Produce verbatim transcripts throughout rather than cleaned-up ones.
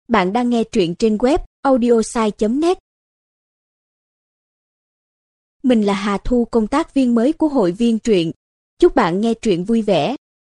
Bạn đang nghe truyện trên web audiosai chấm net. Mình là Hà Thu, công tác viên mới của hội viên truyện. Chúc bạn nghe truyện vui vẻ.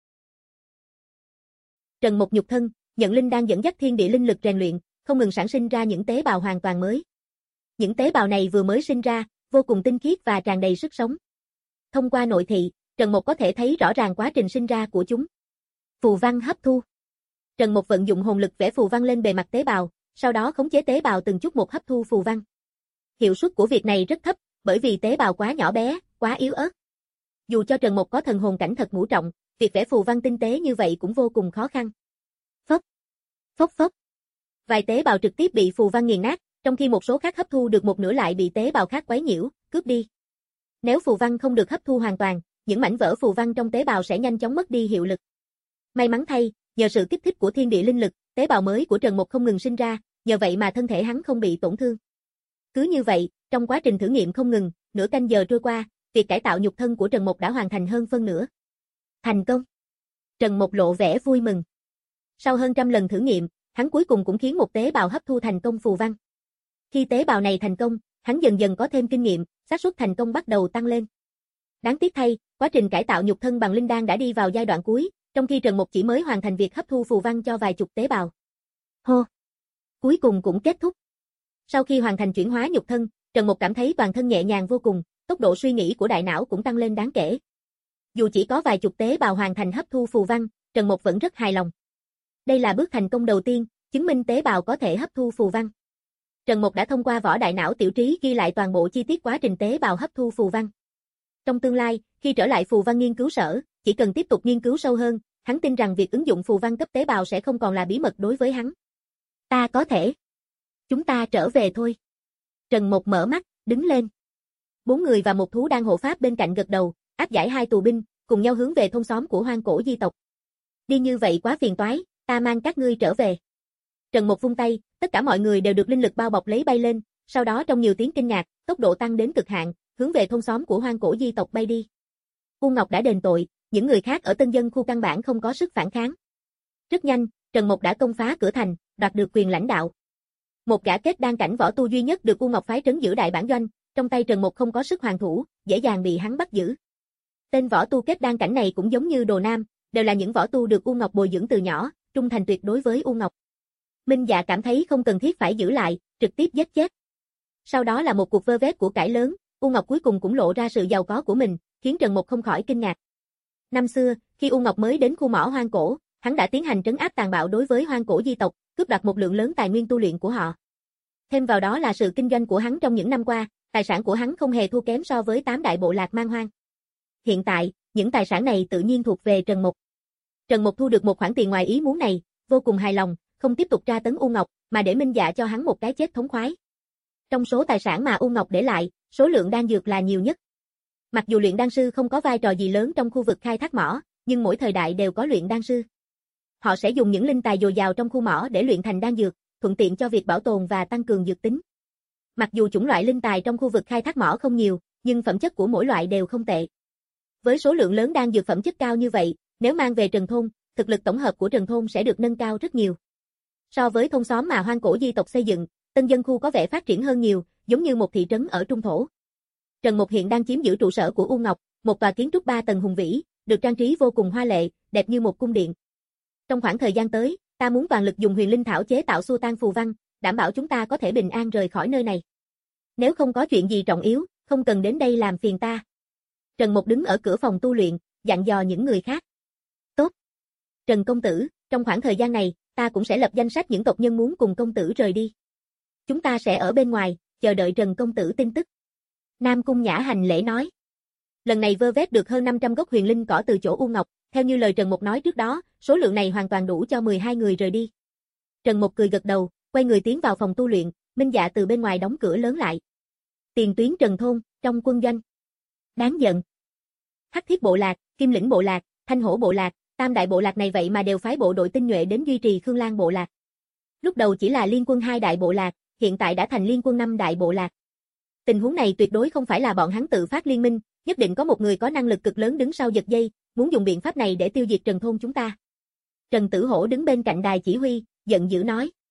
Trần Mộc nhục thân, nhận linh đang dẫn dắt thiên địa linh lực rèn luyện, không ngừng sản sinh ra những tế bào hoàn toàn mới. Những tế bào này vừa mới sinh ra, vô cùng tinh khiết và tràn đầy sức sống. Thông qua nội thị, Trần Mộc có thể thấy rõ ràng quá trình sinh ra của chúng. Phù văn hấp thu. Trần Mộc vận dụng hồn lực vẽ phù văn lên bề mặt tế bào, sau đó khống chế tế bào từng chút một hấp thu phù văn. Hiệu suất của việc này rất thấp, bởi vì tế bào quá nhỏ bé, quá yếu ớt. Dù cho Trần Mộc có thần hồn cảnh thật ngũ trọng, việc vẽ phù văn tinh tế như vậy cũng vô cùng khó khăn. Phốc, phốc phốc. Vài tế bào trực tiếp bị phù văn nghiền nát, trong khi một số khác hấp thu được một nửa lại bị tế bào khác quấy nhiễu, cướp đi. Nếu phù văn không được hấp thu hoàn toàn, những mảnh vỡ phù văn trong tế bào sẽ nhanh chóng mất đi hiệu lực. May mắn thay, nhờ sự kích thích của thiên địa linh lực, tế bào mới của Trần Mộc không ngừng sinh ra, nhờ vậy mà thân thể hắn không bị tổn thương. Cứ như vậy, trong quá trình thử nghiệm không ngừng, nửa canh giờ trôi qua, việc cải tạo nhục thân của Trần Mộc đã hoàn thành hơn phân nửa. Thành công! Trần Mộc lộ vẻ vui mừng. Sau hơn trăm lần thử nghiệm, hắn cuối cùng cũng khiến một tế bào hấp thu thành công phù văn. Khi tế bào này thành công, hắn dần dần có thêm kinh nghiệm, xác suất thành công bắt đầu tăng lên. Đáng tiếc thay, quá trình cải tạo nhục thân bằng linh đan đã đi vào giai đoạn cuối, trong khi Trần Mộc chỉ mới hoàn thành việc hấp thu phù văn cho vài chục tế bào. Hô! Cuối cùng cũng kết thúc. Sau khi hoàn thành chuyển hóa nhục thân, Trần Mộc cảm thấy toàn thân nhẹ nhàng vô cùng, tốc độ suy nghĩ của đại não cũng tăng lên đáng kể. Dù chỉ có vài chục tế bào hoàn thành hấp thu phù văn, Trần Mộc vẫn rất hài lòng. Đây là bước thành công đầu tiên, chứng minh tế bào có thể hấp thu phù văn. Trần Mộc đã thông qua vỏ đại não tiểu trí ghi lại toàn bộ chi tiết quá trình tế bào hấp thu phù văn. Trong tương lai, khi trở lại phù văn nghiên cứu sở, chỉ cần tiếp tục nghiên cứu sâu hơn, hắn tin rằng việc ứng dụng phù văn cấp tế bào sẽ không còn là bí mật đối với hắn. Ta có thể. Chúng ta trở về thôi. Trần Mộc mở mắt, đứng lên. Bốn người và một thú đang hộ pháp bên cạnh gật đầu, áp giải hai tù binh, cùng nhau hướng về thôn xóm của hoang cổ di tộc. Đi như vậy quá phiền toái, ta mang các ngươi trở về. Trần Mộc vung tay, tất cả mọi người đều được linh lực bao bọc lấy bay lên, sau đó trong nhiều tiếng kinh ngạc, tốc độ tăng đến cực hạn, hướng về thôn xóm của hoang cổ di tộc bay đi. U Ngọc đã đền tội, những người khác ở tân dân khu căn bản không có sức phản kháng. Rất nhanh, Trần Mộc đã công phá cửa thành, đoạt được quyền lãnh đạo. Một gã kết đan cảnh võ tu duy nhất được U Ngọc phái trấn giữ đại bản doanh, trong tay Trần Mộc không có sức hoàn thủ, dễ dàng bị hắn bắt giữ. Tên võ tu kết đan cảnh này cũng giống như Đồ Nam, đều là những võ tu được U Ngọc bồi dưỡng từ nhỏ, trung thành tuyệt đối với U Ngọc. Minh Dạ cảm thấy không cần thiết phải giữ lại, trực tiếp giết chết. Sau đó là một cuộc vơ vét của cải lớn, U Ngọc cuối cùng cũng lộ ra sự giàu có của mình, khiến Trần Mộc không khỏi kinh ngạc. Năm xưa, khi U Ngọc mới đến khu mỏ hoang cổ, hắn đã tiến hành trấn áp tàn bạo đối với hoang cổ di tộc, cướp đoạt một lượng lớn tài nguyên tu luyện của họ. Thêm vào đó là sự kinh doanh của hắn trong những năm qua, tài sản của hắn không hề thua kém so với tám đại bộ lạc man hoang. Hiện tại, những tài sản này tự nhiên thuộc về Trần Mộc. Trần Mộc thu được một khoản tiền ngoài ý muốn này, vô cùng hài lòng, không tiếp tục tra tấn U Ngọc, mà để Minh Dạ cho hắn một cái chết thống khoái. Trong số tài sản mà U Ngọc để lại, số lượng đan dược là nhiều nhất. Mặc dù luyện đan sư không có vai trò gì lớn trong khu vực khai thác mỏ, nhưng mỗi thời đại đều có luyện đan sư. Họ sẽ dùng những linh tài dồi dào trong khu mỏ để luyện thành đan dược, thuận tiện cho việc bảo tồn và tăng cường dược tính. Mặc dù chủng loại linh tài trong khu vực khai thác mỏ không nhiều, nhưng phẩm chất của mỗi loại đều không tệ. Với số lượng lớn đan dược phẩm chất cao như vậy, nếu mang về Trần thôn, thực lực tổng hợp của Trần thôn sẽ được nâng cao rất nhiều. So với thôn xóm mà hoang cổ di tộc xây dựng, tân dân khu có vẻ phát triển hơn nhiều, giống như một thị trấn ở trung thổ. Trần Mộc hiện đang chiếm giữ trụ sở của U Ngọc, một tòa kiến trúc ba tầng hùng vĩ, được trang trí vô cùng hoa lệ, đẹp như một cung điện. Trong khoảng thời gian tới, ta muốn toàn lực dùng huyền linh thảo chế tạo xua tan phù văn, đảm bảo chúng ta có thể bình an rời khỏi nơi này. Nếu không có chuyện gì trọng yếu, không cần đến đây làm phiền ta. Trần Mộc đứng ở cửa phòng tu luyện, dặn dò những người khác. Tốt. Trần công tử, trong khoảng thời gian này, ta cũng sẽ lập danh sách những tộc nhân muốn cùng công tử rời đi. Chúng ta sẽ ở bên ngoài, chờ đợi Trần công tử tin tức. Nam Cung Nhã hành lễ nói. Lần này vơ vét được hơn năm trăm gốc huyền linh cỏ từ chỗ U Ngọc, theo như lời Trần Mộc nói trước đó, số lượng này hoàn toàn đủ cho mười hai người rời đi. Trần Mộc cười gật đầu, quay người tiến vào phòng tu luyện, Minh Dạ từ bên ngoài đóng cửa lớn lại. Tiền tuyến Trần thôn, trong quân doanh. Đáng giận. Hắc Thiết bộ lạc, Kim Lĩnh bộ lạc, Thanh Hổ bộ lạc, tam đại bộ lạc này vậy mà đều phái bộ đội tinh nhuệ đến duy trì Khương Lan bộ lạc. Lúc đầu chỉ là liên quân hai đại bộ lạc, hiện tại đã thành liên quân năm đại bộ lạc. Tình huống này tuyệt đối không phải là bọn hắn tự phát liên minh, nhất định có một người có năng lực cực lớn đứng sau giật dây, muốn dùng biện pháp này để tiêu diệt Trần thôn chúng ta. Trần Tử Hổ đứng bên cạnh đài chỉ huy, giận dữ nói.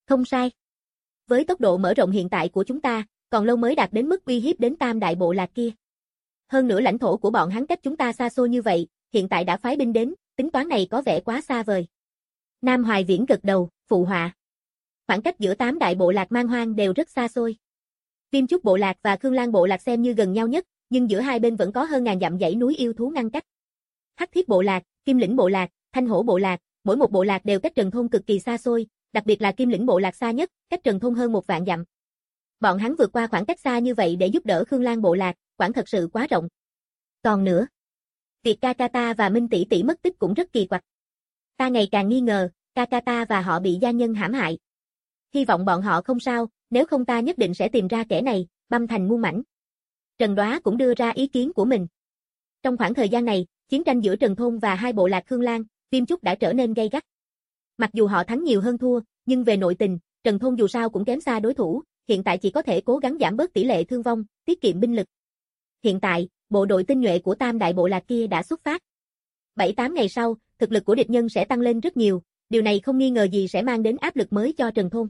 Không sai. Với tốc độ mở rộng hiện tại của chúng ta, còn lâu mới đạt đến mức uy hiếp đến tam đại bộ lạc kia. Hơn nữa lãnh thổ của bọn hắn cách chúng ta xa xôi như vậy, hiện tại đã phái binh đến, tính toán này có vẻ quá xa vời. Nam Hoài Viễn gật đầu, phụ họa. Khoảng cách giữa tám đại bộ lạc Man Hoang đều rất xa xôi. Viêm Chúc bộ lạc và Khương Lang bộ lạc xem như gần nhau nhất, nhưng giữa hai bên vẫn có hơn ngàn dặm dãy núi yêu thú ngăn cách. Hắc Thiết bộ lạc, Kim Lĩnh bộ lạc, Thanh Hổ bộ lạc, mỗi một bộ lạc đều cách Trần Thôn cực kỳ xa xôi, đặc biệt là Kim Lĩnh bộ lạc xa nhất, cách Trần Thôn hơn một vạn dặm. Bọn hắn vượt qua khoảng cách xa như vậy để giúp đỡ Khương Lang bộ lạc, quãng thật sự quá rộng. Còn nữa, việc Kakata và Minh tỷ tỷ mất tích cũng rất kỳ quặc. Ta ngày càng nghi ngờ, Kakata và họ bị gia nhân hãm hại. Hy vọng bọn họ không sao, nếu không ta nhất định sẽ tìm ra kẻ này, băm thành muôn mảnh. Trần Đoá cũng đưa ra ý kiến của mình. Trong khoảng thời gian này, chiến tranh giữa Trần Thôn và hai bộ lạc Khương Lang, Viêm Chúc đã trở nên gay gắt. Mặc dù họ thắng nhiều hơn thua, nhưng về nội tình, Trần Thôn dù sao cũng kém xa đối thủ, hiện tại chỉ có thể cố gắng giảm bớt tỷ lệ thương vong, tiết kiệm binh lực. Hiện tại, bộ đội tinh nhuệ của tam đại bộ lạc kia đã xuất phát. bảy tám ngày sau, thực lực của địch nhân sẽ tăng lên rất nhiều, điều này không nghi ngờ gì sẽ mang đến áp lực mới cho Trần Thôn.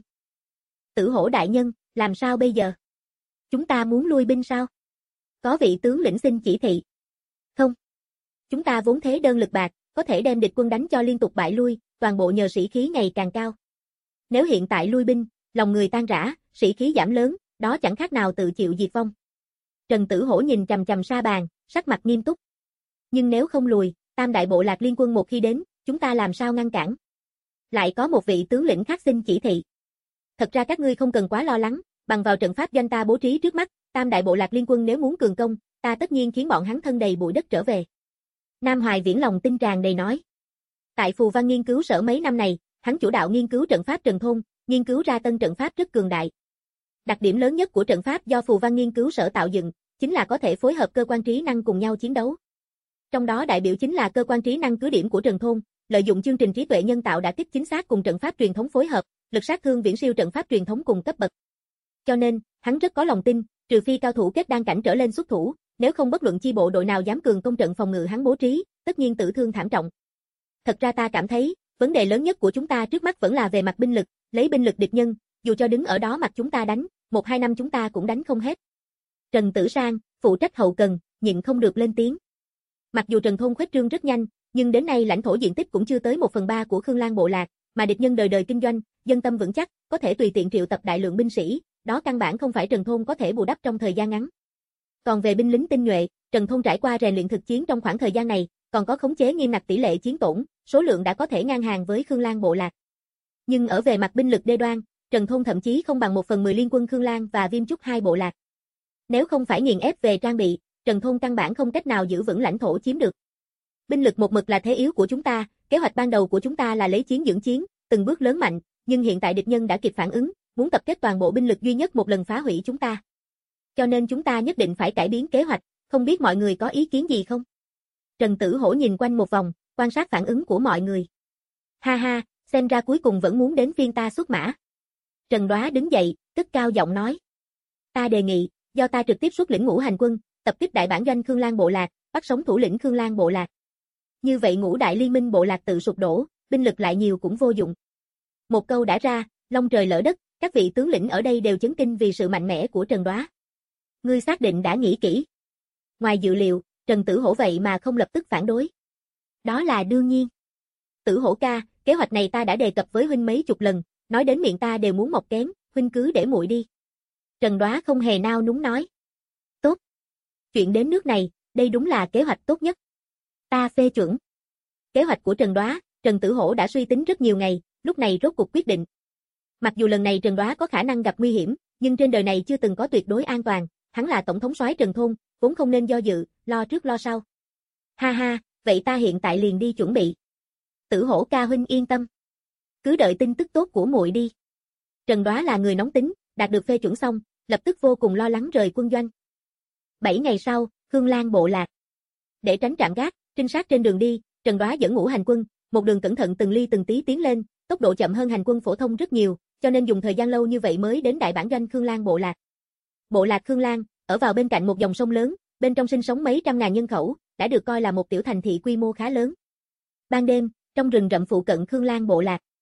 Tử Hổ đại nhân, làm sao bây giờ? Chúng ta muốn lui binh sao? Có vị tướng lĩnh xin chỉ thị. Không. Chúng ta vốn thế đơn lực bạc, có thể đem địch quân đánh cho liên tục bại lui, toàn bộ nhờ sĩ khí ngày càng cao. Nếu hiện tại lui binh, lòng người tan rã, sĩ khí giảm lớn, đó chẳng khác nào tự chịu diệt vong. Trần Tử Hổ nhìn chằm chằm sa bàn, sắc mặt nghiêm túc. Nhưng nếu không lùi, tam đại bộ lạc liên quân một khi đến, chúng ta làm sao ngăn cản? Lại có một vị tướng lĩnh khác xin chỉ thị. Thật ra các ngươi không cần quá lo lắng, bằng vào trận pháp doanh ta bố trí trước mắt, tam đại bộ lạc liên quân nếu muốn cường công, ta tất nhiên khiến bọn hắn thân đầy bụi đất trở về. Nam Hoài Viễn lòng tin tràn đầy nói. Tại Phù Văn nghiên cứu sở mấy năm này, hắn chủ đạo nghiên cứu trận pháp Trần Thôn, nghiên cứu ra tân trận pháp rất cường đại. Đặc điểm lớn nhất của trận pháp do Phù Văn nghiên cứu sở tạo dựng, chính là có thể phối hợp cơ quan trí năng cùng nhau chiến đấu. Trong đó đại biểu chính là cơ quan trí năng cứ điểm của Trần Thôn, lợi dụng chương trình trí tuệ nhân tạo đã kích chính xác cùng trận pháp truyền thống phối hợp, lực sát thương viễn siêu trận pháp truyền thống cùng cấp bậc. Cho nên, hắn rất có lòng tin, trừ phi cao thủ kết đan cảnh trở lên xuất thủ, nếu không bất luận chi bộ đội nào dám cường công trận phòng ngự hắn bố trí, tất nhiên tử thương thảm trọng. Thật ra ta cảm thấy, vấn đề lớn nhất của chúng ta trước mắt vẫn là về mặt binh lực, lấy binh lực địch nhân, dù cho đứng ở đó mặt chúng ta đánh, một hai năm chúng ta cũng đánh không hết. Trần Tử Sang, phụ trách hậu cần, nhịn không được lên tiếng. Mặc dù Trần Thôn khuếch trương rất nhanh, nhưng đến nay lãnh thổ diện tích cũng chưa tới một phần ba của Khương Lang bộ lạc, mà địch nhân đời đời kinh doanh, dân tâm vững chắc, có thể tùy tiện triệu tập đại lượng binh sĩ, đó căn bản không phải Trần Thôn có thể bù đắp trong thời gian ngắn. Còn về binh lính tinh nhuệ, Trần Thôn trải qua rèn luyện thực chiến trong khoảng thời gian này, còn có khống chế nghiêm ngặt tỷ lệ chiến tổn, số lượng đã có thể ngang hàng với Khương Lang bộ lạc. Nhưng ở về mặt binh lực đê đoan, Trần Thôn thậm chí không bằng một phần mười liên quân Khương Lang và Viêm Chúc hai bộ lạc. Nếu không phải nghiền ép về trang bị, Trần Thôn căn bản không cách nào giữ vững lãnh thổ chiếm được. Binh lực một mực là thế yếu của chúng ta, kế hoạch ban đầu của chúng ta là lấy chiến dưỡng chiến, từng bước lớn mạnh, nhưng hiện tại địch nhân đã kịp phản ứng, muốn tập kết toàn bộ binh lực duy nhất một lần phá hủy chúng ta. Cho nên chúng ta nhất định phải cải biến kế hoạch, không biết mọi người có ý kiến gì không? Trần Tử Hổ nhìn quanh một vòng, quan sát phản ứng của mọi người. Ha ha, xem ra cuối cùng vẫn muốn đến phiên ta xuất mã. Trần Đoá đứng dậy, cất cao giọng nói. Ta đề nghị, do ta trực tiếp xuất lĩnh ngũ hành quân, tập kích đại bản doanh Khương Lang bộ lạc, bắt sống thủ lĩnh Khương Lang bộ lạc. Như vậy ngũ đại liên minh bộ lạc tự sụp đổ, binh lực lại nhiều cũng vô dụng. Một câu đã ra, long trời lỡ đất, các vị tướng lĩnh ở đây đều chấn kinh vì sự mạnh mẽ của Trần Đoá. Ngươi xác định đã nghĩ kỹ. Ngoài dự liệu, Trần Tử Hổ vậy mà không lập tức phản đối. Đó là đương nhiên. Tử Hổ ca, kế hoạch này ta đã đề cập với huynh mấy chục lần, nói đến miệng ta đều muốn mọc kén, huynh cứ để muội đi. Trần Đoá không hề nao núng nói. Tốt. Chuyện đến nước này, đây đúng là kế hoạch tốt nhất. Ta phê chuẩn. Kế hoạch của Trần Đoá, Trần Tử Hổ đã suy tính rất nhiều ngày, lúc này rốt cuộc quyết định. Mặc dù lần này Trần Đoá có khả năng gặp nguy hiểm, nhưng trên đời này chưa từng có tuyệt đối an toàn, hắn là tổng thống soái Trần Thôn, vốn không nên do dự, lo trước lo sau. Ha ha, vậy ta hiện tại liền đi chuẩn bị. Tử Hổ ca huynh yên tâm. Cứ đợi tin tức tốt của muội đi. Trần Đoá là người nóng tính, đạt được phê chuẩn xong, lập tức vô cùng lo lắng rời quân doanh. Bảy ngày sau, Khương Lang bộ lạc. Để tránh trạm gác, trinh sát trên đường đi, Trần Đoá dẫn ngũ hành quân, một đường cẩn thận từng ly từng tí tiến lên, tốc độ chậm hơn hành quân phổ thông rất nhiều, cho nên dùng thời gian lâu như vậy mới đến đại bản doanh Khương Lang bộ lạc. Bộ lạc Khương Lang, ở vào bên cạnh một dòng sông lớn, bên trong sinh sống mấy trăm ngàn nhân khẩu, đã được coi là một tiểu thành thị quy mô khá lớn. Ban đêm, trong rừng rậm phụ cận Khương Lang bộ lạc,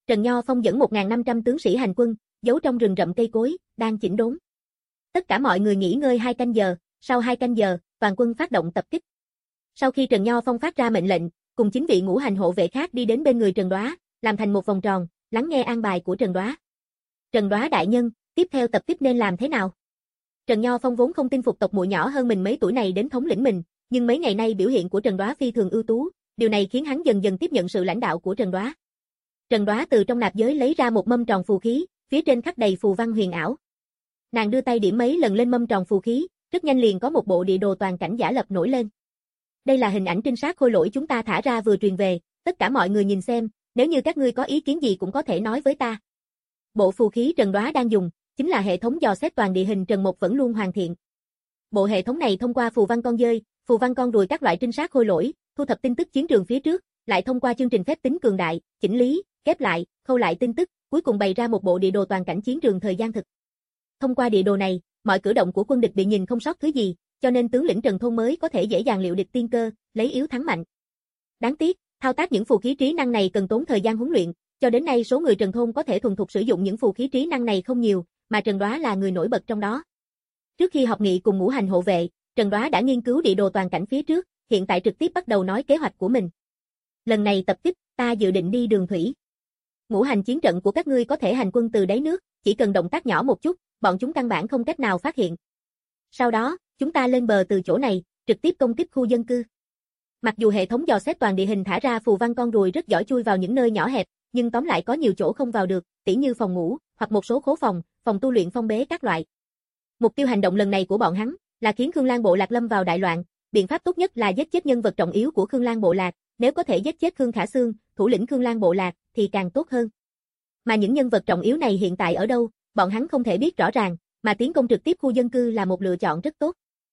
Trần Nho Phong dẫn một nghìn năm trăm tướng sĩ hành quân, giấu trong rừng rậm cây cối, đang chỉnh đốn. Tất cả mọi người nghỉ ngơi hai canh giờ, sau hai canh giờ, toàn quân phát động tập kích. Sau khi Trần Nho Phong phát ra mệnh lệnh, cùng chín vị ngũ hành hộ vệ khác đi đến bên người Trần Đoá, làm thành một vòng tròn, lắng nghe an bài của Trần Đoá. Trần Đoá đại nhân, tiếp theo tập kích nên làm thế nào? Trần Nho Phong vốn không tin phục tộc muội nhỏ hơn mình mấy tuổi này đến thống lĩnh mình, nhưng mấy ngày nay biểu hiện của Trần Đoá phi thường ưu tú, điều này khiến hắn dần dần tiếp nhận sự lãnh đạo của Trần Đoá. Trần Đoá từ trong nạp giới lấy ra một mâm tròn phù khí, phía trên khắc đầy phù văn huyền ảo. Nàng đưa tay điểm mấy lần lên mâm tròn phù khí, rất nhanh liền có một bộ địa đồ toàn cảnh giả lập nổi lên. Đây là hình ảnh trinh sát khôi lỗi chúng ta thả ra vừa truyền về, tất cả mọi người nhìn xem, nếu như các ngươi có ý kiến gì cũng có thể nói với ta. Bộ phù khí Trần Đoá đang dùng, chính là hệ thống dò xét toàn địa hình Trần Một vẫn luôn hoàn thiện. Bộ hệ thống này thông qua phù văn con dơi, phù văn con ruồi các loại trinh sát khôi lỗi, thu thập tin tức chiến trường phía trước, lại thông qua chương trình phép tính cường đại, chỉnh lý, ghép lại, khâu lại tin tức, cuối cùng bày ra một bộ địa đồ toàn cảnh chiến trường thời gian thực. Thông qua địa đồ này, mọi cử động của quân địch bị nhìn không sót thứ gì, cho nên tướng lĩnh Trần Thôn mới có thể dễ dàng liệu địch tiên cơ, lấy yếu thắng mạnh. Đáng tiếc, thao tác những phù khí trí năng này cần tốn thời gian huấn luyện, cho đến nay số người Trần Thôn có thể thuần thục sử dụng những phù khí trí năng này không nhiều, mà Trần Đoá là người nổi bật trong đó. Trước khi học nghị cùng ngũ hành hộ vệ, Trần Đoá đã nghiên cứu địa đồ toàn cảnh phía trước, hiện tại trực tiếp bắt đầu nói kế hoạch của mình. Lần này tập kích, ta dự định đi đường thủy. Ngũ hành chiến trận của các ngươi có thể hành quân từ đáy nước, chỉ cần động tác nhỏ một chút, bọn chúng căn bản không cách nào phát hiện. Sau đó, chúng ta lên bờ từ chỗ này, trực tiếp công kích khu dân cư. Mặc dù hệ thống dò xét toàn địa hình thả ra phù văn con ruồi rất giỏi chui vào những nơi nhỏ hẹp, nhưng tóm lại có nhiều chỗ không vào được, tỉ như phòng ngủ, hoặc một số khố phòng, phòng tu luyện phong bế các loại. Mục tiêu hành động lần này của bọn hắn là khiến Khương Lang bộ lạc lâm vào đại loạn, biện pháp tốt nhất là giết chết nhân vật trọng yếu của Khương Lang bộ lạc, nếu có thể giết chết Khương Khả Xương, thủ lĩnh Khương Lang bộ lạc thì càng tốt hơn. Mà những nhân vật trọng yếu này hiện tại ở đâu, bọn hắn không thể biết rõ ràng, mà tiến công trực tiếp khu dân cư là một lựa chọn rất tốt.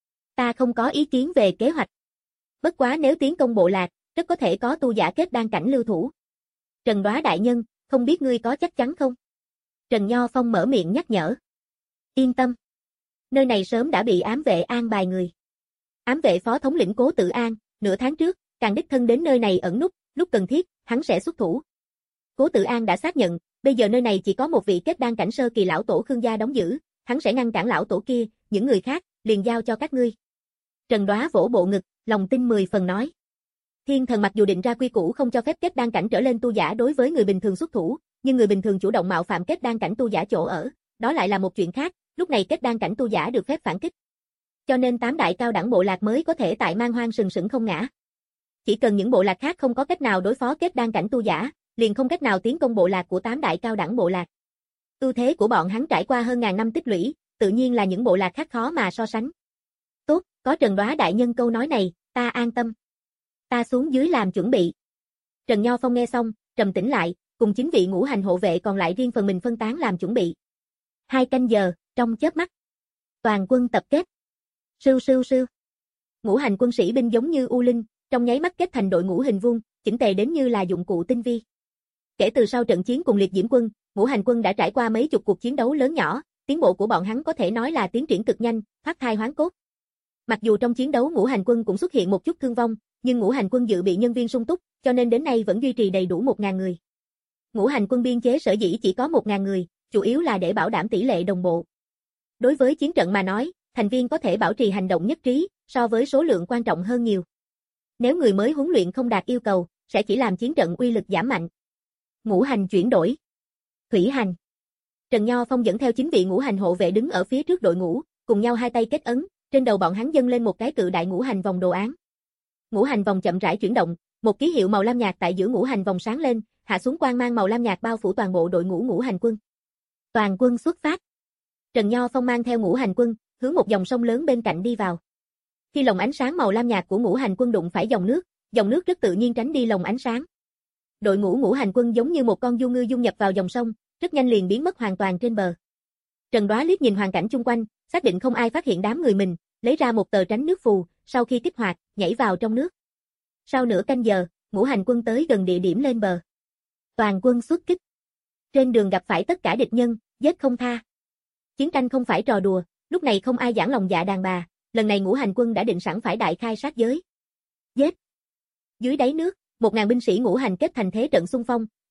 Ta không có ý kiến về kế hoạch. Bất quá nếu tiến công bộ lạc, rất có thể có tu giả kết đan cảnh lưu thủ. Trần Đoá đại nhân, không biết ngươi có chắc chắn không? Trần Nho Phong mở miệng nhắc nhở. Yên tâm. Nơi này sớm đã bị ám vệ an bài người. Ám vệ phó thống lĩnh Cố Tự An, nửa tháng trước, càng đích thân đến nơi này ẩn núp, lúc cần thiết, hắn sẽ xuất thủ. Cố Tự An đã xác nhận, bây giờ nơi này chỉ có một vị kết đan cảnh sơ kỳ lão tổ Khương gia đóng giữ, hắn sẽ ngăn cản lão tổ kia, những người khác, liền giao cho các ngươi. Trần Đoá vỗ bộ ngực, lòng tin mười phần nói. Thiên thần mặc dù định ra quy củ không cho phép kết đan cảnh trở lên tu giả đối với người bình thường xuất thủ, nhưng người bình thường chủ động mạo phạm kết đan cảnh tu giả chỗ ở, đó lại là một chuyện khác, lúc này kết đan cảnh tu giả được phép phản kích. Cho nên tám đại cao đẳng bộ lạc mới có thể tại Man Hoang sừng sững không ngã. Chỉ cần những bộ lạc khác không có cách nào đối phó kết đan cảnh tu giả, liền không cách nào tiến công bộ lạc của tám đại cao đẳng bộ lạc. Ưu thế của bọn hắn trải qua hơn ngàn năm tích lũy, tự nhiên là những bộ lạc khác khó mà so sánh. Tốt, có Trần Đoá đại nhân câu nói này, ta an tâm. Ta xuống dưới làm chuẩn bị. Trần Nho Phong nghe xong, trầm tĩnh lại, cùng chín vị ngũ hành hộ vệ còn lại riêng phần mình phân tán làm chuẩn bị. Hai canh giờ, trong chớp mắt. Toàn quân tập kết. Sưu sưu sưu. Ngũ hành quân sĩ binh giống như u linh, trong nháy mắt kết thành đội ngũ hình vuông, chỉnh tề đến như là dụng cụ tinh vi. Kể từ sau trận chiến cùng liệt diễm quân, ngũ hành quân đã trải qua mấy chục cuộc chiến đấu lớn nhỏ, tiến bộ của bọn hắn có thể nói là tiến triển cực nhanh, thoát thai hoán cốt. Mặc dù trong chiến đấu ngũ hành quân cũng xuất hiện một chút thương vong, nhưng ngũ hành quân dự bị nhân viên sung túc, cho nên đến nay vẫn duy trì đầy đủ một nghìn người. Ngũ hành quân biên chế sở dĩ chỉ có một nghìn người, chủ yếu là để bảo đảm tỷ lệ đồng bộ. Đối với chiến trận mà nói, thành viên có thể bảo trì hành động nhất trí, so với số lượng quan trọng hơn nhiều. Nếu người mới huấn luyện không đạt yêu cầu, sẽ chỉ làm chiến trận uy lực giảm mạnh. Ngũ hành chuyển đổi. Thủy hành. Trần Nho Phong dẫn theo chín vị ngũ hành hộ vệ đứng ở phía trước đội ngũ, cùng nhau hai tay kết ấn, trên đầu bọn hắn dâng lên một cái cự đại ngũ hành vòng đồ án. Ngũ hành vòng chậm rãi chuyển động, một ký hiệu màu lam nhạt tại giữa ngũ hành vòng sáng lên, hạ xuống quang mang màu lam nhạt bao phủ toàn bộ đội ngũ ngũ hành quân. Toàn quân xuất phát. Trần Nho Phong mang theo ngũ hành quân, hướng một dòng sông lớn bên cạnh đi vào. Khi lồng ánh sáng màu lam nhạt của ngũ hành quân đụng phải dòng nước, dòng nước rất tự nhiên tránh đi lồng ánh sáng. Đội ngũ ngũ hành quân giống như một con du ngư dung nhập vào dòng sông, rất nhanh liền biến mất hoàn toàn trên bờ. Trần Đoá liếc nhìn hoàn cảnh chung quanh, xác định không ai phát hiện đám người mình, lấy ra một tờ tránh nước phù, sau khi kích hoạt, nhảy vào trong nước. Sau nửa canh giờ, ngũ hành quân tới gần địa điểm lên bờ. Toàn quân xuất kích. Trên đường gặp phải tất cả địch nhân, giết không tha. Chiến tranh không phải trò đùa, lúc này không ai giãn lòng dạ đàn bà, lần này ngũ hành quân đã định sẵn phải đại khai sát giới. Giết. Dưới đáy nước, một ngàn binh sĩ ngũ hành kết thành thế trận xung phong,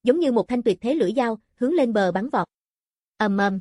giống như một thanh tuyệt thế lưỡi dao, hướng lên bờ bắn vọt. Ầm ầm.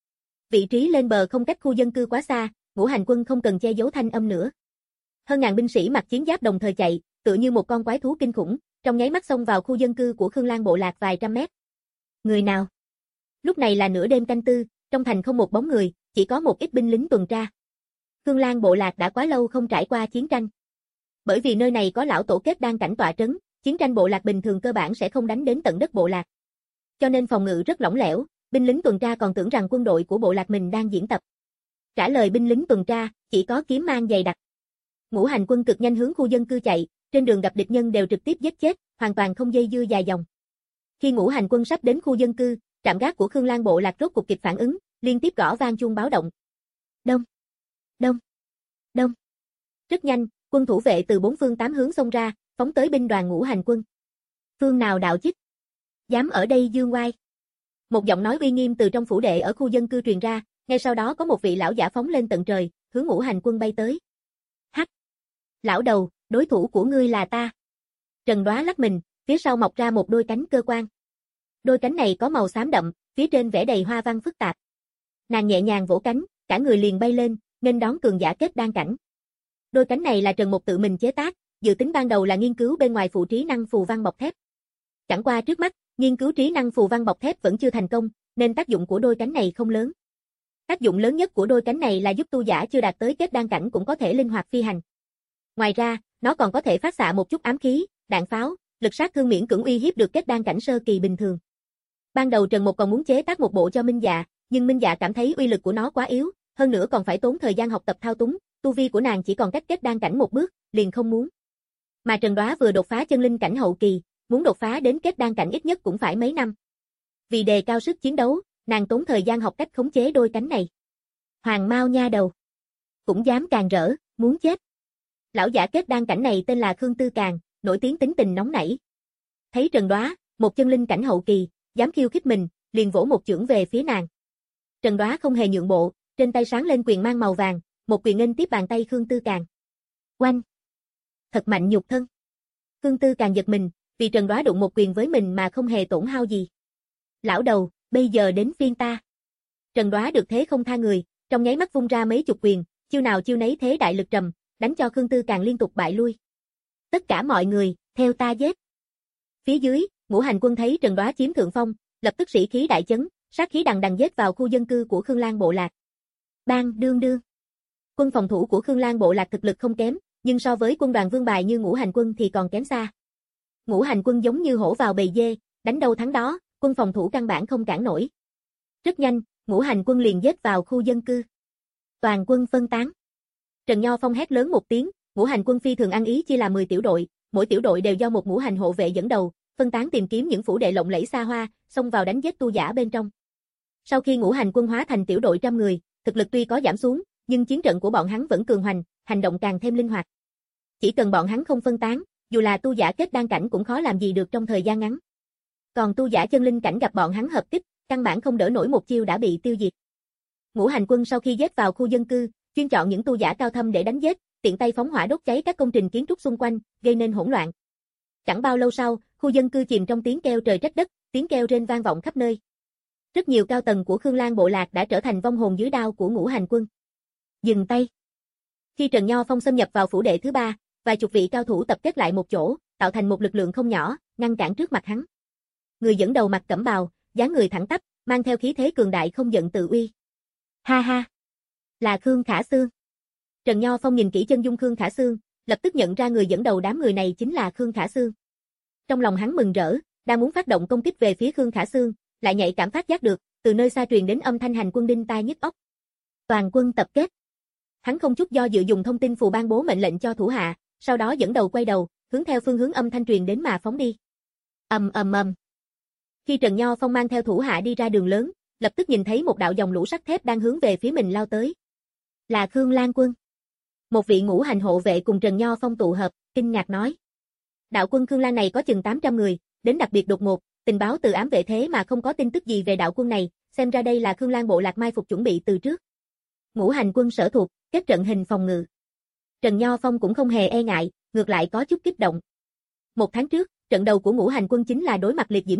Vị trí lên bờ không cách khu dân cư quá xa, Ngũ Hành Quân không cần che giấu thanh âm nữa. Hơn ngàn binh sĩ mặc chiến giáp đồng thời chạy, tựa như một con quái thú kinh khủng, trong nháy mắt xông vào khu dân cư của Khương Lang bộ lạc vài trăm mét. Người nào? Lúc này là nửa đêm canh tư, trong thành không một bóng người, chỉ có một ít binh lính tuần tra. Khương Lang bộ lạc đã quá lâu không trải qua chiến tranh. Bởi vì nơi này có lão tổ kết đan cảnh tọa trấn, chiến tranh bộ lạc bình thường cơ bản sẽ không đánh đến tận đất bộ lạc. Cho nên phòng ngự rất lỏng lẻo, binh lính tuần tra còn tưởng rằng quân đội của bộ lạc mình đang diễn tập. Trả lời binh lính tuần tra, chỉ có kiếm mang dày đặc. Ngũ Hành Quân cực nhanh hướng khu dân cư chạy, trên đường gặp địch nhân đều trực tiếp giết chết, hoàn toàn không dây dưa dài dòng. Khi Ngũ Hành Quân sắp đến khu dân cư, trạm gác của Khương Lang bộ lạc rốt cục kịp phản ứng, liên tiếp gõ vang chuông báo động. Đông, đông, đông. Rất nhanh, quân thủ vệ từ bốn phương tám hướng xông ra, phóng tới binh đoàn Ngũ Hành Quân. Phương nào đạo chích? Dám ở đây dương oai? Một giọng nói uy nghiêm từ trong phủ đệ ở khu dân cư truyền ra, ngay sau đó có một vị lão giả phóng lên tận trời, hướng Ngũ Hành Quân bay tới. Hắc! Lão đầu, đối thủ của ngươi là ta. Trần Đoá lắc mình, phía sau mọc ra một đôi cánh cơ quan. Đôi cánh này có màu xám đậm, phía trên vẽ đầy hoa văn phức tạp. Nàng nhẹ nhàng vỗ cánh, cả người liền bay lên, nghênh đón cường giả kết đan cảnh. Đôi cánh này là Trần Một tự mình chế tác, dự tính ban đầu là nghiên cứu bên ngoài phụ trí năng phù văn bọc thép. Chẳng qua trước mắt, nghiên cứu trí năng phù văn bọc thép vẫn chưa thành công, nên tác dụng của đôi cánh này không lớn. Tác dụng lớn nhất của đôi cánh này là giúp tu giả chưa đạt tới kết đan cảnh cũng có thể linh hoạt phi hành. Ngoài ra, nó còn có thể phát xạ một chút ám khí, đạn pháo, lực sát thương miễn cưỡng uy hiếp được kết đan cảnh sơ kỳ bình thường. Ban đầu Trần Một còn muốn chế tác một bộ cho Minh Dạ, nhưng Minh Dạ cảm thấy uy lực của nó quá yếu, hơn nữa còn phải tốn thời gian học tập thao túng, tu vi của nàng chỉ còn cách kết đan cảnh một bước, liền không muốn. Mà Trần Đoá vừa đột phá chân linh cảnh hậu kỳ, muốn đột phá đến kết đan cảnh ít nhất cũng phải mấy năm. Vì đề cao sức chiến đấu, nàng tốn thời gian học cách khống chế đôi cánh này. Hoàng Mao nha đầu, cũng dám càng rỡ, muốn chết. Lão giả kết đan cảnh này tên là Khương Tư Càn, nổi tiếng tính tình nóng nảy. Thấy Trần Đoá, một chân linh cảnh hậu kỳ, dám khiêu khích mình, liền vỗ một chưởng về phía nàng. Trần Đoá không hề nhượng bộ, trên tay sáng lên quyền mang màu vàng, một quyền nghênh tiếp bàn tay Khương Tư Càn. Oanh! Thật mạnh nhục thân. Khương Tư Càn giật mình, vì Trần Đoá đụng một quyền với mình mà không hề tổn hao gì. Lão đầu, bây giờ đến phiên ta. Trần Đoá được thế không tha người, trong nháy mắt vung ra mấy chục quyền, chiêu nào chiêu nấy thế đại lực trầm, đánh cho Khương Tư Càn liên tục bại lui. Tất cả mọi người, theo ta giết. Phía dưới, Ngũ Hành Quân thấy Trần Đoá chiếm thượng phong, lập tức sĩ khí đại chấn, sát khí đằng đằng giết vào khu dân cư của Khương Lang bộ lạc. Bang đương đương. Quân phòng thủ của Khương Lang bộ lạc thực lực không kém, nhưng so với quân đoàn vương bài như Ngũ Hành Quân thì còn kém xa. Ngũ Hành Quân giống như hổ vào bầy dê, đánh đâu thắng đó, quân phòng thủ căn bản không cản nổi. Rất nhanh, Ngũ Hành Quân liền giết vào khu dân cư. Toàn quân phân tán. Trần Nho Phong hét lớn một tiếng, Ngũ Hành Quân phi thường ăn ý chia làm mười tiểu đội, mỗi tiểu đội đều do một ngũ hành hộ vệ dẫn đầu, phân tán tìm kiếm những phủ đệ lộng lẫy xa hoa, xông vào đánh giết tu giả bên trong. Sau khi Ngũ Hành Quân hóa thành tiểu đội trăm người, thực lực tuy có giảm xuống, nhưng chiến trận của bọn hắn vẫn cường hoành, hành động càng thêm linh hoạt. Chỉ cần bọn hắn không phân tán, dù là tu giả kết đan cảnh cũng khó làm gì được trong thời gian ngắn. Còn tu giả chân linh cảnh gặp bọn hắn hợp kích, căn bản không đỡ nổi một chiêu đã bị tiêu diệt. Ngũ Hành Quân sau khi giết vào khu dân cư, chuyên chọn những tu giả cao thâm để đánh giết, tiện tay phóng hỏa đốt cháy các công trình kiến trúc xung quanh, gây nên hỗn loạn. Chẳng bao lâu sau, khu dân cư chìm trong tiếng kêu trời trách đất, tiếng kêu rên vang vọng khắp nơi. Rất nhiều cao tầng của Khương Lang bộ lạc đã trở thành vong hồn dưới đao của Ngũ Hành Quân. Dừng tay. Khi Trần Nho Phong xâm nhập vào phủ đệ thứ ba, vài chục vị cao thủ tập kết lại một chỗ, tạo thành một lực lượng không nhỏ, ngăn cản trước mặt hắn. Người dẫn đầu mặc cẩm bào, dáng người thẳng tắp, mang theo khí thế cường đại không giận tự uy. Ha ha, là Khương Khả Xương. Trần Nho Phong nhìn kỹ chân dung Khương Khả Xương, lập tức nhận ra người dẫn đầu đám người này chính là Khương Khả Xương. Trong lòng hắn mừng rỡ, đang muốn phát động công kích về phía Khương Khả Xương, lại nhạy cảm phát giác được, từ nơi xa truyền đến âm thanh hành quân đinh tai nhức óc. Toàn quân tập kết. Hắn không chút do dự dùng thông tin phù ban bố mệnh lệnh cho thủ hạ, sau đó dẫn đầu quay đầu, hướng theo phương hướng âm thanh truyền đến mà phóng đi. Ầm ầm ầm. Khi Trần Nho Phong mang theo thủ hạ đi ra đường lớn, lập tức nhìn thấy một đạo dòng lũ sắt thép đang hướng về phía mình lao tới. Là Khương Lang quân. Một vị ngũ hành hộ vệ cùng Trần Nho Phong tụ hợp, kinh ngạc nói. Đạo quân Khương Lang này có chừng tám trăm người, đến đặc biệt đột ngột, tình báo từ ám vệ thế mà không có tin tức gì về đạo quân này, xem ra đây là Khương Lang bộ lạc mai phục chuẩn bị từ trước. Ngũ hành quân sở thuộc, kết trận hình phòng ngự. Trần Nho Phong cũng không hề e ngại, ngược lại có chút kích động. Một tháng trước, trận đầu của ngũ hành quân chính là đối mặt liệt diễm quân,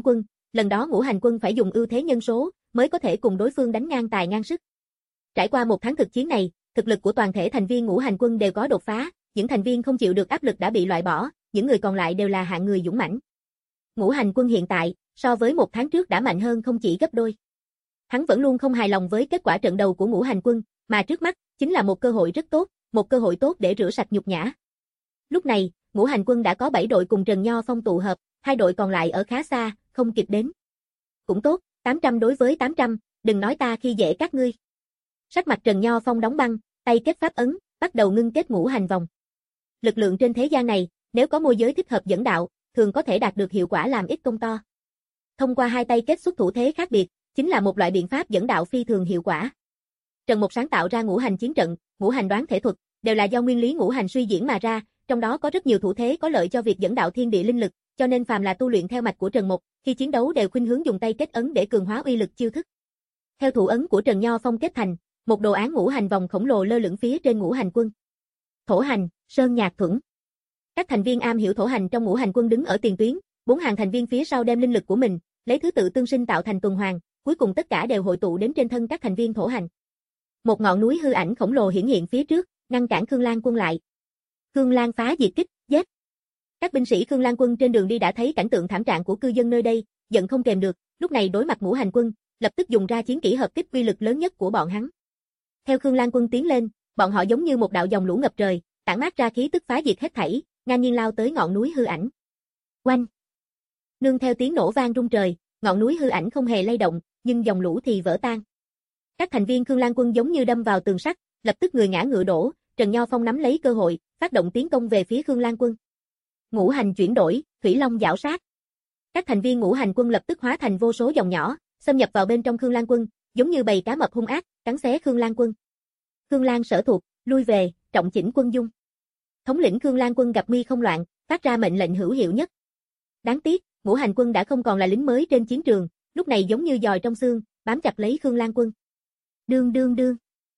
lần đó Ngũ Hành Quân phải dùng ưu thế nhân số, mới có thể cùng đối phương đánh ngang tài ngang sức. Trải qua một tháng thực chiến này, thực lực của toàn thể thành viên Ngũ Hành Quân đều có đột phá, những thành viên không chịu được áp lực đã bị loại bỏ, những người còn lại đều là hạng người dũng mãnh. Ngũ Hành Quân hiện tại, so với một tháng trước đã mạnh hơn không chỉ gấp đôi. Hắn vẫn luôn không hài lòng với kết quả trận đầu của Ngũ Hành Quân, mà trước mắt, chính là một cơ hội rất tốt, một cơ hội tốt để rửa sạch nhục nhã. Lúc này, Ngũ Hành Quân đã có bảy đội cùng Trần Nho Phong tụ hợp, hai đội còn lại ở khá xa, không kịp đến. Cũng tốt, tám trăm đối với tám trăm, đừng nói ta khi dễ các ngươi. Sắc mặt Trần Nho Phong đóng băng, tay kết pháp ấn, bắt đầu ngưng kết ngũ hành vòng. Lực lượng trên thế gian này, nếu có môi giới thích hợp dẫn đạo, thường có thể đạt được hiệu quả làm ít công to. Thông qua hai tay kết xuất thủ thế khác biệt, chính là một loại biện pháp dẫn đạo phi thường hiệu quả. Trần Mục sáng tạo ra ngũ hành chiến trận, ngũ hành đoán thể thuật, đều là do nguyên lý ngũ hành suy diễn mà ra, trong đó có rất nhiều thủ thế có lợi cho việc dẫn đạo thiên địa linh lực, cho nên phàm là tu luyện theo mạch của Trần Mục, khi chiến đấu đều khuynh hướng dùng tay kết ấn để cường hóa uy lực chiêu thức. Theo thủ ấn của Trần Nho Phong kết thành, một đồ án ngũ hành vòng khổng lồ lơ lửng phía trên Ngũ Hành Quân. Thổ hành, sơn nhạc thuẫn. Các thành viên am hiểu thổ hành trong Ngũ Hành Quân đứng ở tiền tuyến, bốn hàng thành viên phía sau đem linh lực của mình, lấy thứ tự tương sinh tạo thành tuần hoàn, cuối cùng tất cả đều hội tụ đến trên thân các thành viên thổ hành. Một ngọn núi hư ảnh khổng lồ hiển hiện phía trước, ngăn cản Khương Lan Quân lại. Khương Lan phá diệt kích, giết. Các binh sĩ Khương Lan Quân trên đường đi đã thấy cảnh tượng thảm trạng của cư dân nơi đây, giận không kềm được, lúc này đối mặt Ngũ Hành Quân, lập tức dùng ra chiến kỹ hợp kích uy lực lớn nhất của bọn hắn. Theo Khương Lan Quân tiến lên, bọn họ giống như một đạo dòng lũ ngập trời, tản mát ra khí tức phá diệt hết thảy, ngang nhiên lao tới ngọn núi hư ảnh. Oanh! Nương theo tiếng nổ vang rung trời, ngọn núi hư ảnh không hề lay động, nhưng dòng lũ thì vỡ tan. Các thành viên Khương Lan Quân giống như đâm vào tường sắt, lập tức người ngã ngựa đổ, Trần Nho Phong nắm lấy cơ hội, phát động tiến công về phía Khương Lan Quân. Ngũ hành chuyển đổi, thủy long giảo sát. Các thành viên Ngũ Hành Quân lập tức hóa thành vô số dòng nhỏ, xâm nhập vào bên trong Khương Lan Quân, giống như bầy cá mập hung ác, cắn xé Khương Lan Quân. Khương Lan sở thuộc, lui về, trọng chỉnh quân dung. Thống lĩnh Khương Lan Quân gặp nguy không loạn, phát ra mệnh lệnh hữu hiệu nhất. Đáng tiếc, Ngũ Hành Quân đã không còn là lính mới trên chiến trường, lúc này giống như giòi trong xương, bám chặt lấy Khương Lan Quân. Đương đương đương.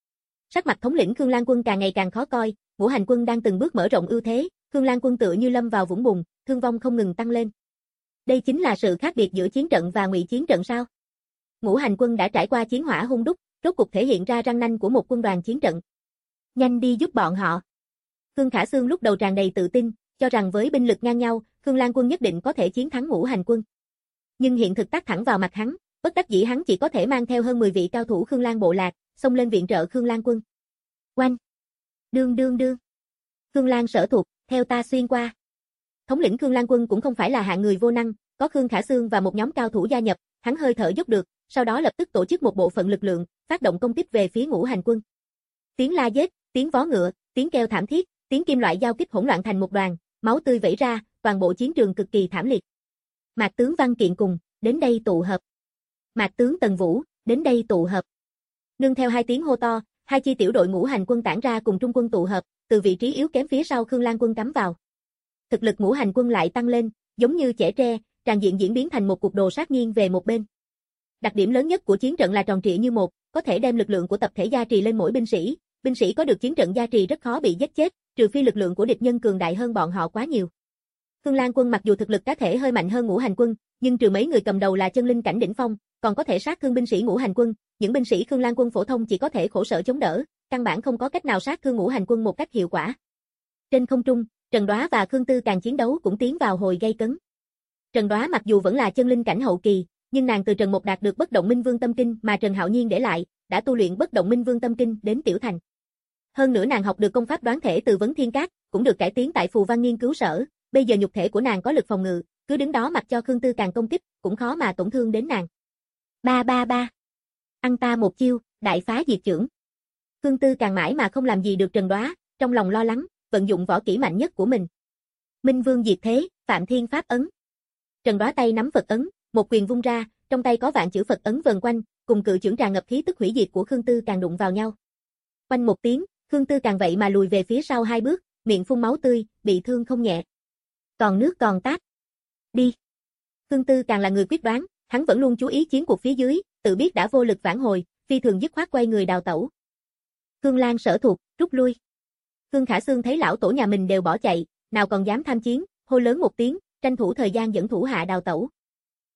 Sắc mặt thống lĩnh Khương Lan Quân càng ngày càng khó coi, Ngũ Hành Quân đang từng bước mở rộng ưu thế, Khương Lan Quân tựa như lâm vào vũng bùn, thương vong không ngừng tăng lên. Đây chính là sự khác biệt giữa chiến trận và ngụy chiến trận sao? Ngũ Hành Quân đã trải qua chiến hỏa hung đúc, rốt cục thể hiện ra răng nanh của một quân đoàn chiến trận. Nhanh đi giúp bọn họ. Khương Khả Xương lúc đầu tràn đầy tự tin, cho rằng với binh lực ngang nhau, Khương Lan Quân nhất định có thể chiến thắng Ngũ Hành Quân. Nhưng hiện thực tác thẳng vào mặt hắn, bất đắc dĩ hắn chỉ có thể mang theo hơn mười vị cao thủ Khương Lan bộ lạc, xông lên viện trợ Khương Lan Quân. Oanh! Đương đương đương. Khương Lan sở thuộc, theo ta xuyên qua. Thống lĩnh Khương Lan Quân cũng không phải là hạng người vô năng, có Khương Khả Xương và một nhóm cao thủ gia nhập, hắn hơi thở dốc được, sau đó lập tức tổ chức một bộ phận lực lượng, phát động công kích về phía Ngũ Hành Quân. Tiếng la giết, tiếng vó ngựa, tiếng kêu thảm thiết, tiếng kim loại giao kích hỗn loạn thành một đoàn, máu tươi vẩy ra, toàn bộ chiến trường cực kỳ thảm liệt. Mạc tướng Văn Kiện cùng, đến đây tụ hợp. Mạc tướng Tần Vũ, đến đây tụ hợp. Nương theo hai tiếng hô to, hai chi tiểu đội Ngũ Hành Quân tản ra cùng Trung Quân tụ hợp, từ vị trí yếu kém phía sau Khương Lan Quân cắm vào. Thực lực Ngũ Hành Quân lại tăng lên, giống như chẻ tre, tràn diện diễn biến thành một cuộc đồ sát nghiêng về một bên. Đặc điểm lớn nhất của chiến trận là tròn trịa như một, có thể đem lực lượng của tập thể gia trì lên mỗi binh sĩ, binh sĩ có được chiến trận gia trì rất khó bị giết chết, trừ phi lực lượng của địch nhân cường đại hơn bọn họ quá nhiều. Khương Lan Quân mặc dù thực lực cá thể hơi mạnh hơn Ngũ Hành Quân, nhưng trừ mấy người cầm đầu là chân linh cảnh đỉnh phong, còn có thể sát thương binh sĩ Ngũ Hành Quân, những binh sĩ Khương Lan Quân phổ thông chỉ có thể khổ sở chống đỡ, căn bản không có cách nào sát thương Ngũ Hành Quân một cách hiệu quả. Trên không trung, Trần Đoá và Khương Tư Càng chiến đấu cũng tiến vào hồi gay cấn. Trần Đoá mặc dù vẫn là chân linh cảnh hậu kỳ, nhưng nàng từ Trần Mục đạt được Bất Động Minh Vương Tâm Kinh mà Trần Hạo Nhiên để lại, đã tu luyện Bất Động Minh Vương Tâm Kinh đến tiểu thành. Hơn nữa nàng học được công pháp đoán thể từ Vấn Thiên Các, cũng được cải tiến tại Phù Văn nghiên cứu sở, bây giờ nhục thể của nàng có lực phòng ngự, cứ đứng đó mặc cho Khương Tư Càng công kích, cũng khó mà tổn thương đến nàng. Ba ba ba. Ăn ta một chiêu, đại phá diệt chưởng. Khương Tư Càng mãi mà không làm gì được Trần Đoá, trong lòng lo lắng, vận dụng võ kỹ mạnh nhất của mình. Minh Vương diệt thế, Phạm Thiên Pháp ấn. Trần Đoá tay nắm Phật ấn, một quyền vung ra, trong tay có vạn chữ Phật ấn vần quanh, cùng cự chưởng tràn ngập khí tức hủy diệt của Khương Tư Càng đụng vào nhau. Quanh một tiếng, Khương Tư Càng vậy mà lùi về phía sau hai bước, miệng phun máu tươi, bị thương không nhẹ. Còn nước còn tát. Đi. Khương Tư Càng là người quyết đoán, hắn vẫn luôn chú ý chiến cuộc phía dưới, tự biết đã vô lực vãn hồi, phi thường dứt khoát quay người đào tẩu. Khương Lan sở thuộc, rút lui. Khương Khả Xương thấy lão tổ nhà mình đều bỏ chạy, nào còn dám tham chiến, hô lớn một tiếng, tranh thủ thời gian dẫn thủ hạ đào tẩu.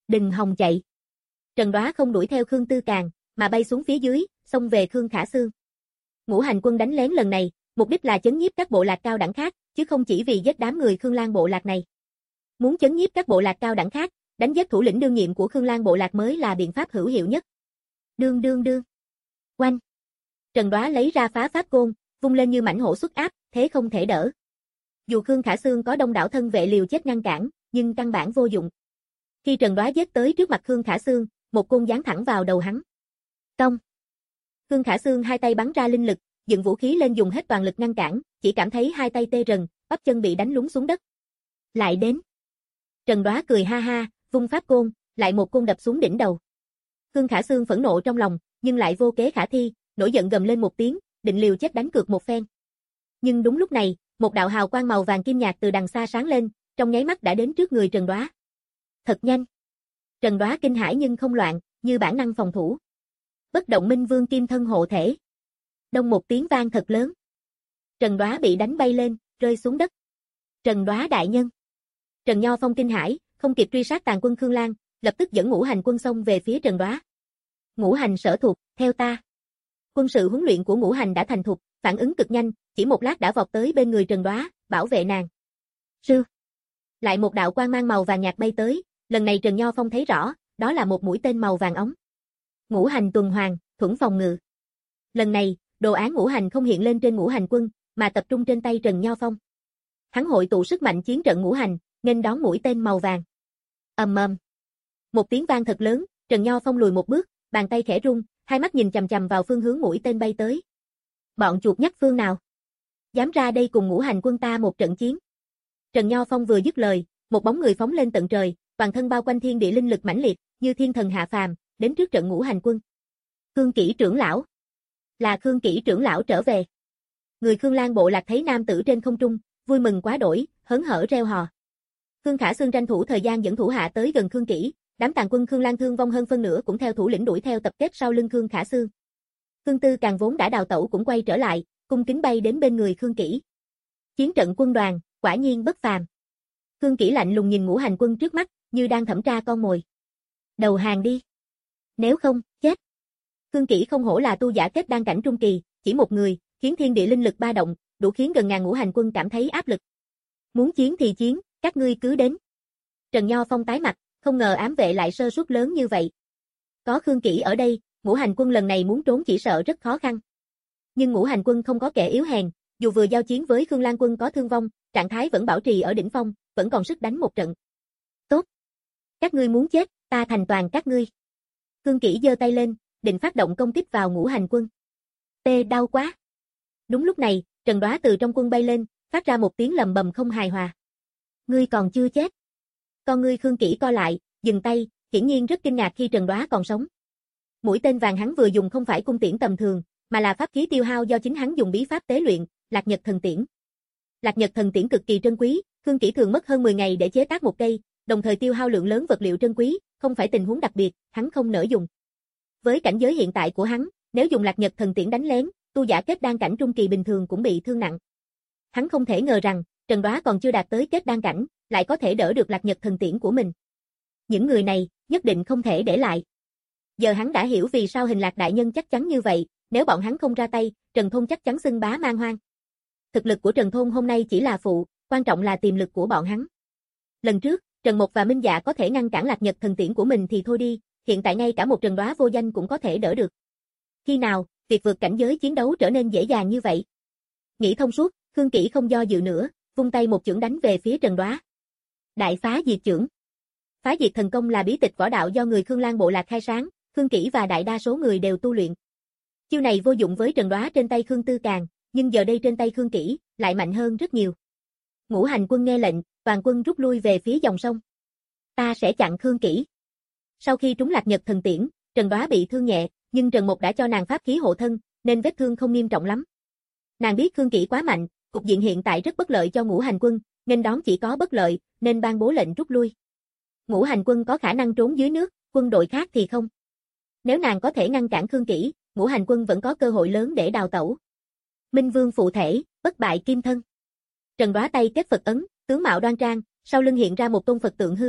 Đừng hòng chạy. Trần Đoá không đuổi theo Khương Tư Càn, mà bay xuống phía dưới, xông về Khương Khả Xương. Ngũ hành quân đánh lén lần này, mục đích là chấn nhiếp các bộ lạc cao đẳng khác, chứ không chỉ vì giết đám người Khương Lang bộ lạc này. Muốn chấn nhiếp các bộ lạc cao đẳng khác, đánh giết thủ lĩnh đương nhiệm của Khương Lang bộ lạc mới là biện pháp hữu hiệu nhất. Đương đương đương. Oanh. Trần Đoá lấy ra phá pháp côn, vung lên như mãnh hổ xuất áp, thế không thể đỡ. Dù Khương Khả Xương có đông đảo thân vệ liều chết ngăn cản, nhưng căn bản vô dụng. Khi Trần Đoá giết tới trước mặt Khương Khả Xương, một côn giáng thẳng vào đầu hắn. Công. Khương Khả Xương hai tay bắn ra linh lực, dựng vũ khí lên dùng hết toàn lực ngăn cản, chỉ cảm thấy hai tay tê rần, bắp chân bị đánh lún xuống đất. Lại đến. Trần Đoá cười ha ha, vung pháp côn, lại một côn đập xuống đỉnh đầu. Khương Khả Xương phẫn nộ trong lòng, nhưng lại vô kế khả thi, nổi giận gầm lên một tiếng, định liều chết đánh cược một phen. Nhưng đúng lúc này, một đạo hào quang màu vàng kim nhạt từ đằng xa sáng lên, trong nháy mắt đã đến trước người Trần Đoá. Thật nhanh. Trần Đoá kinh hãi nhưng không loạn, như bản năng phòng thủ. Bất động minh vương kim thân hộ thể. Đông một tiếng vang thật lớn. Trần Đoá bị đánh bay lên, rơi xuống đất. Trần Đoá đại nhân. Trần Nho Phong kinh hãi, không kịp truy sát tàn quân Khương Lang, lập tức dẫn ngũ hành quân xông về phía Trần Đoá. Ngũ hành sở thuộc, theo ta. Quân sự huấn luyện của ngũ hành đã thành thục, phản ứng cực nhanh, chỉ một lát đã vọt tới bên người Trần Đoá, bảo vệ nàng. Sư. Lại một đạo quang mang màu vàng nhạt bay tới, lần này Trần Nho Phong thấy rõ, đó là một mũi tên màu vàng óng. Ngũ hành tuần hoàn, thuẫn phòng ngự. Lần này, đồ án ngũ hành không hiện lên trên ngũ hành quân, mà tập trung trên tay Trần Nho Phong. Hắn hội tụ sức mạnh chiến trận ngũ hành, nên đón mũi tên màu vàng. Ầm ầm. Một tiếng vang thật lớn, Trần Nho Phong lùi một bước, bàn tay khẽ rung, hai mắt nhìn chằm chằm vào phương hướng mũi tên bay tới. Bọn chuột nhắt phương nào? Dám ra đây cùng ngũ hành quân ta một trận chiến. Trần Nho Phong vừa dứt lời, một bóng người phóng lên tận trời, toàn thân bao quanh thiên địa linh lực mãnh liệt, như thiên thần hạ phàm, đến trước trận ngũ hành quân. Khương Kỷ trưởng lão. Là Khương Kỷ trưởng lão trở về. Người Khương Lang bộ lạc thấy nam tử trên không trung, vui mừng quá đổi, hớn hở reo hò. Khương Khả Xương tranh thủ thời gian dẫn thủ hạ tới gần Khương Kỷ, đám tàn quân Khương Lang thương vong hơn phân nửa cũng theo thủ lĩnh đuổi theo tập kết sau lưng Khương Khả Xương. Khương Tư Càn vốn đã đào tẩu cũng quay trở lại, cung kính bay đến bên người Khương Kỷ. Chiến trận quân đoàn, quả nhiên bất phàm. Khương Kỷ lạnh lùng nhìn ngũ hành quân trước mắt, như đang thẩm tra con mồi. Đầu hàng đi. Nếu không, chết. Khương Kỷ không hổ là tu giả kết đan cảnh trung kỳ, chỉ một người, khiến thiên địa linh lực ba động, đủ khiến gần ngàn ngũ hành quân cảm thấy áp lực. Muốn chiến thì chiến, các ngươi cứ đến. Trần Nho Phong tái mặt, không ngờ ám vệ lại sơ suất lớn như vậy. Có Khương Kỷ ở đây, ngũ hành quân lần này muốn trốn chỉ sợ rất khó khăn. Nhưng ngũ hành quân không có kẻ yếu hèn, dù vừa giao chiến với Khương Lang quân có thương vong, trạng thái vẫn bảo trì ở đỉnh phong, vẫn còn sức đánh một trận. Tốt. Các ngươi muốn chết, ta thành toàn các ngươi. Khương Kỷ giơ tay lên, định phát động công kích vào ngũ hành quân. Tê đau quá. Đúng lúc này, Trần Đoá từ trong quân bay lên, phát ra một tiếng lầm bầm không hài hòa. Ngươi còn chưa chết. Con ngươi Khương Kỷ co lại, dừng tay, hiển nhiên rất kinh ngạc khi Trần Đoá còn sống. Mũi tên vàng hắn vừa dùng không phải cung tiễn tầm thường, mà là pháp khí tiêu hao do chính hắn dùng bí pháp tế luyện, Lạc Nhật thần tiễn. Lạc Nhật thần tiễn cực kỳ trân quý, Khương Kỷ thường mất hơn mười ngày để chế tác một cây, đồng thời tiêu hao lượng lớn vật liệu trân quý, không phải tình huống đặc biệt, hắn không nỡ dùng. Với cảnh giới hiện tại của hắn, nếu dùng Lạc Nhật thần tiễn đánh lén, tu giả kết đan cảnh trung kỳ bình thường cũng bị thương nặng. Hắn không thể ngờ rằng, Trần Đoá còn chưa đạt tới kết đan cảnh, lại có thể đỡ được Lạc Nhật thần tiễn của mình. Những người này, nhất định không thể để lại. Giờ hắn đã hiểu vì sao Hình Lạc đại nhân chắc chắn như vậy, nếu bọn hắn không ra tay, Trần Thôn chắc chắn xưng bá man hoang. Thực lực của Trần Thôn hôm nay chỉ là phụ, quan trọng là tiềm lực của bọn hắn. Lần trước, Trần Mộc và Minh Dạ có thể ngăn cản Lạc Nhật thần tiễn của mình thì thôi đi, hiện tại ngay cả một Trần Đoá vô danh cũng có thể đỡ được. Khi nào, việc vượt cảnh giới chiến đấu trở nên dễ dàng như vậy? Nghĩ thông suốt, Khương Kỷ không do dự nữa, vung tay một chưởng đánh về phía Trần Đoá. Đại phá diệt chưởng. Phá diệt thần công là bí tịch võ đạo do người Khương Lang bộ lạc khai sáng, Khương Kỷ và đại đa số người đều tu luyện. Chiêu này vô dụng với Trần Đoá trên tay Khương Tư Càn, nhưng giờ đây trên tay Khương Kỷ lại mạnh hơn rất nhiều. Ngũ hành quân nghe lệnh, toàn quân rút lui về phía dòng sông. Ta sẽ chặn Khương Kỷ. Sau khi trúng Lạc Nhật thần tiễn, Trần Đoá bị thương nhẹ, nhưng Trần Mộc đã cho nàng pháp khí hộ thân, nên vết thương không nghiêm trọng lắm. Nàng biết Khương Kỷ quá mạnh, cục diện hiện tại rất bất lợi cho ngũ hành quân, nên đón chỉ có bất lợi, nên ban bố lệnh rút lui. Ngũ hành quân có khả năng trốn dưới nước, quân đội khác thì không. Nếu nàng có thể ngăn cản Khương Kỷ, ngũ hành quân vẫn có cơ hội lớn để đào tẩu. Minh Vương phụ thể, bất bại kim thân. Trần Đoá tay kết Phật ấn, tướng mạo đoan trang, sau lưng hiện ra một tôn Phật tượng hư ảnh,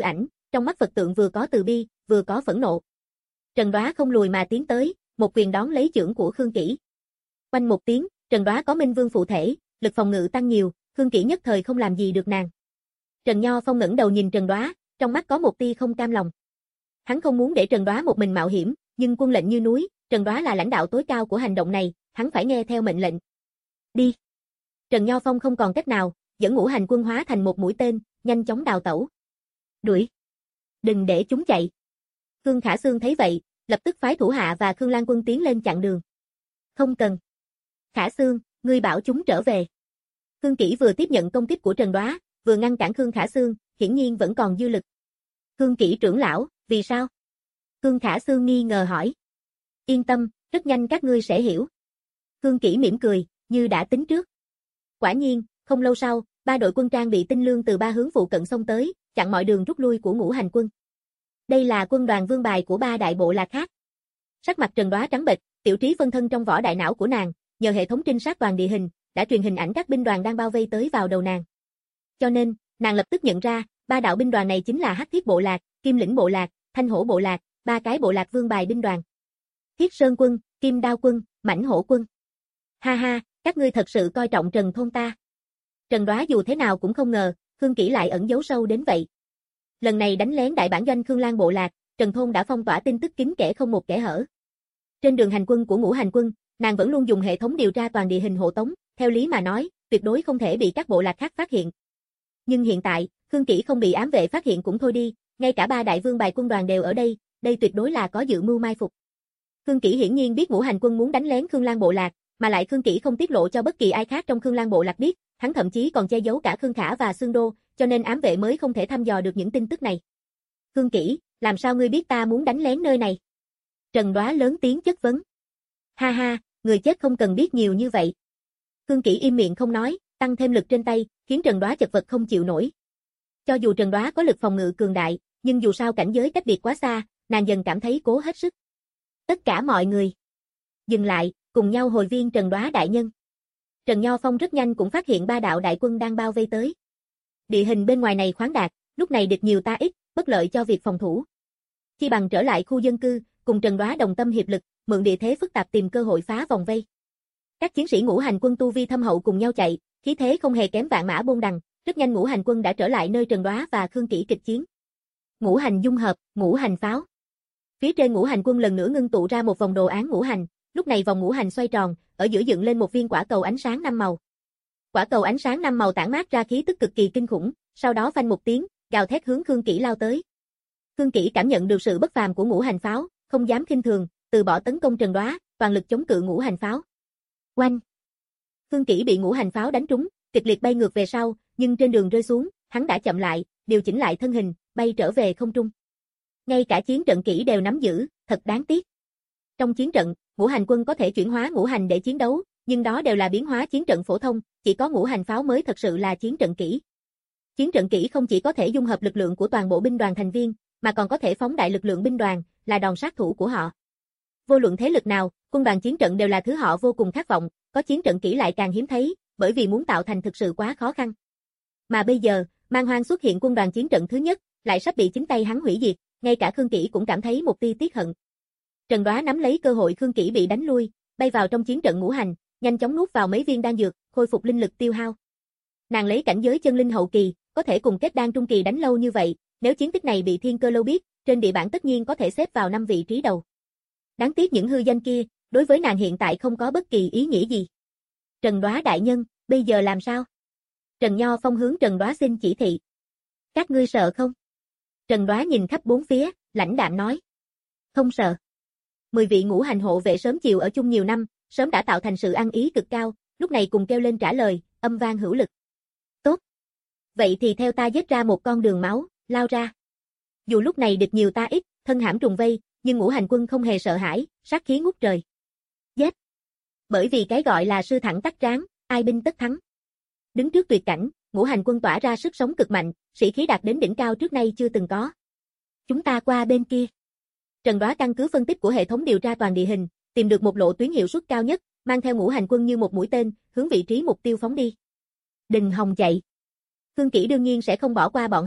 trong mắt Phật tượng vừa có từ bi, vừa có phẫn nộ. Trần Đoá không lùi mà tiến tới, một quyền đón lấy chưởng của Khương Kỷ. Quanh một tiếng, Trần Đoá có Minh Vương phụ thể, lực phòng ngự tăng nhiều, Khương Kỷ nhất thời không làm gì được nàng. Trần Nho Phong ngẩng đầu nhìn Trần Đoá, trong mắt có một tia không cam lòng. Hắn không muốn để Trần Đoá một mình mạo hiểm, nhưng quân lệnh như núi, Trần Đoá là lãnh đạo tối cao của hành động này, hắn phải nghe theo mệnh lệnh. Đi. Trần Nho Phong không còn cách nào, dẫn ngũ hành quân hóa thành một mũi tên, nhanh chóng đào tẩu. Đuổi. Đừng để chúng chạy. Khương Khả Xương thấy vậy, lập tức phái thủ hạ và Khương Lan Quân tiến lên chặn đường. Không cần. Khả Xương, ngươi bảo chúng trở về. Khương Kỷ vừa tiếp nhận công kích của Trần Đoá, vừa ngăn cản Khương Khả Xương, hiển nhiên vẫn còn dư lực. Khương Kỷ trưởng lão, vì sao? Khương Khả Xương nghi ngờ hỏi. Yên tâm, rất nhanh các ngươi sẽ hiểu. Khương Kỷ mỉm cười, như đã tính trước. Quả nhiên, không lâu sau, ba đội quân trang bị tinh lương từ ba hướng phụ cận xông tới, chặn mọi đường rút lui của ngũ hành quân. Đây là quân đoàn vương bài của ba đại bộ lạc khác. Sắc mặt Trần Đoá trắng bệch, tiểu trí phân thân trong vỏ đại não của nàng, nhờ hệ thống trinh sát toàn địa hình, đã truyền hình ảnh các binh đoàn đang bao vây tới vào đầu nàng. Cho nên, nàng lập tức nhận ra, ba đạo binh đoàn này chính là Hắc Thiết bộ lạc, Kim Lĩnh bộ lạc, Thanh Hổ bộ lạc, ba cái bộ lạc vương bài binh đoàn. Thiết Sơn quân, Kim Đao quân, Mãnh Hổ quân. Ha ha, các ngươi thật sự coi trọng Trần thôn ta. Trần Đoá dù thế nào cũng không ngờ, Khương Kỷ lại ẩn giấu sâu đến vậy. Lần này đánh lén đại bản doanh Khương Lan bộ lạc, Trần thôn đã phong tỏa tin tức kín kẽ không một kẽ hở. Trên đường hành quân của ngũ hành quân, nàng vẫn luôn dùng hệ thống điều tra toàn địa hình hộ tống, theo lý mà nói, tuyệt đối không thể bị các bộ lạc khác phát hiện. Nhưng hiện tại, Khương Kỷ không bị ám vệ phát hiện cũng thôi đi, ngay cả ba đại vương bài quân đoàn đều ở đây, đây tuyệt đối là có dự mưu mai phục. Khương Kỷ hiển nhiên biết ngũ hành quân muốn đánh lén Khương Lan bộ lạc, mà lại Khương Kỷ không tiết lộ cho bất kỳ ai khác trong Khương Lan bộ lạc biết, hắn thậm chí còn che giấu cả Khương Khả và Xương Đô, cho nên ám vệ mới không thể thăm dò được những tin tức này. Khương Kỷ, làm sao ngươi biết ta muốn đánh lén nơi này? Trần Đoá lớn tiếng chất vấn. Ha ha, người chết không cần biết nhiều như vậy. Khương Kỷ im miệng không nói, tăng thêm lực trên tay, khiến Trần Đoá chật vật không chịu nổi. Cho dù Trần Đoá có lực phòng ngự cường đại, nhưng dù sao cảnh giới cách biệt quá xa, nàng dần cảm thấy cố hết sức. Tất cả mọi người dừng lại, cùng nhau hồi viên Trần Đoá đại nhân. Trần Nho Phong rất nhanh cũng phát hiện ba đạo đại quân đang bao vây tới. Địa hình bên ngoài này khoáng đạt, lúc này địch nhiều ta ít, bất lợi cho việc phòng thủ. Chi bằng trở lại khu dân cư, cùng Trần Đoá đồng tâm hiệp lực, mượn địa thế phức tạp tìm cơ hội phá vòng vây. Các chiến sĩ ngũ hành quân tu vi thâm hậu cùng nhau chạy, khí thế không hề kém vạn mã bôn đằng, rất nhanh ngũ hành quân đã trở lại nơi Trần Đoá và Khương Kỷ kịch chiến. Ngũ hành dung hợp, ngũ hành pháo. Phía trên ngũ hành quân lần nữa ngưng tụ ra một vòng đồ án ngũ hành, lúc này vòng ngũ hành xoay tròn, ở giữa dựng lên một viên quả cầu ánh sáng năm màu. Quả cầu ánh sáng năm màu tản mát ra khí tức cực kỳ kinh khủng, sau đó phanh một tiếng, gào thét hướng Khương Kỷ lao tới. Khương Kỷ cảm nhận được sự bất phàm của ngũ hành pháo, không dám khinh thường, từ bỏ tấn công Trần Đoá, toàn lực chống cự ngũ hành pháo. Oanh! Khương Kỷ bị ngũ hành pháo đánh trúng, kịch liệt bay ngược về sau, nhưng trên đường rơi xuống, hắn đã chậm lại, điều chỉnh lại thân hình, bay trở về không trung. Ngay cả chiến trận kỹ đều nắm giữ, thật đáng tiếc. Trong chiến trận, ngũ hành quân có thể chuyển hóa ngũ hành để chiến đấu, nhưng đó đều là biến hóa chiến trận phổ thông, chỉ có ngũ hành pháo mới thật sự là chiến trận kỹ. Chiến trận kỹ không chỉ có thể dung hợp lực lượng của toàn bộ binh đoàn thành viên, mà còn có thể phóng đại lực lượng binh đoàn, là đòn sát thủ của họ. Vô luận thế lực nào, quân đoàn chiến trận đều là thứ họ vô cùng khát vọng, có chiến trận kỹ lại càng hiếm thấy, bởi vì muốn tạo thành thực sự quá khó khăn. Mà bây giờ, Man Hoang xuất hiện quân đoàn chiến trận thứ nhất, lại sắp bị chính tay hắn hủy diệt, ngay cả Khương Kỷ cũng cảm thấy một tia tiếc hận. Trần Đoá nắm lấy cơ hội Khương Kỷ bị đánh lui, bay vào trong chiến trận ngũ hành, nhanh chóng nuốt vào mấy viên đan dược, khôi phục linh lực tiêu hao. Nàng lấy cảnh giới chân linh hậu kỳ, có thể cùng kết đan trung kỳ đánh lâu như vậy, nếu chiến tích này bị Thiên Cơ Lâu biết, trên địa bản tất nhiên có thể xếp vào năm vị trí đầu. Đáng tiếc những hư danh kia, đối với nàng hiện tại không có bất kỳ ý nghĩa gì. Trần Đoá đại nhân, bây giờ làm sao? Trần Nho Phong hướng Trần Đoá xin chỉ thị. Các ngươi sợ không? Trần Đoá nhìn khắp bốn phía, lãnh đạm nói. Không sợ. Mười vị ngũ hành hộ vệ sớm chiều ở chung nhiều năm, sớm đã tạo thành sự ăn ý cực cao, lúc này cùng kêu lên trả lời, âm vang hữu lực. Tốt. Vậy thì theo ta giết ra một con đường máu, lao ra. Dù lúc này địch nhiều ta ít, thân hãm trùng vây, nhưng ngũ hành quân không hề sợ hãi, sát khí ngút trời. Giết. Bởi vì cái gọi là sư thẳng tắc tráng, ai binh tất thắng. Đứng trước tuyệt cảnh, ngũ hành quân tỏa ra sức sống cực mạnh, sĩ khí đạt đến đỉnh cao trước nay chưa từng có. Chúng ta qua bên kia. Trần Đoá căn cứ phân tích của hệ thống điều tra toàn địa hình, tìm được một lộ tuyến hiệu suất cao nhất, mang theo ngũ hành quân như một mũi tên, hướng vị trí mục tiêu phóng đi. Đình Hồng chạy. Khương Kỷ đương nhiên sẽ không bỏ qua bọn họ,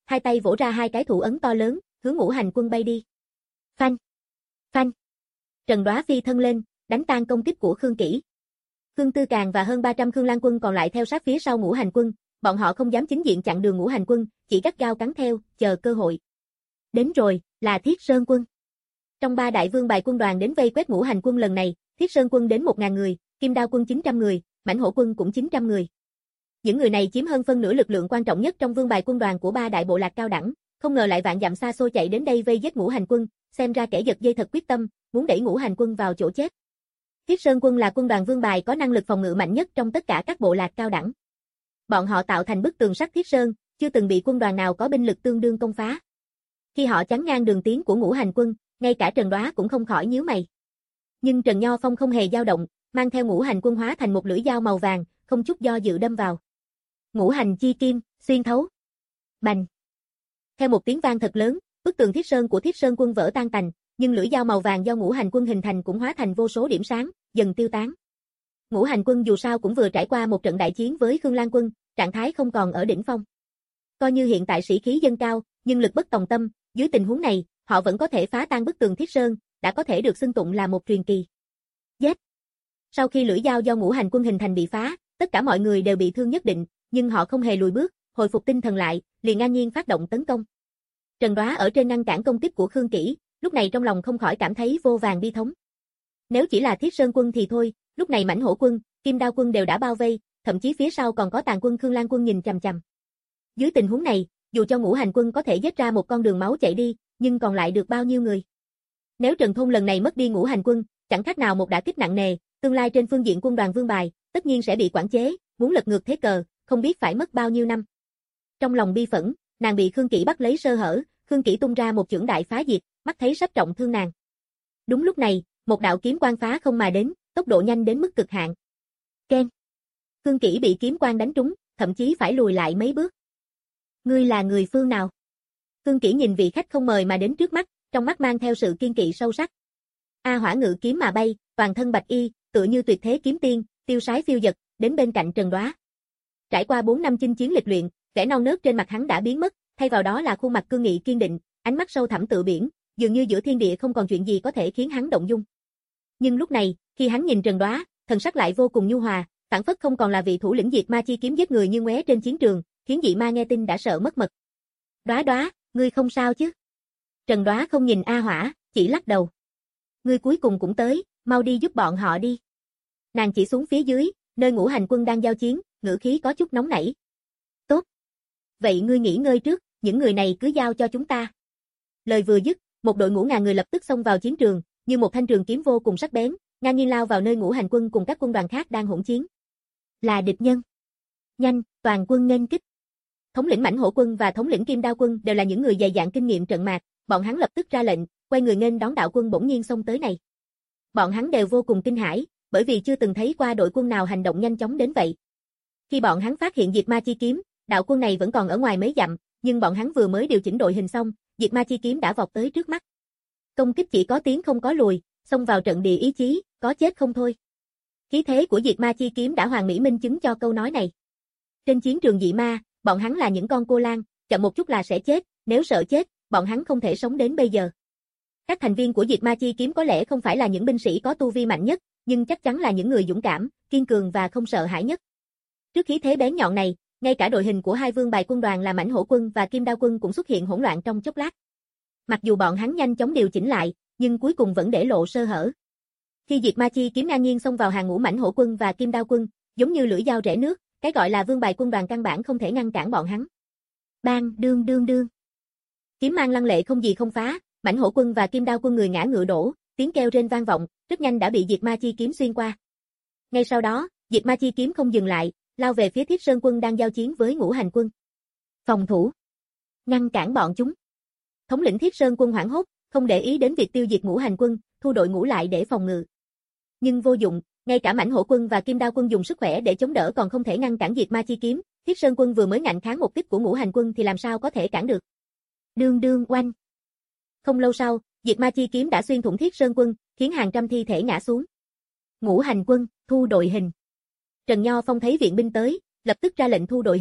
hai tay vỗ ra hai cái thủ ấn to lớn, hướng Ngũ Hành Quân bay đi. Phanh! Phanh! Trần Đoá phi thân lên, đánh tan công kích của Khương Kỷ. Khương Tư Càn và hơn ba trăm Khương Lan quân còn lại theo sát phía sau Ngũ Hành Quân, bọn họ không dám chính diện chặn đường Ngũ Hành Quân, chỉ gắt gao cắn theo, chờ cơ hội. Đến rồi, là Thiết Sơn Quân. Trong ba đại vương bài quân đoàn đến vây quét Ngũ Hành Quân lần này, Thiết Sơn Quân đến một nghìn người, Kim Đao Quân chín trăm người, Mãnh Hổ Quân cũng chín trăm người. Những người này chiếm hơn phân nửa lực lượng quan trọng nhất trong vương bài quân đoàn của ba đại bộ lạc cao đẳng, không ngờ lại vạn dặm xa xôi chạy đến đây vây giết Ngũ Hành Quân, xem ra kẻ giật dây thật quyết tâm, muốn đẩy Ngũ Hành Quân vào chỗ chết. Thiết Sơn Quân là quân đoàn vương bài có năng lực phòng ngự mạnh nhất trong tất cả các bộ lạc cao đẳng. Bọn họ tạo thành bức tường sắt Thiết Sơn, chưa từng bị quân đoàn nào có binh lực tương đương công phá. Khi họ chắn ngang đường tiến của Ngũ Hành Quân, ngay cả Trần Đoá cũng không khỏi nhíu mày. Nhưng Trần Nho Phong không hề dao động, mang theo Ngũ Hành Quân hóa thành một lưỡi dao màu vàng, không chút do dự đâm vào. Ngũ Hành Chi Kim, xuyên thấu. Bành. Theo một tiếng vang thật lớn, bức tường Thiết Sơn của Thiết Sơn Quân vỡ tan tành, nhưng lưỡi dao màu vàng do Ngũ Hành Quân hình thành cũng hóa thành vô số điểm sáng, dần tiêu tán. Ngũ Hành Quân dù sao cũng vừa trải qua một trận đại chiến với Khương Lan Quân, trạng thái không còn ở đỉnh phong. Coi như hiện tại sĩ khí dâng cao, nhưng lực bất tòng tâm, dưới tình huống này, họ vẫn có thể phá tan bức tường Thiết Sơn, đã có thể được xưng tụng là một truyền kỳ. Giết! Sau khi lưỡi dao do Ngũ Hành Quân hình thành bị phá, tất cả mọi người đều bị thương nhất định, nhưng họ không hề lùi bước, hồi phục tinh thần lại, liền ngang nhiên phát động tấn công. Trần Đoá ở trên ngăn cản công kích của Khương Kỷ, lúc này trong lòng không khỏi cảm thấy vô vàn bi thống. Nếu chỉ là Thiết Sơn Quân thì thôi, lúc này Mãnh Hổ Quân, Kim Đao Quân đều đã bao vây, thậm chí phía sau còn có tàn quân Khương Lan Quân nhìn chằm chằm. Dưới tình huống này, dù cho Ngũ Hành Quân có thể giết ra một con đường máu chảy đi, nhưng còn lại được bao nhiêu người? Nếu Trần Thôn lần này mất đi Ngũ Hành Quân, chẳng khác nào một đả kích nặng nề, tương lai trên phương diện quân đoàn vương bài, tất nhiên sẽ bị quản chế, muốn lật ngược thế cờ, không biết phải mất bao nhiêu năm. Trong lòng bi phẫn, nàng bị Khương Kỷ bắt lấy sơ hở, Khương Kỷ tung ra một chưởng đại phá diệt, mắt thấy sắp trọng thương nàng. Đúng lúc này, một đạo kiếm quang phá không mà đến, tốc độ nhanh đến mức cực hạn. Keng. Khương Kỷ bị kiếm quang đánh trúng, thậm chí phải lùi lại mấy bước. Ngươi là người phương nào? Khương Kỷ nhìn vị khách không mời mà đến trước mắt, trong mắt mang theo sự kiên kỵ sâu sắc. A Hỏa ngự kiếm mà bay, toàn thân bạch y, tựa như tuyệt thế kiếm tiên, tiêu sái phiêu dật, đến bên cạnh Trần Đoá. Trải qua bốn năm chinh chiến lịch luyện, vẻ non nớt trên mặt hắn đã biến mất, thay vào đó là khuôn mặt cương nghị kiên định, ánh mắt sâu thẳm tựa biển, dường như giữa thiên địa không còn chuyện gì có thể khiến hắn động dung. Nhưng lúc này, khi hắn nhìn Trần Đoá, thần sắc lại vô cùng nhu hòa, phảng phất không còn là vị thủ lĩnh diệt ma chi kiếm giết người như ngoé trên chiến trường, khiến dị ma nghe tin đã sợ mất mật. Đoá Đoá, ngươi không sao chứ? Trần Đoá không nhìn A Hỏa, chỉ lắc đầu. Ngươi cuối cùng cũng tới, mau đi giúp bọn họ đi. Nàng chỉ xuống phía dưới, nơi Ngũ Hành Quân đang giao chiến, ngữ khí có chút nóng nảy. Tốt. Vậy ngươi nghỉ ngơi trước, những người này cứ giao cho chúng ta. Lời vừa dứt, một đội ngũ ngàn người lập tức xông vào chiến trường, như một thanh trường kiếm vô cùng sắc bén, ngang nhiên lao vào nơi Ngũ Hành Quân cùng các quân đoàn khác đang hỗn chiến. Là địch nhân. Nhanh, toàn quân nghênh kích. Thống lĩnh Mãnh Hổ Quân và thống lĩnh Kim Đao Quân đều là những người dày dạn kinh nghiệm trận mạc, bọn hắn lập tức ra lệnh, quay người nghênh đón đạo quân bỗng nhiên xông tới này. Bọn hắn đều vô cùng kinh hãi, bởi vì chưa từng thấy qua đội quân nào hành động nhanh chóng đến vậy. Khi bọn hắn phát hiện Diệt Ma Chi Kiếm, đạo quân này vẫn còn ở ngoài mấy dặm, nhưng bọn hắn vừa mới điều chỉnh đội hình xong, Diệt Ma Chi Kiếm đã vọt tới trước mắt. Công kích chỉ có tiến không có lùi, xông vào trận địa ý chí, có chết không thôi. Khí thế của Diệt Ma Chi Kiếm đã hoàn mỹ minh chứng cho câu nói này. Trên chiến trường dị ma, bọn hắn là những con cô lang, chậm một chút là sẽ chết, nếu sợ chết, bọn hắn không thể sống đến bây giờ. Các thành viên của Diệt Ma Chi Kiếm có lẽ không phải là những binh sĩ có tu vi mạnh nhất, nhưng chắc chắn là những người dũng cảm, kiên cường và không sợ hãi nhất. Trước khí thế bén nhọn này, ngay cả đội hình của hai vương bài quân đoàn là Mãnh Hổ Quân và Kim Đao Quân cũng xuất hiện hỗn loạn trong chốc lát. Mặc dù bọn hắn nhanh chóng điều chỉnh lại, nhưng cuối cùng vẫn để lộ sơ hở. Khi Diệt Ma Chi Kiếm ngang nhiên xông vào hàng ngũ Mãnh Hổ Quân và Kim Đao Quân, giống như lưỡi dao rẽ nước, cái gọi là vương bài quân đoàn căn bản không thể ngăn cản bọn hắn. Bang, đương đương đương. Kiếm mang lăng lệ không gì không phá, Mãnh Hổ Quân và Kim Đao Quân người ngã ngựa đổ, tiếng kêu rên vang vọng, rất nhanh đã bị Diệt Ma Chi Kiếm xuyên qua. Ngay sau đó, Diệt Ma Chi Kiếm không dừng lại, lao về phía Thiết Sơn Quân đang giao chiến với Ngũ Hành Quân. Phòng thủ, ngăn cản bọn chúng. Thống lĩnh Thiết Sơn Quân hoảng hốt, không để ý đến việc tiêu diệt Ngũ Hành Quân, thu đội ngũ lại để phòng ngự. Nhưng vô dụng, ngay cả Mãnh Hổ Quân và Kim Đao Quân dùng sức khỏe để chống đỡ còn không thể ngăn cản Diệt Ma Chi Kiếm, Thiết Sơn Quân vừa mới ngạnh kháng một kích của Ngũ Hành Quân thì làm sao có thể cản được. Đương đương oanh. Không lâu sau, Diệt Ma Chi Kiếm đã xuyên thủng Thiết Sơn Quân, khiến hàng trăm thi thể ngã xuống. Ngũ Hành Quân, thu đội hình. Trần Nho Phong thấy viện binh tới, lập tức ra lệnh thu đội hình,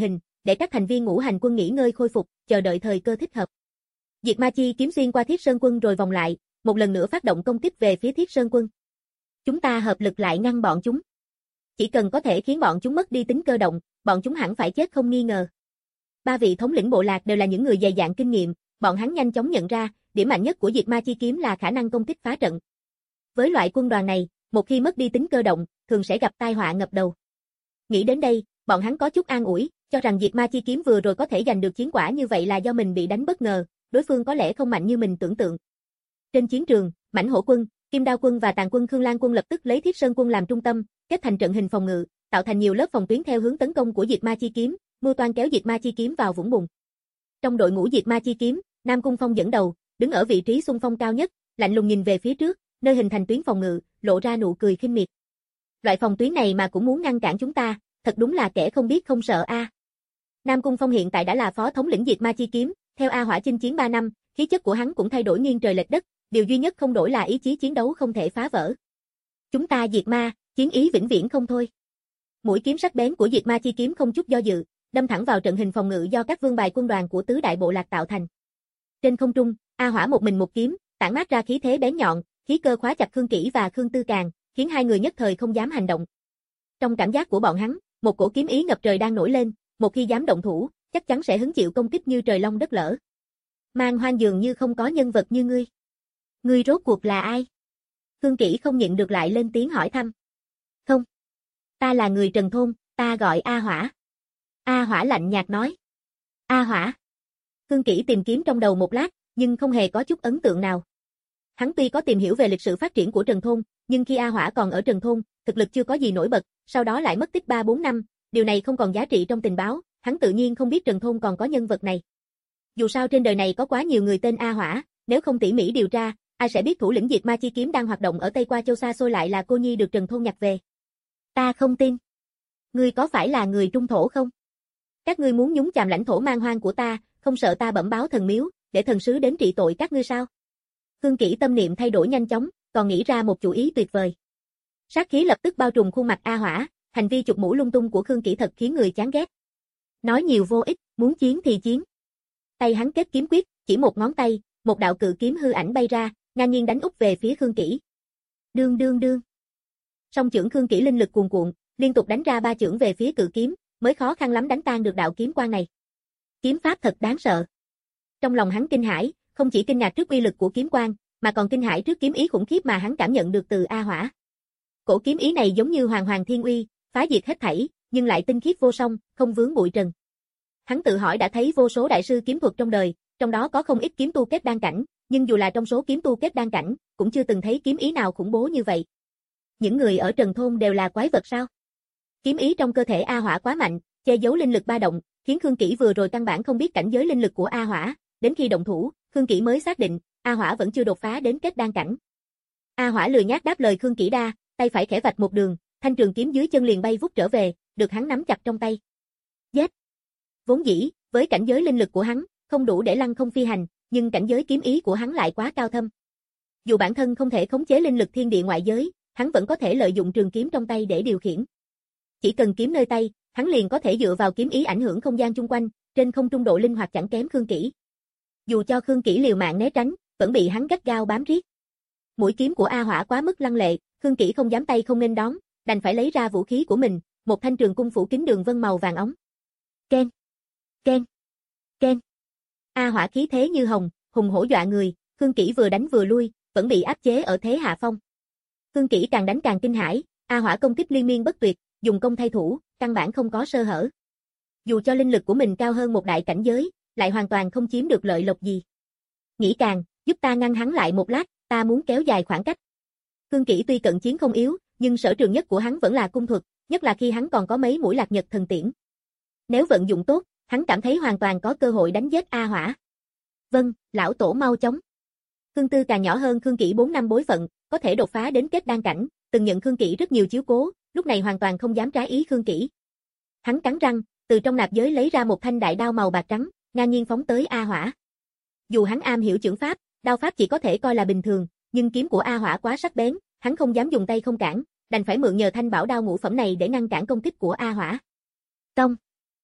để các thành viên ngũ hành quân nghỉ ngơi khôi phục, chờ đợi thời cơ thích hợp. Diệt Ma Chi kiếm xuyên qua Thiết Sơn quân rồi vòng lại, một lần nữa phát động công kích về phía Thiết Sơn quân. Chúng ta hợp lực lại ngăn bọn chúng. Chỉ cần có thể khiến bọn chúng mất đi tính cơ động, bọn chúng hẳn phải chết không nghi ngờ. Ba vị thống lĩnh bộ lạc đều là những người dày dạn kinh nghiệm, bọn hắn nhanh chóng nhận ra, điểm mạnh nhất của Diệt Ma Chi kiếm là khả năng công kích phá trận. Với loại quân đoàn này, một khi mất đi tính cơ động, thường sẽ gặp tai họa ngập đầu. Nghĩ đến đây, bọn hắn có chút an ủi, cho rằng Diệt Ma Chi kiếm vừa rồi có thể giành được chiến quả như vậy là do mình bị đánh bất ngờ, đối phương có lẽ không mạnh như mình tưởng tượng. Trên chiến trường, Mãnh Hổ quân, Kim Đao quân và Tàn quân Khương Lan quân lập tức lấy Thiết Sơn quân làm trung tâm, kết thành trận hình phòng ngự, tạo thành nhiều lớp phòng tuyến theo hướng tấn công của Diệt Ma Chi kiếm, mưu toan kéo Diệt Ma Chi kiếm vào vũng bùn. Trong đội ngũ Diệt Ma Chi kiếm, Nam Cung Phong dẫn đầu, đứng ở vị trí xung phong cao nhất, lạnh lùng nhìn về phía trước, nơi hình thành tuyến phòng ngự, lộ ra nụ cười khinh miệt. Loại phòng tuyến này mà cũng muốn ngăn cản chúng ta, thật đúng là kẻ không biết không sợ a. À. Nam Cung Phong hiện tại đã là phó thống lĩnh Diệt Ma Chi kiếm, theo A Hỏa chinh chiến ba năm, khí chất của hắn cũng thay đổi nghiêng trời lệch đất, điều duy nhất không đổi là ý chí chiến đấu không thể phá vỡ. Chúng ta diệt ma, chiến ý vĩnh viễn không thôi. Mũi kiếm sắc bén của Diệt Ma Chi kiếm không chút do dự, đâm thẳng vào trận hình phòng ngự do các vương bài quân đoàn của tứ đại bộ lạc tạo thành. Trên không trung, A Hỏa một mình một kiếm, tản mát ra khí thế bén nhọn, khí cơ khóa chặt Khương Kỷ và Khương Tư Càn, khiến hai người nhất thời không dám hành động. Trong cảm giác của bọn hắn, một cổ kiếm ý ngập trời đang nổi lên, một khi dám động thủ, chắc chắn sẽ hứng chịu công kích như trời long đất lở. Man Hoang dường như không có nhân vật như ngươi. Ngươi rốt cuộc là ai? Khương Kỷ không nhịn được lại lên tiếng hỏi thăm. Không. Ta là người Trần Thôn, ta gọi A Hỏa. A Hỏa lạnh nhạt nói. A Hỏa. Khương Kỷ tìm kiếm trong đầu một lát, nhưng không hề có chút ấn tượng nào. Hắn tuy có tìm hiểu về lịch sử phát triển của Trần Thôn, nhưng khi A Hỏa còn ở Trần Thôn, thực lực chưa có gì nổi bật, sau đó lại mất tích ba bốn năm, điều này không còn giá trị trong tình báo, hắn tự nhiên không biết Trần Thôn còn có nhân vật này. Dù sao trên đời này có quá nhiều người tên A Hỏa, nếu không tỉ mỉ điều tra, ai sẽ biết thủ lĩnh Diệt Ma Chi kiếm đang hoạt động ở Tây Qua Châu xa xôi lại là cô nhi được Trần Thôn nhặt về. Ta không tin. Ngươi có phải là người Trung Thổ không? Các ngươi muốn nhúng chàm lãnh thổ Man Hoang của ta, không sợ ta bẩm báo thần miếu, để thần sứ đến trị tội các ngươi sao? Khương Kỷ tâm niệm thay đổi nhanh chóng, còn nghĩ ra một chủ ý tuyệt vời. Sát khí lập tức bao trùm khuôn mặt A Hỏa, hành vi chụp mũ lung tung của Khương Kỷ thật khiến người chán ghét. Nói nhiều vô ích, muốn chiến thì chiến. Tay hắn kết kiếm quyết, chỉ một ngón tay, một đạo cự kiếm hư ảnh bay ra, ngang nhiên đánh úp về phía Khương Kỷ. Đương đương đương. Song chưởng Khương Kỷ linh lực cuồn cuộn, liên tục đánh ra ba chưởng về phía cự kiếm, mới khó khăn lắm đánh tan được đạo kiếm quang này. Kiếm pháp thật đáng sợ. Trong lòng hắn kinh hãi, không chỉ kinh ngạc trước uy lực của kiếm quang, mà còn kinh hãi trước kiếm ý khủng khiếp mà hắn cảm nhận được từ A Hỏa. Cổ kiếm ý này giống như hoàng hoàng thiên uy, phá diệt hết thảy, nhưng lại tinh khiết vô song, không vướng bụi trần. Hắn tự hỏi đã thấy vô số đại sư kiếm thuật trong đời, trong đó có không ít kiếm tu kết đan cảnh, nhưng dù là trong số kiếm tu kết đan cảnh, cũng chưa từng thấy kiếm ý nào khủng bố như vậy. Những người ở Trần Thôn đều là quái vật sao? Kiếm ý trong cơ thể A Hỏa quá mạnh, che giấu linh lực ba động, khiến Khương Kỷ vừa rồi căn bản không biết cảnh giới linh lực của A Hỏa, đến khi động thủ, Khương Kỷ mới xác định, A Hỏa vẫn chưa đột phá đến kết đan cảnh. A Hỏa lười nhác đáp lời Khương Kỷ đa, tay phải khẽ vạch một đường, thanh trường kiếm dưới chân liền bay vút trở về, được hắn nắm chặt trong tay. Giết! Vốn dĩ, với cảnh giới linh lực của hắn, không đủ để lăng không phi hành, nhưng cảnh giới kiếm ý của hắn lại quá cao thâm. Dù bản thân không thể khống chế linh lực thiên địa ngoại giới, hắn vẫn có thể lợi dụng trường kiếm trong tay để điều khiển. Chỉ cần kiếm nơi tay, hắn liền có thể dựa vào kiếm ý ảnh hưởng không gian chung quanh, trên không trung độ linh hoạt chẳng kém Khương Kỷ. Dù cho Khương Kỷ liều mạng né tránh, vẫn bị hắn gắt gao bám riết. Mũi kiếm của A Hỏa quá mức lăng lệ, Khương Kỷ không dám tay không nghênh đón, đành phải lấy ra vũ khí của mình, một thanh trường cung phủ kín đường vân màu vàng óng. Ken, ken, ken. A Hỏa khí thế như hồng, hùng hổ dọa người, Khương Kỷ vừa đánh vừa lui, vẫn bị áp chế ở thế hạ phong. Khương Kỷ càng đánh càng kinh hãi, A Hỏa công kích liên miên bất tuyệt, dùng công thay thủ, căn bản không có sơ hở. Dù cho linh lực của mình cao hơn một đại cảnh giới, lại hoàn toàn không chiếm được lợi lộc gì. Nghĩ càng, giúp ta ngăn hắn lại một lát, ta muốn kéo dài khoảng cách. Khương Kỷ tuy cận chiến không yếu, nhưng sở trường nhất của hắn vẫn là cung thuật, nhất là khi hắn còn có mấy mũi lạc nhật thần tiễn. Nếu vận dụng tốt, hắn cảm thấy hoàn toàn có cơ hội đánh giết A Hỏa. Vâng, lão tổ mau chóng. Khương Tư càng nhỏ hơn Khương Kỷ bốn năm bối phận, có thể đột phá đến kết đan cảnh, từng nhận Khương Kỷ rất nhiều chiếu cố, lúc này hoàn toàn không dám trái ý Khương Kỷ. Hắn cắn răng, từ trong nạp giới lấy ra một thanh đại đao màu bạc trắng, ngang nhiên phóng tới A Hỏa. Dù hắn am hiểu chưởng pháp, đao pháp chỉ có thể coi là bình thường, nhưng kiếm của A Hỏa quá sắc bén, hắn không dám dùng tay không cản, đành phải mượn nhờ thanh bảo đao ngũ phẩm này để ngăn cản công kích của A Hỏa. Công.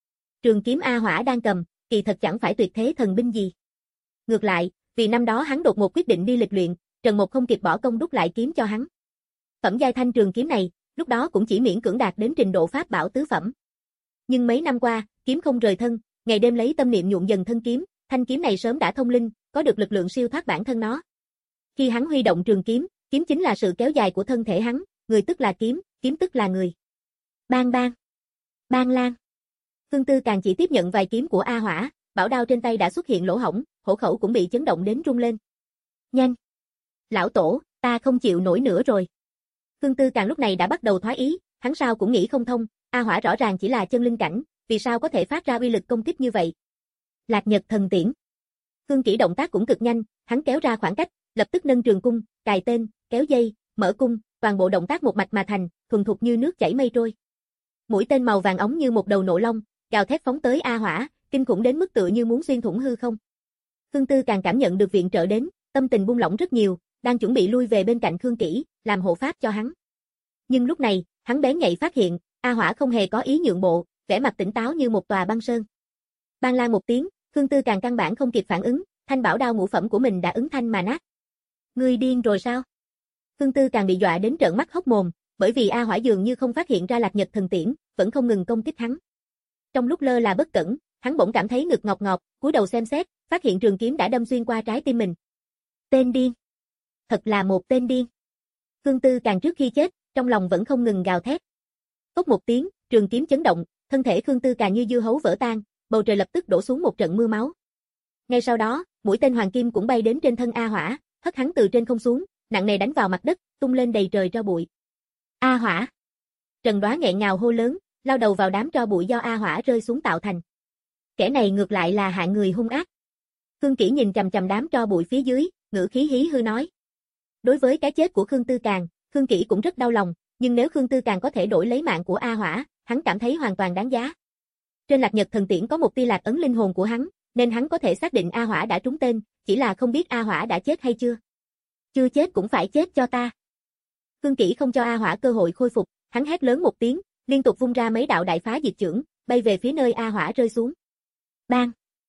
Trường kiếm A Hỏa đang cầm, kỳ thật chẳng phải tuyệt thế thần binh gì. Ngược lại, vì năm đó hắn đột ngột quyết định đi lịch luyện, Trần Mộc không kịp bỏ công đúc lại kiếm cho hắn. Phẩm giai thanh trường kiếm này, lúc đó cũng chỉ miễn cưỡng đạt đến trình độ pháp bảo tứ phẩm. Nhưng mấy năm qua, kiếm không rời thân, ngày đêm lấy tâm niệm nhuộm dần thân kiếm, thanh kiếm này sớm đã thông linh, có được lực lượng siêu thoát bản thân nó. Khi hắn huy động trường kiếm, kiếm chính là sự kéo dài của thân thể hắn, người tức là kiếm, kiếm tức là người. Bang bang, bang lang. Khương Tư càng chỉ tiếp nhận vài kiếm của A Hỏa, bảo đao trên tay đã xuất hiện lỗ hổng, hổ khẩu cũng bị chấn động đến rung lên. Nhanh! Lão tổ, ta không chịu nổi nữa rồi. Khương Tư càng lúc này đã bắt đầu thoái ý, hắn sao cũng nghĩ không thông, A Hỏa rõ ràng chỉ là chân linh cảnh, vì sao có thể phát ra uy lực công kích như vậy? Lạc Nhật thần tiễn. Khương Kỷ động tác cũng cực nhanh, hắn kéo ra khoảng cách, lập tức nâng trường cung, cài tên, kéo dây, mở cung, toàn bộ động tác một mạch mà thành, thuần thục như nước chảy mây trôi. Mũi tên màu vàng óng như một đầu nộ long, gào thét phóng tới A Hỏa, kinh khủng đến mức tựa như muốn xuyên thủng hư không. Khương Tư càng cảm nhận được viện trợ đến, tâm tình buông lỏng rất nhiều, đang chuẩn bị lui về bên cạnh Khương Kỷ, làm hộ pháp cho hắn. Nhưng lúc này, hắn bén nhạy phát hiện, A Hỏa không hề có ý nhượng bộ, vẻ mặt tỉnh táo như một tòa băng sơn. Bang lang một tiếng, Khương Tư càng căn bản không kịp phản ứng, thanh bảo đao ngũ phẩm của mình đã ứng thanh mà nát. Ngươi điên rồi sao? Khương Tư càng bị dọa đến trợn mắt hốc mồm, bởi vì A Hỏa dường như không phát hiện ra Lạc Nhật thần tiễn, vẫn không ngừng công kích hắn. Trong lúc lơ là bất cẩn, hắn bỗng cảm thấy ngực ngọt ngọt, cúi đầu xem xét, phát hiện trường kiếm đã đâm xuyên qua trái tim mình. Tên điên! Thật là một tên điên! Khương Tư càng trước khi chết, trong lòng vẫn không ngừng gào thét. Cốc một tiếng, trường kiếm chấn động, thân thể Khương Tư càng như dưa hấu vỡ tan, bầu trời lập tức đổ xuống một trận mưa máu. Ngay sau đó, mũi tên hoàng kim cũng bay đến trên thân A Hỏa, hất hắn từ trên không xuống, nặng nề đánh vào mặt đất, tung lên đầy trời tro bụi. A Hỏa! Trần Đoá nghẹn ngào hô lớn, lao đầu vào đám tro bụi do A Hỏa rơi xuống tạo thành. Kẻ này ngược lại là hạng người hung ác. Khương Kỷ nhìn chằm chằm đám tro bụi phía dưới, ngữ khí hí hư nói. Đối với cái chết của Khương Tư Càng, Khương Kỷ cũng rất đau lòng, nhưng nếu Khương Tư Càng có thể đổi lấy mạng của A Hỏa, hắn cảm thấy hoàn toàn đáng giá. Trên Lạc Nhật thần tiễn có một tia lạc ấn linh hồn của hắn, nên hắn có thể xác định A Hỏa đã trúng tên, chỉ là không biết A Hỏa đã chết hay chưa. Chưa chết cũng phải chết cho ta. Khương Kỷ không cho A Hỏa cơ hội khôi phục, hắn hét lớn một tiếng, liên tục vung ra mấy đạo đại phá diệt chưởng, bay về phía nơi A Hỏa rơi xuống. Bang!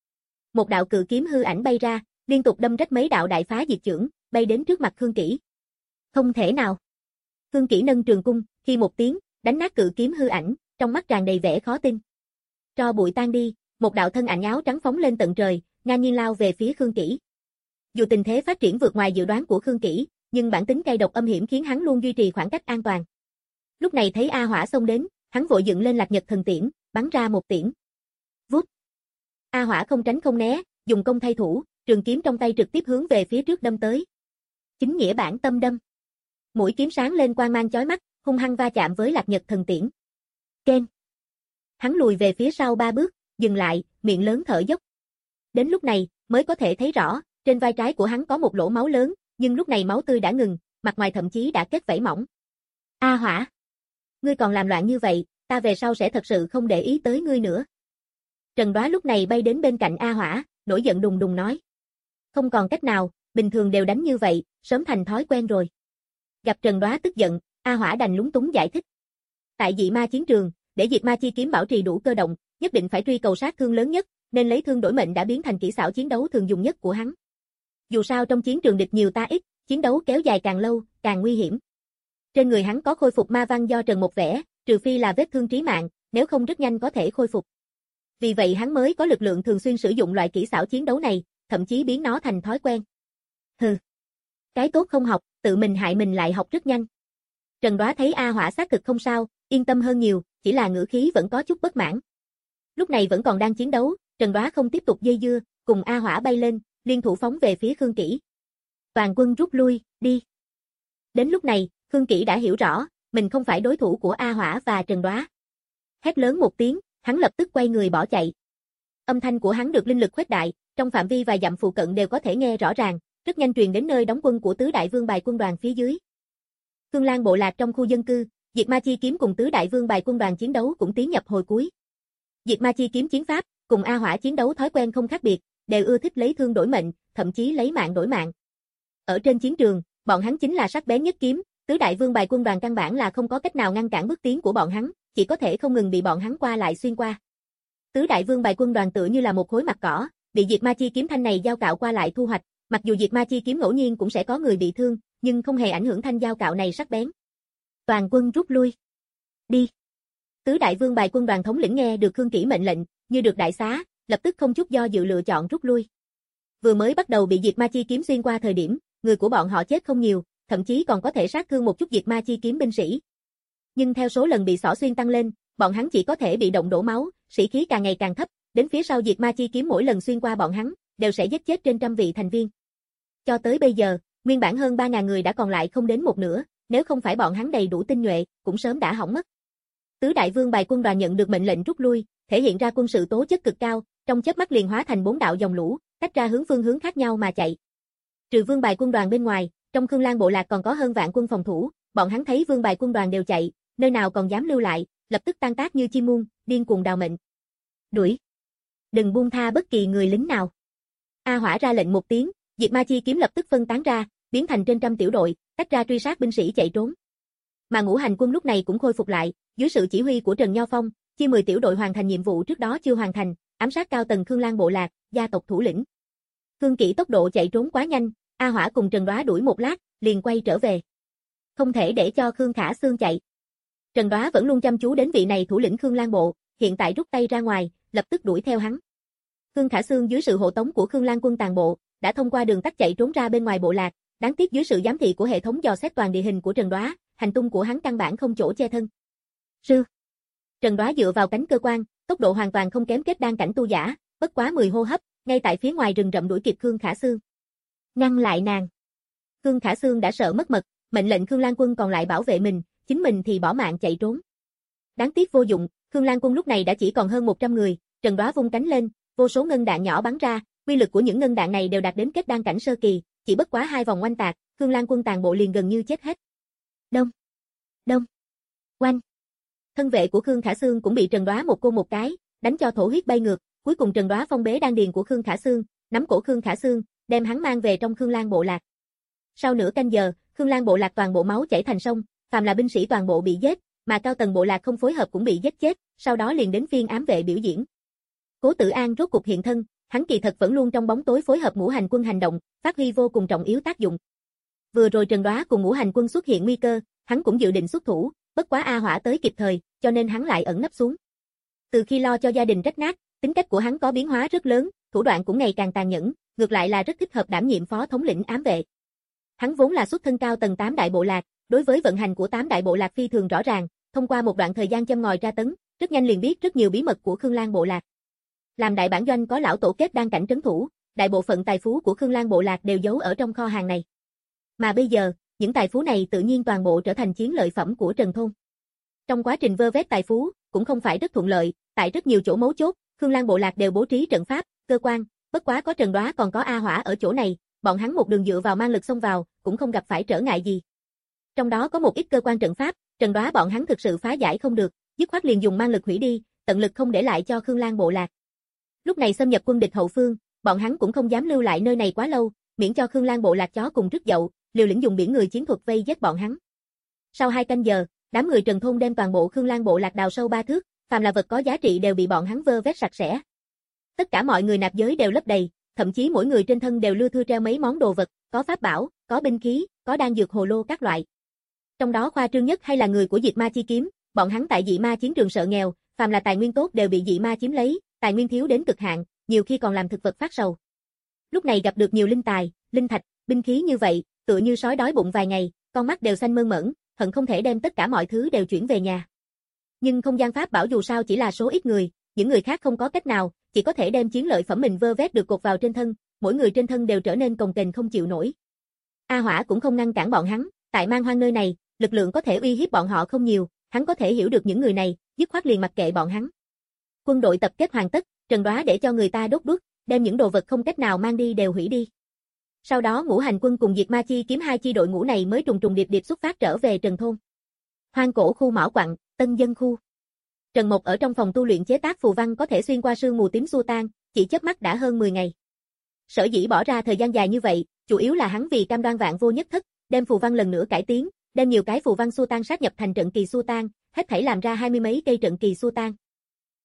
Một đạo cự kiếm hư ảnh bay ra, liên tục đâm rách mấy đạo đại phá diệt chưởng, bay đến trước mặt Khương Kỷ. Không thể nào! Khương Kỷ nâng trường cung, khi một tiếng, đánh nát cự kiếm hư ảnh, trong mắt tràn đầy vẻ khó tin. Tro bụi tan đi, một đạo thân ảnh áo trắng phóng lên tận trời, ngang nhiên lao về phía Khương Kỷ. Dù tình thế phát triển vượt ngoài dự đoán của Khương Kỷ, nhưng bản tính cay độc âm hiểm khiến hắn luôn duy trì khoảng cách an toàn. Lúc này thấy A Hỏa xông đến, hắn vội dựng lên Lạc Nhật thần tiễn, bắn ra một tiễn. Vút. A Hỏa không tránh không né, dùng công thay thủ, trường kiếm trong tay trực tiếp hướng về phía trước đâm tới. Chính nghĩa bản tâm đâm. Mũi kiếm sáng lên quang mang chói mắt, hung hăng va chạm với Lạc Nhật thần tiễn. Keng. Hắn lùi về phía sau ba bước, dừng lại, miệng lớn thở dốc. Đến lúc này, mới có thể thấy rõ, trên vai trái của hắn có một lỗ máu lớn, nhưng lúc này máu tươi đã ngừng, mặt ngoài thậm chí đã kết vảy mỏng. A Hỏa! Ngươi còn làm loạn như vậy, ta về sau sẽ thật sự không để ý tới ngươi nữa. Trần Đoá lúc này bay đến bên cạnh A Hỏa, nổi giận đùng đùng nói. Không còn cách nào, bình thường đều đánh như vậy, sớm thành thói quen rồi. Gặp Trần Đoá tức giận, A Hỏa đành lúng túng giải thích. Tại dị ma chiến trường, để diệt ma chi kiếm bảo trì đủ cơ động, nhất định phải truy cầu sát thương lớn nhất, nên lấy thương đổi mệnh đã biến thành kỹ xảo chiến đấu thường dùng nhất của hắn. Dù sao trong chiến trường địch nhiều ta ít, chiến đấu kéo dài càng lâu, càng nguy hiểm. Trên người hắn có khôi phục ma văn do Trần Mộc vẽ, trừ phi là vết thương trí mạng, nếu không rất nhanh có thể khôi phục. Vì vậy hắn mới có lực lượng thường xuyên sử dụng loại kỹ xảo chiến đấu này, thậm chí biến nó thành thói quen. Hừ. Cái tốt không học, tự mình hại mình lại học rất nhanh. Trần Đoá thấy A Hỏa xác thực không sao, yên tâm hơn nhiều, chỉ là ngữ khí vẫn có chút bất mãn. Lúc này vẫn còn đang chiến đấu, Trần Đoá không tiếp tục dây dưa, cùng A Hỏa bay lên, liên thủ phóng về phía Khương Kỷ. Toàn quân rút lui, đi. Đến lúc này, Khương Kỷ đã hiểu rõ, mình không phải đối thủ của A Hỏa và Trần Đoá. Hét lớn một tiếng, hắn lập tức quay người bỏ chạy. Âm thanh của hắn được linh lực khuếch đại, trong phạm vi vài dặm phụ cận đều có thể nghe rõ ràng, rất nhanh truyền đến nơi đóng quân của tứ đại vương bài quân đoàn phía dưới. Khương Lan bộ lạc trong khu dân cư, Diệt Ma Chi kiếm cùng tứ đại vương bài quân đoàn chiến đấu cũng tiến nhập hồi cuối. Diệt Ma Chi kiếm chiến pháp, cùng A Hỏa chiến đấu thói quen không khác biệt, đều ưa thích lấy thương đổi mệnh, thậm chí lấy mạng đổi mạng. Ở trên chiến trường, bọn hắn chính là sắc bén nhất kiếm, tứ đại vương bài quân đoàn căn bản là không có cách nào ngăn cản bước tiến của bọn hắn, chỉ có thể không ngừng bị bọn hắn qua lại xuyên qua. Tứ đại vương bài quân đoàn tựa như là một khối mặt cỏ, bị diệt ma chi kiếm thanh này dao cạo qua lại thu hoạch, mặc dù diệt ma chi kiếm ngẫu nhiên cũng sẽ có người bị thương, nhưng không hề ảnh hưởng thanh dao cạo này sắc bén. Toàn quân rút lui. Đi. Tứ đại vương bài quân đoàn thống lĩnh nghe được Khương Kỷ mệnh lệnh, như được đại xá, lập tức không chút do dự lựa chọn rút lui. Vừa mới bắt đầu bị diệt ma chi kiếm xuyên qua thời điểm, người của bọn họ chết không nhiều, thậm chí còn có thể sát thương một chút diệt ma chi kiếm binh sĩ. Nhưng theo số lần bị xỏ xuyên tăng lên, bọn hắn chỉ có thể bị động đổ máu, sĩ khí càng ngày càng thấp, đến phía sau diệt ma chi kiếm mỗi lần xuyên qua bọn hắn, đều sẽ giết chết trên trăm vị thành viên. Cho tới bây giờ, nguyên bản hơn ba ngàn người đã còn lại không đến một nửa, nếu không phải bọn hắn đầy đủ tinh nhuệ, cũng sớm đã hỏng mất. Tứ đại vương bài quân đoàn nhận được mệnh lệnh rút lui, thể hiện ra quân sự tố chất cực cao, trong chớp mắt liền hóa thành bốn đạo dòng lũ, tách ra hướng phương hướng khác nhau mà chạy. Trừ vương bài quân đoàn bên ngoài, trong Khương Lang bộ lạc còn có hơn vạn quân phòng thủ, bọn hắn thấy vương bài quân đoàn đều chạy, nơi nào còn dám lưu lại, lập tức tan tác như chim muôn, điên cuồng đào mệnh. Đuổi! Đừng buông tha bất kỳ người lính nào. A Hỏa ra lệnh một tiếng, diệt ma chi kiếm lập tức phân tán ra, biến thành trên trăm tiểu đội, tách ra truy sát binh sĩ chạy trốn. Mà Ngũ Hành quân lúc này cũng khôi phục lại, dưới sự chỉ huy của Trần Nho Phong, chia mười tiểu đội hoàn thành nhiệm vụ trước đó chưa hoàn thành, ám sát cao tầng Khương Lang bộ lạc, gia tộc thủ lĩnh. Khương Kỷ tốc độ chạy trốn quá nhanh, A Hỏa cùng Trần Đoá đuổi một lát, liền quay trở về. Không thể để cho Khương Khả Xương chạy. Trần Đoá vẫn luôn chăm chú đến vị này thủ lĩnh Khương Lang bộ, hiện tại rút tay ra ngoài, lập tức đuổi theo hắn. Khương Khả Xương dưới sự hộ tống của Khương Lang quân toàn bộ, đã thông qua đường tắt chạy trốn ra bên ngoài bộ lạc, đáng tiếc dưới sự giám thị của hệ thống dò xét toàn địa hình của Trần Đoá, hành tung của hắn căn bản không chỗ che thân. Sư. Trần Đoá dựa vào cánh cơ quan, tốc độ hoàn toàn không kém kết đan cảnh tu giả, bất quá mười hô hấp, ngay tại phía ngoài rừng rậm đuổi kịp Khương Khả Xương. Ngăn lại nàng. Khương Khả Xương đã sợ mất mật, mệnh lệnh Khương Lang quân còn lại bảo vệ mình, chính mình thì bỏ mạng chạy trốn. Đáng tiếc vô dụng, Khương Lang quân lúc này đã chỉ còn hơn một trăm người, Trần Đoá vung cánh lên, vô số ngân đạn nhỏ bắn ra, uy lực của những ngân đạn này đều đạt đến kết đan cảnh sơ kỳ, chỉ bất quá hai vòng oanh tạc, Khương Lang quân toàn bộ liền gần như chết hết. Đông, đông, oanh. Thân vệ của Khương Khả Xương cũng bị Trần Đoá một cô một cái, đánh cho thổ huyết bay ngược, cuối cùng Trần Đoá phong bế đan điền của Khương Khả Xương, nắm cổ Khương Khả Xương, đem hắn mang về trong Khương Lang bộ lạc. Sau nửa canh giờ, Khương Lang bộ lạc toàn bộ máu chảy thành sông, phàm là binh sĩ toàn bộ bị giết, mà cao tầng bộ lạc không phối hợp cũng bị giết chết, sau đó liền đến phiên ám vệ biểu diễn. Cố Tử An rốt cục hiện thân, hắn kỳ thật vẫn luôn trong bóng tối phối hợp Ngũ Hành quân hành động, phát huy vô cùng trọng yếu tác dụng. Vừa rồi Trần Đoá cùng Ngũ Hành quân xuất hiện nguy cơ, hắn cũng dự định xuất thủ, bất quá A Hỏa tới kịp thời, cho nên hắn lại ẩn nấp xuống. Từ khi lo cho gia đình rách nát, tính cách của hắn có biến hóa rất lớn, thủ đoạn cũng ngày càng tàn nhẫn, ngược lại là rất thích hợp đảm nhiệm phó thống lĩnh ám vệ. Hắn vốn là xuất thân cao tầng tám đại bộ lạc, đối với vận hành của tám đại bộ lạc phi thường rõ ràng, thông qua một đoạn thời gian châm ngòi tra tấn, rất nhanh liền biết rất nhiều bí mật của Khương Lang bộ lạc. Làm đại bản doanh có lão tổ kết đan cảnh trấn thủ, đại bộ phận tài phú của Khương Lang bộ lạc đều giấu ở trong kho hàng này. Mà bây giờ, những tài phú này tự nhiên toàn bộ trở thành chiến lợi phẩm của Trần thôn. Trong quá trình vơ vét tài phú, cũng không phải rất thuận lợi, tại rất nhiều chỗ mấu chốt, Khương Lang bộ lạc đều bố trí trận pháp, cơ quan, bất quá có Trần Đoá còn có A Hỏa ở chỗ này, bọn hắn một đường dựa vào mang lực xông vào, cũng không gặp phải trở ngại gì. Trong đó có một ít cơ quan trận pháp, Trần Đoá bọn hắn thực sự phá giải không được, dứt khoát liền dùng mang lực hủy đi, tận lực không để lại cho Khương Lang bộ lạc. Lúc này xâm nhập quân địch hậu phương, bọn hắn cũng không dám lưu lại nơi này quá lâu, miễn cho Khương Lang bộ lạc chó cùng rứt dậu, liều lĩnh dùng biển người chiến thuật vây giết bọn hắn. Sau hai canh giờ, đám người Trần thôn đem toàn bộ Khương Lang bộ lạc đào sâu ba thước, phàm là vật có giá trị đều bị bọn hắn vơ vét sạch sẽ. Tất cả mọi người nạp giới đều lấp đầy, thậm chí mỗi người trên thân đều lưa thưa treo mấy món đồ vật, có pháp bảo, có binh khí, có đan dược hồ lô các loại. Trong đó khoa trương nhất hay là người của Diệt Ma chi kiếm, bọn hắn tại dị ma chiến trường sợ nghèo, phàm là tài nguyên tốt đều bị dị ma chiếm lấy, tài nguyên thiếu đến cực hạn, nhiều khi còn làm thực vật phát sầu. Lúc này gặp được nhiều linh tài, linh thạch, binh khí như vậy, tựa như sói đói bụng vài ngày, con mắt đều xanh mơn mởn, hận không thể đem tất cả mọi thứ đều chuyển về nhà. Nhưng không gian pháp bảo dù sao chỉ là số ít người, những người khác không có cách nào, chỉ có thể đem chiến lợi phẩm mình vơ vét được cột vào trên thân, mỗi người trên thân đều trở nên cồng kềnh không chịu nổi. A Hỏa cũng không ngăn cản bọn hắn, tại Man Hoang nơi này, lực lượng có thể uy hiếp bọn họ không nhiều, hắn có thể hiểu được những người này, dứt khoát liền mặc kệ bọn hắn. Quân đội tập kết hoàn tất, Trần Đoá để cho người ta đốt đuốc, đem những đồ vật không cách nào mang đi đều hủy đi. Sau đó Ngũ Hành quân cùng Diệt Ma chi kiếm hai chi đội ngũ này mới trùng trùng điệp điệp xuất phát trở về Trần thôn. Hoang cổ khu mỏ quặng, Tân dân khu. Trần Mộc ở trong phòng tu luyện chế tác phù văn có thể xuyên qua sương mù tím xua tan, chỉ chớp mắt đã hơn mười ngày. Sở dĩ bỏ ra thời gian dài như vậy, chủ yếu là hắn vì cam đoan vạn vô nhất thất, đem phù văn lần nữa cải tiến, đem nhiều cái phù văn xua tan sát nhập thành trận kỳ xua tan, hết thảy làm ra hai mươi mấy cây trận kỳ xua tan.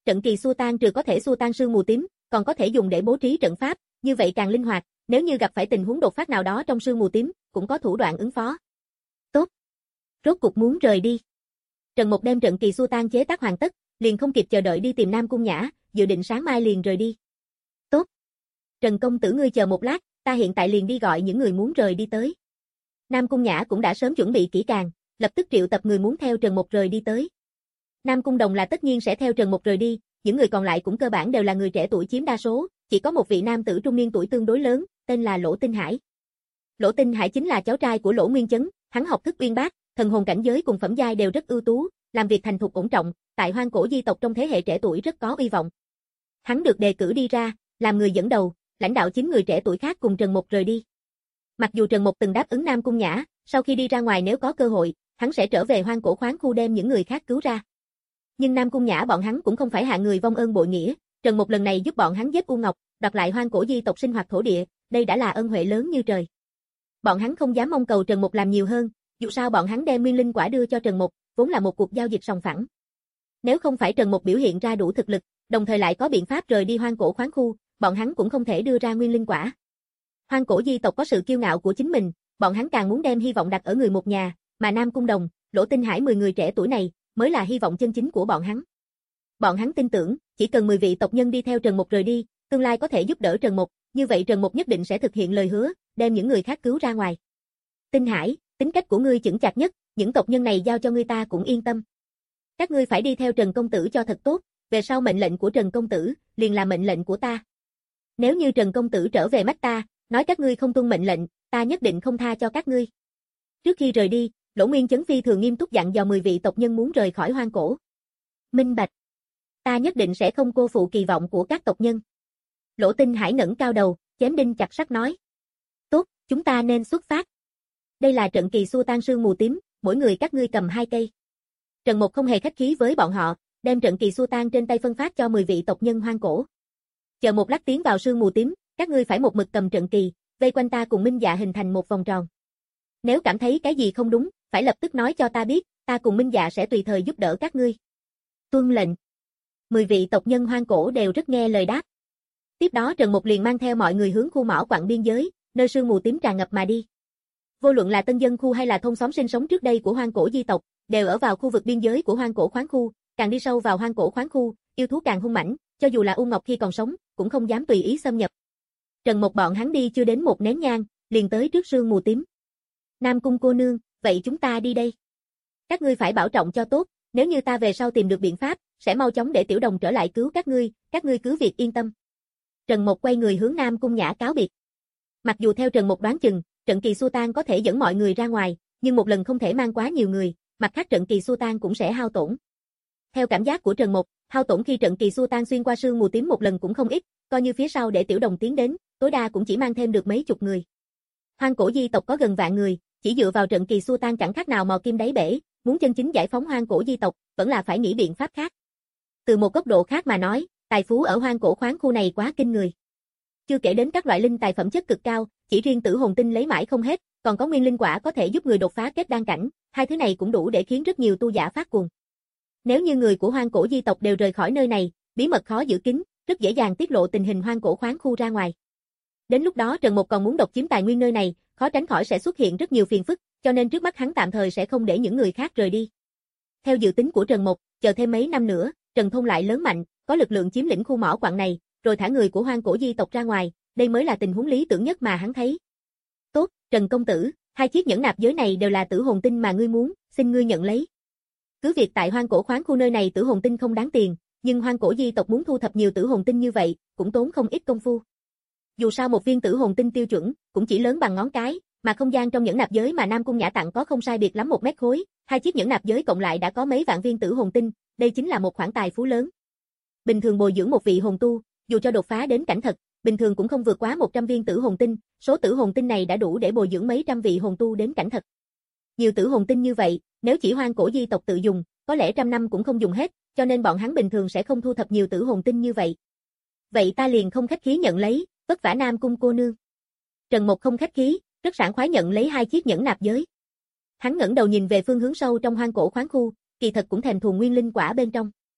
trận kỳ xua tan trừ có thể xua tan sương mù tím, còn có thể dùng để bố trí trận pháp, như vậy càng linh hoạt, nếu như gặp phải tình huống đột phát nào đó trong sương mù tím, cũng có thủ đoạn ứng phó. Tốt. Rốt cục muốn rời đi. Trần Mục đem trận kỳ xua tan chế tác hoàn tất, liền không kịp chờ đợi đi tìm Nam Cung Nhã, dự định sáng mai liền rời đi. Tốt. Trần công tử ngươi chờ một lát, ta hiện tại liền đi gọi những người muốn rời đi tới. Nam Cung Nhã cũng đã sớm chuẩn bị kỹ càng, lập tức triệu tập người muốn theo Trần Mục rời đi tới. Nam Cung Đồng là tất nhiên sẽ theo Trần Mục rời đi, những người còn lại cũng cơ bản đều là người trẻ tuổi chiếm đa số, chỉ có một vị nam tử trung niên tuổi tương đối lớn, tên là Lỗ Tinh Hải. Lỗ Tinh Hải chính là cháu trai của Lỗ Nguyên Chấn, hắn học thức uyên bác, thần hồn cảnh giới cùng phẩm giai đều rất ưu tú, làm việc thành thục ổn trọng, tại hoang cổ di tộc trong thế hệ trẻ tuổi rất có uy vọng. Hắn được đề cử đi ra, làm người dẫn đầu, lãnh đạo chín người trẻ tuổi khác cùng Trần Mục rời đi. Mặc dù Trần Mục từng đáp ứng Nam Cung Nhã, sau khi đi ra ngoài nếu có cơ hội, hắn sẽ trở về hoang cổ khoáng khu đem những người khác cứu ra. Nhưng Nam Cung Nhã bọn hắn cũng không phải hạ người vong ơn bội nghĩa, Trần Mục lần này giúp bọn hắn giết U Ngọc, đoạt lại hoang cổ di tộc sinh hoạt thổ địa, đây đã là ân huệ lớn như trời. Bọn hắn không dám mong cầu Trần Mục làm nhiều hơn, dù sao bọn hắn đem nguyên linh quả đưa cho Trần Mục, vốn là một cuộc giao dịch sòng phẳng. Nếu không phải Trần Mục biểu hiện ra đủ thực lực, đồng thời lại có biện pháp rời đi hoang cổ khoáng khu, bọn hắn cũng không thể đưa ra nguyên linh quả. Hoang cổ di tộc có sự kiêu ngạo của chính mình, bọn hắn càng muốn đem hy vọng đặt ở người một nhà, mà Nam Cung Đồng, Lỗ Tinh Hải mười người trẻ tuổi này mới là hy vọng chân chính của bọn hắn. Bọn hắn tin tưởng, chỉ cần mười vị tộc nhân đi theo Trần Mục rời đi, tương lai có thể giúp đỡ Trần Mục, như vậy Trần Mục nhất định sẽ thực hiện lời hứa, đem những người khác cứu ra ngoài. Tinh Hải, tính cách của ngươi chững chạc nhất, những tộc nhân này giao cho ngươi ta cũng yên tâm. Các ngươi phải đi theo Trần công tử cho thật tốt, về sau mệnh lệnh của Trần công tử liền là mệnh lệnh của ta. Nếu như Trần công tử trở về mắt ta, nói các ngươi không tuân mệnh lệnh, ta nhất định không tha cho các ngươi. Trước khi rời đi, Lỗ Nguyên Chấn phi thường nghiêm túc dặn dò mười vị tộc nhân muốn rời khỏi hoang cổ. Minh bạch. Ta nhất định sẽ không cô phụ kỳ vọng của các tộc nhân. Lỗ Tinh Hải ngẩng cao đầu, chém đinh chặt sắt nói. Tốt, chúng ta nên xuất phát. Đây là trận kỳ xua tan sương mù tím, mỗi người các ngươi cầm hai cây. Trần Mục không hề khách khí với bọn họ, đem trận kỳ xua tan trên tay phân phát cho mười vị tộc nhân hoang cổ. Chờ một lát tiến vào sương mù tím, các ngươi phải một mực cầm trận kỳ, vây quanh ta cùng Minh Dạ hình thành một vòng tròn. Nếu cảm thấy cái gì không đúng, phải lập tức nói cho ta biết, ta cùng Minh Dạ sẽ tùy thời giúp đỡ các ngươi. Tuân lệnh. Mười vị tộc nhân hoang cổ đều rất nghe lời đáp. Tiếp đó Trần Mục liền mang theo mọi người hướng khu mỏ quặng biên giới, nơi sương mù tím tràn ngập mà đi. Vô luận là tân dân khu hay là thôn xóm sinh sống trước đây của hoang cổ di tộc, đều ở vào khu vực biên giới của hoang cổ khoáng khu, càng đi sâu vào hoang cổ khoáng khu, yêu thú càng hung mãnh, cho dù là U Ngọc khi còn sống, cũng không dám tùy ý xâm nhập. Trần Mục bọn hắn đi chưa đến một nén nhang, liền tới trước sương mù tím. Nam Cung cô nương, vậy chúng ta đi đây. Các ngươi phải bảo trọng cho tốt, nếu như ta về sau tìm được biện pháp, sẽ mau chóng để Tiểu Đồng trở lại cứu các ngươi, các ngươi cứ việc yên tâm. Trần Mục quay người hướng Nam Cung Nhã cáo biệt. Mặc dù theo Trần Mục đoán chừng, trận kỳ xua tan có thể dẫn mọi người ra ngoài, nhưng một lần không thể mang quá nhiều người, mặt khác trận kỳ xua tan cũng sẽ hao tổn. Theo cảm giác của Trần Mục, hao tổn khi trận kỳ xua tan xuyên qua sương mù tím một lần cũng không ít, coi như phía sau để Tiểu Đồng tiến đến, tối đa cũng chỉ mang thêm được mấy chục người. Hoang cổ di tộc có gần vạn người, chỉ dựa vào trận kỳ xua tan chẳng khác nào mò kim đáy bể, muốn chân chính giải phóng hoang cổ di tộc, vẫn là phải nghĩ biện pháp khác. Từ một góc độ khác mà nói, tài phú ở hoang cổ khoáng khu này quá kinh người. Chưa kể đến các loại linh tài phẩm chất cực cao, chỉ riêng tử hồn tinh lấy mãi không hết, còn có nguyên linh quả có thể giúp người đột phá kết đan cảnh, hai thứ này cũng đủ để khiến rất nhiều tu giả phát cuồng. Nếu như người của hoang cổ di tộc đều rời khỏi nơi này, bí mật khó giữ kín, rất dễ dàng tiết lộ tình hình hoang cổ khoáng khu ra ngoài. Đến lúc đó Trần Mục còn muốn độc chiếm tài nguyên nơi này, khó tránh khỏi sẽ xuất hiện rất nhiều phiền phức, cho nên trước mắt hắn tạm thời sẽ không để những người khác rời đi. Theo dự tính của Trần Mục, chờ thêm mấy năm nữa, Trần Thôn lại lớn mạnh, có lực lượng chiếm lĩnh khu mỏ quặng này, rồi thả người của hoang cổ di tộc ra ngoài, đây mới là tình huống lý tưởng nhất mà hắn thấy. Tốt, Trần công tử, hai chiếc nhẫn nạp giới này đều là tử hồn tinh mà ngươi muốn, xin ngươi nhận lấy. Cứ việc tại hoang cổ khoáng khu nơi này tử hồn tinh không đáng tiền, nhưng hoang cổ di tộc muốn thu thập nhiều tử hồn tinh như vậy, cũng tốn không ít công phu. Dù sao một viên tử hồn tinh tiêu chuẩn, cũng chỉ lớn bằng ngón cái, mà không gian trong nhẫn nạp giới mà Nam Cung Nhã tặng có không sai biệt lắm một mét khối, hai chiếc nhẫn nạp giới cộng lại đã có mấy vạn viên tử hồn tinh, đây chính là một khoản tài phú lớn. Bình thường bồi dưỡng một vị hồn tu, dù cho đột phá đến cảnh thật, bình thường cũng không vượt quá một trăm viên tử hồn tinh, số tử hồn tinh này đã đủ để bồi dưỡng mấy trăm vị hồn tu đến cảnh thật. Nhiều tử hồn tinh như vậy, nếu chỉ hoang cổ di tộc tự dùng, có lẽ trăm năm cũng không dùng hết, cho nên bọn hắn bình thường sẽ không thu thập nhiều tử hồn tinh như vậy. Vậy ta liền không khách khí nhận lấy, vất vả Nam Cung cô nương. Trần Mục không khách khí, rất sảng khoái nhận lấy hai chiếc nhẫn nạp giới. Hắn ngẩng đầu nhìn về phương hướng sâu trong hoang cổ khoáng khu, kỳ thật cũng thèm thuồng nguyên linh quả bên trong.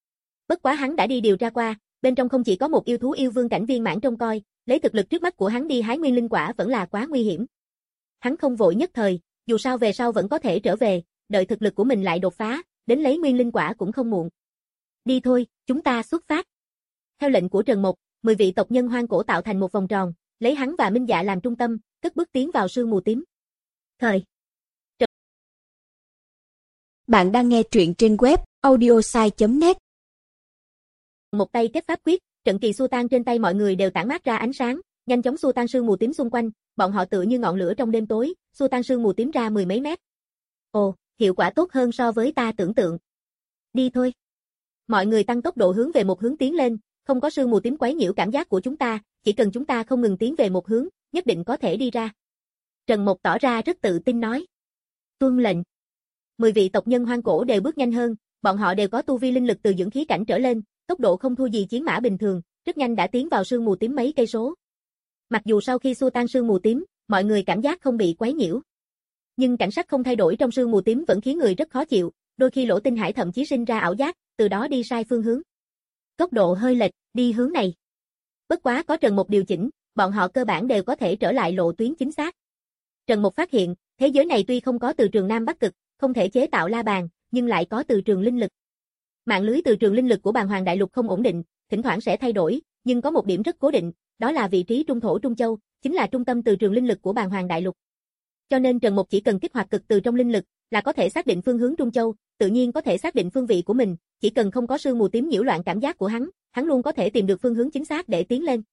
Bất quá hắn đã đi điều tra qua, bên trong không chỉ có một yêu thú yêu vương cảnh viên mãn trông coi, lấy thực lực trước mắt của hắn đi hái nguyên linh quả vẫn là quá nguy hiểm. Hắn không vội nhất thời, dù sao về sau vẫn có thể trở về, đợi thực lực của mình lại đột phá, đến lấy nguyên linh quả cũng không muộn. Đi thôi, chúng ta xuất phát. Theo lệnh của Trần Mộc, mười vị tộc nhân hoang cổ tạo thành một vòng tròn, lấy hắn và Minh Dạ làm trung tâm, cất bước tiến vào sương mù tím. Thời. Trần... Bạn đang nghe truyện trên web audiosai chấm net. Một tay kết pháp quyết, trận kỳ xua tan trên tay mọi người đều tản mát ra ánh sáng, nhanh chóng xua tan sương mù tím xung quanh, bọn họ tựa như ngọn lửa trong đêm tối, xua tan sương mù tím ra mười mấy mét. Ồ, hiệu quả tốt hơn so với ta tưởng tượng. Đi thôi. Mọi người tăng tốc độ hướng về một hướng tiến lên, không có sương mù tím quấy nhiễu cảm giác của chúng ta, chỉ cần chúng ta không ngừng tiến về một hướng, nhất định có thể đi ra. Trần Mộc tỏ ra rất tự tin nói. Tuân lệnh. Mười vị tộc nhân hoang cổ đều bước nhanh hơn, bọn họ đều có tu vi linh lực từ dưỡng khí cảnh trở lên, tốc độ không thua gì chiến mã bình thường, rất nhanh đã tiến vào sương mù tím mấy cây số. Mặc dù sau khi xua tan sương mù tím, mọi người cảm giác không bị quấy nhiễu, nhưng cảnh sắc không thay đổi trong sương mù tím vẫn khiến người rất khó chịu, đôi khi Lỗ Tinh Hải thậm chí sinh ra ảo giác, từ đó đi sai phương hướng. Tốc độ hơi lệch, đi hướng này. Bất quá có Trần Mộc điều chỉnh, bọn họ cơ bản đều có thể trở lại lộ tuyến chính xác. Trần Mộc phát hiện, thế giới này tuy không có từ trường Nam Bắc Cực, không thể chế tạo la bàn, nhưng lại có từ trường linh lực. Mạng lưới từ trường linh lực của Bàn Hoàng Đại Lục không ổn định, thỉnh thoảng sẽ thay đổi, nhưng có một điểm rất cố định, đó là vị trí trung thổ Trung Châu, chính là trung tâm từ trường linh lực của Bàn Hoàng Đại Lục. Cho nên Trần Mộc chỉ cần kích hoạt cực từ trong linh lực, là có thể xác định phương hướng Trung Châu, tự nhiên có thể xác định phương vị của mình, chỉ cần không có sương mù tím nhiễu loạn cảm giác của hắn, hắn luôn có thể tìm được phương hướng chính xác để tiến lên.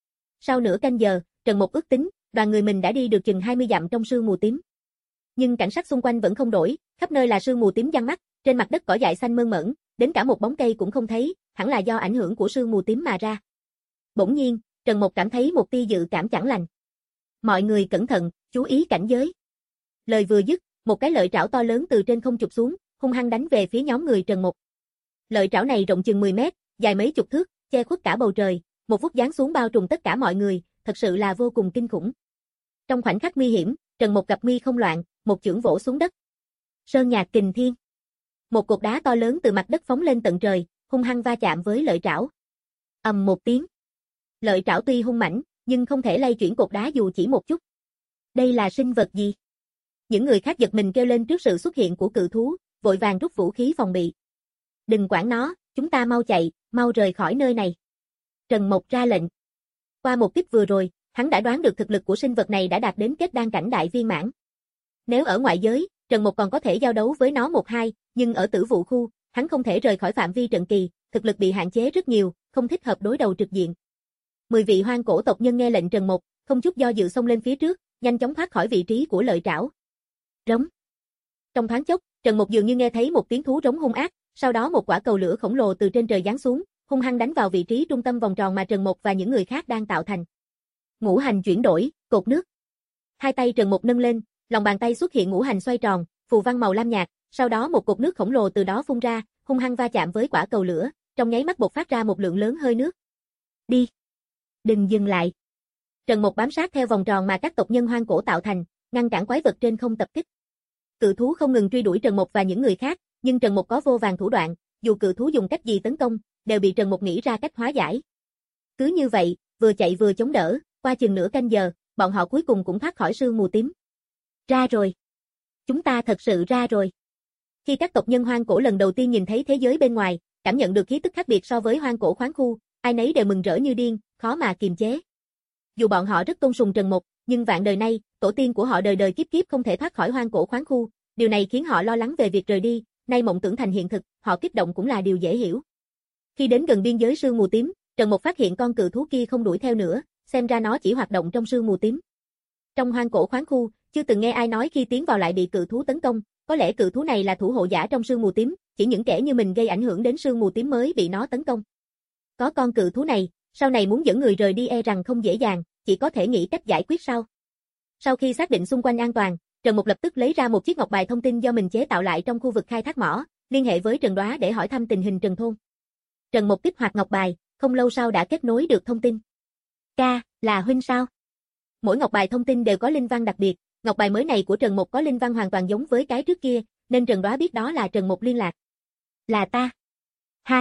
Sau nửa canh giờ, Trần Mộc ước tính, đoàn người mình đã đi được chừng hai mươi dặm trong sương mù tím. Nhưng cảnh sắc xung quanh vẫn không đổi, khắp nơi là sương mù tím giăng mắt, trên mặt đất cỏ dại xanh mơn mởn, đến cả một bóng cây cũng không thấy, hẳn là do ảnh hưởng của sương mù tím mà ra. Bỗng nhiên, Trần Mộc cảm thấy một tia dự cảm chẳng lành. Mọi người cẩn thận, chú ý cảnh giới. Lời vừa dứt, một cái lợi trảo to lớn từ trên không chụp xuống, hung hăng đánh về phía nhóm người Trần Mộc. Lợi trảo này rộng chừng mười mét, dài mấy chục thước, che khuất cả bầu trời, một phút giáng xuống bao trùm tất cả mọi người, thật sự là vô cùng kinh khủng. Trong khoảnh khắc nguy hiểm, Trần Mộc gặp mi không loạn, một chưởng vỗ xuống đất. Sơn nhạc kình thiên. Một cột đá to lớn từ mặt đất phóng lên tận trời, hung hăng va chạm với lợi trảo. Ầm một tiếng. Lợi trảo tuy hung mãnh, nhưng không thể lay chuyển cột đá dù chỉ một chút. Đây là sinh vật gì? Những người khác giật mình kêu lên trước sự xuất hiện của cự thú, vội vàng rút vũ khí phòng bị. Đừng quản nó, chúng ta mau chạy, mau rời khỏi nơi này. Trần Mộc ra lệnh. Qua một kích vừa rồi, hắn đã đoán được thực lực của sinh vật này đã đạt đến kết đan cảnh đại viên mãn. Nếu ở ngoại giới, Trần Mộc còn có thể giao đấu với nó một hai, nhưng ở tử vụ khu, hắn không thể rời khỏi phạm vi trận kỳ, thực lực bị hạn chế rất nhiều, không thích hợp đối đầu trực diện. Mười vị hoang cổ tộc nhân nghe lệnh Trần Mộc, không chút do dự xông lên phía trước, nhanh chóng thoát khỏi vị trí của lợi trảo. Rống. Trong thoáng chốc, Trần Mộc dường như nghe thấy một tiếng thú rống hung ác, sau đó một quả cầu lửa khổng lồ từ trên trời giáng xuống, hung hăng đánh vào vị trí trung tâm vòng tròn mà Trần Mộc và những người khác đang tạo thành. Ngũ hành chuyển đổi, cột nước. Hai tay Trần Mộc nâng lên, lòng bàn tay xuất hiện ngũ hành xoay tròn, phù văn màu lam nhạt, sau đó một cột nước khổng lồ từ đó phun ra, hung hăng va chạm với quả cầu lửa, trong nháy mắt bộc phát ra một lượng lớn hơi nước. Đi. Đừng dừng lại. Trần Mộc bám sát theo vòng tròn mà các tộc nhân hoang cổ tạo thành, ngăn cản quái vật trên không tập kích. Cự thú không ngừng truy đuổi Trần Mộc và những người khác, nhưng Trần Mộc có vô vàn thủ đoạn, dù cự thú dùng cách gì tấn công, đều bị Trần Mộc nghĩ ra cách hóa giải. Cứ như vậy, vừa chạy vừa chống đỡ, qua chừng nửa canh giờ, bọn họ cuối cùng cũng thoát khỏi sương mù tím. Ra rồi. Chúng ta thật sự ra rồi. Khi các tộc nhân hoang cổ lần đầu tiên nhìn thấy thế giới bên ngoài, cảm nhận được khí tức khác biệt so với hoang cổ khoáng khu, ai nấy đều mừng rỡ như điên, khó mà kiềm chế. Dù bọn họ rất tôn sùng Trần Mộc, nhưng vạn đời nay, tổ tiên của họ đời đời kiếp kiếp không thể thoát khỏi hoang cổ khoáng khu, điều này khiến họ lo lắng về việc rời đi, nay mộng tưởng thành hiện thực, họ kích động cũng là điều dễ hiểu. Khi đến gần biên giới sương mù tím, Trần Mộc phát hiện con cự thú kia không đuổi theo nữa, xem ra nó chỉ hoạt động trong sương mù tím. Trong hoang cổ khoáng khu, chưa từng nghe ai nói khi tiến vào lại bị cự thú tấn công, có lẽ cự thú này là thủ hộ giả trong sương mù tím, chỉ những kẻ như mình gây ảnh hưởng đến sương mù tím mới bị nó tấn công. Có con cự thú này, sau này muốn dẫn người rời đi e rằng không dễ dàng, chỉ có thể nghĩ cách giải quyết sau. Sau khi xác định xung quanh an toàn, Trần Mộc lập tức lấy ra một chiếc ngọc bài thông tin do mình chế tạo lại trong khu vực khai thác mỏ, liên hệ với Trần Đoá để hỏi thăm tình hình Trần thôn. Trần Mộc kích hoạt ngọc bài, không lâu sau đã kết nối được thông tin. Ca, là huynh sao? Mỗi ngọc bài thông tin đều có linh văn đặc biệt, ngọc bài mới này của Trần Mộc có linh văn hoàn toàn giống với cái trước kia, nên Trần Đoá biết đó là Trần Mộc liên lạc. Là ta. Ha ha,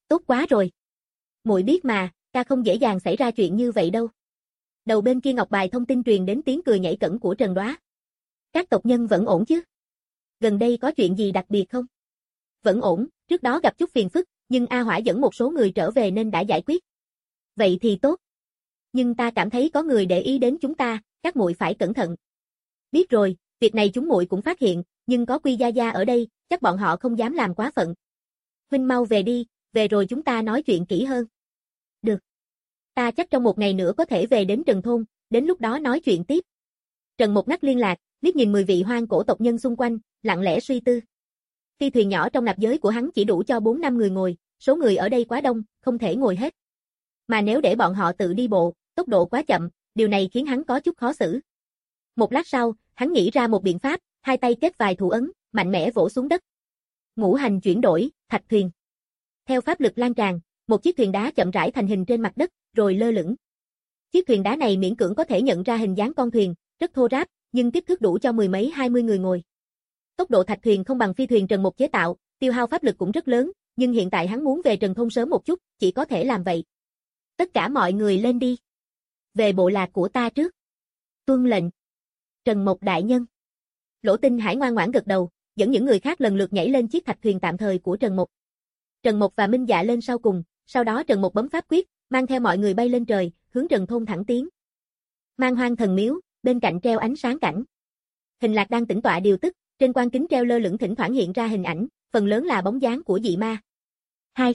Tốt quá rồi. Muội biết mà, ta không dễ dàng xảy ra chuyện như vậy đâu. Đầu bên kia ngọc bài thông tin truyền đến tiếng cười nhảy cẫng của Trần Đóa. Các tộc nhân vẫn ổn chứ? Gần đây có chuyện gì đặc biệt không? Vẫn ổn, trước đó gặp chút phiền phức, nhưng A Hỏa dẫn một số người trở về nên đã giải quyết. Vậy thì tốt. Nhưng ta cảm thấy có người để ý đến chúng ta, các muội phải cẩn thận. Biết rồi, việc này chúng muội cũng phát hiện, nhưng có Quy Gia Gia ở đây, chắc bọn họ không dám làm quá phận. Huynh mau về đi, về rồi chúng ta nói chuyện kỹ hơn. Được. Ta chắc trong một ngày nữa có thể về đến Trần Thôn, đến lúc đó nói chuyện tiếp. Trần Mộc ngắt liên lạc, liếc nhìn mười vị hoang cổ tộc nhân xung quanh, lặng lẽ suy tư. Phi thuyền nhỏ trong nạp giới của hắn chỉ đủ cho bốn năm người ngồi, số người ở đây quá đông, không thể ngồi hết. Mà nếu để bọn họ tự đi bộ, tốc độ quá chậm, điều này khiến hắn có chút khó xử. Một lát sau, hắn nghĩ ra một biện pháp, hai tay kết vài thủ ấn, mạnh mẽ vỗ xuống đất. Ngũ hành chuyển đổi, thạch thuyền. Theo pháp lực lan tràn, một chiếc thuyền đá chậm rãi thành hình trên mặt đất, rồi lơ lửng. Chiếc thuyền đá này miễn cưỡng có thể nhận ra hình dáng con thuyền, rất thô ráp, nhưng kích thước đủ cho mười mấy hai mươi người ngồi. Tốc độ thạch thuyền không bằng phi thuyền Trần Mộc chế tạo, tiêu hao pháp lực cũng rất lớn, nhưng hiện tại hắn muốn về Trần Thôn sớm một chút, chỉ có thể làm vậy. Tất cả mọi người lên đi. Về bộ lạc của ta trước. Tuân lệnh. Trần Mộc đại nhân. Lỗ Tinh Hải ngoan ngoãn gật đầu, dẫn những người khác lần lượt nhảy lên chiếc thạch thuyền tạm thời của Trần Mộc. Trần Mộc và Minh Dạ lên sau cùng, sau đó Trần Mộc bấm pháp quyết, mang theo mọi người bay lên trời, hướng Trần Thôn thẳng tiến. Man Hoang thần miếu, bên cạnh treo ánh sáng cảnh. Hình Lạc đang tĩnh tọa điều tức, trên quan kính treo lơ lửng thỉnh thoảng hiện ra hình ảnh, phần lớn là bóng dáng của dị ma. Hai.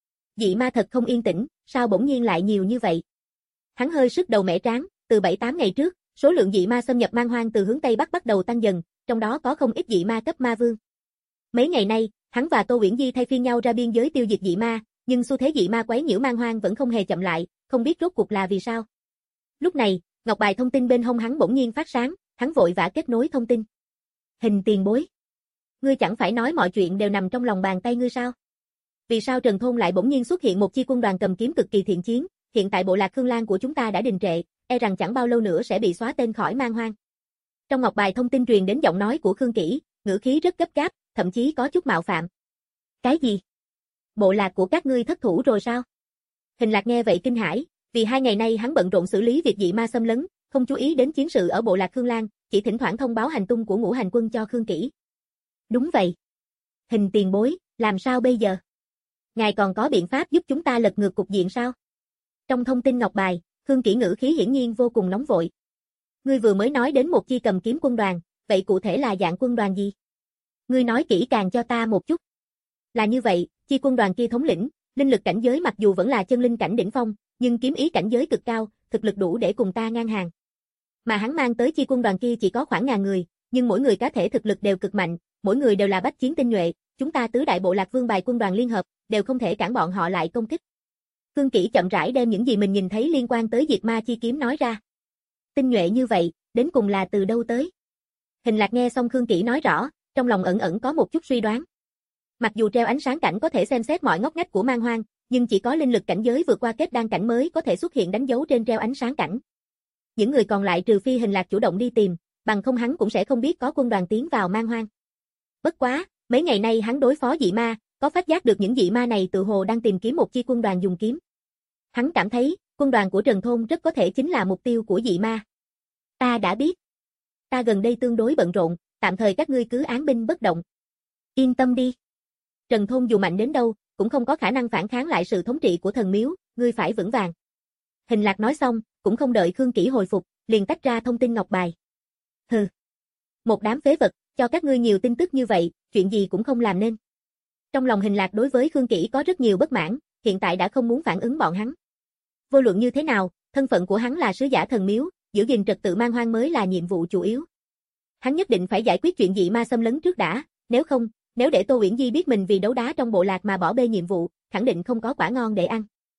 Dị ma thật không yên tĩnh, sao bỗng nhiên lại nhiều như vậy? Hắn hơi sức đầu mẻ trán, từ bảy tám ngày trước, số lượng dị ma xâm nhập Man Hoang từ hướng Tây Bắc bắt đầu tăng dần, trong đó có không ít dị ma cấp ma vương. Mấy ngày nay, hắn và Tô Uyển Di thay phiên nhau ra biên giới tiêu diệt dị ma, nhưng xu thế dị ma quấy nhiễu Man Hoang vẫn không hề chậm lại, không biết rốt cuộc là vì sao. Lúc này, ngọc bài thông tin bên hông hắn bỗng nhiên phát sáng, hắn vội vã kết nối thông tin. Hình tiền bối. Ngươi chẳng phải nói mọi chuyện đều nằm trong lòng bàn tay ngươi sao? Vì sao Trần Thôn lại bỗng nhiên xuất hiện một chi quân đoàn cầm kiếm cực kỳ thiện chiến, hiện tại bộ lạc Khương Lan của chúng ta đã đình trệ, e rằng chẳng bao lâu nữa sẽ bị xóa tên khỏi Man Hoang. Trong ngọc bài thông tin truyền đến giọng nói của Khương Kỷ, ngữ khí rất gấp gáp, thậm chí có chút mạo phạm. Cái gì? Bộ lạc của các ngươi thất thủ rồi sao? Hình Lạc nghe vậy kinh hãi, vì hai ngày nay hắn bận rộn xử lý việc dị ma xâm lấn, không chú ý đến chiến sự ở bộ lạc Khương Lan, chỉ thỉnh thoảng thông báo hành tung của ngũ hành quân cho Khương Kỷ. Đúng vậy. Hình tiền bối, làm sao bây giờ? Ngài còn có biện pháp giúp chúng ta lật ngược cục diện sao? Trong thông tin ngọc bài, Khương Kỷ ngữ khí hiển nhiên vô cùng nóng vội. Ngươi vừa mới nói đến một chi cầm kiếm quân đoàn, vậy cụ thể là dạng quân đoàn gì? Ngươi nói kỹ càng cho ta một chút. Là như vậy, chi quân đoàn kia thống lĩnh, linh lực cảnh giới mặc dù vẫn là chân linh cảnh đỉnh phong, nhưng kiếm ý cảnh giới cực cao, thực lực đủ để cùng ta ngang hàng. Mà hắn mang tới chi quân đoàn kia chỉ có khoảng ngàn người, nhưng mỗi người cá thể thực lực đều cực mạnh, mỗi người đều là bách chiến tinh nhuệ, chúng ta tứ đại bộ lạc vương bài quân đoàn liên hợp, đều không thể cản bọn họ lại công kích. Khương Kỷ chậm rãi đem những gì mình nhìn thấy liên quan tới diệt ma chi kiếm nói ra. Tinh nhuệ như vậy, đến cùng là từ đâu tới? Hình Lạc nghe xong Khương Kỷ nói rõ, trong lòng ẩn ẩn có một chút suy đoán. Mặc dù treo ánh sáng cảnh có thể xem xét mọi ngóc ngách của Man Hoang, nhưng chỉ có linh lực cảnh giới vượt qua kết đan cảnh mới có thể xuất hiện đánh dấu trên treo ánh sáng cảnh. Những người còn lại trừ phi Hình Lạc chủ động đi tìm, bằng không hắn cũng sẽ không biết có quân đoàn tiến vào Man Hoang. Bất quá, mấy ngày nay hắn đối phó dị ma, có phát giác được những dị ma này tự hồ đang tìm kiếm một chi quân đoàn dùng kiếm. Hắn cảm thấy, quân đoàn của Trần Thôn rất có thể chính là mục tiêu của dị ma. Ta đã biết. Ta gần đây tương đối bận rộn, tạm thời các ngươi cứ án binh bất động. Yên tâm đi. Trần Thôn dù mạnh đến đâu, cũng không có khả năng phản kháng lại sự thống trị của thần miếu, ngươi phải vững vàng. Hình Lạc nói xong, cũng không đợi Khương Kỷ hồi phục, liền tách ra thông tin ngọc bài. Hừ. Một đám phế vật, cho các ngươi nhiều tin tức như vậy, chuyện gì cũng không làm nên. Trong lòng Hình Lạc đối với Khương Kỷ có rất nhiều bất mãn, hiện tại đã không muốn phản ứng bọn hắn. Vô luận như thế nào, thân phận của hắn là sứ giả thần miếu, giữ gìn trật tự Man Hoang mới là nhiệm vụ chủ yếu. Hắn nhất định phải giải quyết chuyện dị ma xâm lấn trước đã, nếu không, nếu để Tô Uyển Di biết mình vì đấu đá trong bộ lạc mà bỏ bê nhiệm vụ, khẳng định không có quả ngon để ăn.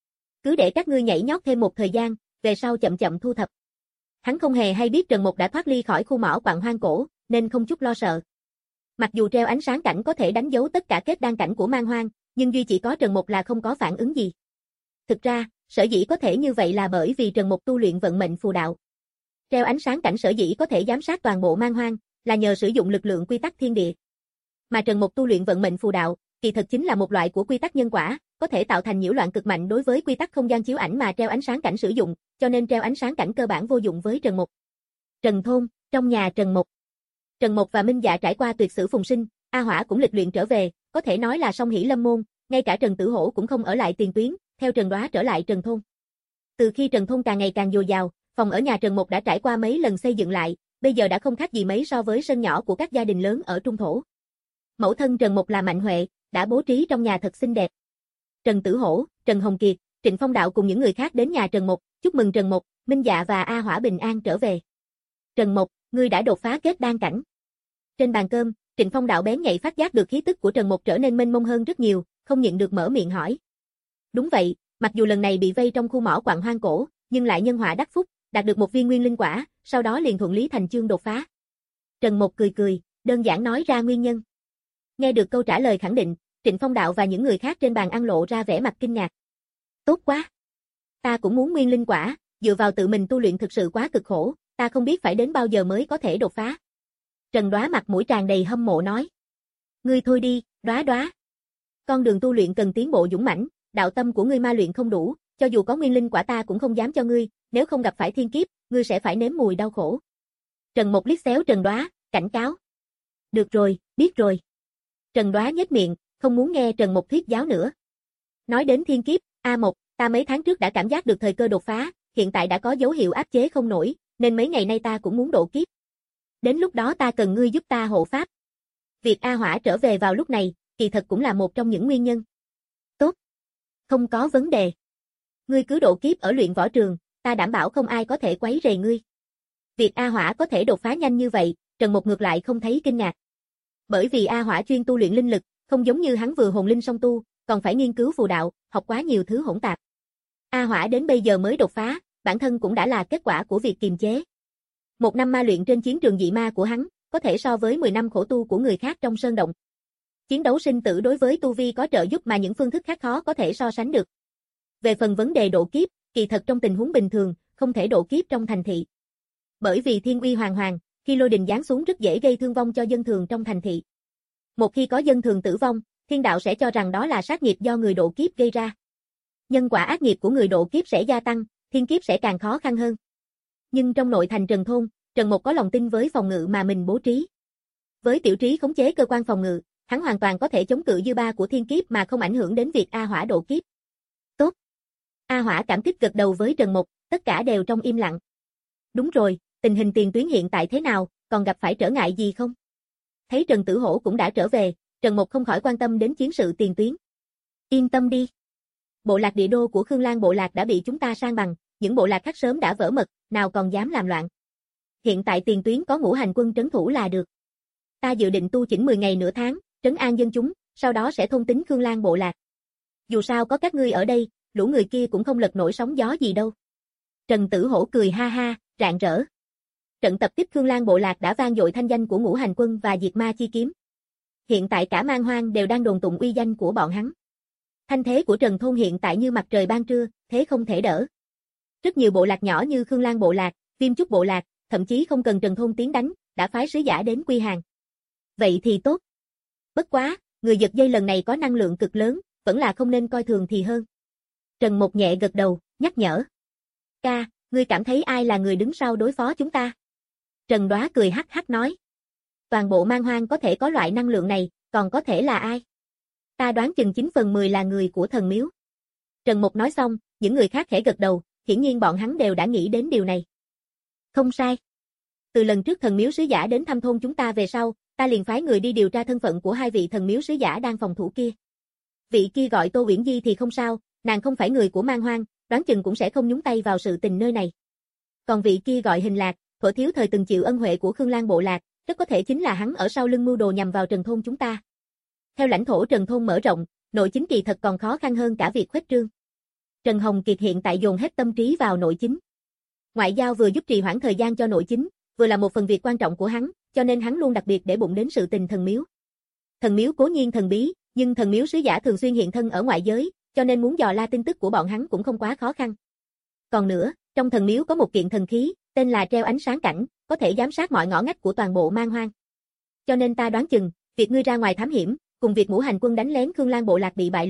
Cứ để các ngươi nhảy nhót thêm một thời gian, về sau chậm chậm thu thập. Hắn không hề hay biết Trần Mộc đã thoát ly khỏi khu mỏ quặng hoang cổ, nên không chút lo sợ. Mặc dù treo ánh sáng cảnh có thể đánh dấu tất cả kết đan cảnh của Man Hoang, nhưng duy chỉ có Trần Mộc là không có phản ứng gì. Thực ra, sở dĩ có thể như vậy là bởi vì Trần Mộc tu luyện vận mệnh phù đạo. Treo ánh sáng cảnh sở dĩ có thể giám sát toàn bộ Man Hoang, là nhờ sử dụng lực lượng quy tắc thiên địa. Mà Trần Mộc tu luyện vận mệnh phù đạo, kỳ thực chính là một loại của quy tắc nhân quả, có thể tạo thành nhiễu loạn cực mạnh đối với quy tắc không gian chiếu ảnh mà treo ánh sáng cảnh sử dụng, cho nên treo ánh sáng cảnh cơ bản vô dụng với Trần Mục. Trần thôn, trong nhà Trần Mục. Trần Mục và Minh Dạ trải qua tuyệt sử phùng sinh, A Hỏa cũng lịch luyện trở về, có thể nói là song hỷ lâm môn, ngay cả Trần Tử Hổ cũng không ở lại tiền tuyến, theo Trần Đoá trở lại Trần thôn. Từ khi Trần thôn càng ngày càng dồi dào, phòng ở nhà Trần Mục đã trải qua mấy lần xây dựng lại, bây giờ đã không khác gì mấy so với sân nhỏ của các gia đình lớn ở Trung Thổ. Mẫu thân Trần Mục là Mạnh Huệ, đã bố trí trong nhà thật xinh đẹp. Trần Tử Hổ, Trần Hồng Kiệt, Trịnh Phong Đạo cùng những người khác đến nhà Trần Mục, chúc mừng Trần Mục, Minh Dạ và A Hỏa bình an trở về. Trần Mục, ngươi đã đột phá kết đan cảnh. Trên bàn cơm, Trịnh Phong Đạo bén nhạy phát giác được khí tức của Trần Mục trở nên mênh mông hơn rất nhiều, không nhịn được mở miệng hỏi. Đúng vậy, mặc dù lần này bị vây trong khu mỏ quặng hoang cổ, nhưng lại nhân họa đắc phúc, đạt được một viên nguyên linh quả, sau đó liền thuận lý thành chương đột phá. Trần Mục cười cười, đơn giản nói ra nguyên nhân. Nghe được câu trả lời khẳng định, Trịnh Phong Đạo và những người khác trên bàn ăn lộ ra vẻ mặt kinh ngạc. Tốt quá! Ta cũng muốn nguyên linh quả, dựa vào tự mình tu luyện thực sự quá cực khổ, ta không biết phải đến bao giờ mới có thể đột phá. Trần Đoá mặt mũi tràn đầy hâm mộ nói. Ngươi thôi đi, Đoá Đoá. Con đường tu luyện cần tiến bộ dũng mãnh, đạo tâm của ngươi ma luyện không đủ, cho dù có nguyên linh quả ta cũng không dám cho ngươi, nếu không gặp phải thiên kiếp, ngươi sẽ phải nếm mùi đau khổ. Trần Mục liếc xéo Trần Đoá, cảnh cáo. Được rồi, biết rồi. Trần Đoá nhếch miệng, không muốn nghe Trần Mục thuyết giáo nữa. Nói đến thiên kiếp, A Mộc, ta mấy tháng trước đã cảm giác được thời cơ đột phá, hiện tại đã có dấu hiệu áp chế không nổi, nên mấy ngày nay ta cũng muốn độ kiếp. Đến lúc đó ta cần ngươi giúp ta hộ pháp. Việc A Hỏa trở về vào lúc này, kỳ thật cũng là một trong những nguyên nhân. Tốt. Không có vấn đề. Ngươi cứ độ kiếp ở luyện võ trường, ta đảm bảo không ai có thể quấy rầy ngươi. Việc A Hỏa có thể đột phá nhanh như vậy, Trần Mục ngược lại không thấy kinh ngạc. Bởi vì A Hỏa chuyên tu luyện linh lực, không giống như hắn vừa hồn linh song tu, còn phải nghiên cứu phù đạo, học quá nhiều thứ hỗn tạp. A Hỏa đến bây giờ mới đột phá, bản thân cũng đã là kết quả của việc kiềm chế. Một năm ma luyện trên chiến trường dị ma của hắn, có thể so với mười năm khổ tu của người khác trong sơn động. Chiến đấu sinh tử đối với tu vi có trợ giúp mà những phương thức khác khó có thể so sánh được. Về phần vấn đề độ kiếp, kỳ thật trong tình huống bình thường, không thể độ kiếp trong thành thị. Bởi vì thiên uy hoàng hoàng, khi lôi đình giáng xuống rất dễ gây thương vong cho dân thường trong thành thị. Một khi có dân thường tử vong, thiên đạo sẽ cho rằng đó là sát nghiệp do người độ kiếp gây ra. Nhân quả ác nghiệp của người độ kiếp sẽ gia tăng, thiên kiếp sẽ càng khó khăn hơn. Nhưng trong nội thành Trần thôn, Trần Mục có lòng tin với phòng ngự mà mình bố trí. Với tiểu trí khống chế cơ quan phòng ngự, hắn hoàn toàn có thể chống cự dư ba của thiên kiếp mà không ảnh hưởng đến việc A Hỏa độ kiếp. Tốt. A Hỏa cảm kích gật đầu với Trần Mục, tất cả đều trong im lặng. Đúng rồi, tình hình tiền tuyến hiện tại thế nào, còn gặp phải trở ngại gì không? Thấy Trần Tử Hổ cũng đã trở về, Trần Mục không khỏi quan tâm đến chiến sự tiền tuyến. Yên tâm đi. Bộ lạc địa đô của Khương Lan bộ lạc đã bị chúng ta san bằng, những bộ lạc khác sớm đã vỡ mật, nào còn dám làm loạn. Hiện tại tiền tuyến có ngũ hành quân trấn thủ là được. Ta dự định tu chỉnh mười ngày nửa tháng, trấn an dân chúng, sau đó sẽ thôn tính Khương Lan bộ lạc. Dù sao có các ngươi ở đây, lũ người kia cũng không lật nổi sóng gió gì đâu. Trần Tử Hổ cười ha ha, rạng rỡ. Trận tập kích Khương Lan bộ lạc đã vang dội thanh danh của ngũ hành quân và diệt ma chi kiếm. Hiện tại cả Man Hoang đều đang đồn tụng uy danh của bọn hắn. Thanh thế của Trần thôn hiện tại như mặt trời ban trưa, thế không thể đỡ. Rất nhiều bộ lạc nhỏ như Khương Lan bộ lạc, Viêm Trúc bộ lạc, thậm chí không cần Trần thôn tiến đánh, đã phái sứ giả đến quy hàng. Vậy thì tốt. Bất quá, người giật dây lần này có năng lượng cực lớn, vẫn là không nên coi thường thì hơn. Trần Mục nhẹ gật đầu, nhắc nhở. Ca, ngươi cảm thấy ai là người đứng sau đối phó chúng ta? Trần Đoá cười hắc hắc nói. Toàn bộ Man Hoang có thể có loại năng lượng này, còn có thể là ai? Ta đoán chừng chín phần mười là người của thần miếu. Trần Mục nói xong, những người khác khẽ gật đầu, hiển nhiên bọn hắn đều đã nghĩ đến điều này. Không sai. Từ lần trước thần miếu sứ giả đến thăm thôn chúng ta về sau, ta liền phái người đi điều tra thân phận của hai vị thần miếu sứ giả đang phòng thủ kia. Vị kia gọi Tô Uyển Di thì không sao, nàng không phải người của Man Hoang, đoán chừng cũng sẽ không nhúng tay vào sự tình nơi này. Còn vị kia gọi Hình Lạc, thuở thiếu thời từng chịu ân huệ của Khương Lan bộ lạc, rất có thể chính là hắn ở sau lưng mưu đồ nhằm vào Trần thôn chúng ta. Theo lãnh thổ Trần thôn mở rộng, nội chính kỳ thật còn khó khăn hơn cả việc khuếch trương. Trần Hồng Kiệt hiện tại dồn hết tâm trí vào nội chính. Ngoại giao vừa giúp trì hoãn thời gian cho nội chính, vừa là một phần việc quan trọng của hắn, cho nên hắn luôn đặc biệt để bụng đến sự tình thần miếu. Thần miếu cố nhiên thần bí, nhưng thần miếu sứ giả thường xuyên hiện thân ở ngoại giới, cho nên muốn dò la tin tức của bọn hắn cũng không quá khó khăn. Còn nữa, trong thần miếu có một kiện thần khí, tên là treo ánh sáng cảnh, có thể giám sát mọi ngõ ngách của toàn bộ Man Hoang. Cho nên ta đoán chừng, việc ngươi ra ngoài thám hiểm, cùng việc ngũ hành quân đánh lén Khương Lan bộ lạc bị bại lộ,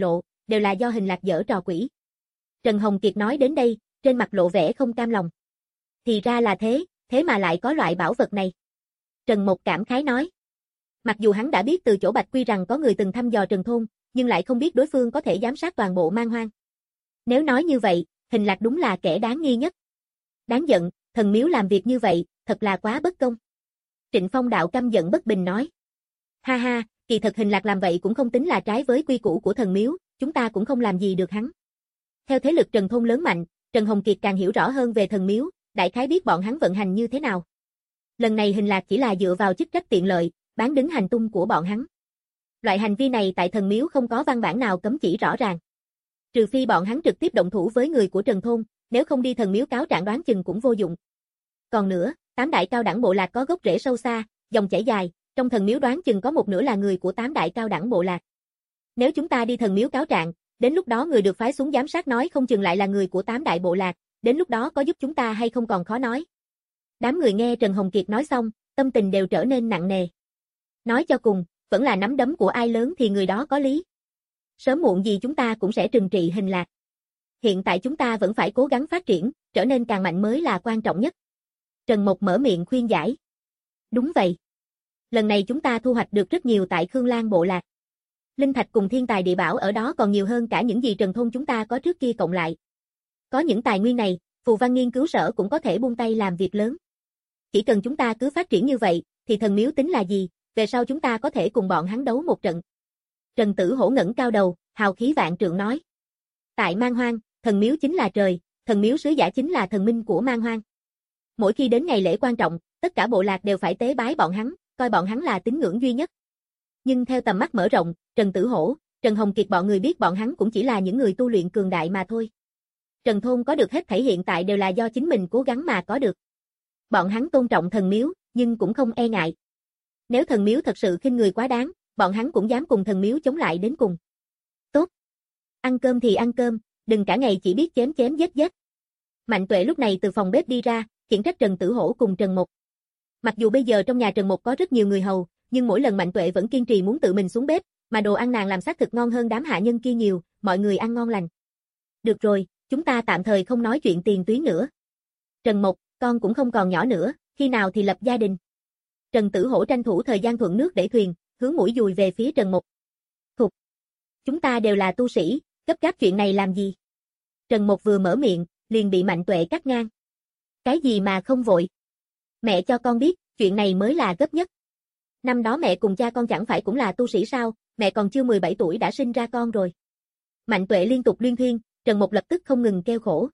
đều là do Hình Lạc dở trò quỷ. Trần Hồng Kiệt nói đến đây, trên mặt lộ vẻ không cam lòng. Thì ra là thế, thế mà lại có loại bảo vật này. Trần Mộc cảm khái nói. Mặc dù hắn đã biết từ chỗ Bạch Quy rằng có người từng thăm dò Trần Thôn, nhưng lại không biết đối phương có thể giám sát toàn bộ Man Hoang. Nếu nói như vậy, Hình Lạc đúng là kẻ đáng nghi nhất. Đáng giận, thần miếu làm việc như vậy, thật là quá bất công. Trịnh Phong đạo căm giận bất bình nói. Ha ha, kỳ thật Hình Lạc làm vậy cũng không tính là trái với quy củ của thần miếu, chúng ta cũng không làm gì được hắn. Theo thế lực Trần Thôn lớn mạnh, Trần Hồng Kiệt càng hiểu rõ hơn về thần miếu, đại khái biết bọn hắn vận hành như thế nào. Lần này Hình Lạc chỉ là dựa vào chức trách tiện lợi, bán đứng hành tung của bọn hắn. Loại hành vi này tại thần miếu không có văn bản nào cấm chỉ rõ ràng. Trừ phi bọn hắn trực tiếp động thủ với người của Trần Thôn, nếu không đi thần miếu cáo trạng đoán chừng cũng vô dụng. Còn nữa, tám đại cao đẳng bộ lạc có gốc rễ sâu xa, dòng chảy dài, trong thần miếu đoán chừng có một nửa là người của tám đại cao đẳng bộ lạc. Nếu chúng ta đi thần miếu cáo trạng, đến lúc đó người được phái xuống giám sát nói không chừng lại là người của tám đại bộ lạc, đến lúc đó có giúp chúng ta hay không còn khó nói. Đám người nghe Trần Hồng Kiệt nói xong, tâm tình đều trở nên nặng nề. Nói cho cùng, vẫn là nắm đấm của ai lớn thì người đó có lý. Sớm muộn gì chúng ta cũng sẽ trừng trị Hình Lạc. Hiện tại chúng ta vẫn phải cố gắng phát triển, trở nên càng mạnh mới là quan trọng nhất. Trần Mộc mở miệng khuyên giải. Đúng vậy. Lần này chúng ta thu hoạch được rất nhiều tại Khương Lan bộ lạc. Linh thạch cùng thiên tài địa bảo ở đó còn nhiều hơn cả những gì Trần Thôn chúng ta có trước kia cộng lại. Có những tài nguyên này, Phù Văn nghiên cứu sở cũng có thể buông tay làm việc lớn. Chỉ cần chúng ta cứ phát triển như vậy, thì thần miếu tính là gì, về sau chúng ta có thể cùng bọn hắn đấu một trận. Trần Tử Hổ ngẩng cao đầu, hào khí vạn trượng nói. Tại Man Hoang, thần miếu chính là trời, thần miếu sứ giả chính là thần minh của Man Hoang. Mỗi khi đến ngày lễ quan trọng, tất cả bộ lạc đều phải tế bái bọn hắn, coi bọn hắn là tín ngưỡng duy nhất. Nhưng theo tầm mắt mở rộng, Trần Tử Hổ, Trần Hồng Kiệt bọn người biết bọn hắn cũng chỉ là những người tu luyện cường đại mà thôi. Trần Thôn có được hết thảy hiện tại đều là do chính mình cố gắng mà có được. Bọn hắn tôn trọng thần miếu, nhưng cũng không e ngại. Nếu thần miếu thật sự khinh người quá đáng, bọn hắn cũng dám cùng thần miếu chống lại đến cùng. Tốt. Ăn cơm thì ăn cơm, đừng cả ngày chỉ biết chém chém giết giết. Mạnh Tuệ lúc này từ phòng bếp đi ra, khiển trách Trần Tử Hổ cùng Trần Mộc. Mặc dù bây giờ trong nhà Trần Mộc có rất nhiều người hầu, nhưng mỗi lần Mạnh Tuệ vẫn kiên trì muốn tự mình xuống bếp, mà đồ ăn nàng làm xác thực ngon hơn đám hạ nhân kia nhiều, mọi người ăn ngon lành. Được rồi, chúng ta tạm thời không nói chuyện tiền tuyến nữa. Trần Mộc, con cũng không còn nhỏ nữa, khi nào thì lập gia đình. Trần Tử Hổ tranh thủ thời gian thuận nước để thuyền, hướng mũi dùi về phía Trần Mộc. Thục. Chúng ta đều là tu sĩ, gấp gáp chuyện này làm gì? Trần Mộc vừa mở miệng, liền bị Mạnh Tuệ cắt ngang. Cái gì mà không vội? Mẹ cho con biết, chuyện này mới là gấp nhất. Năm đó mẹ cùng cha con chẳng phải cũng là tu sĩ sao, mẹ còn chưa mười bảy tuổi đã sinh ra con rồi. Mạnh Tuệ liên tục luyên thuyên, Trần Mộc lập tức không ngừng kêu khổ.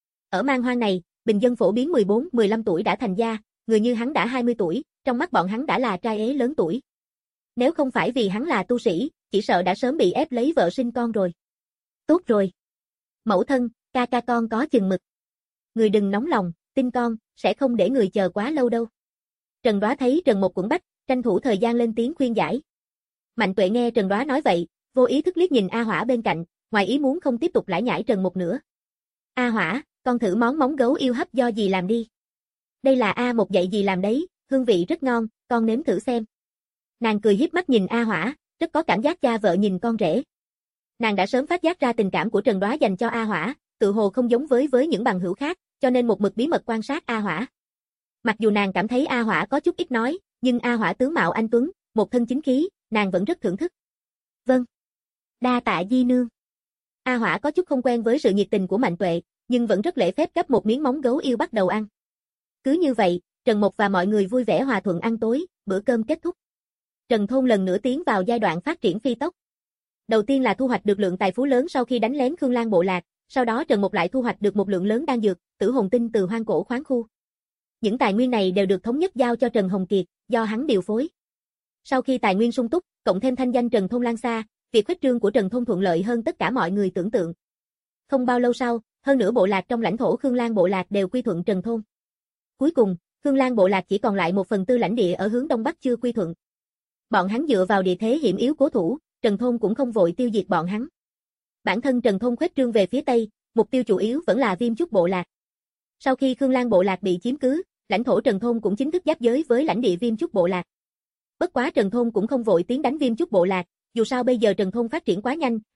Ở Man Hoang này, bình dân phổ biến mười bốn mười lăm tuổi đã thành gia, người như hắn đã hai mươi tuổi, trong mắt bọn hắn đã là trai ế lớn tuổi. Nếu không phải vì hắn là tu sĩ, chỉ sợ đã sớm bị ép lấy vợ sinh con rồi. Tốt rồi. Mẫu thân, ca ca con có chừng mực. Người đừng nóng lòng, tin con, sẽ không để người chờ quá lâu đâu. Trần Đoá thấy Trần Mộc quẫn bách, tranh thủ thời gian lên tiếng khuyên giải. Mạnh Tuệ nghe Trần Đoá nói vậy, vô ý thức liếc nhìn A Hỏa bên cạnh, ngoài ý muốn không tiếp tục lải nhải Trần Mộc nữa. A Hỏa, con thử món móng gấu yêu hấp do dì làm đi. Đây là A Một dạy dì làm đấy, hương vị rất ngon, con nếm thử xem. Nàng cười hiếp mắt nhìn A Hỏa, rất có cảm giác cha vợ nhìn con rể. Nàng đã sớm phát giác ra tình cảm của Trần Đoá dành cho A Hỏa, tự hồ không giống với với những bằng hữu khác, cho nên một mực bí mật quan sát A Hỏa. Mặc dù nàng cảm thấy A Hỏa có chút ít nói, nhưng A Hỏa tướng mạo anh tuấn, một thân chính khí, nàng vẫn rất thưởng thức. Vâng. Đa tạ di nương. A Hỏa có chút không quen với sự nhiệt tình của Mạnh Tuệ, nhưng vẫn rất lễ phép gấp một miếng móng gấu yêu bắt đầu ăn. Cứ như vậy, Trần Mộc và mọi người vui vẻ hòa thuận ăn tối, bữa cơm kết thúc. Trần Thôn lần nữa tiến vào giai đoạn phát triển phi tốc. Đầu tiên là thu hoạch được lượng tài phú lớn sau khi đánh lén Khương Lan bộ lạc, sau đó Trần Mộc lại thu hoạch được một lượng lớn đan dược, tử hồn tinh từ hoang cổ khoáng khu. Những tài nguyên này đều được thống nhất giao cho Trần Hồng Kiệt, do hắn điều phối. Sau khi tài nguyên sung túc, cộng thêm thanh danh Trần Thôn lan xa, việc khuếch trương của Trần Thôn thuận lợi hơn tất cả mọi người tưởng tượng. Không bao lâu sau, hơn nửa bộ lạc trong lãnh thổ Khương Lan bộ lạc đều quy thuận Trần Thôn. Cuối cùng, Khương Lan bộ lạc chỉ còn lại một phần tư lãnh địa ở hướng đông bắc chưa quy thuận. Bọn hắn dựa vào địa thế hiểm yếu cố thủ, Trần Thôn cũng không vội tiêu diệt bọn hắn. Bản thân Trần Thôn khuếch trương về phía tây, mục tiêu chủ yếu vẫn là Viêm Chúc bộ lạc. Sau khi Khương Lan bộ lạc bị chiếm cứ, lãnh thổ Trần Thôn cũng chính thức giáp giới với lãnh địa Viêm Chúc bộ lạc. Bất quá Trần Thôn cũng không vội tiến đánh Viêm Chúc bộ lạc, dù sao bây giờ Trần Thôn phát triển quá nhanh,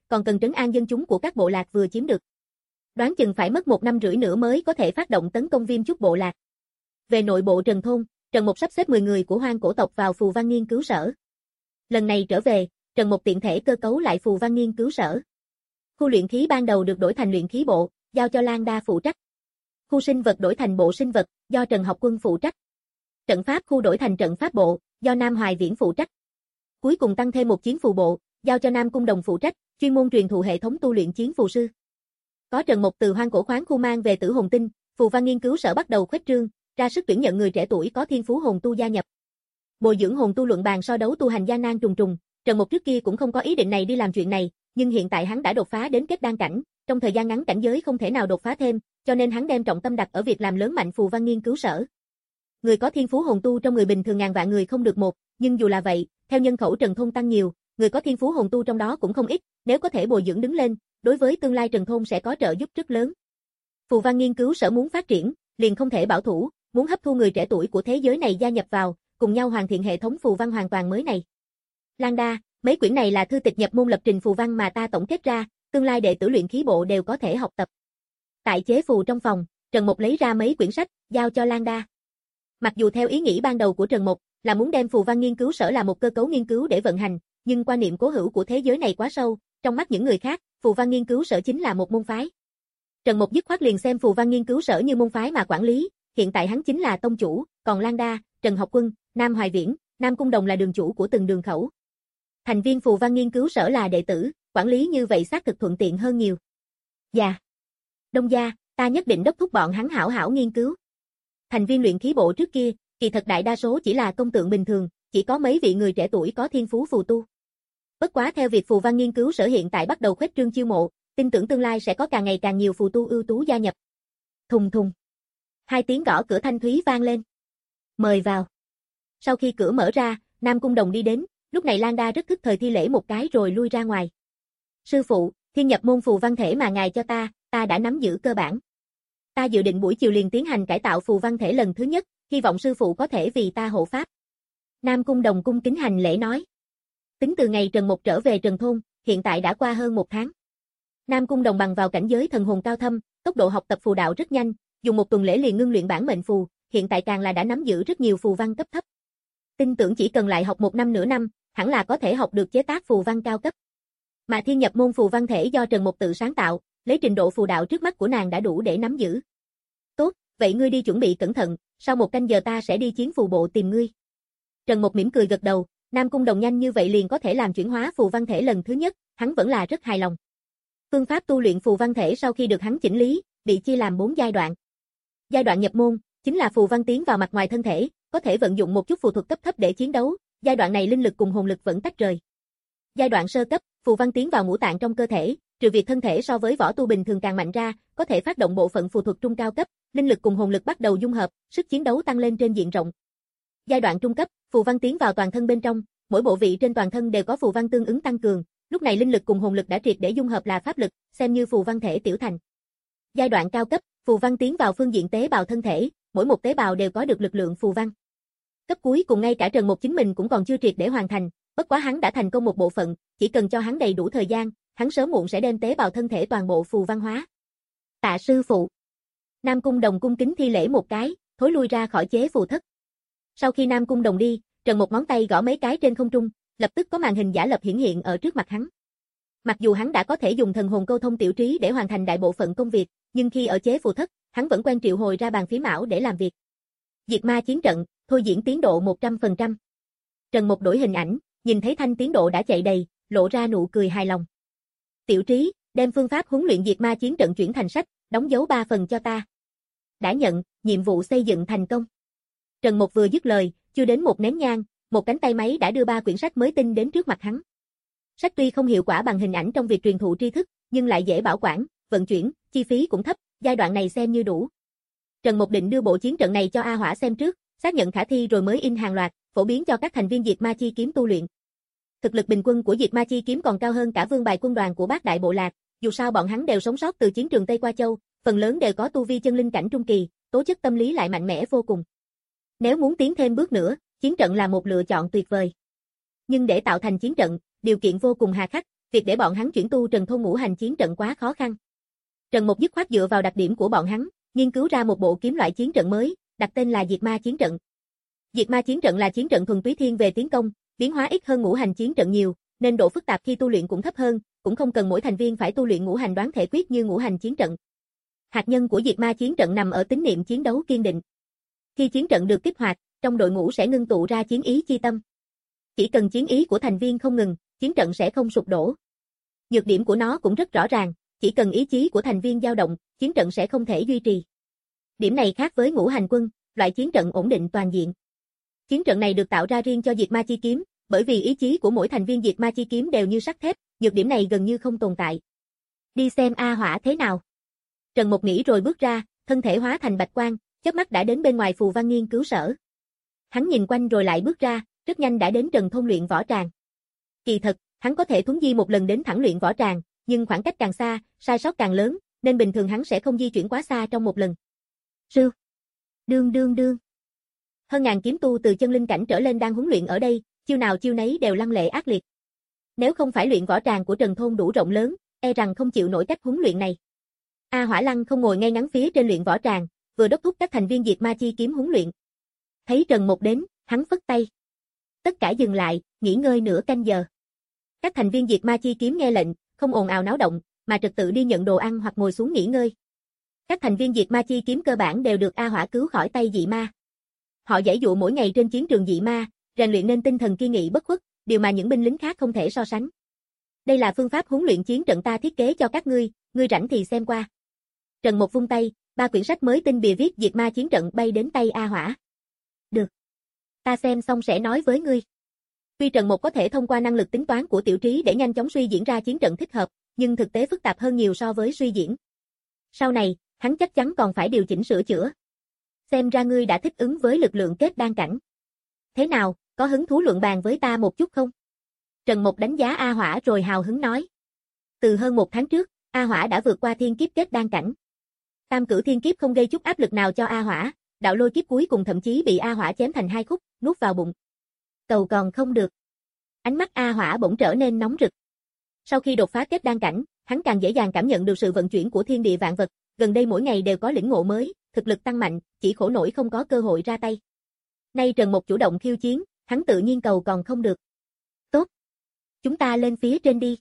còn cần trấn an dân chúng của các bộ lạc vừa chiếm được. Đoán chừng phải mất một năm rưỡi nữa mới có thể phát động tấn công Viêm Chúc bộ lạc. Về nội bộ Trần thôn, Trần Mục sắp xếp mười người của Hoang cổ tộc vào Phù Văn nghiên cứu sở. Lần này trở về, Trần Mục tiện thể cơ cấu lại Phù Văn nghiên cứu sở. Khu luyện khí ban đầu được đổi thành luyện khí bộ, giao cho Lan Đa phụ trách. Khu sinh vật đổi thành bộ sinh vật, do Trần Học Quân phụ trách. Trận pháp khu đổi thành trận pháp bộ, do Nam Hoài Viễn phụ trách. Cuối cùng tăng thêm một chiến phù bộ, giao cho Nam Cung Đồng phụ trách, chuyên môn truyền thụ hệ thống tu luyện chiến phù sư. Có Trần Mục từ Hoang cổ khoáng khu mang về Tử Hồn Tinh, Phù Văn nghiên cứu sở bắt đầu khuếch trương, ra sức tuyển nhận người trẻ tuổi có thiên phú hồn tu gia nhập. Bồi dưỡng hồn tu luận bàn so đấu tu hành gian nan trùng trùng, Trần Mục trước kia cũng không có ý định này đi làm chuyện này, nhưng hiện tại hắn đã đột phá đến kết đan cảnh, trong thời gian ngắn cảnh giới không thể nào đột phá thêm, cho nên hắn đem trọng tâm đặt ở việc làm lớn mạnh Phù Văn nghiên cứu sở. Người có thiên phú hồn tu trong người bình thường ngàn vạn người không được một, nhưng dù là vậy, theo nhân khẩu Trần thôn tăng nhiều, người có thiên phú hồn tu trong đó cũng không ít, nếu có thể bồi dưỡng đứng lên, đối với tương lai Trần thôn sẽ có trợ giúp rất lớn. Phù Văn nghiên cứu sở muốn phát triển, liền không thể bảo thủ, muốn hấp thu người trẻ tuổi của thế giới này gia nhập vào, cùng nhau hoàn thiện hệ thống phù văn hoàn toàn mới này. Lan Đa, mấy quyển này là thư tịch nhập môn lập trình phù văn mà ta tổng kết ra, tương lai đệ tử luyện khí bộ đều có thể học tập. Tại chế phù trong phòng, Trần Mục lấy ra mấy quyển sách, giao cho Lan Đa. Mặc dù theo ý nghĩ ban đầu của Trần Mục là muốn đem Phù Văn nghiên cứu sở là một cơ cấu nghiên cứu để vận hành, nhưng quan niệm cố hữu của thế giới này quá sâu, trong mắt những người khác, Phù Văn nghiên cứu sở chính là một môn phái. Trần Mục dứt khoát liền xem Phù Văn nghiên cứu sở như môn phái mà quản lý, hiện tại hắn chính là tông chủ, còn Lan Đa, Trần Học Quân, Nam Hoài Viễn, Nam Cung Đồng là đường chủ của từng đường khẩu. Thành viên Phù Văn nghiên cứu sở là đệ tử, quản lý như vậy xác thực thuận tiện hơn nhiều. Dạ. Đông gia, ta nhất định đốc thúc bọn hắn hảo hảo nghiên cứu. Thành viên luyện khí bộ trước kia, kỳ thật đại đa số chỉ là công tượng bình thường, chỉ có mấy vị người trẻ tuổi có thiên phú phù tu. Bất quá theo việc Phù Văn nghiên cứu sở hiện tại bắt đầu khuếch trương chiêu mộ, tin tưởng tương lai sẽ có càng ngày càng nhiều phù tu ưu tú gia nhập. Thùng thùng. Hai tiếng gõ cửa thanh thúy vang lên. Mời vào. Sau khi cửa mở ra, Nam Cung Đồng đi đến, lúc này Lan Đa rất thức thời thi lễ một cái rồi lui ra ngoài. Sư phụ, thiên nhập môn phù văn thể mà ngài cho ta, ta đã nắm giữ cơ bản. Ta dự định buổi chiều liền tiến hành cải tạo phù văn thể lần thứ nhất, hy vọng sư phụ có thể vì ta hộ pháp. Nam Cung Đồng cung kính hành lễ nói. Tính từ ngày Trần Mục trở về Trần thôn, hiện tại đã qua hơn một tháng. Nam Cung Đồng bằng vào cảnh giới thần hồn cao thâm, tốc độ học tập phù đạo rất nhanh, dùng một tuần lễ liền ngưng luyện bản mệnh phù, hiện tại càng là đã nắm giữ rất nhiều phù văn cấp thấp. Tin tưởng chỉ cần lại học một năm nửa năm, hẳn là có thể học được chế tác phù văn cao cấp. Mà thiên nhập môn phù văn thể do Trần Mục tự sáng tạo, lấy trình độ phù đạo trước mắt của nàng đã đủ để nắm giữ. Tốt, vậy ngươi đi chuẩn bị cẩn thận, sau một canh giờ ta sẽ đi chiến phù bộ tìm ngươi. Trần Mục mỉm cười gật đầu, Nam Cung Đồng nhanh như vậy liền có thể làm chuyển hóa phù văn thể lần thứ nhất, hắn vẫn là rất hài lòng. Phương pháp tu luyện phù văn thể sau khi được hắn chỉnh lý, bị chia làm bốn giai đoạn. Giai đoạn nhập môn, chính là phù văn tiến vào mặt ngoài thân thể, có thể vận dụng một chút phù thuật cấp thấp để chiến đấu, giai đoạn này linh lực cùng hồn lực vẫn tách rời. Giai đoạn sơ cấp, phù văn tiến vào ngũ tạng trong cơ thể, trừ việc thân thể so với võ tu bình thường càng mạnh ra, có thể phát động bộ phận phù thuật trung cao cấp, linh lực cùng hồn lực bắt đầu dung hợp, sức chiến đấu tăng lên trên diện rộng. Giai đoạn trung cấp, phù văn tiến vào toàn thân bên trong, mỗi bộ vị trên toàn thân đều có phù văn tương ứng tăng cường, lúc này linh lực cùng hồn lực đã triệt để dung hợp là pháp lực, xem như phù văn thể tiểu thành. Giai đoạn cao cấp, phù văn tiến vào phương diện tế bào thân thể, mỗi một tế bào đều có được lực lượng phù văn. Cấp cuối cùng ngay cả Trần Mục chính mình cũng còn chưa triệt để hoàn thành, bất quá hắn đã thành công một bộ phận, chỉ cần cho hắn đầy đủ thời gian, hắn sớm muộn sẽ đem tế bào thân thể toàn bộ phù văn hóa. Tạ sư phụ. Nam Cung Đồng cung kính thi lễ một cái, thối lui ra khỏi chế phù thất. Sau khi Nam Cung Đồng đi, Trần Mục ngón tay gõ mấy cái trên không trung, lập tức có màn hình giả lập hiển hiện ở trước mặt hắn. Mặc dù hắn đã có thể dùng thần hồn câu thông tiểu trí để hoàn thành đại bộ phận công việc, nhưng khi ở chế phù thất, hắn vẫn quen triệu hồi ra bàn phím ảo để làm việc. Diệt ma chiến trận, thôi diễn tiến độ một trăm phần trăm. Trần Mục đổi hình ảnh, nhìn thấy thanh tiến độ đã chạy đầy, lộ ra nụ cười hài lòng. Tiểu trí, đem phương pháp huấn luyện diệt ma chiến trận chuyển thành sách, đóng dấu ba phần cho ta. Đã nhận, nhiệm vụ xây dựng thành công. Trần Mục vừa dứt lời, chưa đến một nén nhang, một cánh tay máy đã đưa ba quyển sách mới tinh đến trước mặt hắn. Sách tuy không hiệu quả bằng hình ảnh trong việc truyền thụ tri thức, nhưng lại dễ bảo quản, vận chuyển, chi phí cũng thấp, giai đoạn này xem như đủ. Trần Mục định đưa bộ chiến trận này cho A Hỏa xem trước, xác nhận khả thi rồi mới in hàng loạt, phổ biến cho các thành viên Diệt Ma Chi kiếm tu luyện. Thực lực bình quân của Diệt Ma Chi kiếm còn cao hơn cả vương bài quân đoàn của bát đại bộ lạc, dù sao bọn hắn đều sống sót từ chiến trường Tây Qua Châu, phần lớn đều có tu vi chân linh cảnh trung kỳ, tố chất tâm lý lại mạnh mẽ vô cùng. Nếu muốn tiến thêm bước nữa, chiến trận là một lựa chọn tuyệt vời. Nhưng để tạo thành chiến trận, điều kiện vô cùng hà khắc, việc để bọn hắn chuyển tu Trần Thôn Ngũ Hành chiến trận quá khó khăn. Trần Mục dứt khoát dựa vào đặc điểm của bọn hắn, nghiên cứu ra một bộ kiếm loại chiến trận mới, đặt tên là Diệt Ma chiến trận. Diệt Ma chiến trận là chiến trận thuần túy thiên về tiến công, biến hóa ít hơn Ngũ Hành chiến trận nhiều, nên độ phức tạp khi tu luyện cũng thấp hơn, cũng không cần mỗi thành viên phải tu luyện Ngũ Hành đoán thể quyết như Ngũ Hành chiến trận. Hạt nhân của Diệt Ma chiến trận nằm ở tín niệm chiến đấu kiên định. Khi chiến trận được kích hoạt, trong đội ngũ sẽ ngưng tụ ra chiến ý chi tâm. Chỉ cần chiến ý của thành viên không ngừng, chiến trận sẽ không sụp đổ. Nhược điểm của nó cũng rất rõ ràng, chỉ cần ý chí của thành viên dao động, chiến trận sẽ không thể duy trì. Điểm này khác với Ngũ Hành quân, loại chiến trận ổn định toàn diện. Chiến trận này được tạo ra riêng cho Diệt Ma chi kiếm, bởi vì ý chí của mỗi thành viên Diệt Ma chi kiếm đều như sắt thép, nhược điểm này gần như không tồn tại. Đi xem A Hỏa thế nào. Trần Mục nghĩ rồi bước ra, thân thể hóa thành bạch quang, chớp mắt đã đến bên ngoài Phù Văn nghiên cứu sở. Hắn nhìn quanh rồi lại bước ra, rất nhanh đã đến Trần Thôn luyện võ tràng. Kỳ thật, hắn có thể thuấn di một lần đến thẳng luyện võ tràng, nhưng khoảng cách càng xa, sai sót càng lớn, nên bình thường hắn sẽ không di chuyển quá xa trong một lần. Sư. Đương đương đương. Hơn ngàn kiếm tu từ chân linh cảnh trở lên đang huấn luyện ở đây, chiêu nào chiêu nấy đều lăng lệ ác liệt. Nếu không phải luyện võ tràng của Trần Thôn đủ rộng lớn, e rằng không chịu nổi cách huấn luyện này. A Hỏa Lăng không ngồi ngay ngắn phía trên luyện võ tràng, vừa đốc thúc các thành viên Diệt Ma chi kiếm huấn luyện. Thấy Trần Mục đến, hắn phất tay. Tất cả dừng lại, nghỉ ngơi nửa canh giờ. Các thành viên Diệt Ma chi kiếm nghe lệnh, không ồn ào náo động, mà trật tự đi nhận đồ ăn hoặc ngồi xuống nghỉ ngơi. Các thành viên Diệt Ma chi kiếm cơ bản đều được A Hỏa cứu khỏi tay dị ma. Họ giãy dụa mỗi ngày trên chiến trường dị ma, rèn luyện nên tinh thần kiên nghị bất khuất, điều mà những binh lính khác không thể so sánh. Đây là phương pháp huấn luyện chiến trận ta thiết kế cho các ngươi, ngươi rảnh thì xem qua. Trần Mục vung tay, ba quyển sách mới tinh bìa viết Diệt Ma chiến trận bay đến tay A Hỏa. Được. Ta xem xong sẽ nói với ngươi. Tuy Trần Mục có thể thông qua năng lực tính toán của tiểu trí để nhanh chóng suy diễn ra chiến trận thích hợp, nhưng thực tế phức tạp hơn nhiều so với suy diễn. Sau này, hắn chắc chắn còn phải điều chỉnh sửa chữa. Xem ra ngươi đã thích ứng với lực lượng kết đan cảnh. Thế nào, có hứng thú luận bàn với ta một chút không? Trần Mục đánh giá A Hỏa rồi hào hứng nói. Từ hơn một tháng trước, A Hỏa đã vượt qua thiên kiếp kết đan cảnh. Tam cửu thiên kiếp không gây chút áp lực nào cho A Hỏa, đạo lôi kiếp cuối cùng thậm chí bị A Hỏa chém thành hai khúc, nuốt vào bụng. Cầu còn không được. Ánh mắt A Hỏa bỗng trở nên nóng rực. Sau khi đột phá kết đan cảnh, hắn càng dễ dàng cảm nhận được sự vận chuyển của thiên địa vạn vật, gần đây mỗi ngày đều có lĩnh ngộ mới, thực lực tăng mạnh, chỉ khổ nổi không có cơ hội ra tay. Nay Trần Mục chủ động khiêu chiến, hắn tự nhiên cầu còn không được. Tốt. Chúng ta lên phía trên đi.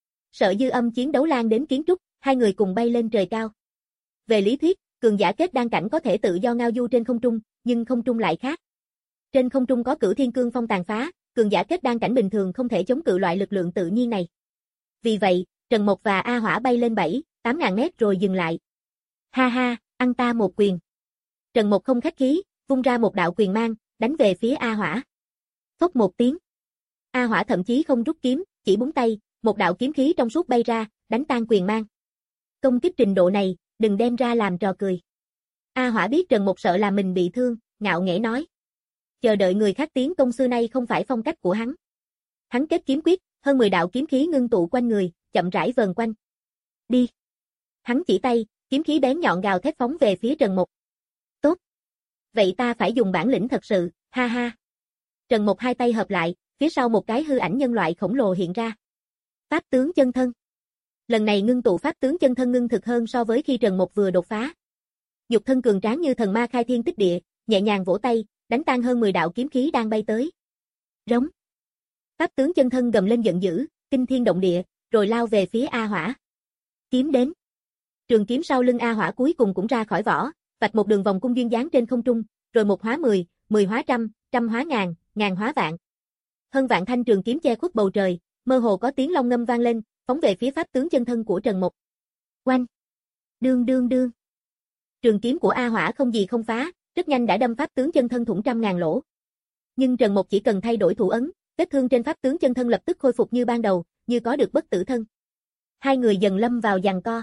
Sợ dư âm chiến đấu lan đến kiến trúc, hai người cùng bay lên trời cao. Về lý thuyết, cường giả kết đan cảnh có thể tự do ngao du trên không trung, nhưng không trung lại khác. Trên không trung có cửu thiên cương phong tàn phá, cường giả kết đan cảnh bình thường không thể chống cự loại lực lượng tự nhiên này. Vì vậy, Trần Mục và A Hỏa bay lên bảy, tám ngàn mét rồi dừng lại. Ha ha, ăn ta một quyền. Trần Mục không khách khí, vung ra một đạo quyền mang, đánh về phía A Hỏa. Phốc một tiếng. A Hỏa thậm chí không rút kiếm, chỉ búng tay, một đạo kiếm khí trong suốt bay ra, đánh tan quyền mang. Công kích trình độ này, đừng đem ra làm trò cười. A Hỏa biết Trần Mục sợ là mình bị thương, ngạo nghễ nói. Chờ đợi người khác tiến công xưa nay không phải phong cách của hắn. Hắn kết kiếm quyết, hơn mười đạo kiếm khí ngưng tụ quanh người, chậm rãi vờn quanh. Đi. Hắn chỉ tay, kiếm khí bén nhọn gào thét phóng về phía Trần Mục. Tốt. Vậy ta phải dùng bản lĩnh thật sự, ha ha. Trần Mục hai tay hợp lại, phía sau một cái hư ảnh nhân loại khổng lồ hiện ra. Pháp tướng chân thân. Lần này ngưng tụ pháp tướng chân thân ngưng thực hơn so với khi Trần Mục vừa đột phá. Nhục thân cường tráng như thần ma khai thiên tích địa, nhẹ nhàng vỗ tay, đánh tan hơn mười đạo kiếm khí đang bay tới. Rống. Pháp tướng chân thân gầm lên giận dữ, kinh thiên động địa, rồi lao về phía A Hỏa. Kiếm đến. Trường kiếm sau lưng A Hỏa cuối cùng cũng ra khỏi vỏ, vạch một đường vòng cung duyên dáng trên không trung, rồi một hóa mười, mười hóa trăm, trăm hóa ngàn, ngàn hóa vạn. Hơn vạn thanh trường kiếm che khuất bầu trời, mơ hồ có tiếng long ngâm vang lên, phóng về phía pháp tướng chân thân của Trần Mục. Oanh! Đương đương đương! Trường kiếm của A Hỏa không gì không phá, rất nhanh đã đâm pháp tướng chân thân thủng trăm ngàn lỗ. Nhưng Trần Mục chỉ cần thay đổi thủ ấn, vết thương trên pháp tướng chân thân lập tức khôi phục như ban đầu, như có được bất tử thân. Hai người dần lâm vào giằng co.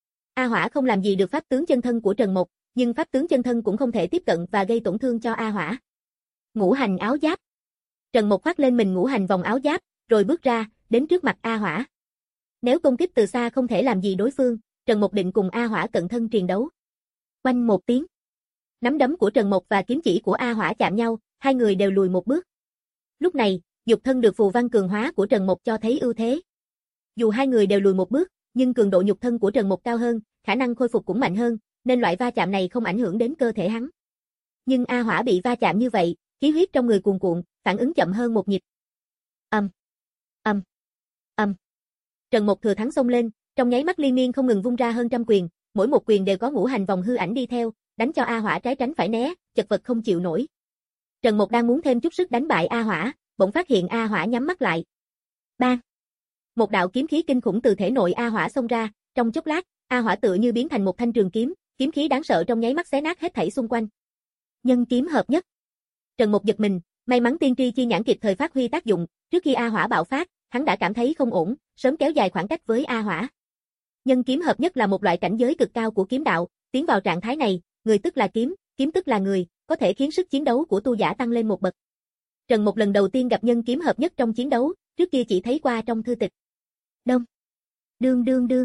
A Hỏa không làm gì được pháp tướng chân thân của Trần Mục, nhưng pháp tướng chân thân cũng không thể tiếp cận và gây tổn thương cho A Hỏa. Ngũ hành áo giáp. Trần Mục khoác lên mình ngũ hành vòng áo giáp, rồi bước ra, đến trước mặt A Hỏa. Nếu công kích từ xa không thể làm gì đối phương, Trần Mục định cùng A Hỏa cận thân triền đấu. Oanh một tiếng. Nắm đấm của Trần Mục và kiếm chỉ của A Hỏa chạm nhau, hai người đều lùi một bước. Lúc này, nhục thân được phù văn cường hóa của Trần Mục cho thấy ưu thế. Dù hai người đều lùi một bước, nhưng cường độ nhục thân của Trần Mục cao hơn, khả năng khôi phục cũng mạnh hơn, nên loại va chạm này không ảnh hưởng đến cơ thể hắn. Nhưng A Hỏa bị va chạm như vậy, khí huyết trong người cuồn cuộn, phản ứng chậm hơn một nhịp. Ầm, ầm, ầm. Trần Mục thừa thắng xông lên, trong nháy mắt liên miên không ngừng vung ra hơn trăm quyền, mỗi một quyền đều có ngũ hành vòng hư ảnh đi theo, đánh cho A Hỏa trái tránh phải né, chật vật không chịu nổi. Trần Mục đang muốn thêm chút sức đánh bại A Hỏa, bỗng phát hiện A Hỏa nhắm mắt lại. Bang! Một đạo kiếm khí kinh khủng từ thể nội A Hỏa xông ra, trong chốc lát, A Hỏa tựa như biến thành một thanh trường kiếm, kiếm khí đáng sợ trong nháy mắt xé nát hết thảy xung quanh. Nhân kiếm hợp nhất. Trần Mục giật mình, may mắn tiên tri chi nhãn kịp thời phát huy tác dụng, trước khi A Hỏa bạo phát, hắn đã cảm thấy không ổn, sớm kéo dài khoảng cách với A Hỏa. Nhân kiếm hợp nhất là một loại cảnh giới cực cao của kiếm đạo, tiến vào trạng thái này, người tức là kiếm, kiếm tức là người, có thể khiến sức chiến đấu của tu giả tăng lên một bậc. Trần Mục lần đầu tiên gặp nhân kiếm hợp nhất trong chiến đấu, trước kia chỉ thấy qua trong thư tịch. Đông, đương đương đương.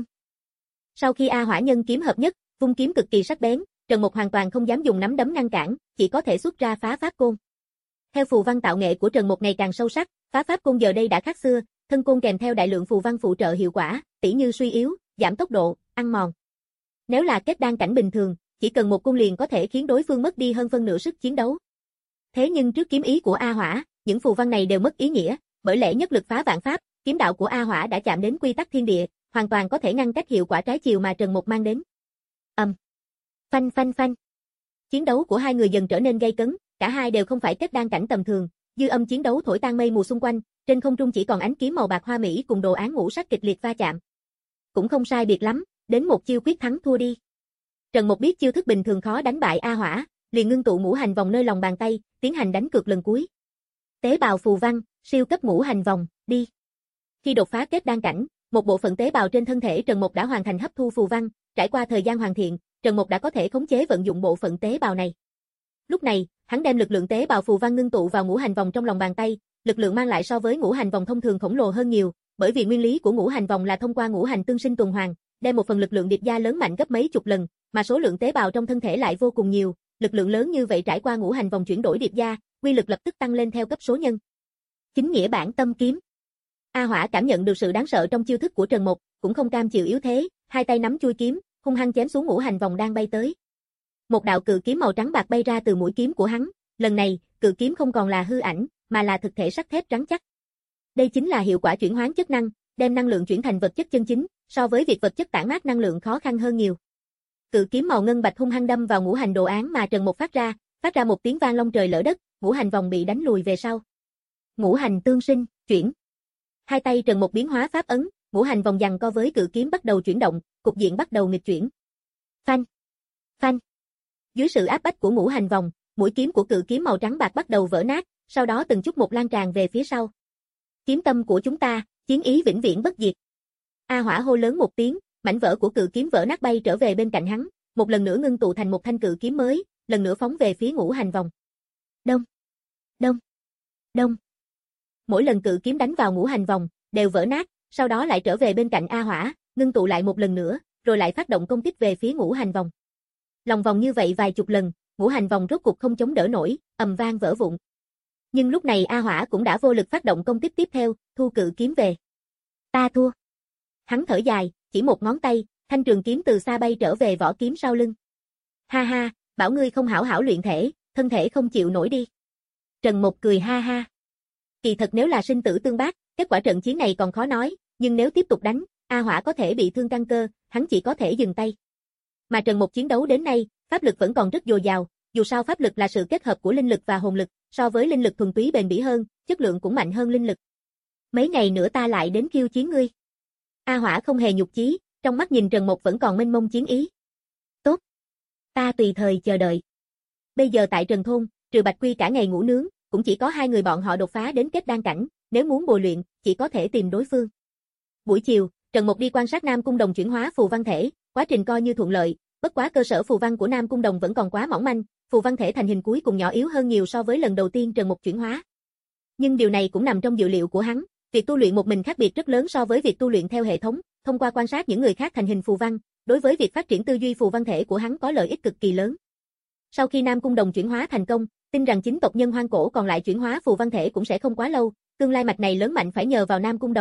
Sau khi A Hỏa nhân kiếm hợp nhất, vung kiếm cực kỳ sắc bén, Trần Mục hoàn toàn không dám dùng nắm đấm ngăn cản, chỉ có thể xuất ra phá pháp côn. Theo phù văn tạo nghệ của Trần Mục ngày càng sâu sắc, phá pháp côn giờ đây đã khác xưa, thân côn kèm theo đại lượng phù văn phụ trợ hiệu quả, tỉ như suy yếu, giảm tốc độ, ăn mòn. Nếu là kết đan cảnh bình thường, chỉ cần một côn liền có thể khiến đối phương mất đi hơn phân nửa sức chiến đấu. Thế nhưng trước kiếm ý của A Hỏa, những phù văn này đều mất ý nghĩa, bởi lẽ nhất lực phá vạn pháp, kiếm đạo của A Hỏa đã chạm đến quy tắc thiên địa, hoàn toàn có thể ngăn cách hiệu quả trái chiều mà Trần Mục mang đến. Ầm. Um. Phanh phanh phanh. Chiến đấu của hai người dần trở nên gay cấn, cả hai đều không phải kết đan cảnh tầm thường, dư âm chiến đấu thổi tan mây mù xung quanh, trên không trung chỉ còn ánh kiếm màu bạc hoa mỹ cùng đồ án ngũ sắc kịch liệt va chạm. Cũng không sai biệt lắm, đến một chiêu quyết thắng thua đi. Trần Mục biết chiêu thức bình thường khó đánh bại A Hỏa, liền ngưng tụ ngũ hành vòng nơi lòng bàn tay, tiến hành đánh cược lần cuối. Tế bào phù văn, siêu cấp ngũ hành vòng, đi. Khi đột phá kết đan cảnh, một bộ phận tế bào trên thân thể Trần Mục đã hoàn thành hấp thu phù văn, trải qua thời gian hoàn thiện, Trần Mục đã có thể khống chế vận dụng bộ phận tế bào này. Lúc này, hắn đem lực lượng tế bào phù văn ngưng tụ vào ngũ hành vòng trong lòng bàn tay, lực lượng mang lại so với ngũ hành vòng thông thường khổng lồ hơn nhiều, bởi vì nguyên lý của ngũ hành vòng là thông qua ngũ hành tương sinh tuần hoàn, đem một phần lực lượng điệp gia lớn mạnh gấp mấy chục lần, mà số lượng tế bào trong thân thể lại vô cùng nhiều, lực lượng lớn như vậy trải qua ngũ hành vòng chuyển đổi điệp gia, quy lực lập tức tăng lên theo cấp số nhân. Chính nghĩa bản tâm kiếm. A Hỏa cảm nhận được sự đáng sợ trong chiêu thức của Trần Mục, cũng không cam chịu yếu thế, hai tay nắm chuôi kiếm, hung hăng chém xuống ngũ hành vòng đang bay tới. Một đạo cự kiếm màu trắng bạc bay ra từ mũi kiếm của hắn, lần này, cự kiếm không còn là hư ảnh, mà là thực thể sắt thép rắn chắc. Đây chính là hiệu quả chuyển hóa chất năng, đem năng lượng chuyển thành vật chất chân chính, so với việc vật chất tản mát năng lượng khó khăn hơn nhiều. Cự kiếm màu ngân bạch hung hăng đâm vào ngũ hành đồ án mà Trần Mục phát ra, phát ra một tiếng vang long trời lở đất, ngũ hành vòng bị đánh lùi về sau. Ngũ hành tương sinh, chuyển. Hai tay Trần Mục biến hóa pháp ấn, ngũ hành vòng giằng co với cự kiếm bắt đầu chuyển động, cục diện bắt đầu nghịch chuyển. Phanh, phanh. Dưới sự áp bách của ngũ hành vòng, mũi kiếm của cự kiếm màu trắng bạc bắt đầu vỡ nát, sau đó từng chút một lan tràn về phía sau. Kiếm tâm của chúng ta, chiến ý vĩnh viễn bất diệt. A Hỏa hô lớn một tiếng, mảnh vỡ của cự kiếm vỡ nát bay trở về bên cạnh hắn, một lần nữa ngưng tụ thành một thanh cự kiếm mới, lần nữa phóng về phía ngũ hành vòng. Đông, đông, đông. Mỗi lần cự kiếm đánh vào ngũ hành vòng, đều vỡ nát, sau đó lại trở về bên cạnh A Hỏa, ngưng tụ lại một lần nữa, rồi lại phát động công kích về phía ngũ hành vòng. Lòng vòng như vậy vài chục lần, ngũ hành vòng rốt cục không chống đỡ nổi, ầm vang vỡ vụn. Nhưng lúc này A Hỏa cũng đã vô lực phát động công kích tiếp theo, thu cự kiếm về. Ta thua. Hắn thở dài, chỉ một ngón tay, thanh trường kiếm từ xa bay trở về vỏ kiếm sau lưng. Ha ha, bảo ngươi không hảo hảo luyện thể, thân thể không chịu nổi đi. Trần Mục cười ha ha. Kỳ thật nếu là sinh tử tương bác, kết quả trận chiến này còn khó nói, nhưng nếu tiếp tục đánh, A Hỏa có thể bị thương căn cơ, hắn chỉ có thể dừng tay. Mà Trần Mục chiến đấu đến nay, pháp lực vẫn còn rất dồi dào, dù sao pháp lực là sự kết hợp của linh lực và hồn lực, so với linh lực thuần túy bền bỉ hơn, chất lượng cũng mạnh hơn linh lực. Mấy ngày nữa ta lại đến khiêu chiến ngươi. A Hỏa không hề nhục chí, trong mắt nhìn Trần Mục vẫn còn mênh mông chiến ý. Tốt. Ta tùy thời chờ đợi. Bây giờ tại Trần Thôn, trừ Bạch Quy cả ngày ngủ nướng, cũng chỉ có hai người bọn họ đột phá đến kết đan cảnh, nếu muốn bồi luyện, chỉ có thể tìm đối phương. Buổi chiều, Trần Mục đi quan sát Nam Cung Đồng chuyển hóa phù văn thể, quá trình coi như thuận lợi, bất quá cơ sở phù văn của Nam Cung Đồng vẫn còn quá mỏng manh, phù văn thể thành hình cuối cùng nhỏ yếu hơn nhiều so với lần đầu tiên Trần Mục chuyển hóa. Nhưng điều này cũng nằm trong dự liệu của hắn, việc tu luyện một mình khác biệt rất lớn so với việc tu luyện theo hệ thống, thông qua quan sát những người khác thành hình phù văn, đối với việc phát triển tư duy phù văn thể của hắn có lợi ích cực kỳ lớn. Sau khi Nam Cung Đồng chuyển hóa thành công, tin rằng chính tộc nhân hoang cổ còn lại chuyển hóa phù văn thể cũng sẽ không quá lâu, tương lai mạch này lớn mạnh phải nhờ vào Nam Cung Đồng,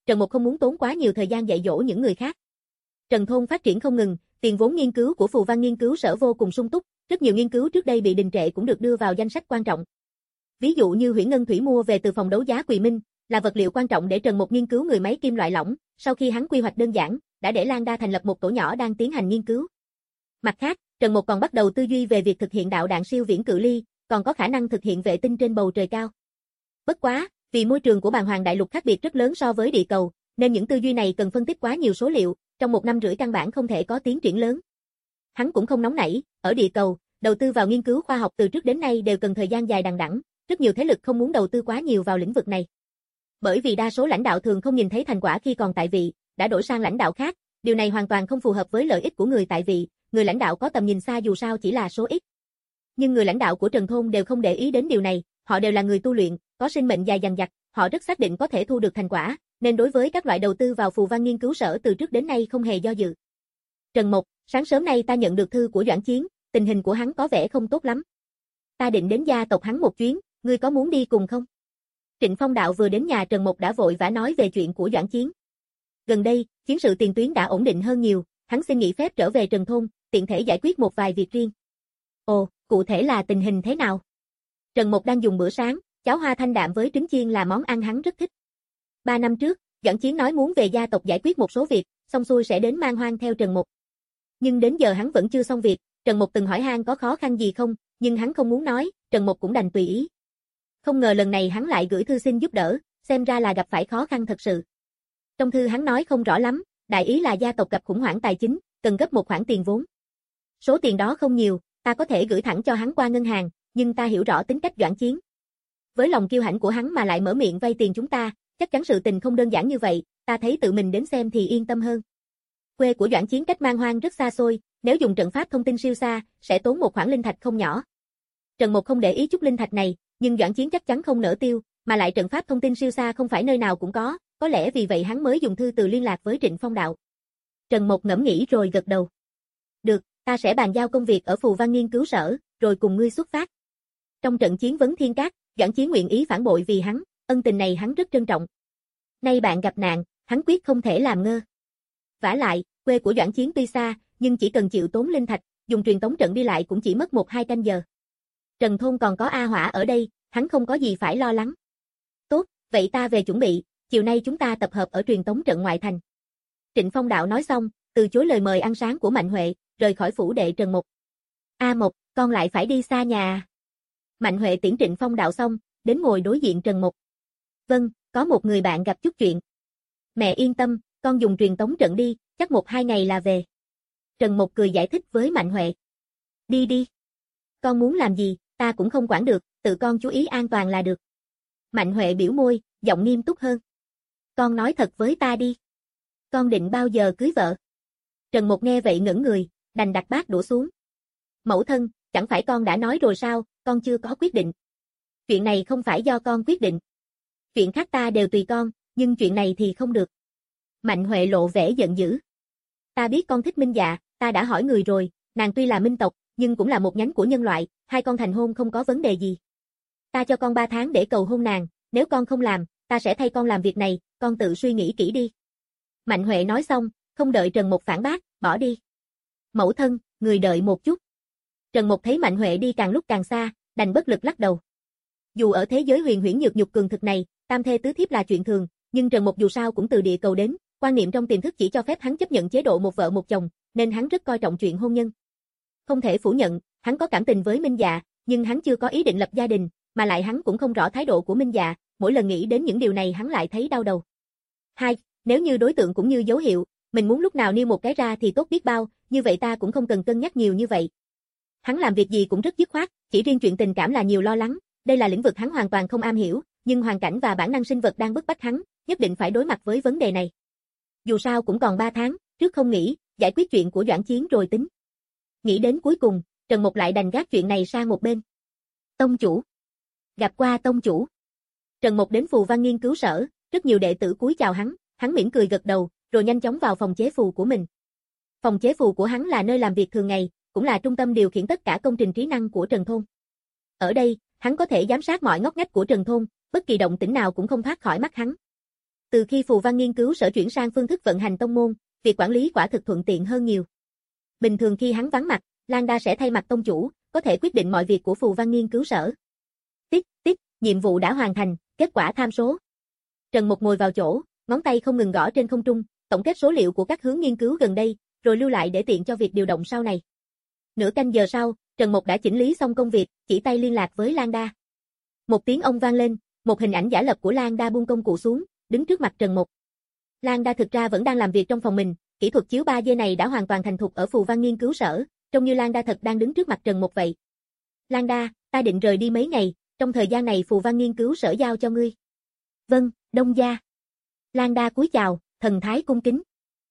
Trần Mục không muốn tốn quá nhiều thời gian dạy dỗ những người khác. Trần thôn phát triển không ngừng, tiền vốn nghiên cứu của Phù Văn nghiên cứu sở vô cùng sung túc, rất nhiều nghiên cứu trước đây bị đình trệ cũng được đưa vào danh sách quan trọng. Ví dụ như Huyễn Ngân Thủy mua về từ phòng đấu giá Quỳ Minh, là vật liệu quan trọng để Trần Mục nghiên cứu người máy kim loại lỏng, sau khi hắn quy hoạch đơn giản, đã để Lan Đa thành lập một tổ nhỏ đang tiến hành nghiên cứu. Mặt khác, Trần Mục còn bắt đầu tư duy về việc thực hiện đạo đạn siêu viễn cự ly, còn có khả năng thực hiện vệ tinh trên bầu trời cao. Bất quá, vì môi trường của Bàng Hoàng Đại Lục khác biệt rất lớn so với địa cầu, nên những tư duy này cần phân tích quá nhiều số liệu, trong một năm rưỡi căn bản không thể có tiến triển lớn. Hắn cũng không nóng nảy, ở địa cầu, đầu tư vào nghiên cứu khoa học từ trước đến nay đều cần thời gian dài đằng đẵng, rất nhiều thế lực không muốn đầu tư quá nhiều vào lĩnh vực này. Bởi vì đa số lãnh đạo thường không nhìn thấy thành quả khi còn tại vị, đã đổi sang lãnh đạo khác, điều này hoàn toàn không phù hợp với lợi ích của người tại vị, người lãnh đạo có tầm nhìn xa dù sao chỉ là số ít. Nhưng người lãnh đạo của Trần thôn đều không để ý đến điều này, họ đều là người tu luyện, có sinh mệnh dài dằng dặc, họ rất xác định có thể thu được thành quả, nên đối với các loại đầu tư vào Phù Văn nghiên cứu sở từ trước đến nay không hề do dự. Trần Mộc, sáng sớm nay ta nhận được thư của Doãn Chiến, tình hình của hắn có vẻ không tốt lắm. Ta định đến gia tộc hắn một chuyến, ngươi có muốn đi cùng không? Trịnh Phong Đạo vừa đến nhà Trần Mộc đã vội vã nói về chuyện của Doãn Chiến. Gần đây, chiến sự tiền tuyến đã ổn định hơn nhiều, hắn xin nghỉ phép trở về Trần thôn, tiện thể giải quyết một vài việc riêng. Ồ, cụ thể là tình hình thế nào? Trần Mộc đang dùng bữa sáng, cháo hoa thanh đạm với trứng chiên là món ăn hắn rất thích. Ba năm trước, Doãn Chiến nói muốn về gia tộc giải quyết một số việc, xong xuôi sẽ đến Man Hoang theo Trần Mộc. Nhưng đến giờ hắn vẫn chưa xong việc, Trần Mộc từng hỏi han có khó khăn gì không, nhưng hắn không muốn nói, Trần Mộc cũng đành tùy ý. Không ngờ lần này hắn lại gửi thư xin giúp đỡ, xem ra là gặp phải khó khăn thật sự. Trong thư hắn nói không rõ lắm, đại ý là gia tộc gặp khủng hoảng tài chính, cần gấp một khoản tiền vốn. Số tiền đó không nhiều, ta có thể gửi thẳng cho hắn qua ngân hàng, nhưng ta hiểu rõ tính cách Doãn Chiến. Với lòng kiêu hãnh của hắn mà lại mở miệng vay tiền chúng ta, chắc chắn sự tình không đơn giản như vậy, ta thấy tự mình đến xem thì yên tâm hơn. Quê của Doãn Chiến cách Man Hoang rất xa xôi, nếu dùng trận pháp thông tin siêu xa, sẽ tốn một khoản linh thạch không nhỏ. Trần Mộc không để ý chút linh thạch này, nhưng Doãn Chiến chắc chắn không nỡ tiêu, mà lại trận pháp thông tin siêu xa không phải nơi nào cũng có, có lẽ vì vậy hắn mới dùng thư từ liên lạc với Trịnh Phong Đạo. Trần Mộc ngẫm nghĩ rồi gật đầu. Được, ta sẽ bàn giao công việc ở Phù Văn nghiên cứu sở, rồi cùng ngươi xuất phát. Trong trận chiến vấn Thiên Cát, Doãn Chiến nguyện ý phản bội vì hắn, ân tình này hắn rất trân trọng. Nay bạn gặp nạn, hắn quyết không thể làm ngơ. Vả lại, quê của Doãn Chiến tuy xa, nhưng chỉ cần chịu tốn linh thạch, dùng truyền tống trận đi lại cũng chỉ mất một hai canh giờ. Trần thôn còn có A Hỏa ở đây, hắn không có gì phải lo lắng. Tốt, vậy ta về chuẩn bị, chiều nay chúng ta tập hợp ở truyền tống trận ngoại thành. Trịnh Phong Đạo nói xong, từ chối lời mời ăn sáng của Mạnh Huệ, rời khỏi phủ đệ Trần Mộc. A Mộc, con lại phải đi xa nhà. Mạnh Huệ tiễn Trịnh Phong Đạo xong, đến ngồi đối diện Trần Mộc. Vâng, có một người bạn gặp chút chuyện. Mẹ yên tâm, con dùng truyền tống trận đi, chắc một hai ngày là về. Trần Mộc cười giải thích với Mạnh Huệ. Đi đi. Con muốn làm gì, ta cũng không quản được, tự con chú ý an toàn là được. Mạnh Huệ biểu môi, giọng nghiêm túc hơn. Con nói thật với ta đi. Con định bao giờ cưới vợ? Trần Mộc nghe vậy ngẩn người, đành đặt bát đũa xuống. Mẫu thân, chẳng phải con đã nói rồi sao, con chưa có quyết định. Chuyện này không phải do con quyết định. Chuyện khác ta đều tùy con, nhưng chuyện này thì không được. Mạnh Huệ lộ vẻ giận dữ. Ta biết con thích Minh Dạ, ta đã hỏi người rồi, nàng tuy là minh tộc, nhưng cũng là một nhánh của nhân loại, hai con thành hôn không có vấn đề gì. Ta cho con ba tháng để cầu hôn nàng, nếu con không làm, ta sẽ thay con làm việc này, con tự suy nghĩ kỹ đi. Mạnh Huệ nói xong, không đợi Trần Mộc phản bác, bỏ đi. Mẫu thân, người đợi một chút. Trần Mộc thấy Mạnh Huệ đi càng lúc càng xa, đành bất lực lắc đầu. Dù ở thế giới huyền huyễn nhược nhục cường thực này, tam thê tứ thiếp là chuyện thường, nhưng Trần Mộc dù sao cũng từ địa cầu đến, quan niệm trong tiềm thức chỉ cho phép hắn chấp nhận chế độ một vợ một chồng, nên hắn rất coi trọng chuyện hôn nhân. Không thể phủ nhận, hắn có cảm tình với Minh Dạ, nhưng hắn chưa có ý định lập gia đình, mà lại hắn cũng không rõ thái độ của Minh Dạ, mỗi lần nghĩ đến những điều này hắn lại thấy đau đầu. Hai, nếu như đối tượng cũng như dấu hiệu, mình muốn lúc nào nêu một cái ra thì tốt biết bao, như vậy ta cũng không cần cân nhắc nhiều như vậy. Hắn làm việc gì cũng rất dứt khoát, chỉ riêng chuyện tình cảm là nhiều lo lắng, đây là lĩnh vực hắn hoàn toàn không am hiểu, nhưng hoàn cảnh và bản năng sinh vật đang bức bách hắn, nhất định phải đối mặt với vấn đề này. Dù sao cũng còn ba tháng, trước không nghỉ, giải quyết chuyện của Doãn Chiến rồi tính. Nghĩ đến cuối cùng, Trần Mộc lại đành gác chuyện này sang một bên. Tông chủ. Gặp qua tông chủ. Trần Mộc đến Phù Văn nghiên cứu sở, rất nhiều đệ tử cúi chào hắn, hắn mỉm cười gật đầu, rồi nhanh chóng vào phòng chế phù của mình. Phòng chế phù của hắn là nơi làm việc thường ngày, cũng là trung tâm điều khiển tất cả công trình trí năng của Trần thôn. Ở đây, hắn có thể giám sát mọi ngóc ngách của Trần thôn, bất kỳ động tĩnh nào cũng không thoát khỏi mắt hắn. Từ khi phù văn nghiên cứu sở chuyển sang phương thức vận hành tông môn, việc quản lý quả thực thuận tiện hơn nhiều. Bình thường khi hắn vắng mặt, Lan Đa sẽ thay mặt tông chủ, có thể quyết định mọi việc của phù văn nghiên cứu sở. Tích, tích, nhiệm vụ đã hoàn thành, kết quả tham số. Trần Mục ngồi vào chỗ, ngón tay không ngừng gõ trên không trung, tổng kết số liệu của các hướng nghiên cứu gần đây, rồi lưu lại để tiện cho việc điều động sau này. Nửa canh giờ sau, Trần Mục đã chỉnh lý xong công việc, chỉ tay liên lạc với Lan Đa. Một tiếng ông vang lên, một hình ảnh giả lập của Lan Đa buông công cụ xuống, đứng trước mặt Trần Mục. Lan Đa thực ra vẫn đang làm việc trong phòng mình, kỹ thuật chiếu ba D này đã hoàn toàn thành thục ở phù văn nghiên cứu sở, trông như Lan Đa thật đang đứng trước mặt Trần Mục vậy. Lan Đa, ta định rời đi mấy ngày, trong thời gian này phù văn nghiên cứu sở giao cho ngươi. Vâng, Đông gia. Lan Đa cúi chào, thần thái cung kính.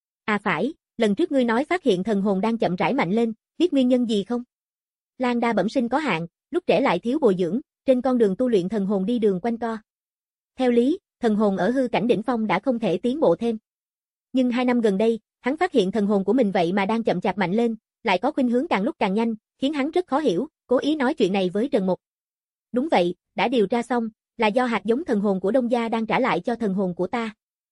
À phải, lần trước ngươi nói phát hiện thần hồn đang chậm rãi mạnh lên, biết nguyên nhân gì không? Lan Đa bẩm sinh có hạn, lúc trẻ lại thiếu bồi dưỡng, trên con đường tu luyện thần hồn đi đường quanh co. Theo lý, thần hồn ở hư cảnh đỉnh phong đã không thể tiến bộ thêm. Nhưng hai năm gần đây, hắn phát hiện thần hồn của mình vậy mà đang chậm chạp mạnh lên, lại có khuynh hướng càng lúc càng nhanh, khiến hắn rất khó hiểu, cố ý nói chuyện này với Trần Mục. Đúng vậy, đã điều tra xong, là do hạt giống thần hồn của Đông gia đang trả lại cho thần hồn của ta.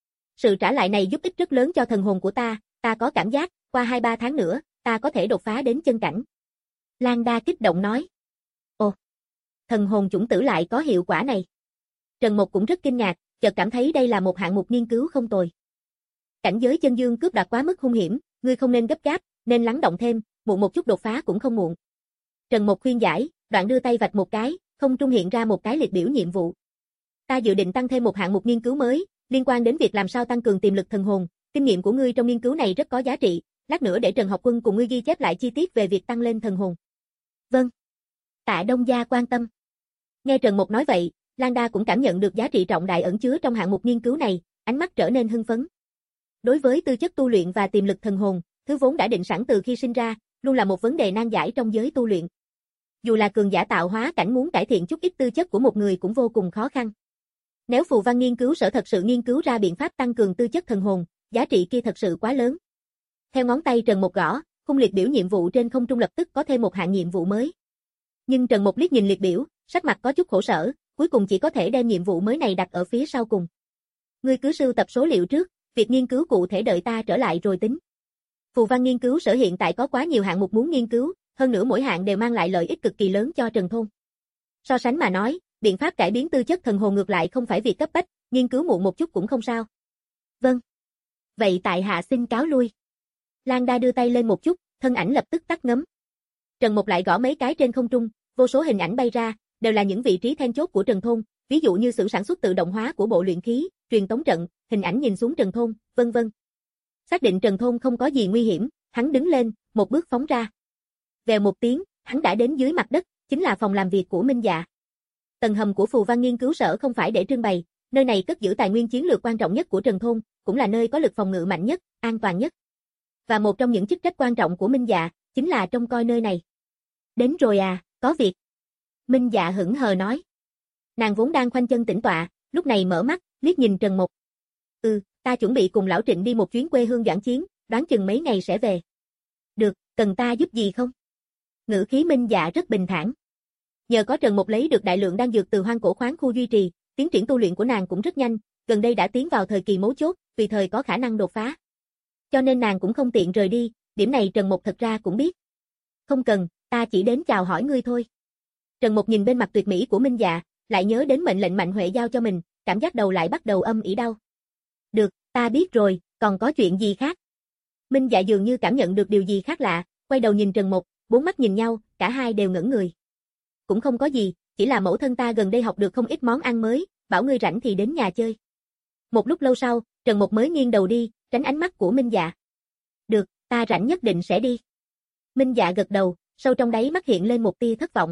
Sự trả lại này giúp ích rất lớn cho thần hồn của ta, ta có cảm giác, qua hai ba tháng nữa, ta có thể đột phá đến chân cảnh. Lan Đa kích động nói. Ồ, thần hồn chủng tử lại có hiệu quả này. Trần Mục cũng rất kinh ngạc, chợt cảm thấy đây là một hạng mục nghiên cứu không tồi. Cảnh giới chân dương cướp đoạt quá mức hung hiểm, ngươi không nên gấp gáp, nên lắng động thêm, muộn một chút đột phá cũng không muộn. Trần Mục khuyên giải, đoạn đưa tay vạch một cái, không trung hiện ra một cái liệt biểu nhiệm vụ. Ta dự định tăng thêm một hạng mục nghiên cứu mới, liên quan đến việc làm sao tăng cường tiềm lực thần hồn, kinh nghiệm của ngươi trong nghiên cứu này rất có giá trị, lát nữa để Trần Học Quân cùng ngươi ghi chép lại chi tiết về việc tăng lên thần hồn. Vâng. Tạ Đông gia quan tâm. Nghe Trần Mục nói vậy, Lan Đa cũng cảm nhận được giá trị trọng đại ẩn chứa trong hạng mục nghiên cứu này, ánh mắt trở nên hưng phấn. Đối với tư chất tu luyện và tiềm lực thần hồn, thứ vốn đã định sẵn từ khi sinh ra, luôn là một vấn đề nan giải trong giới tu luyện. Dù là cường giả tạo hóa cảnh muốn cải thiện chút ít tư chất của một người cũng vô cùng khó khăn. Nếu phù văn nghiên cứu sở thật sự nghiên cứu ra biện pháp tăng cường tư chất thần hồn, giá trị kia thật sự quá lớn. Theo ngón tay Trần Mục gõ, khung liệt biểu nhiệm vụ trên không trung lập tức có thêm một hạng nhiệm vụ mới. Nhưng Trần Mục liếc nhìn liệt biểu, sắc mặt có chút khổ sở, cuối cùng chỉ có thể đem nhiệm vụ mới này đặt ở phía sau cùng. Ngươi cứ sưu tập số liệu trước, việc nghiên cứu cụ thể đợi ta trở lại rồi tính. Phù văn nghiên cứu sở hiện tại có quá nhiều hạng mục muốn nghiên cứu, hơn nữa mỗi hạng đều mang lại lợi ích cực kỳ lớn cho Trần Thôn. So sánh mà nói, biện pháp cải biến tư chất thần hồn ngược lại không phải việc cấp bách, nghiên cứu muộn một chút cũng không sao. Vâng. Vậy tại hạ xin cáo lui. Lan Đa đưa tay lên một chút, thân ảnh lập tức tắt ngấm. Trần Mục lại gõ mấy cái trên không trung, vô số hình ảnh bay ra, đều là những vị trí then chốt của Trần Thôn, ví dụ như xưởng sản xuất tự động hóa của bộ luyện khí, truyền tống trận, hình ảnh nhìn xuống Trần Thôn, vân vân. Xác định Trần Thôn không có gì nguy hiểm, hắn đứng lên, một bước phóng ra. Vèo một tiếng, hắn đã đến dưới mặt đất, chính là phòng làm việc của Minh Dạ. Tầng hầm của phù văn nghiên cứu sở không phải để trưng bày, nơi này cất giữ tài nguyên chiến lược quan trọng nhất của Trần Thôn, cũng là nơi có lực phòng ngự mạnh nhất, an toàn nhất. Và một trong những chức trách quan trọng của Minh Dạ, chính là trông coi nơi này. Đến rồi à, có việc. Minh Dạ hững hờ nói. Nàng vốn đang khoanh chân tĩnh tọa, lúc này mở mắt, liếc nhìn Trần Mục. Ừ, ta chuẩn bị cùng lão Trịnh đi một chuyến quê hương Doãn Chiến, đoán chừng mấy ngày sẽ về. Được, cần ta giúp gì không? Ngữ khí Minh Dạ rất bình thản. Nhờ có Trần Mục lấy được đại lượng đan dược từ hoang cổ khoáng khu duy trì, tiến triển tu luyện của nàng cũng rất nhanh, gần đây đã tiến vào thời kỳ mấu chốt, tùy thời có khả năng đột phá. Cho nên nàng cũng không tiện rời đi, điểm này Trần Mục thật ra cũng biết. Không cần, ta chỉ đến chào hỏi ngươi thôi. Trần Mục nhìn bên mặt tuyệt mỹ của Minh Dạ, lại nhớ đến mệnh lệnh Mạnh Huệ giao cho mình, cảm giác đầu lại bắt đầu âm ỉ đau. Được, ta biết rồi, còn có chuyện gì khác? Minh Dạ dường như cảm nhận được điều gì khác lạ, quay đầu nhìn Trần Mục, bốn mắt nhìn nhau, cả hai đều ngẩn người. Cũng không có gì, chỉ là mẫu thân ta gần đây học được không ít món ăn mới, bảo ngươi rảnh thì đến nhà chơi. Một lúc lâu sau, Trần Mục mới nghiêng đầu đi, tránh ánh mắt của Minh Dạ. Được, ta rảnh nhất định sẽ đi. Minh Dạ gật đầu, sâu trong đáy mắt hiện lên một tia thất vọng.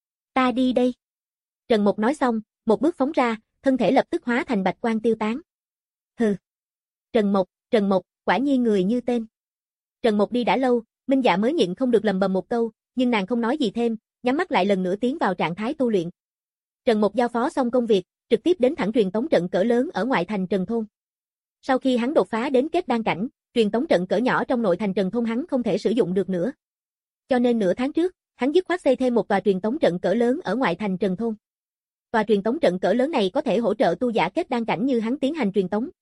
Ta đi đây. Trần Mục nói xong, một bước phóng ra, thân thể lập tức hóa thành bạch quang tiêu tán. Hừ. Trần Mục, Trần Mục, quả nhiên người như tên. Trần Mục đi đã lâu, Minh Dạ mới nhịn không được lầm bầm một câu, nhưng nàng không nói gì thêm, nhắm mắt lại lần nữa tiến vào trạng thái tu luyện. Trần Mục giao phó xong công việc, trực tiếp đến thẳng truyền tống trận cỡ lớn ở ngoại thành Trần Thôn. Sau khi hắn đột phá đến kết đan cảnh, truyền tống trận cỡ nhỏ trong nội thành Trần Thôn hắn không thể sử dụng được nữa. Cho nên nửa tháng trước, hắn dứt khoát xây thêm một tòa truyền tống trận cỡ lớn ở ngoại thành Trần Thôn. Tòa truyền tống trận cỡ lớn này có thể hỗ trợ tu giả kết đan cảnh như hắn tiến hành truyền tống,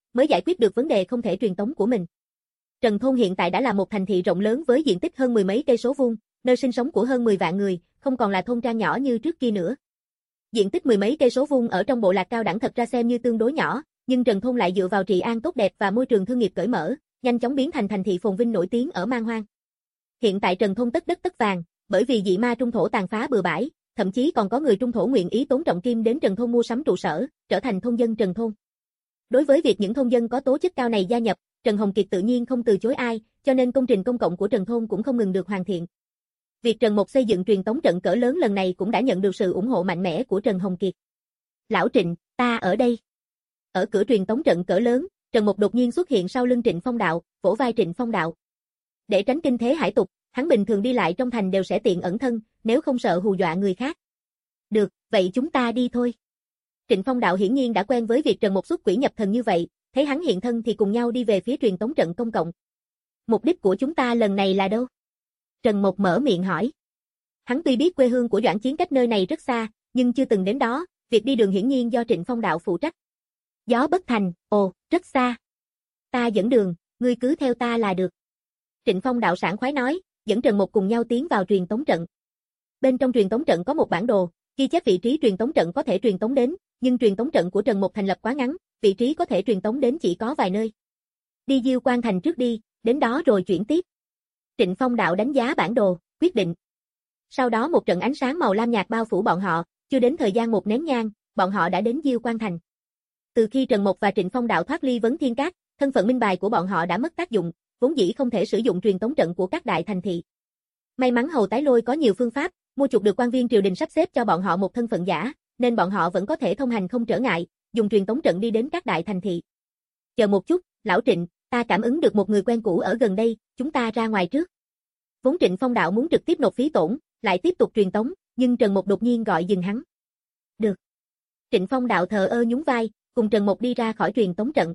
mới giải quyết được vấn đề không thể truyền tống của mình. Trần Thôn hiện tại đã là một thành thị rộng lớn với diện tích hơn mười mấy cây số vuông, nơi sinh sống của hơn mười vạn người, không còn là thôn trang nhỏ như trước kia nữa. Diện tích mười mấy cây số vuông ở trong bộ lạc cao đẳng thật ra xem như tương đối nhỏ, nhưng Trần Thôn lại dựa vào trị an tốt đẹp và môi trường thương nghiệp cởi mở, nhanh chóng biến thành thành thị phồn vinh nổi tiếng ở Man Hoang. Hiện tại Trần Thôn tất đất tất vàng, bởi vì dị ma trung thổ tàn phá bừa bãi, thậm chí còn có người trung thổ nguyện ý tốn trọng kim đến Trần Thôn mua sắm trụ sở, trở thành thôn dân Trần Thôn. Đối với việc những thôn dân có tố chất cao này gia nhập, Trần Hồng Kiệt tự nhiên không từ chối ai, cho nên công trình công cộng của Trần Thôn cũng không ngừng được hoàn thiện. Việc Trần Mục xây dựng truyền tống trận cỡ lớn lần này cũng đã nhận được sự ủng hộ mạnh mẽ của Trần Hồng Kiệt. Lão Trịnh, ta ở đây. Ở cửa truyền tống trận cỡ lớn, Trần Mục đột nhiên xuất hiện sau lưng Trịnh Phong Đạo, vỗ vai Trịnh Phong Đạo. Để tránh kinh thế hải tục, hắn bình thường đi lại trong thành đều sẽ tiện ẩn thân, nếu không sợ hù dọa người khác. Được, vậy chúng ta đi thôi. Trịnh Phong Đạo hiển nhiên đã quen với việc Trần Mục xuất quỷ nhập thần như vậy, thấy hắn hiện thân thì cùng nhau đi về phía truyền tống trận công cộng. Mục đích của chúng ta lần này là đâu? Trần Mục mở miệng hỏi. Hắn tuy biết quê hương của Doãn Chiến cách nơi này rất xa, nhưng chưa từng đến đó, việc đi đường hiển nhiên do Trịnh Phong Đạo phụ trách. Gió Bất Thành, ồ, rất xa. Ta dẫn đường, ngươi cứ theo ta là được. Trịnh Phong Đạo sảng khoái nói, dẫn Trần Mục cùng nhau tiến vào truyền tống trận. Bên trong truyền tống trận có một bản đồ, ghi chép vị trí truyền tống trận có thể truyền tống đến, nhưng truyền tống trận của Trần Mục thành lập quá ngắn, vị trí có thể truyền tống đến chỉ có vài nơi. Đi Diêu Quan Thành trước đi, đến đó rồi chuyển tiếp. Trịnh Phong Đạo đánh giá bản đồ, quyết định. Sau đó một trận ánh sáng màu lam nhạt bao phủ bọn họ, chưa đến thời gian một nén nhang, bọn họ đã đến Diêu Quan Thành. Từ khi Trần Mục và Trịnh Phong Đạo thoát ly Vấn Thiên Các, thân phận minh bài của bọn họ đã mất tác dụng, vốn dĩ không thể sử dụng truyền tống trận của các đại thành thị. May mắn Hầu Tái Lôi có nhiều phương pháp, mua chuộc được quan viên triều đình sắp xếp cho bọn họ một thân phận giả, nên bọn họ vẫn có thể thông hành không trở ngại, dùng truyền tống trận đi đến các đại thành thị. Chờ một chút, lão Trịnh, ta cảm ứng được một người quen cũ ở gần đây, chúng ta ra ngoài trước. Vốn Trịnh Phong Đạo muốn trực tiếp nộp phí tổn, lại tiếp tục truyền tống, nhưng Trần Mục đột nhiên gọi dừng hắn. Được. Trịnh Phong Đạo thờ ơ nhún vai, cùng Trần Mục đi ra khỏi truyền tống trận.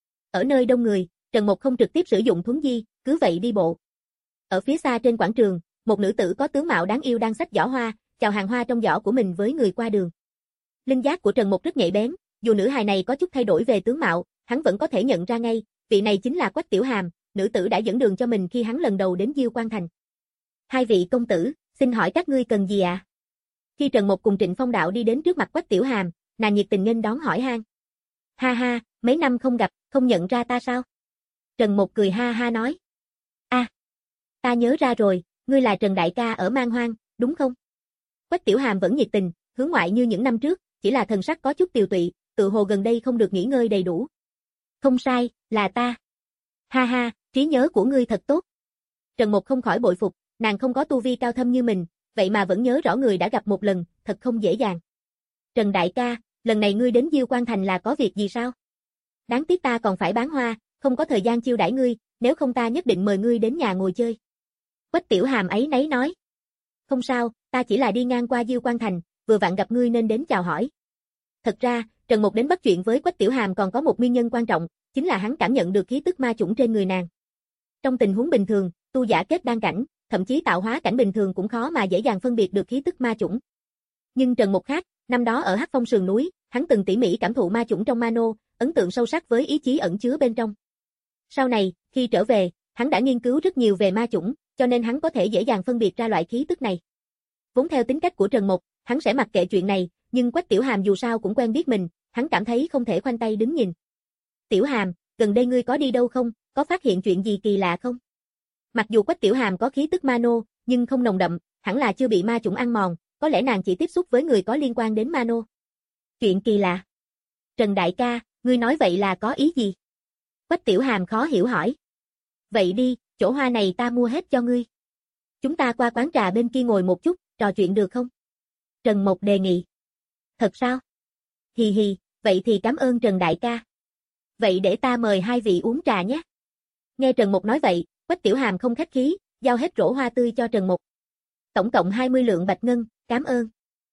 Ở nơi đông người, Trần Mục không trực tiếp sử dụng thuấn di, cứ vậy đi bộ. Ở phía xa trên quảng trường, một nữ tử có tướng mạo đáng yêu đang xách giỏ hoa, chào hàng hoa trong giỏ của mình với người qua đường. Linh giác của Trần Mục rất nhạy bén, dù nữ hài này có chút thay đổi về tướng mạo, hắn vẫn có thể nhận ra ngay, vị này chính là Quách Tiểu Hàm, nữ tử đã dẫn đường cho mình khi hắn lần đầu đến Diêu Quan Thành. Hai vị công tử, xin hỏi các ngươi cần gì ạ? À? Khi Trần Mục cùng Trịnh Phong Đạo đi đến trước mặt Quách Tiểu Hàm, nàng nhiệt tình nghênh đón hỏi han. Ha ha, mấy năm không gặp, không nhận ra ta sao? Trần Mục cười ha ha nói. A, à, ta nhớ ra rồi, ngươi là Trần Đại ca ở Man Hoang, đúng không? Quách Tiểu Hàm vẫn nhiệt tình, hướng ngoại như những năm trước, chỉ là thần sắc có chút tiều tụy, tự hồ gần đây không được nghỉ ngơi đầy đủ. Không sai, là ta. Ha ha, trí nhớ của ngươi thật tốt. Trần Mục không khỏi bội phục, nàng không có tu vi cao thâm như mình, vậy mà vẫn nhớ rõ người đã gặp một lần, thật không dễ dàng. Trần Đại ca, lần này ngươi đến Diêu Quan Thành là có việc gì sao? Đáng tiếc ta còn phải bán hoa, không có thời gian chiêu đãi ngươi, nếu không ta nhất định mời ngươi đến nhà ngồi chơi. Quách Tiểu Hàm ấy nấy nói. Không sao, ta chỉ là đi ngang qua Diêu Quan Thành, vừa vặn gặp ngươi nên đến chào hỏi. Thật ra, Trần Mục đến bắt chuyện với Quách Tiểu Hàm còn có một nguyên nhân quan trọng, chính là hắn cảm nhận được khí tức ma chủng trên người nàng. Trong tình huống bình thường, tu giả kết đan cảnh, thậm chí tạo hóa cảnh bình thường cũng khó mà dễ dàng phân biệt được khí tức ma chủng. Nhưng Trần Mục khác, năm đó ở Hắc Phong sườn núi, hắn từng tỉ mỉ cảm thụ ma chủng trong ma nô, ấn tượng sâu sắc với ý chí ẩn chứa bên trong. Sau này, khi trở về, hắn đã nghiên cứu rất nhiều về ma chủng, cho nên hắn có thể dễ dàng phân biệt ra loại khí tức này. Vốn theo tính cách của Trần Mục, hắn sẽ mặc kệ chuyện này, nhưng Quách Tiểu Hàm dù sao cũng quen biết mình, hắn cảm thấy không thể khoanh tay đứng nhìn. Tiểu Hàm, gần đây ngươi có đi đâu không, có phát hiện chuyện gì kỳ lạ không? Mặc dù Quách Tiểu Hàm có khí tức ma nô, nhưng không nồng đậm, hẳn là chưa bị ma chủng ăn mòn, có lẽ nàng chỉ tiếp xúc với người có liên quan đến ma nô. Chuyện kỳ lạ? Trần Đại ca, ngươi nói vậy là có ý gì? Quách Tiểu Hàm khó hiểu hỏi. Vậy đi, chỗ hoa này ta mua hết cho ngươi. Chúng ta qua quán trà bên kia ngồi một chút, trò chuyện được không? Trần Mục đề nghị. Thật sao? Hì hì, vậy thì cảm ơn Trần Đại ca. Vậy để ta mời hai vị uống trà nhé. Nghe Trần Mục nói vậy, Quách Tiểu Hàm không khách khí, giao hết rổ hoa tươi cho Trần Mục. Tổng cộng hai mươi lượng bạch ngân, cảm ơn.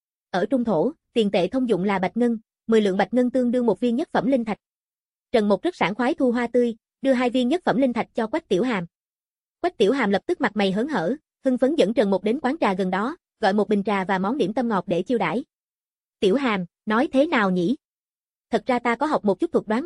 Ở Trung Thổ, tiền tệ thông dụng là bạch ngân, mười lượng bạch ngân tương đương một viên nhất phẩm linh thạch. Trần Mục rất sảng khoái thu hoa tươi, đưa hai viên nhất phẩm linh thạch cho Quách Tiểu Hàm. Quách Tiểu Hàm lập tức mặt mày hớn hở, hưng phấn dẫn Trần Mục đến quán trà gần đó, gọi một bình trà và món điểm tâm ngọt để chiêu đãi. Tiểu Hàm, nói thế nào nhỉ? Thật ra ta có học một chút thuật đoán mệnh,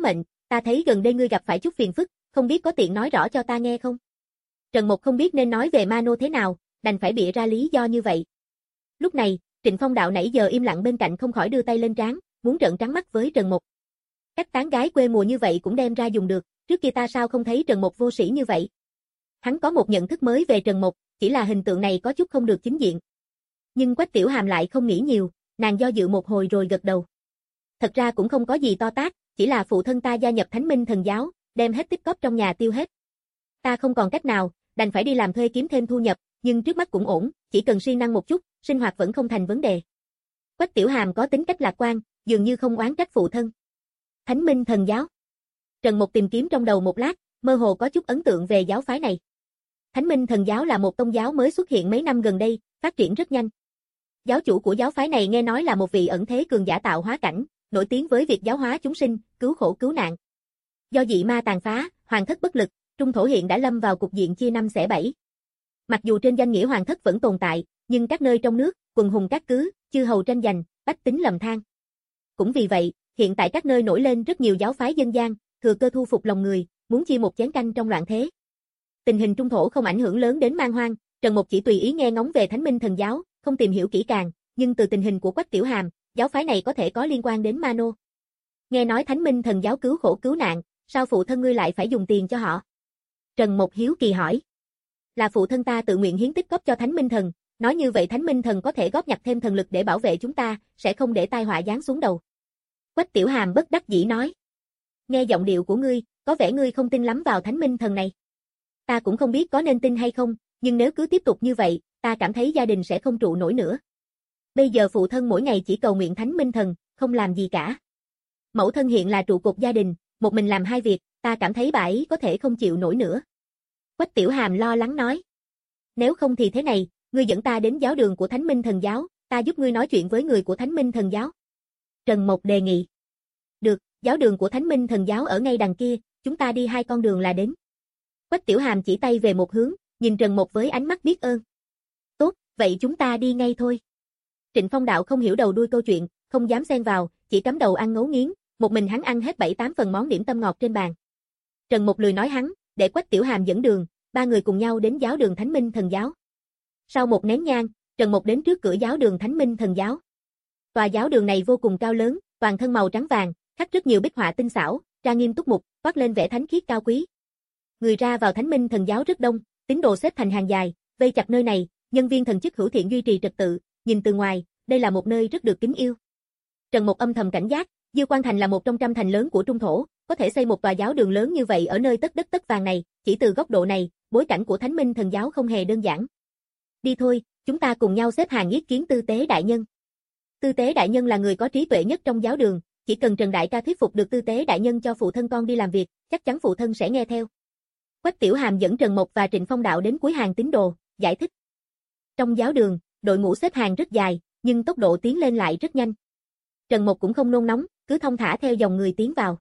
ta thấy gần đây ngươi gặp phải chút phiền phức, không biết có tiện nói rõ cho ta nghe không? Trần Mộc không biết nên nói về Mano thế nào, đành phải bịa ra lý do như vậy. Lúc này, Trịnh Phong Đạo nãy giờ im lặng bên cạnh không khỏi đưa tay lên trán, muốn trợn trắng mắt với Trần Mộc. Cách tán gái quê mùa như vậy cũng đem ra dùng được, trước kia ta sao không thấy Trần Mộc vô sĩ như vậy? Hắn có một nhận thức mới về Trần Mộc, chỉ là hình tượng này có chút không được chính diện. Nhưng Quách Tiểu Hàm lại không nghĩ nhiều, nàng do dự một hồi rồi gật đầu. Thật ra cũng không có gì to tát, chỉ là phụ thân ta gia nhập Thánh Minh Thần giáo, đem hết tích cóp trong nhà tiêu hết. Ta không còn cách nào, đành phải đi làm thuê kiếm thêm thu nhập, nhưng trước mắt cũng ổn, chỉ cần siêng năng một chút, sinh hoạt vẫn không thành vấn đề. Quách Tiểu Hàm có tính cách lạc quan, dường như không oán trách phụ thân. Thánh Minh Thần giáo. Trần Mộc tìm kiếm trong đầu một lát, mơ hồ có chút ấn tượng về giáo phái này. Thánh Minh Thần giáo là một tôn giáo mới xuất hiện mấy năm gần đây, phát triển rất nhanh. Giáo chủ của giáo phái này nghe nói là một vị ẩn thế cường giả tạo hóa cảnh, nổi tiếng với việc giáo hóa chúng sinh, cứu khổ cứu nạn. Do dị ma tàn phá, hoàng thất bất lực, Trung Thổ hiện đã lâm vào cục diện chia năm xẻ bảy. Mặc dù trên danh nghĩa hoàng thất vẫn tồn tại, nhưng các nơi trong nước, quần hùng các cứ, chư hầu tranh giành, bách tính lầm than. Cũng vì vậy, hiện tại các nơi nổi lên rất nhiều giáo phái dân gian, thừa cơ thu phục lòng người, muốn chia một chén canh trong loạn thế. Tình hình Trung Thổ không ảnh hưởng lớn đến Man Hoang, Trần Mộc chỉ tùy ý nghe ngóng về Thánh Minh Thần giáo, không tìm hiểu kỹ càng, nhưng từ tình hình của Quách Tiểu Hàm, giáo phái này có thể có liên quan đến Mano. Nghe nói Thánh Minh Thần giáo cứu khổ cứu nạn, sao phụ thân ngươi lại phải dùng tiền cho họ? Trần Mộc hiếu kỳ hỏi. Là phụ thân ta tự nguyện hiến tích cóp cho Thánh Minh Thần, nói như vậy Thánh Minh Thần có thể góp nhặt thêm thần lực để bảo vệ chúng ta, sẽ không để tai họa giáng xuống đầu. Quách Tiểu Hàm bất đắc dĩ nói. Nghe giọng điệu của ngươi, có vẻ ngươi không tin lắm vào Thánh Minh Thần này. Ta cũng không biết có nên tin hay không, nhưng nếu cứ tiếp tục như vậy, ta cảm thấy gia đình sẽ không trụ nổi nữa. Bây giờ phụ thân mỗi ngày chỉ cầu nguyện Thánh Minh Thần, không làm gì cả. Mẫu thân hiện là trụ cột gia đình, một mình làm hai việc, ta cảm thấy bà ấy có thể không chịu nổi nữa. Quách Tiểu Hàm lo lắng nói. Nếu không thì thế này, ngươi dẫn ta đến giáo đường của Thánh Minh Thần giáo, ta giúp ngươi nói chuyện với người của Thánh Minh Thần giáo. Trần Mộc đề nghị. Được, giáo đường của Thánh Minh Thần giáo ở ngay đằng kia, chúng ta đi hai con đường là đến. Quách Tiểu Hàm chỉ tay về một hướng, nhìn Trần Mộc với ánh mắt biết ơn. Tốt, vậy chúng ta đi ngay thôi. Trịnh Phong Đạo không hiểu đầu đuôi câu chuyện, không dám xen vào, chỉ cắm đầu ăn ngấu nghiến, một mình hắn ăn hết bảy tám phần món điểm tâm ngọt trên bàn. Trần Mộc lười nói hắn, để Quách Tiểu Hàm dẫn đường, ba người cùng nhau đến giáo đường Thánh Minh Thần giáo. Sau một nén nhang, Trần Mộc đến trước cửa giáo đường Thánh Minh Thần giáo. Tòa giáo đường này vô cùng cao lớn, toàn thân màu trắng vàng, khắc rất nhiều bích họa tinh xảo, trang nghiêm túc mục, toát lên vẻ thánh khiết cao quý. Người ra vào Thánh Minh Thần giáo rất đông, tín đồ xếp thành hàng dài, vây chặt nơi này, nhân viên thần chức hữu thiện duy trì trật tự, nhìn từ ngoài, đây là một nơi rất được kính yêu. Trần Mộc âm thầm cảnh giác, Diêu Quan Thành là một trong trăm thành lớn của Trung Thổ, có thể xây một tòa giáo đường lớn như vậy ở nơi tất đất tất vàng này, chỉ từ góc độ này, bối cảnh của Thánh Minh Thần giáo không hề đơn giản. Đi thôi, chúng ta cùng nhau xếp hàng yết kiến Tư Tế đại nhân. Tư Tế đại nhân là người có trí tuệ nhất trong giáo đường, chỉ cần Trần đại ca thuyết phục được Tư Tế đại nhân cho phụ thân con đi làm việc, chắc chắn phụ thân sẽ nghe theo. Quách Tiểu Hàm dẫn Trần Mộc và Trịnh Phong Đạo đến cuối hàng tín đồ, giải thích. Trong giáo đường, đội ngũ xếp hàng rất dài, nhưng tốc độ tiến lên lại rất nhanh. Trần Mộc cũng không nôn nóng, cứ thong thả theo dòng người tiến vào.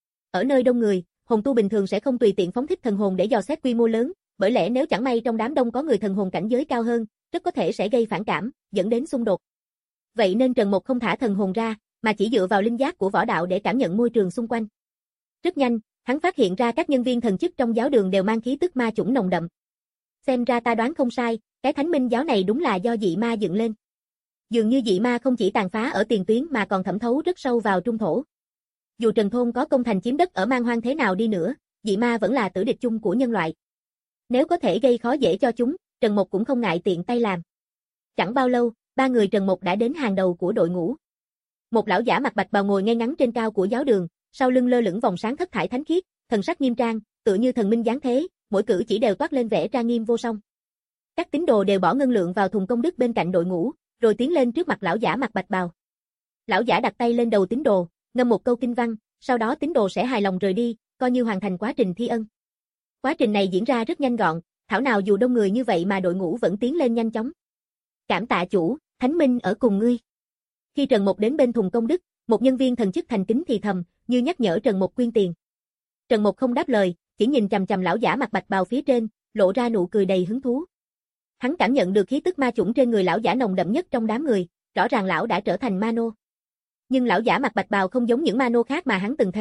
Ở nơi đông người, hồn tu bình thường sẽ không tùy tiện phóng thích thần hồn để dò xét quy mô lớn, bởi lẽ nếu chẳng may trong đám đông có người thần hồn cảnh giới cao hơn, rất có thể sẽ gây phản cảm, dẫn đến xung đột. Vậy nên Trần Mộc không thả thần hồn ra, mà chỉ dựa vào linh giác của võ đạo để cảm nhận môi trường xung quanh. Rất nhanh, hắn phát hiện ra các nhân viên thần chức trong giáo đường đều mang khí tức ma chủng nồng đậm. Xem ra ta đoán không sai, cái Thánh Minh giáo này đúng là do dị ma dựng lên. Dường như dị ma không chỉ tàn phá ở tiền tuyến mà còn thẩm thấu rất sâu vào Trung Thổ. Dù Trần Thôn có công thành chiếm đất ở Man Hoang thế nào đi nữa, dị ma vẫn là tử địch chung của nhân loại. Nếu có thể gây khó dễ cho chúng, Trần Mộc cũng không ngại tiện tay làm. Chẳng bao lâu, ba người Trần Mộc đã đến hàng đầu của đội ngũ. Một lão giả mặc bạch bào ngồi ngay ngắn trên cao của giáo đường, sau lưng lơ lửng vòng sáng thất thải thánh khiết, thần sắc nghiêm trang, tựa như thần minh giáng thế, mỗi cử chỉ đều toát lên vẻ trang nghiêm vô song. Các tín đồ đều bỏ ngân lượng vào thùng công đức bên cạnh đội ngũ, rồi tiến lên trước mặt lão giả mặc bạch bào. Lão giả đặt tay lên đầu tín đồ, ngâm một câu kinh văn, sau đó tín đồ sẽ hài lòng rời đi, coi như hoàn thành quá trình thi ân. Quá trình này diễn ra rất nhanh gọn, thảo nào dù đông người như vậy mà đội ngũ vẫn tiến lên nhanh chóng. Cảm tạ chủ, Thánh Minh ở cùng ngươi. Khi Trần Mộc đến bên thùng công đức, một nhân viên thần chức thành kính thì thầm, như nhắc nhở Trần Mộc quyên tiền. Trần Mộc không đáp lời, chỉ nhìn chằm chằm lão giả mặc bạch bào phía trên, lộ ra nụ cười đầy hứng thú. Hắn cảm nhận được khí tức ma chủng trên người lão giả nồng đậm nhất trong đám người, rõ ràng lão đã trở thành Mano. Nhưng lão giả mặc bạch bào không giống những Mano khác mà hắn từng thấy,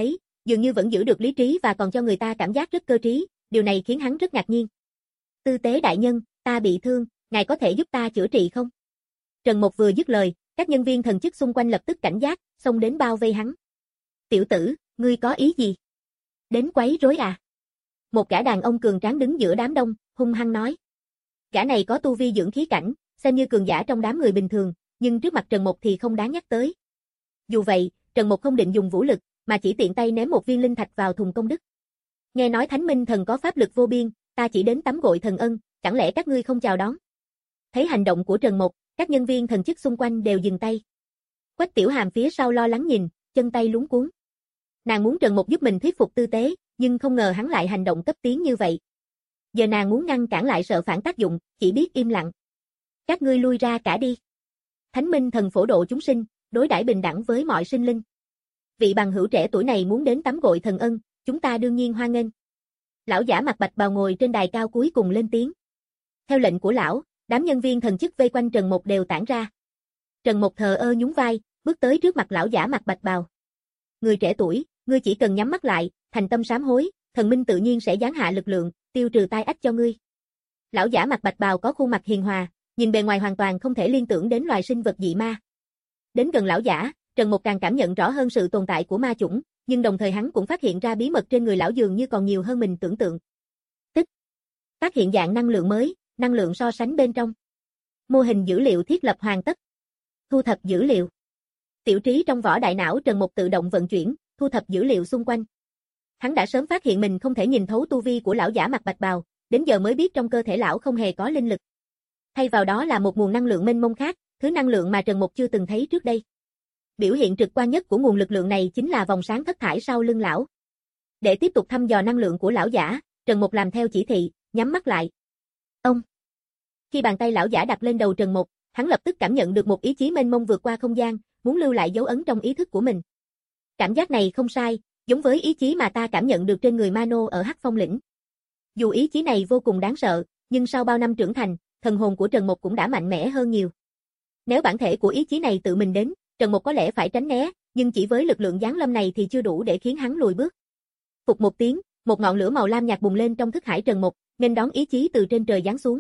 dường như vẫn giữ được lý trí và còn cho người ta cảm giác rất cơ trí, điều này khiến hắn rất ngạc nhiên. Tư tế đại nhân, ta bị thương, ngài có thể giúp ta chữa trị không? Trần Mục vừa dứt lời, các nhân viên thần chức xung quanh lập tức cảnh giác, xông đến bao vây hắn. Tiểu tử, ngươi có ý gì? Đến quấy rối à? Một gã đàn ông cường tráng đứng giữa đám đông, hung hăng nói. Gã này có tu vi dưỡng khí cảnh, xem như cường giả trong đám người bình thường, nhưng trước mặt Trần Mục thì không đáng nhắc tới. Dù vậy, Trần Mục không định dùng vũ lực, mà chỉ tiện tay ném một viên linh thạch vào thùng công đức. Nghe nói Thánh Minh Thần có pháp lực vô biên, ta chỉ đến tắm gội thần ân, chẳng lẽ các ngươi không chào đón? Thấy hành động của Trần Mục, các nhân viên thần chức xung quanh đều dừng tay. Quách Tiểu Hàm phía sau lo lắng nhìn, chân tay luống cuống. Nàng muốn Trần Mục giúp mình thuyết phục tư tế, nhưng không ngờ hắn lại hành động cấp tiến như vậy. Giờ nàng muốn ngăn cản lại sợ phản tác dụng, chỉ biết im lặng. Các ngươi lui ra cả đi. Thánh Minh Thần phổ độ chúng sinh, đối đãi bình đẳng với mọi sinh linh. Vị bằng hữu trẻ tuổi này muốn đến tắm gội thần ân, chúng ta đương nhiên hoan nghênh. Lão giả mặc bạch bào ngồi trên đài cao cuối cùng lên tiếng. Theo lệnh của lão, đám nhân viên thần chức vây quanh Trần Mục đều tản ra. Trần Mục thờ ơ nhún vai, bước tới trước mặt lão giả mặc bạch bào. Người trẻ tuổi, ngươi chỉ cần nhắm mắt lại, thành tâm sám hối, thần minh tự nhiên sẽ giáng hạ lực lượng, tiêu trừ tai ách cho ngươi. Lão giả mặc bạch bào có khuôn mặt hiền hòa, nhìn bề ngoài hoàn toàn không thể liên tưởng đến loài sinh vật dị ma. Đến gần lão giả, Trần Mục càng cảm nhận rõ hơn sự tồn tại của ma chủng, nhưng đồng thời hắn cũng phát hiện ra bí mật trên người lão dường như còn nhiều hơn mình tưởng tượng. Tức, phát hiện dạng năng lượng mới, năng lượng so sánh bên trong. Mô hình dữ liệu thiết lập hoàn tất. Thu thập dữ liệu. Tiểu trí trong vỏ đại não Trần Mục tự động vận chuyển, thu thập dữ liệu xung quanh. Hắn đã sớm phát hiện mình không thể nhìn thấu tu vi của lão giả mặc bạch bào, đến giờ mới biết trong cơ thể lão không hề có linh lực. Thay vào đó là một nguồn năng lượng mênh mông khác, thứ năng lượng mà Trần Mục chưa từng thấy trước đây. Biểu hiện trực quan nhất của nguồn lực lượng này chính là vòng sáng thất thải sau lưng lão. Để tiếp tục thăm dò năng lượng của lão giả, Trần Mục làm theo chỉ thị, nhắm mắt lại. Ông. Khi bàn tay lão giả đặt lên đầu Trần Mục, hắn lập tức cảm nhận được một ý chí mênh mông vượt qua không gian, muốn lưu lại dấu ấn trong ý thức của mình. Cảm giác này không sai, giống với ý chí mà ta cảm nhận được trên người Mano ở Hắc Phong lĩnh. Dù ý chí này vô cùng đáng sợ, nhưng sau bao năm trưởng thành, thần hồn của Trần Mục cũng đã mạnh mẽ hơn nhiều. Nếu bản thể của ý chí này tự mình đến, Trần Mục có lẽ phải tránh né, nhưng chỉ với lực lượng giáng lâm này thì chưa đủ để khiến hắn lùi bước. Phục một tiếng, một ngọn lửa màu lam nhạt bùng lên trong thức hải Trần Mục, nên đón ý chí từ trên trời giáng xuống.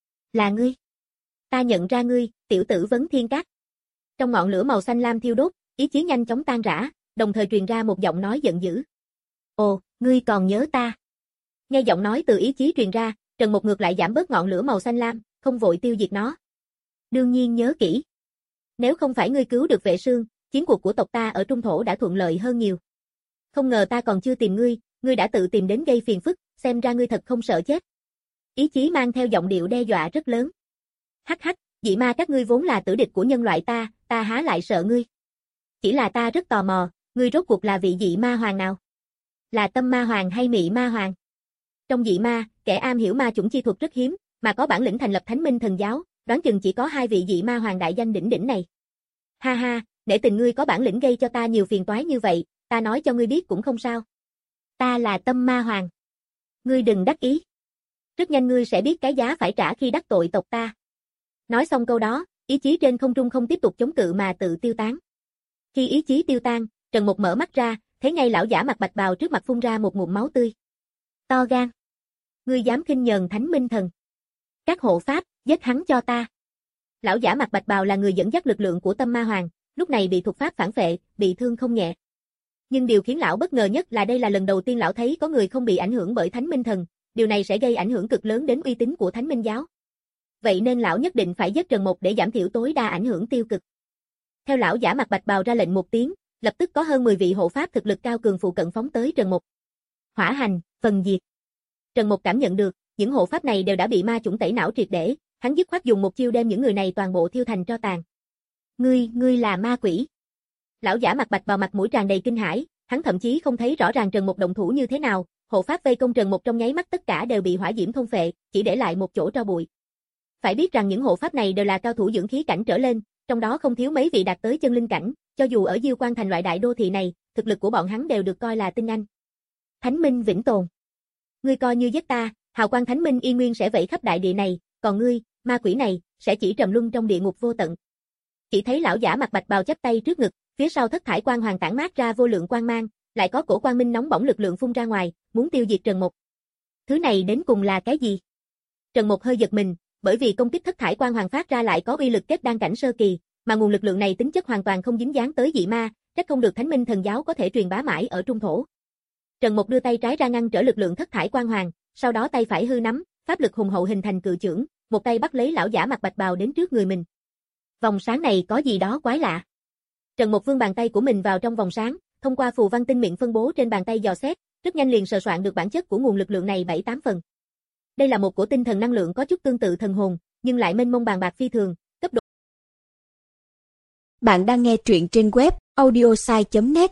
Là ngươi. Ta nhận ra ngươi, tiểu tử Vấn Thiên Các. Trong ngọn lửa màu xanh lam thiêu đốt, ý chí nhanh chóng tan rã, đồng thời truyền ra một giọng nói giận dữ. Ồ, ngươi còn nhớ ta. Nghe giọng nói từ ý chí truyền ra, Trần Mục ngược lại giảm bớt ngọn lửa màu xanh lam, không vội tiêu diệt nó. Đương nhiên nhớ kỹ. Nếu không phải ngươi cứu được Vệ Sương, chiến cuộc của tộc ta ở Trung Thổ đã thuận lợi hơn nhiều. Không ngờ ta còn chưa tìm ngươi, ngươi đã tự tìm đến gây phiền phức, xem ra ngươi thật không sợ chết. Ý chí mang theo giọng điệu đe dọa rất lớn. Hắc hắc, dị ma các ngươi vốn là tử địch của nhân loại ta, ta há lại sợ ngươi. Chỉ là ta rất tò mò, ngươi rốt cuộc là vị dị ma hoàng nào? Là Tâm Ma Hoàng hay Mị Ma Hoàng? Trong dị ma, kẻ am hiểu ma chủng chi thuật rất hiếm, mà có bản lĩnh thành lập Thánh Minh Thần giáo, đoán chừng chỉ có hai vị dị ma hoàng đại danh đỉnh đỉnh này. Ha ha, nể tình ngươi có bản lĩnh gây cho ta nhiều phiền toái như vậy, ta nói cho ngươi biết cũng không sao. Ta là Tâm Ma Hoàng. Ngươi đừng đắc ý. Rất nhanh ngươi sẽ biết cái giá phải trả khi đắc tội tộc ta. Nói xong câu đó, ý chí trên không trung không tiếp tục chống cự mà tự tiêu tán. Khi ý chí tiêu tan, Trần Mục mở mắt ra, thấy ngay lão giả mặc bạch bào trước mặt phun ra một ngụm máu tươi. To gan. Ngươi dám khinh nhờn Thánh Minh Thần. Các hộ pháp, giết hắn cho ta. Lão giả mặc bạch bào là người dẫn dắt lực lượng của Tâm Ma Hoàng, lúc này bị thuộc pháp phản phệ, bị thương không nhẹ. Nhưng điều khiến lão bất ngờ nhất là đây là lần đầu tiên lão thấy có người không bị ảnh hưởng bởi Thánh Minh Thần, điều này sẽ gây ảnh hưởng cực lớn đến uy tín của Thánh Minh giáo. Vậy nên lão nhất định phải giết Trần Mục để giảm thiểu tối đa ảnh hưởng tiêu cực. Theo lão giả mặc bạch bào ra lệnh một tiếng, lập tức có hơn mười vị hộ pháp thực lực cao cường phụ cận phóng tới Trần Mục. Hỏa hành, phần diệt. Trần Mục cảm nhận được, những hộ pháp này đều đã bị ma chủng tẩy não triệt để, hắn dứt khoát dùng một chiêu đem những người này toàn bộ thiêu thành tro tàn. Ngươi, ngươi là ma quỷ. Lão giả mặc bạch bào mặt mũi tràn đầy kinh hãi, hắn thậm chí không thấy rõ ràng Trần Mục động thủ như thế nào, hộ pháp vây công Trần Mục trong nháy mắt tất cả đều bị hỏa diễm thôn phệ, chỉ để lại một chỗ tro bụi. Phải biết rằng những hộ pháp này đều là cao thủ dưỡng khí cảnh trở lên, trong đó không thiếu mấy vị đạt tới chân linh cảnh, cho dù ở Diêu Quan thành loại đại đô thị này, thực lực của bọn hắn đều được coi là tinh anh. Thánh Minh vĩnh tồn. Ngươi coi như giết ta, hào quang Thánh Minh y nguyên sẽ vẫy khắp đại địa này, còn ngươi, ma quỷ này, sẽ chỉ trầm luân trong địa ngục vô tận. Chỉ thấy lão giả mặc bạch bào chắp tay trước ngực, phía sau thất thải quang hoàng tản mát ra vô lượng quang mang, lại có cổ quang minh nóng bỏng lực lượng phun ra ngoài, muốn tiêu diệt Trần Mục. Thứ này đến cùng là cái gì? Trần Mục hơi giật mình, bởi vì công kích thất thải quang hoàng phát ra lại có uy lực kết đan cảnh sơ kỳ, mà nguồn lực lượng này tính chất hoàn toàn không dính dáng tới dị ma, trách không được Thánh Minh Thần Giáo có thể truyền bá mãi ở trung thổ. Trần Mục đưa tay trái ra ngăn trở lực lượng thất thải quang hoàng, sau đó tay phải hư nắm, pháp lực hùng hậu hình thành cự chưởng, một tay bắt lấy lão giả mặc bạch bào đến trước người mình. Vòng sáng này có gì đó quái lạ. Trần Mục vươn bàn tay của mình vào trong vòng sáng, thông qua phù văn tinh miệng phân bố trên bàn tay dò xét, rất nhanh liền sờ soạn được bản chất của nguồn lực lượng này bảy tám phần. Đây là một cổ tinh thần năng lượng có chút tương tự thần hồn, nhưng lại mênh mông bàn bạc phi thường, cấp độ. Bạn đang nghe truyện trên web audiosai chấm net.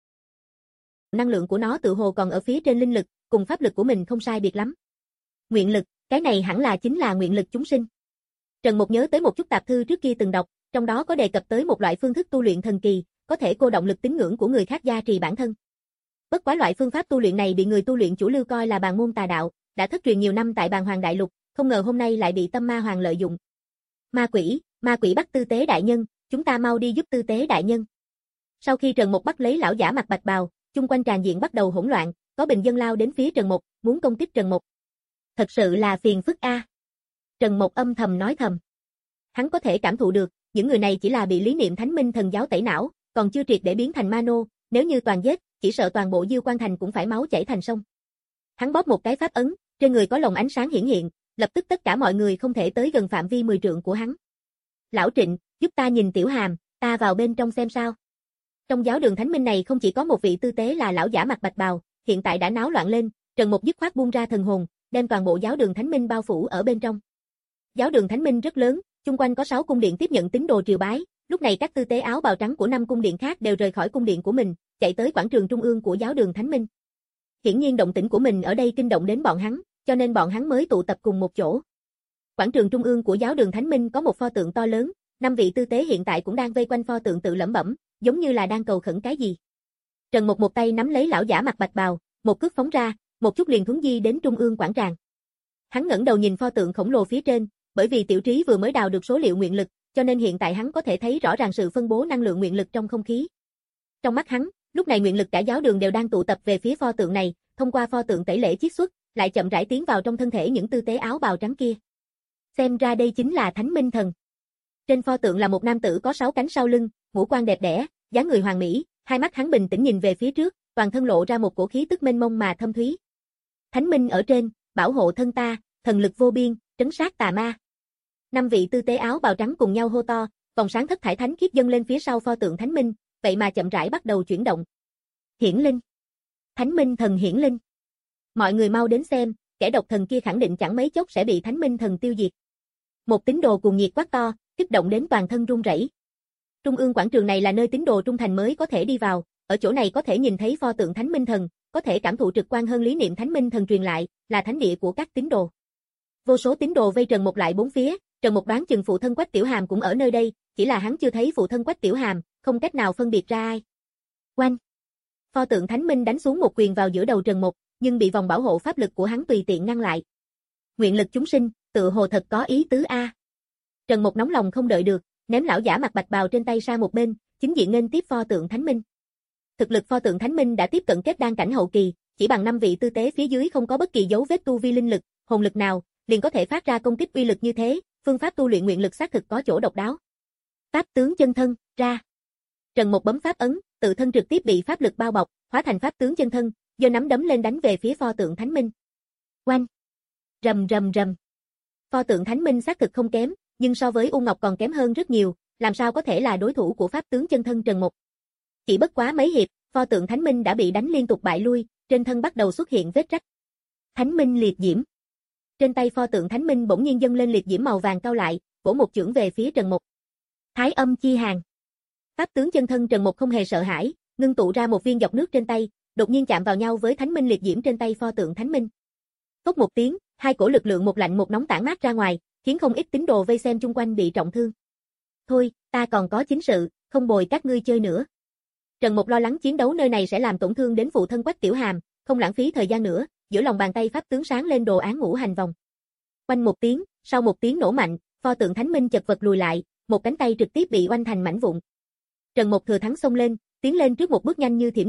Năng lượng của nó tự hồ còn ở phía trên linh lực, cùng pháp lực của mình không sai biệt lắm. Nguyện lực, cái này hẳn là chính là nguyện lực chúng sinh. Trần Mục nhớ tới một chút tạp thư trước kia từng đọc, trong đó có đề cập tới một loại phương thức tu luyện thần kỳ, có thể cô động lực tín ngưỡng của người khác gia trì bản thân. Bất quá loại phương pháp tu luyện này bị người tu luyện chủ lưu coi là bàn môn tà đạo, đã thất truyền nhiều năm tại Bàn Hoàng Đại Lục, không ngờ hôm nay lại bị Tâm Ma Hoàng lợi dụng. Ma quỷ, ma quỷ bắt Tư Tế đại nhân, chúng ta mau đi giúp Tư Tế đại nhân. Sau khi Trần Mục bắt lấy lão giả mặc bạch bào, chung quanh tràn diện bắt đầu hỗn loạn, có bình dân lao đến phía Trần Mục, muốn công kích Trần Mục. Thật sự là phiền phức a. Trần Mục âm thầm nói thầm. Hắn có thể cảm thụ được, những người này chỉ là bị lý niệm Thánh Minh Thần Giáo tẩy não, còn chưa triệt để biến thành ma nô, nếu như toàn giết, chỉ sợ toàn bộ Diêu Quan Thành cũng phải máu chảy thành sông. Hắn bóp một cái pháp ấn, trên người có lồng ánh sáng hiển hiện, lập tức tất cả mọi người không thể tới gần phạm vi mười trượng của hắn. Lão Trịnh, giúp ta nhìn Tiểu Hàm, ta vào bên trong xem sao. Trong giáo đường Thánh Minh này không chỉ có một vị tư tế là lão giả mặc bạch bào, hiện tại đã náo loạn lên, Trần Mục dứt khoát buông ra thần hồn, đem toàn bộ giáo đường Thánh Minh bao phủ ở bên trong. Giáo đường Thánh Minh rất lớn, chung quanh có sáu cung điện tiếp nhận tín đồ triều bái, lúc này các tư tế áo bào trắng của năm cung điện khác đều rời khỏi cung điện của mình, chạy tới quảng trường trung ương của giáo đường Thánh Minh. Hiển nhiên động tĩnh của mình ở đây kinh động đến bọn hắn, cho nên bọn hắn mới tụ tập cùng một chỗ. Quảng trường trung ương của giáo đường Thánh Minh có một pho tượng to lớn, năm vị tư tế hiện tại cũng đang vây quanh pho tượng tự lẩm bẩm, giống như là đang cầu khẩn cái gì. Trần Mục một tay nắm lấy lão giả mặc bạch bào, một cước phóng ra, một chút liền thuấn di đến trung ương quảng tràng. Hắn ngẩng đầu nhìn pho tượng khổng lồ phía trên, bởi vì Tiểu Trí vừa mới đào được số liệu nguyện lực, cho nên hiện tại hắn có thể thấy rõ ràng sự phân bố năng lượng nguyện lực trong không khí. Trong mắt hắn, lúc này nguyện lực cả giáo đường đều đang tụ tập về phía pho tượng này, thông qua pho tượng tẩy lễ chiết xuất, lại chậm rãi tiến vào trong thân thể những tư tế áo bào trắng kia. Xem ra đây chính là Thánh Minh Thần. Trên pho tượng là một nam tử có sáu cánh sau lưng, ngũ quan đẹp đẽ, dáng người hoàn mỹ, hai mắt hắn bình tĩnh nhìn về phía trước, toàn thân lộ ra một cổ khí tức mênh mông mà thâm thúy. Thánh Minh ở trên, bảo hộ thân ta, thần lực vô biên, trấn sát tà ma. Năm vị tư tế áo bào trắng cùng nhau hô to, vòng sáng thất thải thánh khiết dâng lên phía sau pho tượng Thánh Minh, vậy mà chậm rãi bắt đầu chuyển động. Hiển linh. Thánh Minh Thần hiển linh. Mọi người mau đến xem, kẻ độc thần kia khẳng định chẳng mấy chốc sẽ bị Thánh Minh Thần tiêu diệt. Một tín đồ cùng nhiệt quát to, kích động đến toàn thân run rẩy. Trung ương quảng trường này là nơi tín đồ trung thành mới có thể đi vào, ở chỗ này có thể nhìn thấy pho tượng Thánh Minh Thần, có thể cảm thụ trực quan hơn lý niệm Thánh Minh Thần truyền lại, là thánh địa của các tín đồ. Vô số tín đồ vây Trần Mục lại bốn phía, Trần Mục đoán chừng phụ thân Quách Tiểu Hàm cũng ở nơi đây, chỉ là hắn chưa thấy phụ thân Quách Tiểu Hàm, không cách nào phân biệt ra ai. Oanh! Pho tượng Thánh Minh đánh xuống một quyền vào giữa đầu Trần Mục, nhưng bị vòng bảo hộ pháp lực của hắn tùy tiện ngăn lại. Nguyện lực chúng sinh, tự hồ thật có ý tứ a. Trần Mục nóng lòng không đợi được, ném lão giả mặc bạch bào trên tay sang một bên, chính diện nghênh tiếp pho tượng Thánh Minh. Thực lực pho tượng Thánh Minh đã tiếp cận kết đan cảnh hậu kỳ, chỉ bằng năm vị tư tế phía dưới không có bất kỳ dấu vết tu vi linh lực, hồn lực nào, liền có thể phát ra công kích uy lực như thế, phương pháp tu luyện nguyện lực xác thực có chỗ độc đáo. Pháp tướng chân thân, ra. Trần Mục bấm pháp ấn, tự thân trực tiếp bị pháp lực bao bọc, hóa thành pháp tướng chân thân, giơ nắm đấm lên đánh về phía pho tượng Thánh Minh. Oanh! Rầm rầm rầm. Pho tượng Thánh Minh xác thực không kém, nhưng so với U Ngọc còn kém hơn rất nhiều, làm sao có thể là đối thủ của pháp tướng chân thân Trần Mục. Chỉ bất quá mấy hiệp, pho tượng Thánh Minh đã bị đánh liên tục bại lui, trên thân bắt đầu xuất hiện vết rách. Thánh Minh liệt diễm. Trên tay pho tượng Thánh Minh bỗng nhiên dâng lên liệt diễm màu vàng cao lại, vỗ một chưởng về phía Trần Mục. Thái âm chi hàng. Pháp tướng chân thân Trần Mục không hề sợ hãi, ngưng tụ ra một viên dọc nước trên tay, đột nhiên chạm vào nhau với Thánh Minh liệt diễm trên tay pho tượng Thánh Minh. Phốc một tiếng, hai cổ lực lượng một lạnh một nóng tản mát ra ngoài, khiến không ít tín đồ vây xem chung quanh bị trọng thương. Thôi, ta còn có chính sự, không bồi các ngươi chơi nữa. Trần Mục lo lắng chiến đấu nơi này sẽ làm tổn thương đến phụ thân Quách Tiểu Hàm, không lãng phí thời gian nữa, giữa lòng bàn tay pháp tướng sáng lên đồ án ngũ hành vòng. Oanh một tiếng, sau một tiếng nổ mạnh, pho tượng Thánh Minh chật vật lùi lại, một cánh tay trực tiếp bị oanh thành mảnh vụn. Trần Mục thừa thắng xông lên, tiến lên trước một bước nhanh như thiểm điện,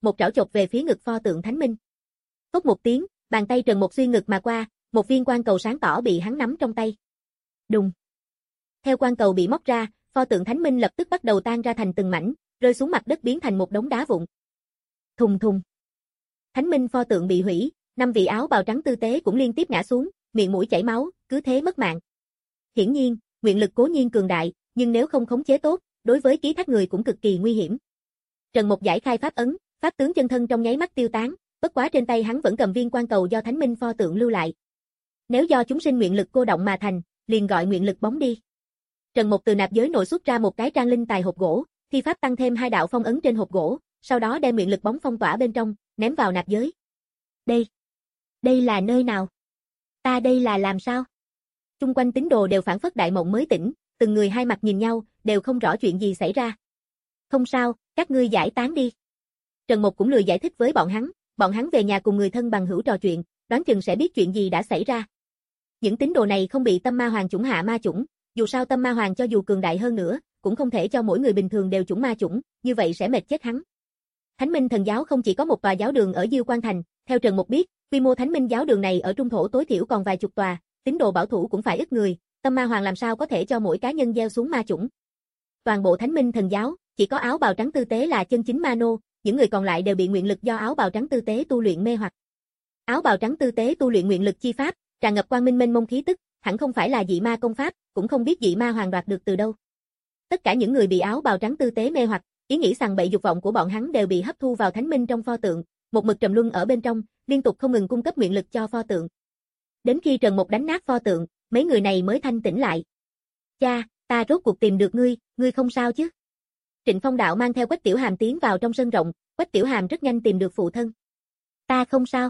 một trảo chộp về phía ngực pho tượng Thánh Minh. Phốc một tiếng, bàn tay Trần Mục xuyên ngực mà qua, một viên quang cầu sáng tỏ bị hắn nắm trong tay. Đùng. Theo quang cầu bị móc ra, pho tượng Thánh Minh lập tức bắt đầu tan ra thành từng mảnh, rơi xuống mặt đất biến thành một đống đá vụn. Thùng thùng. Thánh Minh pho tượng bị hủy, năm vị áo bào trắng tư tế cũng liên tiếp ngã xuống, miệng mũi chảy máu, cứ thế mất mạng. Hiển nhiên, nguyện lực cố nhiên cường đại, nhưng nếu không khống chế tốt, đối với ký thác người cũng cực kỳ nguy hiểm. Trần Mục giải khai pháp ấn, pháp tướng chân thân trong nháy mắt tiêu tán, bất quá trên tay hắn vẫn cầm viên quang cầu do Thánh Minh pho tượng lưu lại. Nếu do chúng sinh nguyện lực cô động mà thành, liền gọi nguyện lực bóng đi. Trần Mục từ nạp giới nội xuất ra một cái trang linh tài hộp gỗ, thi pháp tăng thêm hai đạo phong ấn trên hộp gỗ, sau đó đem nguyện lực bóng phong tỏa bên trong, ném vào nạp giới. Đây, đây là nơi nào? Ta đây là làm sao? Chung quanh tín đồ đều phản phất đại mộng mới tỉnh, từng người hai mặt nhìn nhau, đều không rõ chuyện gì xảy ra. Không sao, các ngươi giải tán đi. Trần Mục cũng lười giải thích với bọn hắn, bọn hắn về nhà cùng người thân bằng hữu trò chuyện, đoán chừng sẽ biết chuyện gì đã xảy ra. Những tín đồ này không bị tâm ma hoàng chủng hạ ma chủng, dù sao tâm ma hoàng cho dù cường đại hơn nữa, cũng không thể cho mỗi người bình thường đều chủng ma chủng, như vậy sẽ mệt chết hắn. Thánh Minh Thần giáo không chỉ có một tòa giáo đường ở Diêu Quan Thành, theo Trần Mục biết, quy mô Thánh Minh giáo đường này ở trung thổ tối thiểu còn vài chục tòa, tín đồ bảo thủ cũng phải ít người, tâm ma hoàng làm sao có thể cho mỗi cá nhân gieo xuống ma chủng. Toàn bộ Thánh Minh Thần giáo, chỉ có áo bào trắng tư tế là chân chính ma nô, những người còn lại đều bị nguyện lực do áo bào trắng tư tế tu luyện mê hoặc. Áo bào trắng tư tế tu luyện nguyện lực chi pháp, tràn ngập quang minh mênh mông khí tức, hẳn không phải là dị ma công pháp, cũng không biết dị ma hoàng đoạt được từ đâu. Tất cả những người bị áo bào trắng tư tế mê hoặc, ý nghĩ sằng bậy dục vọng của bọn hắn đều bị hấp thu vào Thánh Minh trong pho tượng, một mực trầm luân ở bên trong, liên tục không ngừng cung cấp nguyện lực cho pho tượng. Đến khi Trần Mục đánh nát pho tượng, mấy người này mới thanh tỉnh lại. Cha, ta rốt cuộc tìm được ngươi, ngươi không sao chứ? Trịnh Phong Đạo mang theo Quách Tiểu Hàm tiến vào trong sân rộng, Quách Tiểu Hàm rất nhanh tìm được phụ thân. Ta không sao.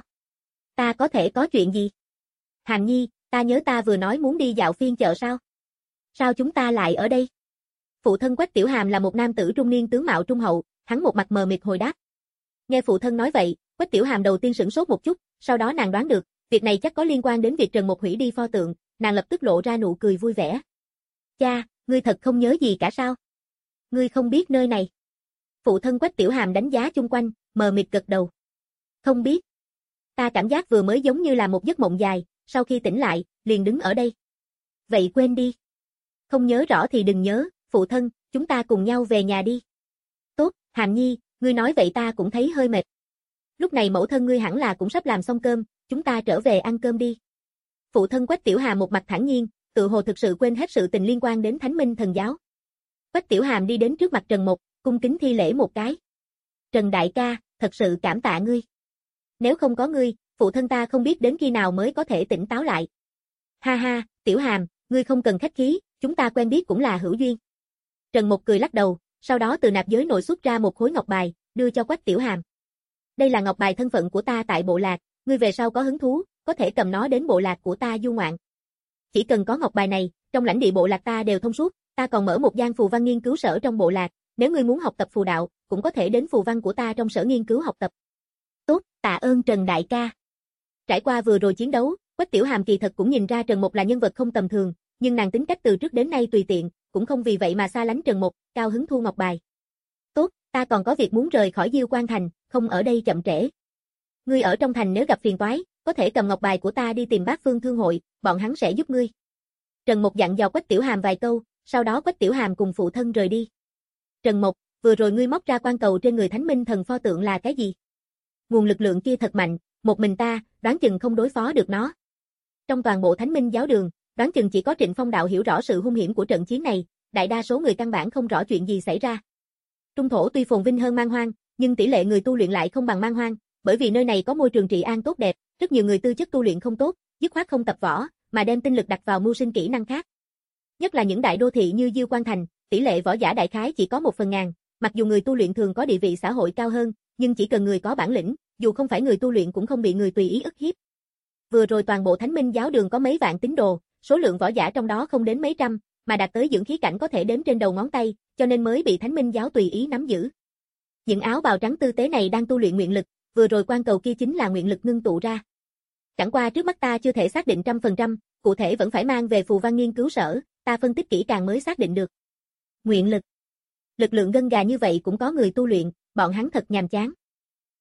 Ta có thể có chuyện gì? Hàm Nhi, ta nhớ ta vừa nói muốn đi dạo phiên chợ sao? Sao chúng ta lại ở đây? Phụ thân Quách Tiểu Hàm là một nam tử trung niên tướng mạo trung hậu, hắn một mặt mờ mịt hồi đáp. Nghe phụ thân nói vậy, Quách Tiểu Hàm đầu tiên sửng sốt một chút, sau đó nàng đoán được, việc này chắc có liên quan đến việc Trần Mục hủy đi pho tượng, nàng lập tức lộ ra nụ cười vui vẻ. Cha, ngươi thật không nhớ gì cả sao? Ngươi không biết nơi này. Phụ thân Quách Tiểu Hàm đánh giá chung quanh, mờ mịt gật đầu. Không biết. Ta cảm giác vừa mới giống như là một giấc mộng dài, sau khi tỉnh lại, liền đứng ở đây. Vậy quên đi. Không nhớ rõ thì đừng nhớ, phụ thân, chúng ta cùng nhau về nhà đi. Tốt, Hàm Nhi, ngươi nói vậy ta cũng thấy hơi mệt. Lúc này mẫu thân ngươi hẳn là cũng sắp làm xong cơm, chúng ta trở về ăn cơm đi. Phụ thân Quách Tiểu Hàm một mặt thản nhiên, tự hồ thực sự quên hết sự tình liên quan đến Thánh Minh Thần giáo. Quách Tiểu Hàm đi đến trước mặt Trần Mục, cung kính thi lễ một cái. Trần đại ca, thật sự cảm tạ ngươi. Nếu không có ngươi, phụ thân ta không biết đến khi nào mới có thể tỉnh táo lại. Ha ha, Tiểu Hàm, ngươi không cần khách khí, chúng ta quen biết cũng là hữu duyên. Trần Mục cười lắc đầu, sau đó từ nạp giới nội xuất ra một khối ngọc bài, đưa cho Quách Tiểu Hàm. Đây là ngọc bài thân phận của ta tại bộ lạc, ngươi về sau có hứng thú, có thể cầm nó đến bộ lạc của ta du ngoạn. Chỉ cần có ngọc bài này, trong lãnh địa bộ lạc ta đều thông suốt, ta còn mở một gian phù văn nghiên cứu sở trong bộ lạc, nếu ngươi muốn học tập phù đạo, cũng có thể đến phù văn của ta trong sở nghiên cứu học tập. Tốt, tạ ơn Trần đại ca. Trải qua vừa rồi chiến đấu, Quách Tiểu Hàm kỳ thật cũng nhìn ra Trần Mục là nhân vật không tầm thường, nhưng nàng tính cách từ trước đến nay tùy tiện, cũng không vì vậy mà xa lánh Trần Mục, cao hứng thu ngọc bài. Tốt, ta còn có việc muốn rời khỏi Diêu Quan Thành, không ở đây chậm trễ. Ngươi ở trong thành nếu gặp phiền toái, có thể cầm ngọc bài của ta đi tìm Bát Phương Thương hội, bọn hắn sẽ giúp ngươi. Trần Mục dặn dò Quách Tiểu Hàm vài câu, sau đó Quách Tiểu Hàm cùng phụ thân rời đi. Trần Mục, vừa rồi ngươi móc ra quan cầu trên người Thánh Minh Thần pho tượng là cái gì? Nguồn lực lượng kia thật mạnh, một mình ta, đoán chừng không đối phó được nó. Trong toàn bộ Thánh Minh giáo đường, đoán chừng chỉ có Trịnh Phong Đạo hiểu rõ sự hung hiểm của trận chiến này, đại đa số người căn bản không rõ chuyện gì xảy ra. Trung thổ tuy phồn vinh hơn Man Hoang, nhưng tỷ lệ người tu luyện lại không bằng Man Hoang, bởi vì nơi này có môi trường trị an tốt đẹp, rất nhiều người tư chất tu luyện không tốt, dứt khoát không tập võ, mà đem tinh lực đặt vào mưu sinh kỹ năng khác. Nhất là những đại đô thị như Diêu Quan Thành, tỷ lệ võ giả đại khái chỉ có một phần ngàn, mặc dù người tu luyện thường có địa vị xã hội cao hơn, nhưng chỉ cần người có bản lĩnh, dù không phải người tu luyện cũng không bị người tùy ý ức hiếp. Vừa rồi toàn bộ Thánh Minh giáo đường có mấy vạn tín đồ, số lượng võ giả trong đó không đến mấy trăm, mà đạt tới dưỡng khí cảnh có thể đếm trên đầu ngón tay, cho nên mới bị Thánh Minh giáo tùy ý nắm giữ. Những áo bào trắng tư tế này đang tu luyện nguyện lực, vừa rồi quan cầu kia chính là nguyện lực ngưng tụ ra. Chẳng qua trước mắt ta chưa thể xác định trăm phần trăm, cụ thể vẫn phải mang về phù văn nghiên cứu sở, ta phân tích kỹ càng mới xác định được. Nguyện lực. Lực lượng gân gà như vậy cũng có người tu luyện, bọn hắn thật nhàm chán.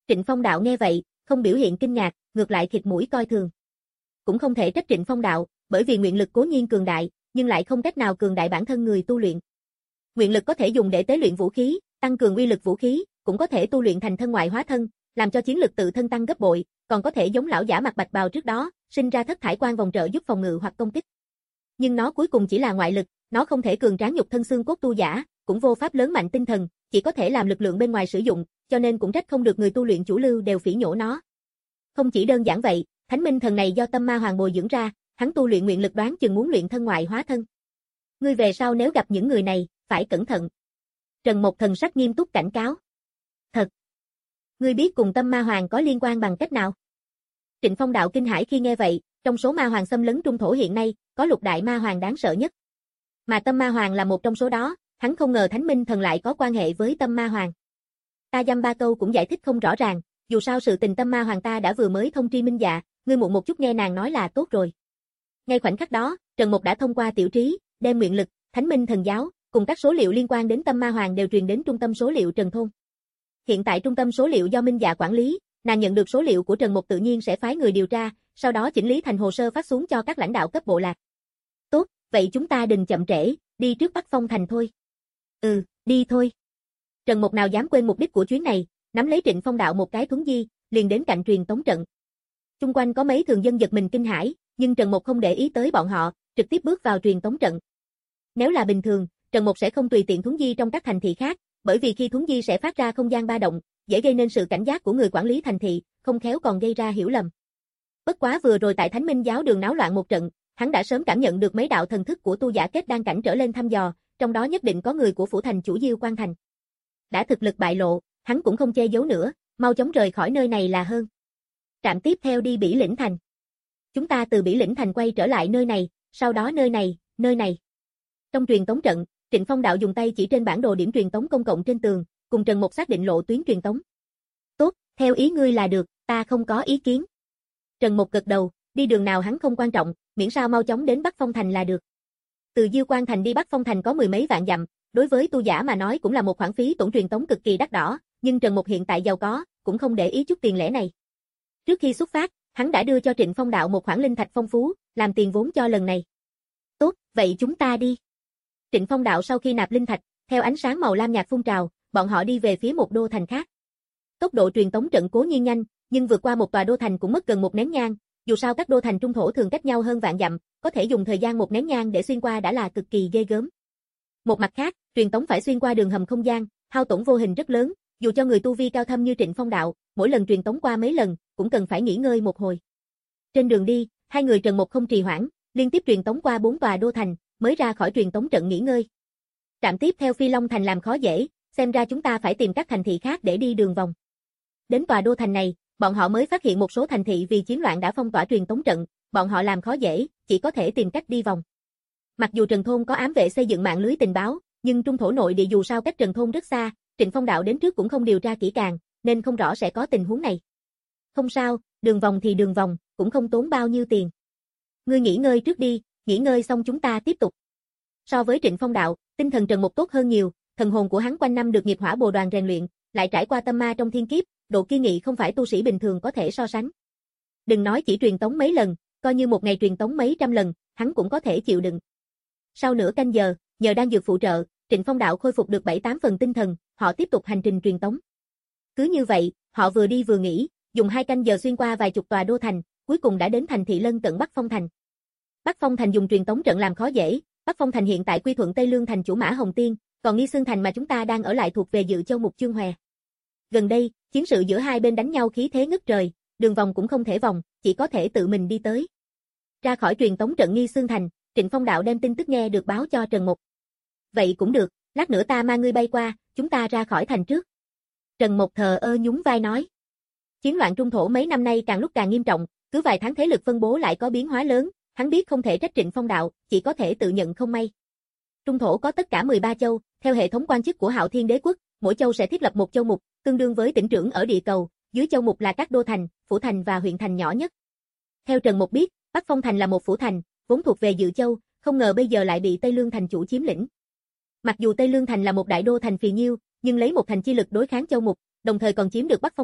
Trịnh Phong Đạo nghe vậy, không biểu hiện kinh ngạc, ngược lại khịt mũi coi thường. Cũng không thể trách Trịnh Phong Đạo, bởi vì nguyện lực cố nhiên cường đại, nhưng lại không cách nào cường đại bản thân người tu luyện. Nguyện lực có thể dùng để tế luyện vũ khí, tăng cường uy lực vũ khí, cũng có thể tu luyện thành thân ngoại hóa thân, làm cho chiến lực tự thân tăng gấp bội, còn có thể giống lão giả mặc bạch bào trước đó, sinh ra thất thải quan vòng trợ giúp phòng ngự hoặc công kích. Nhưng nó cuối cùng chỉ là ngoại lực, nó không thể cường tráng nhục thân xương cốt tu giả, cũng vô pháp lớn mạnh tinh thần, chỉ có thể làm lực lượng bên ngoài sử dụng, cho nên cũng trách không được người tu luyện chủ lưu đều phỉ nhổ nó. Không chỉ đơn giản vậy, Thánh Minh Thần này do Tâm Ma Hoàng bồi dưỡng ra, hắn tu luyện nguyện lực đoán chừng muốn luyện thân ngoại hóa thân. Ngươi về sau nếu gặp những người này, phải cẩn thận. Trần Mộc thần sắc nghiêm túc cảnh cáo. Thật. Ngươi biết cùng Tâm Ma Hoàng có liên quan bằng cách nào? Trịnh Phong Đạo kinh hãi khi nghe vậy, trong số ma hoàng xâm lấn trung thổ hiện nay, có lục đại ma hoàng đáng sợ nhất. Mà Tâm Ma Hoàng là một trong số đó, hắn không ngờ Thánh Minh Thần lại có quan hệ với Tâm Ma Hoàng. Ta dăm ba câu cũng giải thích không rõ ràng, dù sao sự tình Tâm Ma Hoàng ta đã vừa mới thông tri minh dạ, ngươi muộn một chút nghe nàng nói là tốt rồi. Ngay khoảnh khắc đó, Trần Mục đã thông qua tiểu trí, đem nguyện lực, Thánh Minh Thần giáo, cùng các số liệu liên quan đến Tâm Ma Hoàng đều truyền đến trung tâm số liệu Trần Thôn. Hiện tại trung tâm số liệu do minh dạ quản lý, nàng nhận được số liệu của Trần Mục tự nhiên sẽ phái người điều tra, sau đó chỉnh lý thành hồ sơ phát xuống cho các lãnh đạo cấp bộ lạc. Tốt, vậy chúng ta đừng chậm trễ, đi trước Bắc Phong Thành thôi. Ừ, đi thôi. Trần Mục nào dám quên mục đích của chuyến này, nắm lấy Trịnh Phong Đạo một cái thuấn di, liền đến cạnh truyền tống trận. Chung quanh có mấy thường dân giật mình kinh hãi, nhưng Trần Mục không để ý tới bọn họ, trực tiếp bước vào truyền tống trận. Nếu là bình thường, Trần Mục sẽ không tùy tiện thuấn di trong các thành thị khác, bởi vì khi thuấn di sẽ phát ra không gian ba động, dễ gây nên sự cảnh giác của người quản lý thành thị, không khéo còn gây ra hiểu lầm. Bất quá vừa rồi tại Thánh Minh giáo đường náo loạn một trận, hắn đã sớm cảm nhận được mấy đạo thần thức của tu giả kết đan cảnh trở lên thăm dò, trong đó nhất định có người của phủ thành chủ Diêu Quan Thành. Đã thực lực bại lộ, hắn cũng không che giấu nữa, mau chóng rời khỏi nơi này là hơn. Trạm tiếp theo đi Bỉ Lĩnh Thành. Chúng ta từ Bỉ Lĩnh Thành quay trở lại nơi này, sau đó nơi này, nơi này. Trong truyền tống trận, Trịnh Phong Đạo dùng tay chỉ trên bản đồ điểm truyền tống công cộng trên tường, cùng Trần Mục xác định lộ tuyến truyền tống. Tốt, theo ý ngươi là được, ta không có ý kiến. Trần Mục gật đầu, đi đường nào hắn không quan trọng, miễn sao mau chóng đến Bắc Phong Thành là được. Từ Diêu Quan Thành đi Bắc Phong Thành có mười mấy vạn dặm, đối với tu giả mà nói cũng là một khoản phí tổn truyền tống cực kỳ đắt đỏ, nhưng Trần Mục hiện tại giàu có, cũng không để ý chút tiền lẻ này. Trước khi xuất phát, hắn đã đưa cho Trịnh Phong Đạo một khoản linh thạch phong phú, làm tiền vốn cho lần này. Tốt, vậy chúng ta đi. Trịnh Phong Đạo sau khi nạp linh thạch, theo ánh sáng màu lam nhạt phun trào, bọn họ đi về phía một đô thành khác. Tốc độ truyền tống trận cố nhiên nhanh, nhưng vượt qua một tòa đô thành cũng mất gần một nén nhang, dù sao các đô thành trung thổ thường cách nhau hơn vạn dặm, có thể dùng thời gian một nén nhang để xuyên qua đã là cực kỳ ghê gớm. Một mặt khác, truyền tống phải xuyên qua đường hầm không gian, hao tổn vô hình rất lớn, dù cho người tu vi cao thâm như Trịnh Phong Đạo, mỗi lần truyền tống qua mấy lần, cũng cần phải nghỉ ngơi một hồi. Trên đường đi, hai người Trần Mục không trì hoãn, liên tiếp truyền tống qua bốn tòa đô thành, mới ra khỏi truyền tống trận nghỉ ngơi. Trạm tiếp theo Phi Long Thành làm khó dễ, xem ra chúng ta phải tìm các thành thị khác để đi đường vòng. Đến tòa đô thành này, bọn họ mới phát hiện một số thành thị vì chiến loạn đã phong tỏa truyền tống trận, bọn họ làm khó dễ, chỉ có thể tìm cách đi vòng. Mặc dù Trần Thôn có ám vệ xây dựng mạng lưới tình báo, nhưng trung thổ nội địa dù sao cách Trần Thôn rất xa, Trịnh Phong Đạo đến trước cũng không điều tra kỹ càng, nên không rõ sẽ có tình huống này. Không sao, đường vòng thì đường vòng, cũng không tốn bao nhiêu tiền. Ngươi nghỉ ngơi trước đi, nghỉ ngơi xong chúng ta tiếp tục. So với Trịnh Phong Đạo, tinh thần Trần Mục tốt hơn nhiều, thần hồn của hắn quanh năm được nghiệp hỏa bồ đoàn rèn luyện, lại trải qua tâm ma trong thiên kiếp, độ kiên nghị không phải tu sĩ bình thường có thể so sánh. Đừng nói chỉ truyền tống mấy lần, coi như một ngày truyền tống mấy trăm lần, hắn cũng có thể chịu đựng. Sau nửa canh giờ, nhờ đan dược phụ trợ, Trịnh Phong Đạo khôi phục được bảy tám phần tinh thần, họ tiếp tục hành trình truyền tống. Cứ như vậy, họ vừa đi vừa nghỉ, dùng hai canh giờ xuyên qua vài chục tòa đô thành, cuối cùng đã đến thành thị lân cận Bắc Phong Thành. Bắc Phong Thành dùng truyền tống trận làm khó dễ, Bắc Phong Thành hiện tại quy thuận Tây Lương thành chủ Mã Hồng Tiên, còn Nghi Xương Thành mà chúng ta đang ở lại thuộc về Dự Châu Mục Chương Hòe. Gần đây, chiến sự giữa hai bên đánh nhau khí thế ngất trời, đường vòng cũng không thể vòng, chỉ có thể tự mình đi tới. Ra khỏi truyền tống trận Nghi Xương Thành, Trịnh Phong Đạo đem tin tức nghe được báo cho Trần Mục. Vậy cũng được, lát nữa ta mang ngươi bay qua, chúng ta ra khỏi thành trước. Trần Mục thờ ơ nhún vai nói. Chiến loạn trung thổ mấy năm nay càng lúc càng nghiêm trọng, cứ vài tháng thế lực phân bố lại có biến hóa lớn, hắn biết không thể trách Trịnh Phong Đạo, chỉ có thể tự nhận không may. Trung thổ có tất cả mười ba châu, theo hệ thống quan chức của Hạo Thiên Đế quốc, mỗi châu sẽ thiết lập một châu mục, tương đương với tỉnh trưởng ở địa cầu, dưới châu mục là các đô thành, phủ thành và huyện thành nhỏ nhất. Theo Trần Mục biết, Bắc Phong Thành là một phủ thành, vốn thuộc về Dự Châu, không ngờ bây giờ lại bị Tây Lương thành chủ chiếm lĩnh. Mặc dù Tây Lương thành là một đại đô thành phì nhiêu, nhưng lấy một thành chi lực đối kháng châu mục, đồng thời còn chiếm được Bắc Phong Thành,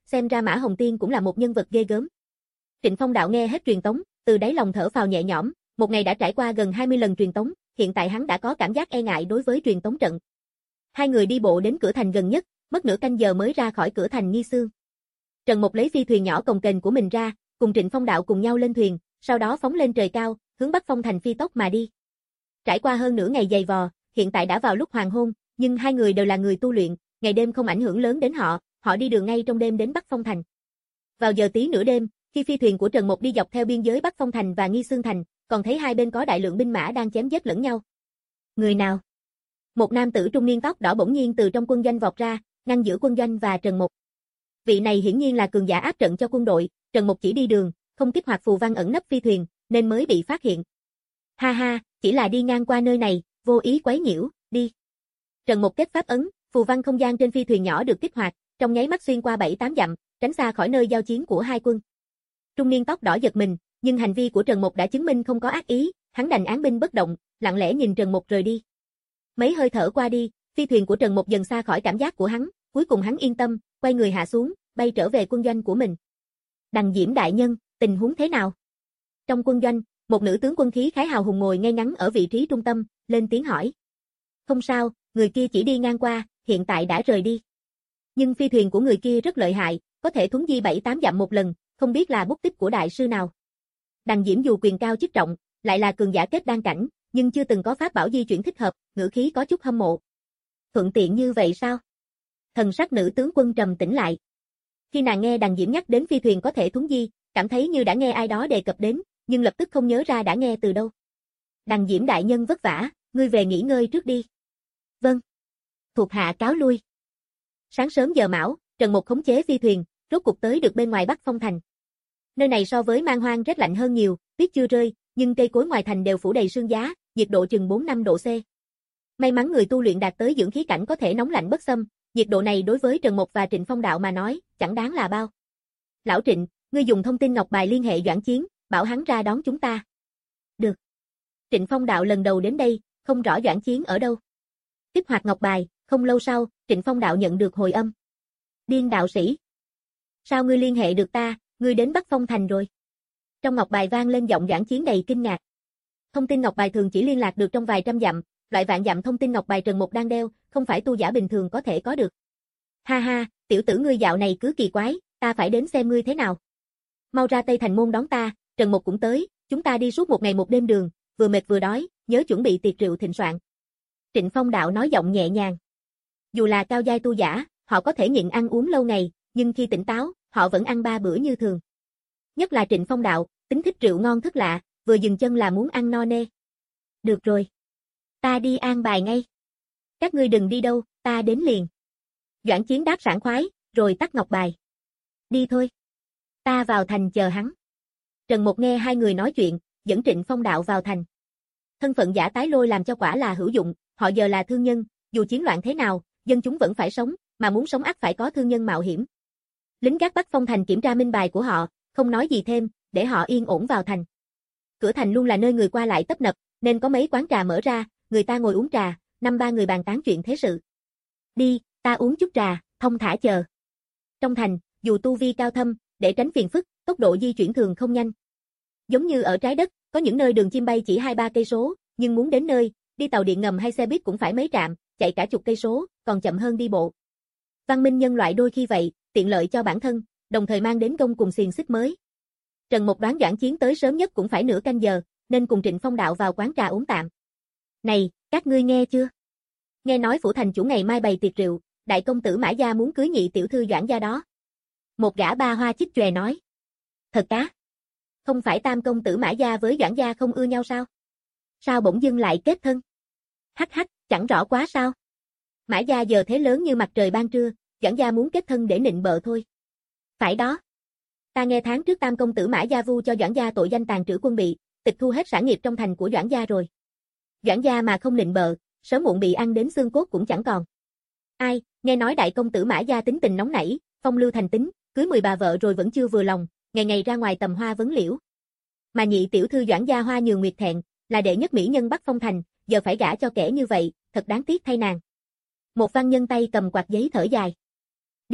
xem ra Mã Hồng Tiên cũng là một nhân vật ghê gớm. Trịnh Phong Đạo nghe hết truyền tống, từ đáy lòng thở phào nhẹ nhõm, một ngày đã trải qua gần hai mươi lần truyền tống, hiện tại hắn đã có cảm giác e ngại đối với truyền tống trận. Hai người đi bộ đến cửa thành gần nhất, mất nửa canh giờ mới ra khỏi cửa thành Nghi Xương. Trần Mục lấy phi thuyền nhỏ cồng kềnh của mình ra, cùng Trịnh Phong Đạo cùng nhau lên thuyền, sau đó phóng lên trời cao, hướng Bắc Phong thành phi tốc mà đi. Trải qua hơn nửa ngày dày vò, hiện tại đã vào lúc hoàng hôn, nhưng hai người đều là người tu luyện, ngày đêm không ảnh hưởng lớn đến họ, họ đi đường ngay trong đêm đến Bắc Phong thành. Vào giờ tí nửa đêm, khi phi thuyền của Trần Mục đi dọc theo biên giới Bắc Phong thành và Nghi Xương thành, còn thấy hai bên có đại lượng binh mã đang chém giết lẫn nhau. Người nào? Một nam tử trung niên tóc đỏ bỗng nhiên từ trong quân doanh vọt ra, ngăn giữa quân doanh và Trần Mục. Vị này hiển nhiên là cường giả áp trận cho quân đội, Trần Mục chỉ đi đường, không kích hoạt phù văn ẩn nấp phi thuyền, nên mới bị phát hiện. Ha ha, chỉ là đi ngang qua nơi này, vô ý quấy nhiễu, đi. Trần Mục kết pháp ấn, phù văn không gian trên phi thuyền nhỏ được kích hoạt, trong nháy mắt xuyên qua bảy tám dặm, tránh xa khỏi nơi giao chiến của hai quân. Trung niên tóc đỏ giật mình, nhưng hành vi của Trần Mục đã chứng minh không có ác ý, hắn đành án binh bất động, lặng lẽ nhìn Trần Mục rời đi. Mấy hơi thở qua đi, phi thuyền của Trần Mục dần xa khỏi cảm giác của hắn, cuối cùng hắn yên tâm, quay người hạ xuống, bay trở về quân doanh của mình. Đằng Diễm đại nhân, tình huống thế nào? Trong quân doanh, một nữ tướng quân khí khái hào hùng ngồi ngay ngắn ở vị trí trung tâm, lên tiếng hỏi. Không sao, người kia chỉ đi ngang qua, hiện tại đã rời đi. Nhưng phi thuyền của người kia rất lợi hại, có thể thuấn di bảy tám dặm một lần, không biết là bút tích của đại sư nào. Đằng Diễm dù quyền cao chức trọng, lại là cường giả kết đan cảnh, nhưng chưa từng có pháp bảo di chuyển thích hợp, ngữ khí có chút hâm mộ. Thuận tiện như vậy sao? Thần sắc nữ tướng quân trầm tĩnh lại. Khi nàng nghe Đằng Diễm nhắc đến phi thuyền có thể thuấn di, cảm thấy như đã nghe ai đó đề cập đến, nhưng lập tức không nhớ ra đã nghe từ đâu. Đằng Diễm đại nhân vất vả, ngươi về nghỉ ngơi trước đi. Vâng. Thuộc hạ cáo lui. Sáng sớm giờ mão, Trần Mục khống chế phi thuyền, rốt cục tới được bên ngoài Bắc Phong thành. Nơi này so với Man Hoang rét lạnh hơn nhiều, tuyết chưa rơi, nhưng cây cối ngoài thành đều phủ đầy sương giá, nhiệt độ chừng bốn năm độ C. May mắn người tu luyện đạt tới dưỡng khí cảnh có thể nóng lạnh bất xâm, nhiệt độ này đối với Trần Mục và Trịnh Phong Đạo mà nói, chẳng đáng là bao. Lão Trịnh, ngươi dùng thông tin ngọc bài liên hệ Doãn Chiến, bảo hắn ra đón chúng ta. Được. Trịnh Phong Đạo lần đầu đến đây, không rõ Doãn Chiến ở đâu. Kích hoạt ngọc bài, không lâu sau, Trịnh Phong Đạo nhận được hồi âm. Điên đạo sĩ. Sao ngươi liên hệ được ta, ngươi đến Bắc Phong thành rồi. Trong ngọc bài vang lên giọng Doãn Chiến đầy kinh ngạc. Thông tin ngọc bài thường chỉ liên lạc được trong vài trăm dặm, loại vạn dặm thông tin ngọc bài Trần Mục đang đeo, không phải tu giả bình thường có thể có được. Ha ha, tiểu tử ngươi dạo này cứ kỳ quái, ta phải đến xem ngươi thế nào. Mau ra Tây Thành môn đón ta, Trần Mục cũng tới, chúng ta đi suốt một ngày một đêm đường, vừa mệt vừa đói, nhớ chuẩn bị tiệc rượu thịnh soạn. Trịnh Phong Đạo nói giọng nhẹ nhàng. Dù là cao giai tu giả, họ có thể nhịn ăn uống lâu ngày, nhưng khi tỉnh táo, họ vẫn ăn ba bữa như thường. Nhất là Trịnh Phong Đạo, tính thích rượu ngon thức lạ, vừa dừng chân là muốn ăn no nê. Được rồi. Ta đi an bài ngay. Các ngươi đừng đi đâu, ta đến liền. Doãn Chiến đáp sảng khoái, rồi tắt ngọc bài. Đi thôi. Ta vào thành chờ hắn. Trần Mục nghe hai người nói chuyện, dẫn Trịnh Phong Đạo vào thành. Thân phận giả tái lôi làm cho quả là hữu dụng, họ giờ là thương nhân, dù chiến loạn thế nào, dân chúng vẫn phải sống, mà muốn sống ắt phải có thương nhân mạo hiểm. Lính gác Bắc Phong thành kiểm tra minh bài của họ, không nói gì thêm, để họ yên ổn vào thành. Cửa thành luôn là nơi người qua lại tấp nập, nên có mấy quán trà mở ra, người ta ngồi uống trà, năm ba người bàn tán chuyện thế sự. Đi, ta uống chút trà, thông thả chờ. Trong thành, dù tu vi cao thâm, để tránh phiền phức, tốc độ di chuyển thường không nhanh. Giống như ở trái đất, có những nơi đường chim bay chỉ hai ba cây số, nhưng muốn đến nơi, đi tàu điện ngầm hay xe buýt cũng phải mấy trạm, chạy cả chục cây số, còn chậm hơn đi bộ. Văn minh nhân loại đôi khi vậy, tiện lợi cho bản thân, đồng thời mang đến công cùng xiềng xích mới. Trần Mục đoán Doãn Chiến tới sớm nhất cũng phải nửa canh giờ, nên cùng Trịnh Phong Đạo vào quán trà uống tạm. Này, các ngươi nghe chưa? Nghe nói phủ thành chủ ngày mai bày tiệc rượu, đại công tử Mã Gia muốn cưới nhị tiểu thư Doãn Gia đó. Một gã ba hoa chích chòe nói. Thật cá? Không phải tam công tử Mã Gia với Doãn Gia không ưa nhau sao? Sao bỗng dưng lại kết thân? Hắc hắc, chẳng rõ quá sao? Mã Gia giờ thế lớn như mặt trời ban trưa, Doãn Gia muốn kết thân để nịnh bợ thôi. Phải đó. Ta nghe tháng trước tam công tử Mã Gia vu cho Doãn Gia tội danh tàn trữ quân bị, tịch thu hết sản nghiệp trong thành của Doãn Gia rồi. Doãn Gia mà không nịnh bợ, sớm muộn bị ăn đến xương cốt cũng chẳng còn. Ai, nghe nói đại công tử Mã Gia tính tình nóng nảy, phong lưu thành tính, cưới mười bà vợ rồi vẫn chưa vừa lòng, ngày ngày ra ngoài tầm hoa vấn liễu. Mà nhị tiểu thư Doãn Gia Hoa Nhường Nguyệt Thẹn, là đệ nhất mỹ nhân Bắc Phong thành, giờ phải gả cho kẻ như vậy, thật đáng tiếc thay nàng. Một văn nhân tay cầm quạt giấy thở dài. Đi đi,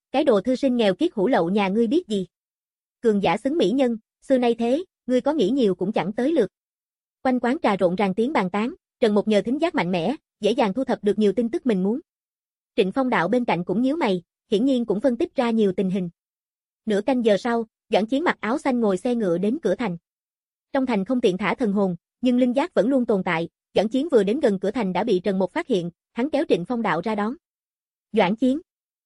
Cái đồ thư sinh nghèo kiết hủ lậu nhà ngươi biết gì? Cường giả xứng mỹ nhân, xưa nay thế, ngươi có nghĩ nhiều cũng chẳng tới lượt. Quanh quán trà rộn ràng tiếng bàn tán, Trần Mục nhờ thính giác mạnh mẽ, dễ dàng thu thập được nhiều tin tức mình muốn. Trịnh Phong Đạo bên cạnh cũng nhíu mày, hiển nhiên cũng phân tích ra nhiều tình hình. Nửa canh giờ sau, Doãn Chiến mặc áo xanh ngồi xe ngựa đến cửa thành. Trong thành không tiện thả thần hồn, nhưng linh giác vẫn luôn tồn tại. Doãn Chiến vừa đến gần cửa thành đã bị Trần Mục phát hiện, hắn kéo Trịnh Phong Đạo ra đón. Doãn Chiến,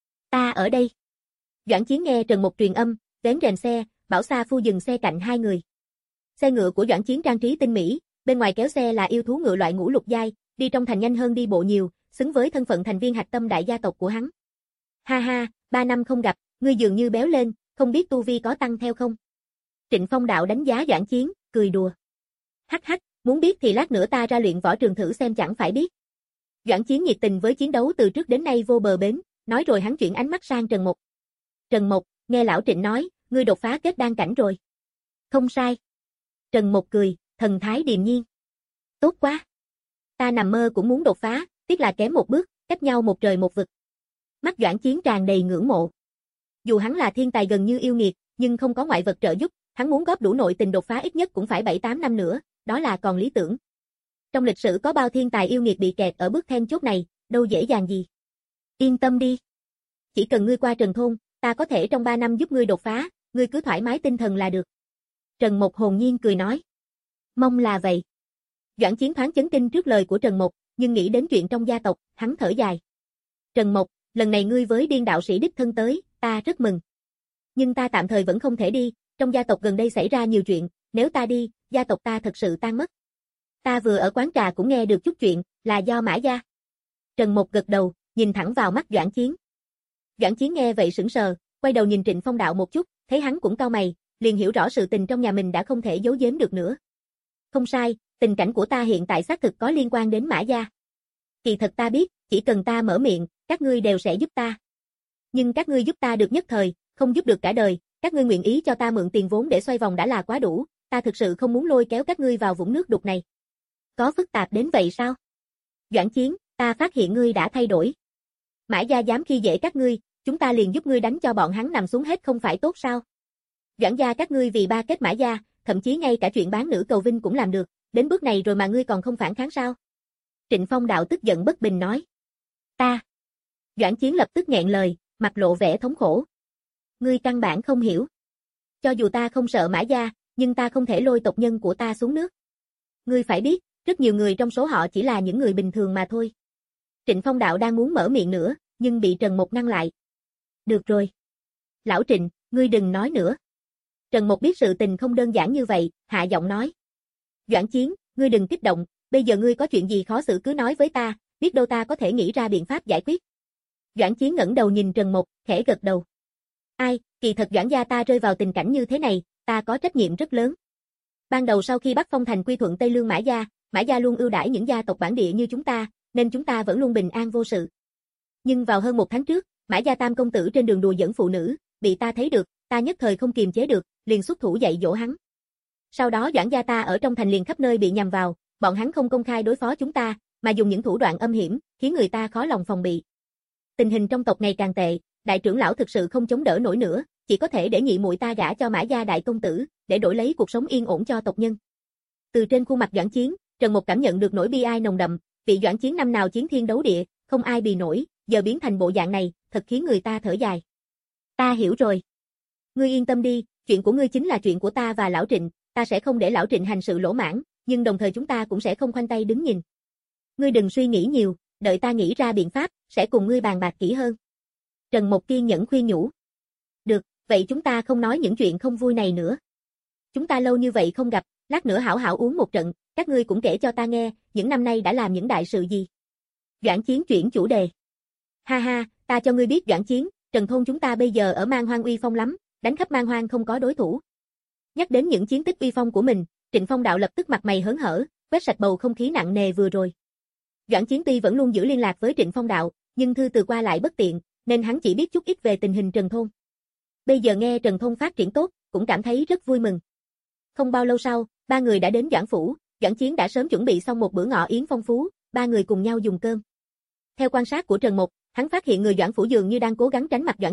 ta ở đây. Doãn Chiến nghe Trần Mục truyền âm, vén rèm xe, bảo Sa Phu dừng xe cạnh hai người. Xe ngựa của Doãn Chiến trang trí tinh mỹ, bên ngoài kéo xe là yêu thú ngựa loại ngũ lục giai, đi trong thành nhanh hơn đi bộ nhiều, xứng với thân phận thành viên hạch tâm đại gia tộc của hắn. Ha ha, ba năm không gặp, ngươi dường như béo lên, không biết tu vi có tăng theo không? Trịnh Phong Đạo đánh giá Doãn Chiến, cười đùa. Hắc hắc, muốn biết thì lát nữa ta ra luyện võ trường thử xem chẳng phải biết. Doãn Chiến nhiệt tình với chiến đấu từ trước đến nay vô bờ bến, nói rồi hắn chuyển ánh mắt sang Trần Mục. Trần Mục, nghe lão Trịnh nói, ngươi đột phá kết đan cảnh rồi. Không sai. Trần Mục cười, thần thái điềm nhiên. Tốt quá. Ta nằm mơ cũng muốn đột phá, tiếc là kém một bước, cách nhau một trời một vực. Mắt Doãn Chiến tràn đầy ngưỡng mộ. Dù hắn là thiên tài gần như yêu nghiệt, nhưng không có ngoại vật trợ giúp, hắn muốn góp đủ nội tình đột phá ít nhất cũng phải bảy tám năm nữa, đó là còn lý tưởng. Trong lịch sử có bao thiên tài yêu nghiệt bị kẹt ở bước then chốt này, đâu dễ dàng gì. Yên tâm đi. Chỉ cần ngươi qua Trần Thôn, ta có thể trong ba năm giúp ngươi đột phá, ngươi cứ thoải mái tinh thần là được. Trần Mục hồn nhiên cười nói. Mong là vậy. Doãn Chiến thoáng chấn kinh trước lời của Trần Mục, nhưng nghĩ đến chuyện trong gia tộc, hắn thở dài. Trần Mục, lần này ngươi với Điên đạo sĩ đích thân tới, ta rất mừng. Nhưng ta tạm thời vẫn không thể đi, trong gia tộc gần đây xảy ra nhiều chuyện, nếu ta đi, gia tộc ta thật sự tan mất. Ta vừa ở quán trà cũng nghe được chút chuyện, là do Mã gia. Trần Mục gật đầu, nhìn thẳng vào mắt Doãn Chiến. Doãn Chiến nghe vậy sững sờ, quay đầu nhìn Trịnh Phong Đạo một chút, thấy hắn cũng cau mày, liền hiểu rõ sự tình trong nhà mình đã không thể giấu giếm được nữa. Không sai, tình cảnh của ta hiện tại xác thực có liên quan đến Mã gia. Kỳ thật ta biết, chỉ cần ta mở miệng, các ngươi đều sẽ giúp ta. Nhưng các ngươi giúp ta được nhất thời, không giúp được cả đời, các ngươi nguyện ý cho ta mượn tiền vốn để xoay vòng đã là quá đủ, ta thực sự không muốn lôi kéo các ngươi vào vũng nước đục này. Có phức tạp đến vậy sao? Doãn Chiến, ta phát hiện ngươi đã thay đổi. Mã gia dám khi dễ các ngươi, chúng ta liền giúp ngươi đánh cho bọn hắn nằm xuống hết không phải tốt sao? Doãn gia các ngươi vì ba kết Mã gia, thậm chí ngay cả chuyện bán nữ cầu vinh cũng làm được, đến bước này rồi mà ngươi còn không phản kháng sao? Trịnh Phong Đạo tức giận bất bình nói. Ta. Doãn Chiến lập tức nghẹn lời, mặt lộ vẻ thống khổ. Ngươi căn bản không hiểu. Cho dù ta không sợ Mã gia, nhưng ta không thể lôi tộc nhân của ta xuống nước. Ngươi phải biết, rất nhiều người trong số họ chỉ là những người bình thường mà thôi. Trịnh Phong Đạo đang muốn mở miệng nữa, nhưng bị Trần Mục ngăn lại. Được rồi. Lão Trịnh, ngươi đừng nói nữa. Trần Mục biết sự tình không đơn giản như vậy, hạ giọng nói. Doãn Chiến, ngươi đừng kích động, bây giờ ngươi có chuyện gì khó xử cứ nói với ta, biết đâu ta có thể nghĩ ra biện pháp giải quyết. Doãn Chiến ngẩng đầu nhìn Trần Mục, khẽ gật đầu. Ai, kỳ thật Doãn gia ta rơi vào tình cảnh như thế này, ta có trách nhiệm rất lớn. Ban đầu sau khi Bắc Phong thành quy thuận Tây Lương Mã gia, Mã gia luôn ưu đãi những gia tộc bản địa như chúng ta, nên chúng ta vẫn luôn bình an vô sự. Nhưng vào hơn một tháng trước, Mã gia tam công tử trên đường đùa giỡn phụ nữ, bị ta thấy được, ta nhất thời không kiềm chế được, liền xuất thủ dạy dỗ hắn. Sau đó Doãn gia ta ở trong thành liền khắp nơi bị nhằm vào, bọn hắn không công khai đối phó chúng ta, mà dùng những thủ đoạn âm hiểm, khiến người ta khó lòng phòng bị. Tình hình trong tộc ngày càng tệ, đại trưởng lão thực sự không chống đỡ nổi nữa, chỉ có thể để nhị muội ta gả cho Mã gia đại công tử, để đổi lấy cuộc sống yên ổn cho tộc nhân. Từ trên khuôn mặt Doãn Chiến, Trần Mục cảm nhận được nỗi bi ai nồng đậm, vị Doãn Chiến năm nào chiến thiên đấu địa, không ai bì nổi, giờ biến thành bộ dạng này, thật khiến người ta thở dài. Ta hiểu rồi. Ngươi yên tâm đi, chuyện của ngươi chính là chuyện của ta và lão Trịnh, ta sẽ không để lão Trịnh hành sự lỗ mãng, nhưng đồng thời chúng ta cũng sẽ không khoanh tay đứng nhìn. Ngươi đừng suy nghĩ nhiều, đợi ta nghĩ ra biện pháp, sẽ cùng ngươi bàn bạc kỹ hơn. Trần Mục kiên nhẫn khuyên nhủ. Được, vậy chúng ta không nói những chuyện không vui này nữa. Chúng ta lâu như vậy không gặp, lát nữa hảo hảo uống một trận, các ngươi cũng kể cho ta nghe, những năm nay đã làm những đại sự gì. Doãn Chiến chuyển chủ đề. Ha ha, ta cho ngươi biết Doãn Chiến, Trần Thôn chúng ta bây giờ ở Man Hoang uy phong lắm, đánh khắp Man Hoang không có đối thủ. Nhắc đến những chiến tích uy phong của mình, Trịnh Phong Đạo lập tức mặt mày hớn hở, quét sạch bầu không khí nặng nề vừa rồi. Doãn Chiến tuy vẫn luôn giữ liên lạc với Trịnh Phong Đạo, nhưng thư từ qua lại bất tiện, nên hắn chỉ biết chút ít về tình hình Trần Thôn. Bây giờ nghe Trần Thôn phát triển tốt, cũng cảm thấy rất vui mừng. Không bao lâu sau, ba người đã đến Doãn phủ, Doãn Chiến đã sớm chuẩn bị xong một bữa ngọ yến phong phú, ba người cùng nhau dùng cơm. Theo quan sát của Trần Mục, hắn phát hiện người Doãn phủ dường như đang cố gắng tránh mặt Doãn Chiến,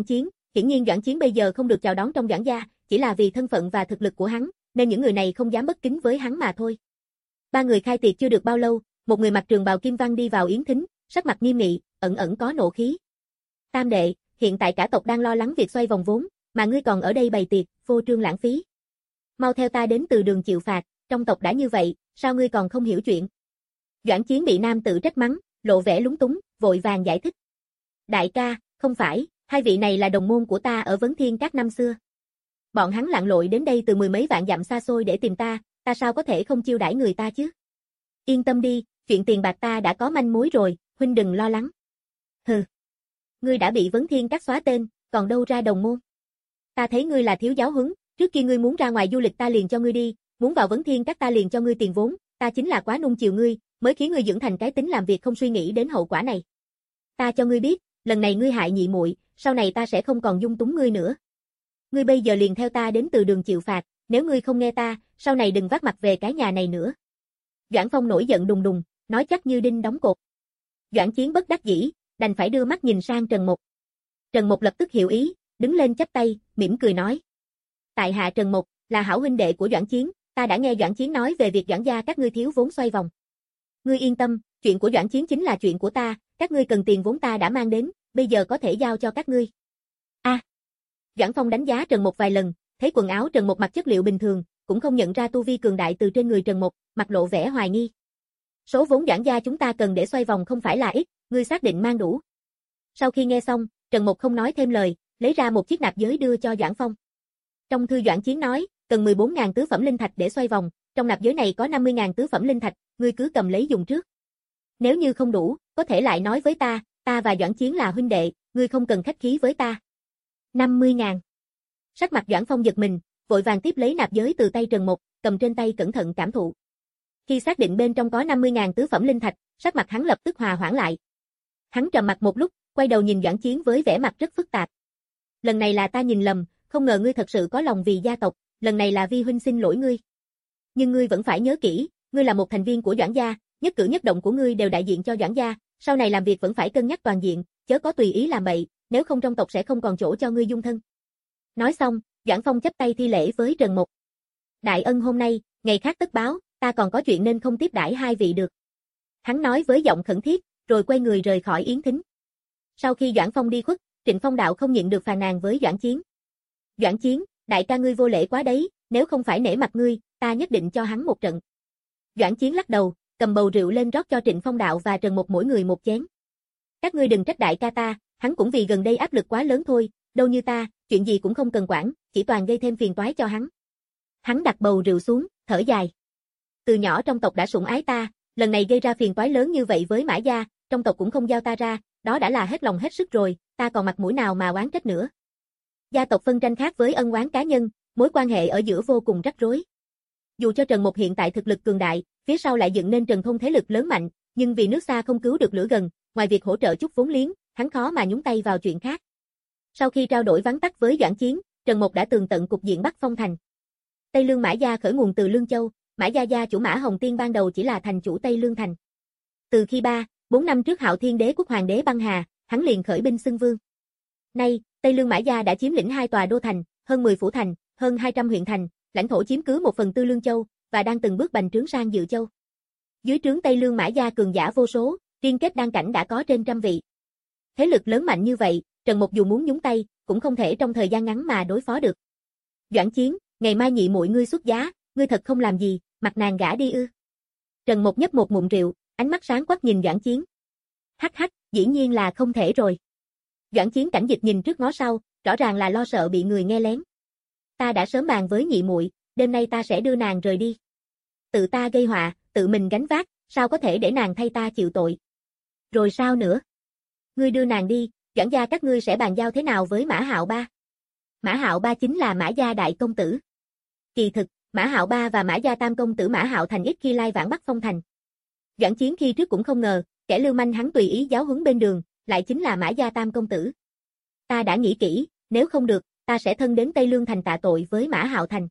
hiển nhiên Doãn Chiến bây giờ không được chào đón trong Doãn gia, chỉ là vì thân phận và thực lực của hắn, nên những người này không dám bất kính với hắn mà thôi. Ba người khai tiệc chưa được bao lâu, một người mặc trường bào kim văn đi vào yến thính, sắc mặt nghiêm nghị, ẩn ẩn có nộ khí. Tam đệ, hiện tại cả tộc đang lo lắng việc xoay vòng vốn, mà ngươi còn ở đây bày tiệc, vô trương lãng phí. Mau theo ta đến Từ Đường chịu phạt, trong tộc đã như vậy, sao ngươi còn không hiểu chuyện? Doãn Chiến bị nam tử trách mắng, lộ vẻ lúng túng, vội vàng giải thích. Đại ca, không phải, hai vị này là đồng môn của ta ở Vấn Thiên Các năm xưa. Bọn hắn lặn lội đến đây từ mười mấy vạn dặm xa xôi để tìm ta, ta sao có thể không chiêu đãi người ta chứ? Yên tâm đi, chuyện tiền bạc ta đã có manh mối rồi, huynh đừng lo lắng. Hừ, ngươi đã bị Vấn Thiên Các xóa tên, còn đâu ra đồng môn? Ta thấy ngươi là thiếu giáo huấn, trước kia ngươi muốn ra ngoài du lịch ta liền cho ngươi đi, muốn vào Vấn Thiên Các ta liền cho ngươi tiền vốn, ta chính là quá nung chiều ngươi, mới khiến ngươi dưỡng thành cái tính làm việc không suy nghĩ đến hậu quả này. Ta cho ngươi biết, lần này ngươi hại nhị muội, sau này ta sẽ không còn dung túng ngươi nữa. Ngươi bây giờ liền theo ta đến Từ Đường chịu phạt, nếu ngươi không nghe ta, sau này đừng vác mặt về cái nhà này nữa. Doãn Phong nổi giận đùng đùng, nói chắc như đinh đóng cột. Doãn Chiến bất đắc dĩ, đành phải đưa mắt nhìn sang Trần Mục. Trần Mục lập tức hiểu ý, đứng lên chắp tay, mỉm cười nói. Tại hạ Trần Mục, là hảo huynh đệ của Doãn Chiến, ta đã nghe Doãn Chiến nói về việc Doãn gia các ngươi thiếu vốn xoay vòng. Ngươi yên tâm, chuyện của Doãn Chiến chính là chuyện của ta, các ngươi cần tiền vốn ta đã mang đến, bây giờ có thể giao cho các ngươi. A. À, Doãn Phong đánh giá Trần Mục vài lần, thấy quần áo Trần Mục mặc chất liệu bình thường, cũng không nhận ra tu vi cường đại từ trên người Trần Mục, mặt lộ vẻ hoài nghi. Số vốn Doãn gia chúng ta cần để xoay vòng không phải là ít, ngươi xác định mang đủ. Sau khi nghe xong, Trần Mục không nói thêm lời, lấy ra một chiếc nạp giới đưa cho Doãn Phong. Trong thư Doãn Chiến nói, cần mười bốn nghìn tứ phẩm linh thạch để xoay vòng, trong nạp giới này có năm mươi nghìn tứ phẩm linh thạch, ngươi cứ cầm lấy dùng trước. Nếu như không đủ, có thể lại nói với ta, ta và Doãn Chiến là huynh đệ, ngươi không cần khách khí với ta. năm mươi nghìn. Sắc mặt Doãn Phong giật mình, vội vàng tiếp lấy nạp giới từ tay Trần Mục, cầm trên tay cẩn thận cảm thụ. Khi xác định bên trong có năm mươi nghìn tứ phẩm linh thạch, sắc mặt hắn lập tức hòa hoãn lại. Hắn trầm mặt một lúc, quay đầu nhìn Doãn Chiến với vẻ mặt rất phức tạp. Lần này là ta nhìn lầm, không ngờ ngươi thật sự có lòng vì gia tộc, lần này là vi huynh xin lỗi ngươi. Nhưng ngươi vẫn phải nhớ kỹ, ngươi là một thành viên của Doãn gia, nhất cử nhất động của ngươi đều đại diện cho Doãn gia, sau này làm việc vẫn phải cân nhắc toàn diện, chớ có tùy ý làm bậy, nếu không trong tộc sẽ không còn chỗ cho ngươi dung thân. Nói xong, Doãn Phong chắp tay thi lễ với Trần Mục. Đại ân hôm nay, ngày khác tất báo, ta còn có chuyện nên không tiếp đãi hai vị được. Hắn nói với giọng khẩn thiết, rồi quay người rời khỏi yến thính. Sau khi Doãn Phong đi khuất, Trịnh Phong Đạo không nhịn được phàn nàn với Doãn Chiến. Doãn Chiến, đại ca ngươi vô lễ quá đấy, nếu không phải nể mặt ngươi, ta nhất định cho hắn một trận. Doãn Chiến lắc đầu, cầm bầu rượu lên rót cho Trịnh Phong Đạo và Trần Mục mỗi người một chén. Các ngươi đừng trách đại ca ta, hắn cũng vì gần đây áp lực quá lớn thôi, đâu như ta, chuyện gì cũng không cần quản, chỉ toàn gây thêm phiền toái cho hắn. Hắn đặt bầu rượu xuống, thở dài. Từ nhỏ trong tộc đã sủng ái ta, lần này gây ra phiền toái lớn như vậy với Mã gia, trong tộc cũng không giao ta ra, đó đã là hết lòng hết sức rồi, ta còn mặt mũi nào mà oán trách nữa. Gia tộc phân tranh khác với ân oán cá nhân, mối quan hệ ở giữa vô cùng rắc rối. Dù cho Trần Mục hiện tại thực lực cường đại, phía sau lại dựng nên Trần Thôn thế lực lớn mạnh, nhưng vì nước xa không cứu được lửa gần, ngoài việc hỗ trợ chút vốn liếng, hắn khó mà nhúng tay vào chuyện khác. Sau khi trao đổi vắn tắt với Doãn Chiến, Trần Mục đã tường tận cục diện Bắc Phong thành. Tây Lương Mã gia khởi nguồn từ Lương Châu, Mã gia gia chủ Mã Hồng Tiên ban đầu chỉ là thành chủ Tây Lương thành. Từ khi ba, bốn năm trước Hạo Thiên Đế quốc hoàng đế băng hà, hắn liền khởi binh xưng vương. Nay, Tây Lương Mã gia đã chiếm lĩnh hai tòa đô thành, hơn mười phủ thành, hơn hai trăm huyện thành, lãnh thổ chiếm cứ một phần tư Lương Châu và đang từng bước bành trướng sang Dự Châu. Dưới trướng Tây Lương Mã gia cường giả vô số, riêng kết đan cảnh đã có trên trăm vị. Thế lực lớn mạnh như vậy, Trần Mục dù muốn nhúng tay, cũng không thể trong thời gian ngắn mà đối phó được. Doãn Chiến, ngày mai nhị muội ngươi xuất giá, ngươi thật không làm gì, mặt nàng gả đi ư? Trần Mục nhấp một ngụm rượu, ánh mắt sáng quắc nhìn Doãn Chiến. Hắc hắc, dĩ nhiên là không thể rồi. Doãn Chiến cảnh dịch nhìn trước ngó sau, rõ ràng là lo sợ bị người nghe lén. Ta đã sớm bàn với nhị muội, đêm nay ta sẽ đưa nàng rời đi. Tự ta gây họa, tự mình gánh vác, sao có thể để nàng thay ta chịu tội? Rồi sao nữa? Ngươi đưa nàng đi, Doãn gia các ngươi sẽ bàn giao thế nào với Mã Hạo Ba? Mã Hạo Ba chính là Mã gia đại công tử. Kỳ thực, Mã Hạo Ba và Mã gia tam công tử Mã Hạo Thành ít khi lai vãng Bắc Phong thành. Doãn Chiến khi trước cũng không ngờ, kẻ lưu manh hắn tùy ý giáo huấn bên đường, lại chính là Mã gia tam công tử. Ta đã nghĩ kỹ, nếu không được, ta sẽ thân đến Tây Lương thành tạ tội với Mã Hạo Thành.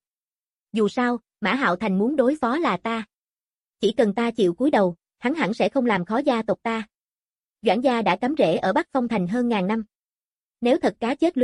Dù sao, Mã Hạo Thành muốn đối phó là ta. Chỉ cần ta chịu cúi đầu, hắn hẳn sẽ không làm khó gia tộc ta. Doãn gia đã cắm rễ ở Bắc Phong thành hơn ngàn năm. Nếu thật cá chết lưới rách,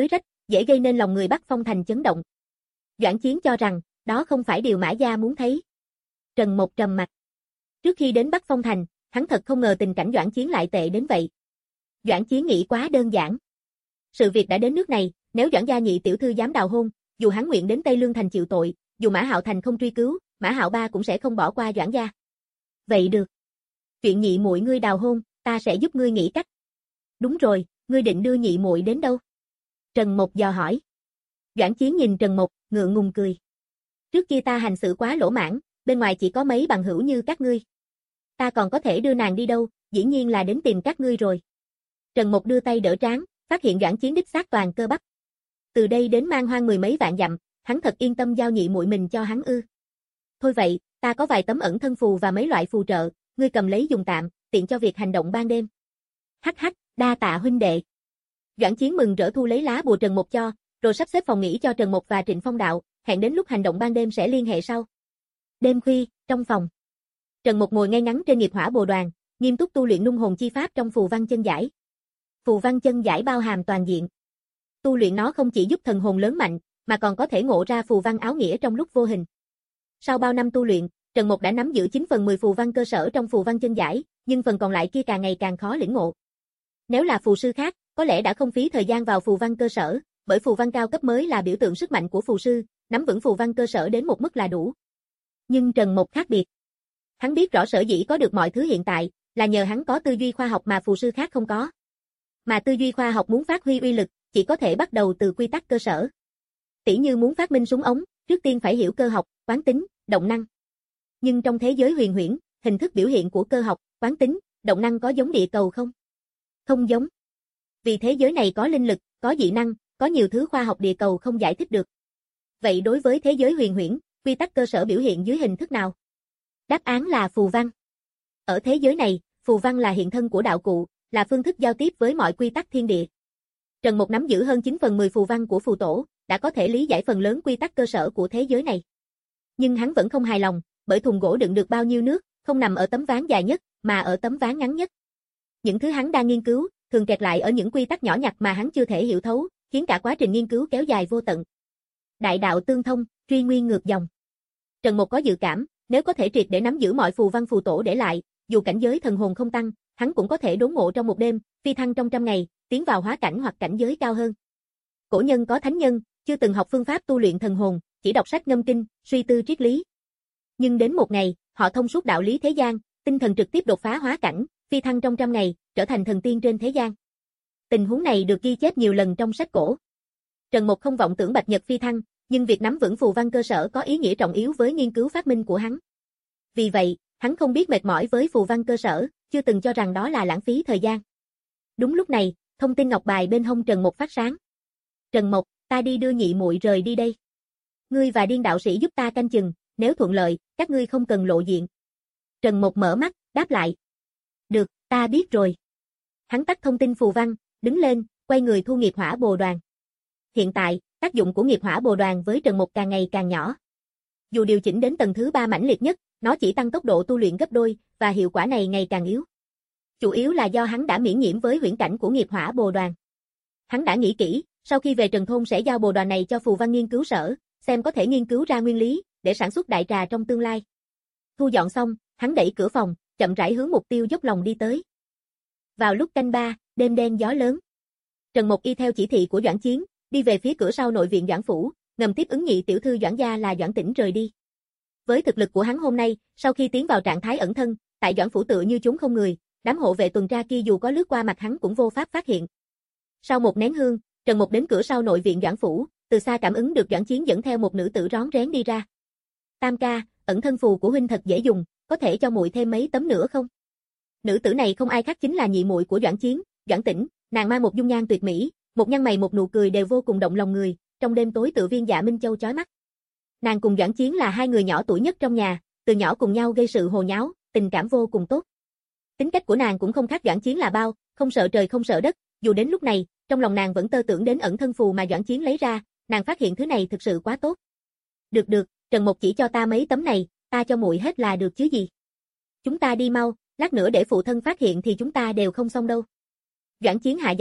dễ gây nên lòng người Bắc Phong Thành chấn động. Doãn Chiến cho rằng, đó không phải điều Mã Gia muốn thấy. Trần Mộc trầm mặt. Trước khi đến Bắc Phong Thành, hắn thật không ngờ tình cảnh Doãn Chiến lại tệ đến vậy. Doãn Chiến nghĩ quá đơn giản. Sự việc đã đến nước này, nếu Doãn gia nhị tiểu thư dám đào hôn, dù hắn nguyện đến Tây Lương Thành chịu tội, dù Mã Hạo Thành không truy cứu, Mã Hạo ba cũng sẽ không bỏ qua Doãn gia. Vậy được. Chuyện nhị muội ngươi đào hôn, ta sẽ giúp ngươi nghĩ cách. Đúng rồi, ngươi định đưa nhị muội đến đâu? Trần Mộc dò hỏi. Doãn Chiến nhìn Trần Mộc, ngượng ngùng cười. Trước kia ta hành sự quá lỗ mãng, bên ngoài chỉ có mấy bằng hữu như các ngươi. Ta còn có thể đưa nàng đi đâu, dĩ nhiên là đến tìm các ngươi rồi. Trần Mộc đưa tay đỡ trán, phát hiện Doãn Chiến đích xác toàn cơ bắp. Từ đây đến Man Hoang mười mấy vạn dặm, hắn thật yên tâm giao nhị muội mình cho hắn ư? Thôi vậy, ta có vài tấm ẩn thân phù và mấy loại phù trợ, ngươi cầm lấy dùng tạm, tiện cho việc hành động ban đêm. Hắc hắc, đa tạ huynh đệ. Doãn Chiến mừng rỡ thu lấy lá bùa Trần Mộc cho, rồi sắp xếp phòng nghỉ cho Trần Mộc và Trịnh Phong Đạo, hẹn đến lúc hành động ban đêm sẽ liên hệ sau. Đêm khuya, trong phòng. Trần Mộc ngồi ngay ngắn trên nghiệp hỏa bồ đoàn, nghiêm túc tu luyện nung hồn chi pháp trong phù văn chân giải. Phù văn chân giải bao hàm toàn diện. Tu luyện nó không chỉ giúp thần hồn lớn mạnh, mà còn có thể ngộ ra phù văn áo nghĩa trong lúc vô hình. Sau bao năm tu luyện, Trần Mộc đã nắm giữ chín phần mười phù văn cơ sở trong phù văn chân giải, nhưng phần còn lại kia càng ngày càng khó lĩnh ngộ. Nếu là phù sư khác, có lẽ đã không phí thời gian vào phù văn cơ sở, bởi phù văn cao cấp mới là biểu tượng sức mạnh của phù sư, nắm vững phù văn cơ sở đến một mức là đủ. Nhưng Trần Mộc khác biệt. Hắn biết rõ sở dĩ có được mọi thứ hiện tại, là nhờ hắn có tư duy khoa học mà phù sư khác không có. Mà tư duy khoa học muốn phát huy uy lực, chỉ có thể bắt đầu từ quy tắc cơ sở. Tỉ như muốn phát minh súng ống, trước tiên phải hiểu cơ học, quán tính, động năng. Nhưng trong thế giới huyền huyễn, hình thức biểu hiện của cơ học, quán tính, động năng có giống địa cầu không? Không giống. Vì thế giới này có linh lực, có dị năng, có nhiều thứ khoa học địa cầu không giải thích được. Vậy đối với thế giới huyền huyễn, quy tắc cơ sở biểu hiện dưới hình thức nào? Đáp án là phù văn. Ở thế giới này, phù văn là hiện thân của đạo cụ, là phương thức giao tiếp với mọi quy tắc thiên địa. Trần Mộc nắm giữ hơn chín phần mười phù văn của phù tổ, đã có thể lý giải phần lớn quy tắc cơ sở của thế giới này. Nhưng hắn vẫn không hài lòng, bởi thùng gỗ đựng được bao nhiêu nước, không nằm ở tấm ván dài nhất, mà ở tấm ván ngắn nhất. Những thứ hắn đang nghiên cứu, thường kẹt lại ở những quy tắc nhỏ nhặt mà hắn chưa thể hiểu thấu, khiến cả quá trình nghiên cứu kéo dài vô tận. Đại đạo tương thông, truy nguyên ngược dòng. Trần Mộc có dự cảm, nếu có thể triệt để nắm giữ mọi phù văn phù tổ để lại, dù cảnh giới thần hồn không tăng, hắn cũng có thể đốn ngộ trong một đêm, phi thăng trong trăm ngày, tiến vào hóa cảnh hoặc cảnh giới cao hơn. Cổ nhân có thánh nhân, chưa từng học phương pháp tu luyện thần hồn, chỉ đọc sách ngâm kinh, suy tư triết lý. Nhưng đến một ngày, họ thông suốt đạo lý thế gian, tinh thần trực tiếp đột phá hóa cảnh, phi thăng trong trăm ngày, trở thành thần tiên trên thế gian. Tình huống này được ghi chép nhiều lần trong sách cổ. Trần Mộc không vọng tưởng bạch nhật phi thăng, nhưng việc nắm vững phù văn cơ sở có ý nghĩa trọng yếu với nghiên cứu phát minh của hắn. Vì vậy, hắn không biết mệt mỏi với phù văn cơ sở, chưa từng cho rằng đó là lãng phí thời gian. Đúng lúc này, thông tin ngọc bài bên hông Trần Mộc phát sáng. Trần Mộc, ta đi đưa nhị muội rời đi đây. Ngươi và Điên đạo sĩ giúp ta canh chừng, nếu thuận lợi, các ngươi không cần lộ diện. Trần Mộc mở mắt, đáp lại. Được, ta biết rồi. Hắn tắt thông tin phù văn, đứng lên, quay người thu nghiệp hỏa bồ đoàn. Hiện tại, tác dụng của nghiệp hỏa bồ đoàn với Trần Mộc càng ngày càng nhỏ. Dù điều chỉnh đến tầng thứ ba mãnh liệt nhất, nó chỉ tăng tốc độ tu luyện gấp đôi, và hiệu quả này ngày càng yếu. Chủ yếu là do hắn đã miễn nhiễm với huyễn cảnh của nghiệp hỏa bồ đoàn. Hắn đã nghĩ kỹ, sau khi về Trần Thôn sẽ giao bồ đoàn này cho phù văn nghiên cứu sở, xem có thể nghiên cứu ra nguyên lý, để sản xuất đại trà trong tương lai. Thu dọn xong, hắn đẩy cửa phòng, chậm rãi hướng mục tiêu dốc lòng đi tới. Vào lúc canh ba, đêm đen gió lớn. Trần Mộc y theo chỉ thị của Doãn Chiến, đi về phía cửa sau nội viện Doãn phủ, ngầm tiếp ứng nhị tiểu thư Doãn gia là Doãn Tĩnh rời đi. Với thực lực của hắn hôm nay, sau khi tiến vào trạng thái ẩn thân, tại Doãn phủ tựa như chốn không người, đám hộ vệ tuần tra kia dù có lướt qua mặt hắn cũng vô pháp phát hiện. Sau một nén hương, Trần Mộc đến cửa sau nội viện Doãn phủ, từ xa cảm ứng được Doãn Chiến dẫn theo một nữ tử rón rén đi ra. Tam ca, ẩn thân phù của huynh thật dễ dùng, có thể cho muội thêm mấy tấm nữa không? Nữ tử này không ai khác chính là nhị muội của Doãn Chiến, Doãn Tĩnh, nàng mang một dung nhan tuyệt mỹ, một nhăn mày một nụ cười đều vô cùng động lòng người, trong đêm tối tự viên Dạ Minh Châu chói mắt. Nàng cùng Doãn Chiến là hai người nhỏ tuổi nhất trong nhà, từ nhỏ cùng nhau gây sự hồ nháo, tình cảm vô cùng tốt. Tính cách của nàng cũng không khác Doãn Chiến là bao, không sợ trời không sợ đất, dù đến lúc này, trong lòng nàng vẫn tơ tưởng đến ẩn thân phù mà Doãn Chiến lấy ra, nàng phát hiện thứ này thực sự quá tốt. Được được, Trần Mộc chỉ cho ta mấy tấm này, ta cho muội hết là được chứ gì. Chúng ta đi mau, lát nữa để phụ thân phát hiện thì chúng ta đều không xong đâu. Doãn Chiến hạ giọng,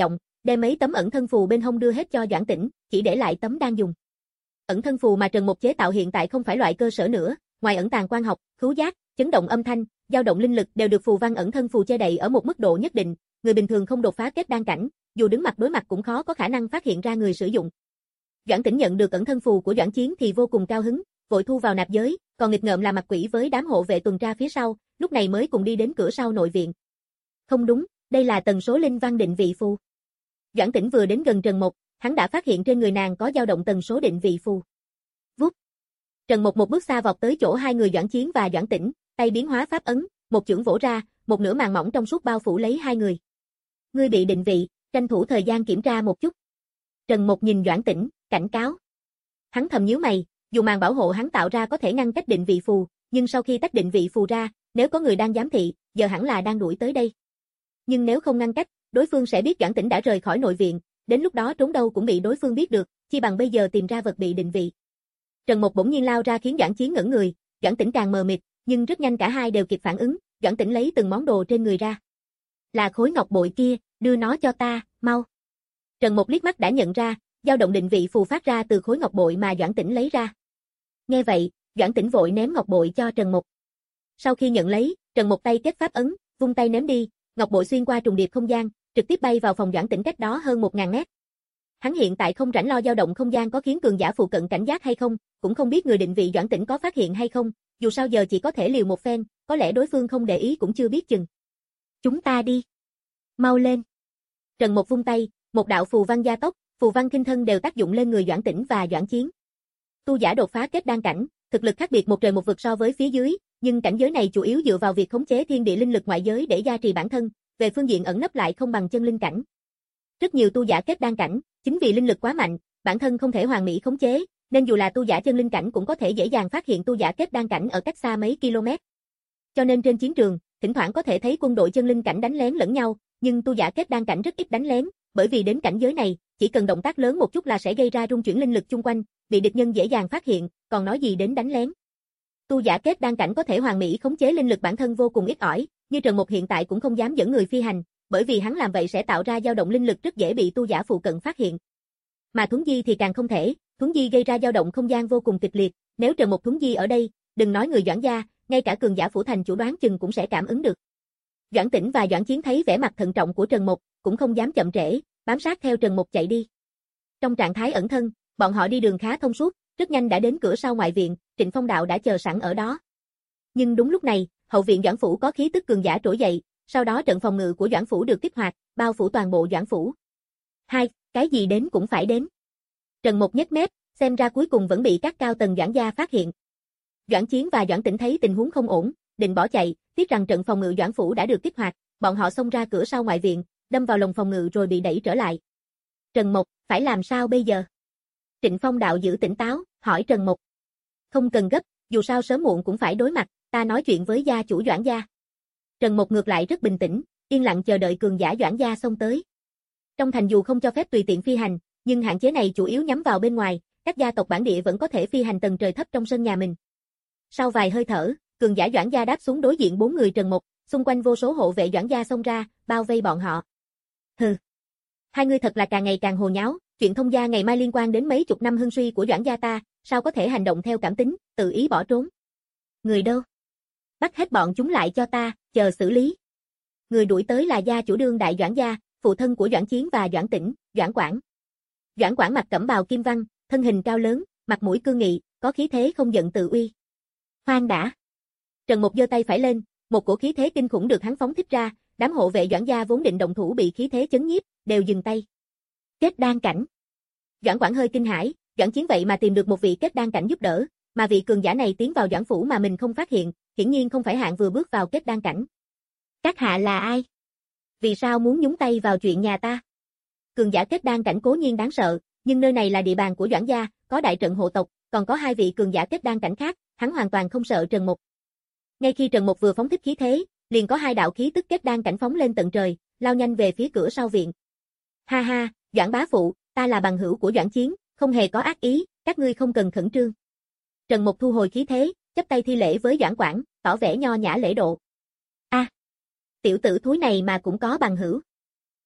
đem mấy tấm ẩn thân phù bên hông đưa hết cho Doãn Tĩnh, chỉ để lại tấm đang dùng. Ẩn thân phù mà Trần Mục chế tạo hiện tại không phải loại cơ sở nữa, ngoài ẩn tàng quang học, khứu giác, chấn động âm thanh, dao động linh lực đều được phù văn ẩn thân phù che đậy ở một mức độ nhất định, người bình thường không đột phá kết đan cảnh, dù đứng mặt đối mặt cũng khó có khả năng phát hiện ra người sử dụng. Doãn Tĩnh nhận được ẩn thân phù của Doãn Chiến thì vô cùng cao hứng, vội thu vào nạp giới, còn nghịch ngợm là mặt quỷ với đám hộ vệ tuần tra phía sau, lúc này mới cùng đi đến cửa sau nội viện. Không đúng, đây là tần số linh văn định vị phù. Doãn Tĩnh vừa đến gần Trần Mộc, hắn đã phát hiện trên người nàng có dao động tần số định vị phù. Vút. Trần Mộc một bước xa vọt tới chỗ hai người Doãn Chiến và Doãn Tĩnh, tay biến hóa pháp ấn, một chưởng vỗ ra, một nửa màn mỏng trong suốt bao phủ lấy hai người. Ngươi bị định vị, tranh thủ thời gian kiểm tra một chút. Trần Mộc nhìn Doãn Tĩnh, cảnh cáo. Hắn thầm nhíu mày, dù màn bảo hộ hắn tạo ra có thể ngăn cách định vị phù, nhưng sau khi tách định vị phù ra, nếu có người đang giám thị, giờ hẳn là đang đuổi tới đây. Nhưng nếu không ngăn cách, đối phương sẽ biết Doãn Tĩnh đã rời khỏi nội viện, đến lúc đó trốn đâu cũng bị đối phương biết được, chi bằng bây giờ tìm ra vật bị định vị. Trần Mộc bỗng nhiên lao ra khiến Doãn Chiến ngẩn người, Doãn Tĩnh càng mờ mịt, nhưng rất nhanh cả hai đều kịp phản ứng, Doãn Tĩnh lấy từng món đồ trên người ra. Là khối ngọc bội kia, đưa nó cho ta, mau. Trần Mộc liếc mắt đã nhận ra, dao động định vị phù phát ra từ khối ngọc bội mà Doãn Tĩnh lấy ra. Nghe vậy, Doãn Tĩnh vội ném ngọc bội cho Trần Mộc. Sau khi nhận lấy, Trần Mộc tay kết pháp ấn, vung tay ném đi, ngọc bội xuyên qua trùng điệp không gian, trực tiếp bay vào phòng Doãn Tĩnh cách đó hơn một nghìn mét. Hắn hiện tại không rảnh lo dao động không gian có khiến cường giả phụ cận cảnh giác hay không, cũng không biết người định vị Doãn Tĩnh có phát hiện hay không, dù sao giờ chỉ có thể liều một phen, có lẽ đối phương không để ý cũng chưa biết chừng. Chúng ta đi. Mau lên. Trần Mộc vung tay, một đạo phù văn gia tốc, phù văn kinh thân đều tác dụng lên người Doãn Tĩnh và Doãn Chiến. Tu giả đột phá kết đan cảnh, thực lực khác biệt một trời một vực so với phía dưới, nhưng cảnh giới này chủ yếu dựa vào việc khống chế thiên địa linh lực ngoại giới để gia trì bản thân, về phương diện ẩn nấp lại không bằng chân linh cảnh. Rất nhiều tu giả kết đan cảnh, chính vì linh lực quá mạnh, bản thân không thể hoàn mỹ khống chế, nên dù là tu giả chân linh cảnh cũng có thể dễ dàng phát hiện tu giả kết đan cảnh ở cách xa mấy km. Cho nên trên chiến trường, thỉnh thoảng có thể thấy quân đội chân linh cảnh đánh lén lẫn nhau, nhưng tu giả kết đan cảnh rất ít đánh lén, bởi vì đến cảnh giới này, chỉ cần động tác lớn một chút là sẽ gây ra rung chuyển linh lực chung quanh, bị địch nhân dễ dàng phát hiện, còn nói gì đến đánh lén. Tu giả kết đan cảnh có thể hoàn mỹ khống chế linh lực bản thân vô cùng ít ỏi, như Trần Mộc hiện tại cũng không dám dẫn người phi hành, bởi vì hắn làm vậy sẽ tạo ra dao động linh lực rất dễ bị tu giả phụ cận phát hiện. Mà Thuấn Di thì càng không thể, Thuấn Di gây ra dao động không gian vô cùng kịch liệt, nếu Trần Mộc Thuấn Di ở đây, đừng nói người Doãn gia, ngay cả cường giả phủ thành chủ đoán chừng cũng sẽ cảm ứng được. Doãn Tĩnh và Doãn Chiến thấy vẻ mặt thận trọng của Trần Mộc, cũng không dám chậm trễ, bám sát theo Trần Mộc chạy đi. Trong trạng thái ẩn thân, bọn họ đi đường khá thông suốt, rất nhanh đã đến cửa sau ngoại viện, Trịnh Phong Đạo đã chờ sẵn ở đó. Nhưng đúng lúc này, hậu viện Doãn phủ có khí tức cường giả trỗi dậy, sau đó trận phòng ngự của Doãn phủ được kích hoạt, bao phủ toàn bộ Doãn phủ. Hai, cái gì đến cũng phải đến. Trần Mộc nhếch mép, xem ra cuối cùng vẫn bị các cao tầng Doãn gia phát hiện. Doãn Chiến và Doãn Tĩnh thấy tình huống không ổn, định bỏ chạy, tiếc rằng trận phòng ngự Doãn phủ đã được kích hoạt, bọn họ xông ra cửa sau ngoại viện, đâm vào lồng phòng ngự rồi bị đẩy trở lại. Trần Mộc, phải làm sao bây giờ? Trịnh Phong Đạo giữ tỉnh táo, hỏi Trần Mộc. Không cần gấp, dù sao sớm muộn cũng phải đối mặt, ta nói chuyện với gia chủ Doãn gia. Trần Mộc ngược lại rất bình tĩnh, yên lặng chờ đợi cường giả Doãn gia xông tới. Trong thành dù không cho phép tùy tiện phi hành, nhưng hạn chế này chủ yếu nhắm vào bên ngoài, các gia tộc bản địa vẫn có thể phi hành tầng trời thấp trong sân nhà mình. Sau vài hơi thở, cường giả Doãn gia đáp xuống đối diện bốn người Trần Mộc, xung quanh vô số hộ vệ Doãn gia xông ra, bao vây bọn họ. Hừ, hai người thật là càng ngày càng hồ nháo, chuyện thông gia ngày mai liên quan đến mấy chục năm hưng suy của Doãn gia ta, sao có thể hành động theo cảm tính, tự ý bỏ trốn. Người đâu? Bắt hết bọn chúng lại cho ta, chờ xử lý. Người đuổi tới là gia chủ đương đại Doãn gia, phụ thân của Doãn Chiến và Doãn Tĩnh, Doãn Quảng. Doãn Quảng mặc cẩm bào kim văn, thân hình cao lớn, mặt mũi cương nghị, có khí thế không giận tự uy. Khoan đã. Trần Mộc giơ tay phải lên, một cổ khí thế kinh khủng được hắn phóng thích ra, đám hộ vệ Doãn gia vốn định động thủ bị khí thế chấn nhiếp, đều dừng tay. Kết đan cảnh. Doãn Quảng hơi kinh hãi, Doãn Chiến vậy mà tìm được một vị kết đan cảnh giúp đỡ, mà vị cường giả này tiến vào Doãn phủ mà mình không phát hiện, hiển nhiên không phải hạng vừa bước vào kết đan cảnh. Các hạ là ai? Vì sao muốn nhúng tay vào chuyện nhà ta? Cường giả kết đan cảnh cố nhiên đáng sợ, nhưng nơi này là địa bàn của Doãn gia, có đại trận hộ tộc, còn có hai vị cường giả kết đan cảnh khác, hắn hoàn toàn không sợ Trần Mộc. Ngay khi Trần Mộc vừa phóng thích khí thế, liền có hai đạo khí tức kết đan cảnh phóng lên tận trời, lao nhanh về phía cửa sau viện. Ha ha, Doãn bá phụ, ta là bằng hữu của Doãn Chiến, không hề có ác ý, các ngươi không cần khẩn trương. Trần Mộc thu hồi khí thế, chắp tay thi lễ với Doãn Quảng, tỏ vẻ nho nhã lễ độ. A, tiểu tử thúi này mà cũng có bằng hữu.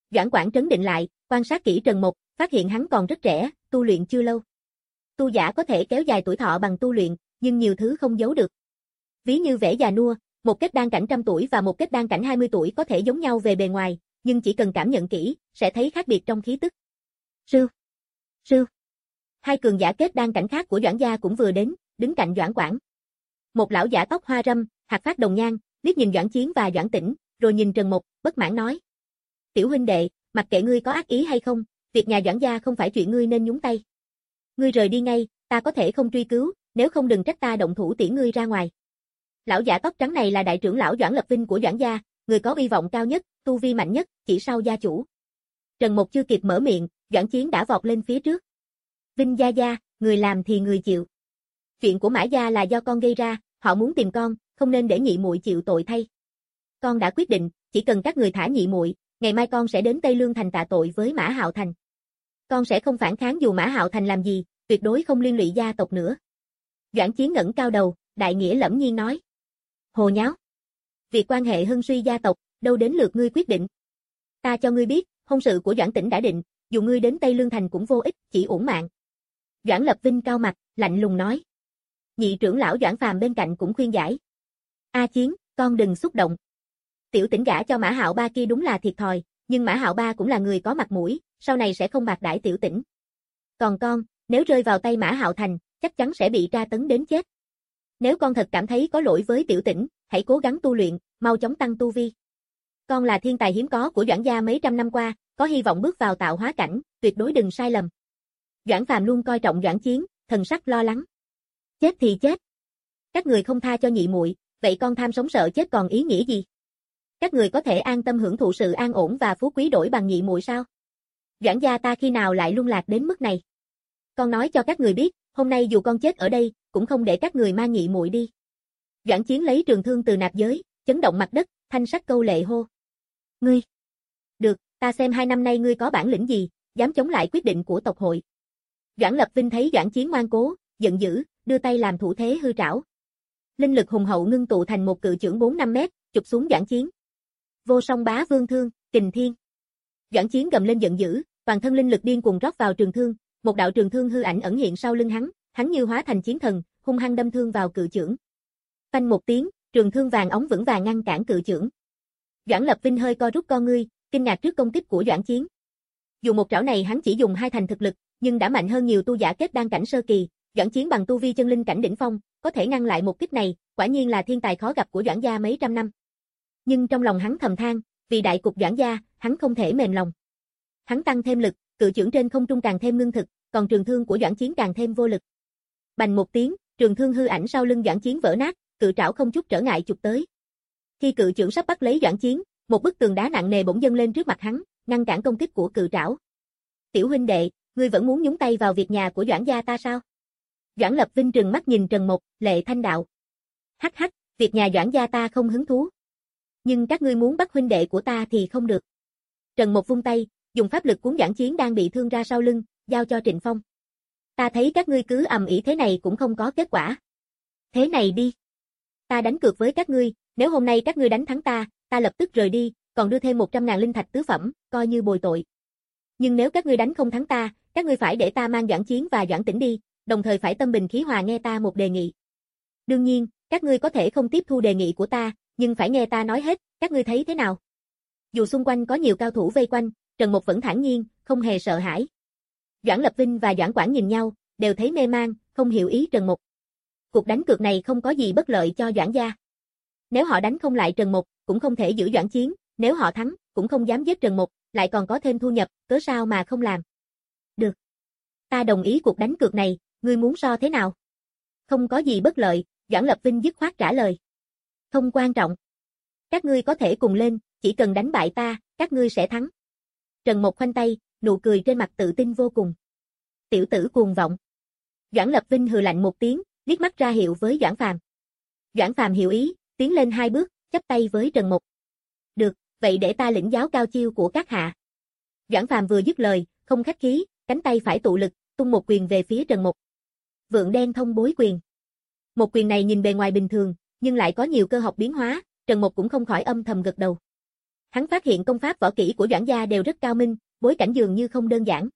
Doãn Quảng trấn định lại, quan sát kỹ Trần Mộc, phát hiện hắn còn rất trẻ, tu luyện chưa lâu. Tu giả có thể kéo dài tuổi thọ bằng tu luyện, nhưng nhiều thứ không giấu được. Ví như vẻ già nua, một kết đan cảnh trăm tuổi và một kết đan cảnh hai mươi tuổi có thể giống nhau về bề ngoài, nhưng chỉ cần cảm nhận kỹ, sẽ thấy khác biệt trong khí tức. Sư, sư. Hai cường giả kết đan cảnh khác của Doãn gia cũng vừa đến, đứng cạnh Doãn Quảng. Một lão giả tóc hoa râm, hạt phát đồng nhan, liếc nhìn Doãn Chiến và Doãn Tĩnh, rồi nhìn Trần Mộc, bất mãn nói: "Tiểu huynh đệ, mặc kệ ngươi có ác ý hay không, việc nhà Doãn gia không phải chuyện ngươi nên nhúng tay. Ngươi rời đi ngay, ta có thể không truy cứu, nếu không đừng trách ta động thủ tiễn ngươi ra ngoài." Lão giả tóc trắng này là đại trưởng lão Doãn Lập Vinh của Doãn gia, người có uy vọng cao nhất, tu vi mạnh nhất, chỉ sau gia chủ. Trần Mộc chưa kịp mở miệng, Doãn Chiến đã vọt lên phía trước. "Vinh gia gia, người làm thì người chịu. Chuyện của Mã gia là do con gây ra, họ muốn tìm con, không nên để nhị muội chịu tội thay. Con đã quyết định, chỉ cần các người thả nhị muội, ngày mai con sẽ đến Tây Lương thành tạ tội với Mã Hạo Thành. Con sẽ không phản kháng dù Mã Hạo Thành làm gì, tuyệt đối không liên lụy gia tộc nữa." Doãn Chiến ngẩng cao đầu, đại nghĩa lẫm nhiên nói: "Hồ nháo. Việc quan hệ hưng suy gia tộc, đâu đến lượt ngươi quyết định. Ta cho ngươi biết, hôn sự của Doãn Tĩnh đã định, dù ngươi đến Tây Lương thành cũng vô ích, chỉ uổng mạng." Doãn Lập Vinh cao mặt, lạnh lùng nói. Nhị trưởng lão Doãn Phàm bên cạnh cũng khuyên giải: "A Chiến, con đừng xúc động. Tiểu Tĩnh gả cho Mã Hạo Ba kia đúng là thiệt thòi, nhưng Mã Hạo Ba cũng là người có mặt mũi, sau này sẽ không bạc đãi Tiểu Tĩnh. Còn con, nếu rơi vào tay Mã Hạo Thành, chắc chắn sẽ bị tra tấn đến chết. Nếu con thật cảm thấy có lỗi với Tiểu Tĩnh, hãy cố gắng tu luyện, mau chóng tăng tu vi. Con là thiên tài hiếm có của Doãn gia mấy trăm năm qua, có hy vọng bước vào tạo hóa cảnh, tuyệt đối đừng sai lầm." Doãn Phàm luôn coi trọng Doãn Chiến, thần sắc lo lắng. "Chết thì chết. Các người không tha cho nhị muội, vậy con tham sống sợ chết còn ý nghĩa gì? Các người có thể an tâm hưởng thụ sự an ổn và phú quý đổi bằng nhị muội sao? Doãn gia ta khi nào lại lung lạc đến mức này? Con nói cho các người biết, hôm nay dù con chết ở đây, cũng không để các người mang nhị muội đi." Doãn Chiến lấy trường thương từ nạp giới, chấn động mặt đất, thanh sắc câu lệ hô: "Ngươi! Được, ta xem hai năm nay ngươi có bản lĩnh gì, dám chống lại quyết định của tộc hội." Doãn Lập Vinh thấy Doãn Chiến ngoan cố, giận dữ, đưa tay làm thủ thế hư trảo. Linh lực hùng hậu ngưng tụ thành một cự chưởng bốn năm mét, chụp xuống Doãn Chiến. Vô song bá vương thương, kình thiên. Doãn Chiến gầm lên giận dữ, toàn thân linh lực điên cuồng rót vào trường thương, một đạo trường thương hư ảnh ẩn hiện sau lưng hắn, hắn như hóa thành chiến thần, hung hăng đâm thương vào cự chưởng. Phanh một tiếng, trường thương vàng ống vững vàng ngăn cản cự chưởng. Doãn Lập Vinh hơi co rút con ngươi, kinh ngạc trước công kích của Doãn Chiến. Dù một trảo này hắn chỉ dùng hai thành thực lực, nhưng đã mạnh hơn nhiều tu giả kết đan cảnh sơ kỳ, Doãn Chiến bằng tu vi chân linh cảnh đỉnh phong, có thể ngăn lại một kích này, quả nhiên là thiên tài khó gặp của Doãn gia mấy trăm năm. Nhưng trong lòng hắn thầm than, vì đại cục Doãn gia, hắn không thể mềm lòng. Hắn tăng thêm lực, cự chưởng trên không trung càng thêm ngưng thực, còn trường thương của Doãn Chiến càng thêm vô lực. Bành một tiếng, trường thương hư ảnh sau lưng Doãn Chiến vỡ nát, cự trảo không chút trở ngại chụp tới. Khi cự chưởng sắp bắt lấy Doãn Chiến, một bức tường đá nặng nề bỗng dâng lên trước mặt hắn, ngăn cản công kích của cự trảo. "Tiểu huynh đệ, ngươi vẫn muốn nhúng tay vào việc nhà của Doãn gia ta sao?" Doãn Lập Vinh trừng mắt nhìn Trần Mộc, lệ thanh đạo: "Hắc hắc, việc nhà Doãn gia ta không hứng thú. Nhưng các ngươi muốn bắt huynh đệ của ta thì không được." Trần Mộc vung tay, dùng pháp lực cuốn Doãn Chiến đang bị thương ra sau lưng, giao cho Trịnh Phong. "Ta thấy các ngươi cứ ầm ĩ thế này cũng không có kết quả. Thế này đi. Ta đánh cược với các ngươi, nếu hôm nay các ngươi đánh thắng ta, ta lập tức rời đi, còn đưa thêm một trăm ngàn linh thạch tứ phẩm, coi như bồi tội. Nhưng nếu các ngươi đánh không thắng ta, các ngươi phải để ta mang Doãn Chiến và Doãn Tĩnh đi, đồng thời phải tâm bình khí hòa nghe ta một đề nghị. Đương nhiên, các ngươi có thể không tiếp thu đề nghị của ta, nhưng phải nghe ta nói hết, các ngươi thấy thế nào?" Dù xung quanh có nhiều cao thủ vây quanh, Trần Mộc vẫn thản nhiên, không hề sợ hãi. Doãn Lập Vinh và Doãn Quảng nhìn nhau, đều thấy mê mang, không hiểu ý Trần Mộc. Cuộc đánh cược này không có gì bất lợi cho Doãn gia. Nếu họ đánh không lại Trần Mộc, cũng không thể giữ Doãn Chiến, nếu họ thắng, cũng không dám giết Trần Mộc, lại còn có thêm thu nhập, cớ sao mà không làm. "Được. Ta đồng ý cuộc đánh cược này, ngươi muốn so thế nào?" "Không có gì bất lợi," Doãn Lập Vinh dứt khoát trả lời. "Không quan trọng. Các ngươi có thể cùng lên, chỉ cần đánh bại ta, các ngươi sẽ thắng." Trần Mộc khoanh tay, nụ cười trên mặt tự tin vô cùng. "Tiểu tử cuồng vọng." Doãn Lập Vinh hừ lạnh một tiếng, liếc mắt ra hiệu với Doãn Phàm. Doãn Phàm hiểu ý, tiến lên hai bước, chắp tay với Trần Mộc. "Được, vậy để ta lĩnh giáo cao chiêu của các hạ." Doãn Phàm vừa dứt lời, không khách khí, cánh tay phải tụ lực, tung một quyền về phía Trần Mộc. Vượng đen thông bối quyền. Một quyền này nhìn bề ngoài bình thường, nhưng lại có nhiều cơ học biến hóa, Trần Mộc cũng không khỏi âm thầm gật đầu. Hắn phát hiện công pháp võ kỹ của Doãn gia đều rất cao minh, bối cảnh dường như không đơn giản.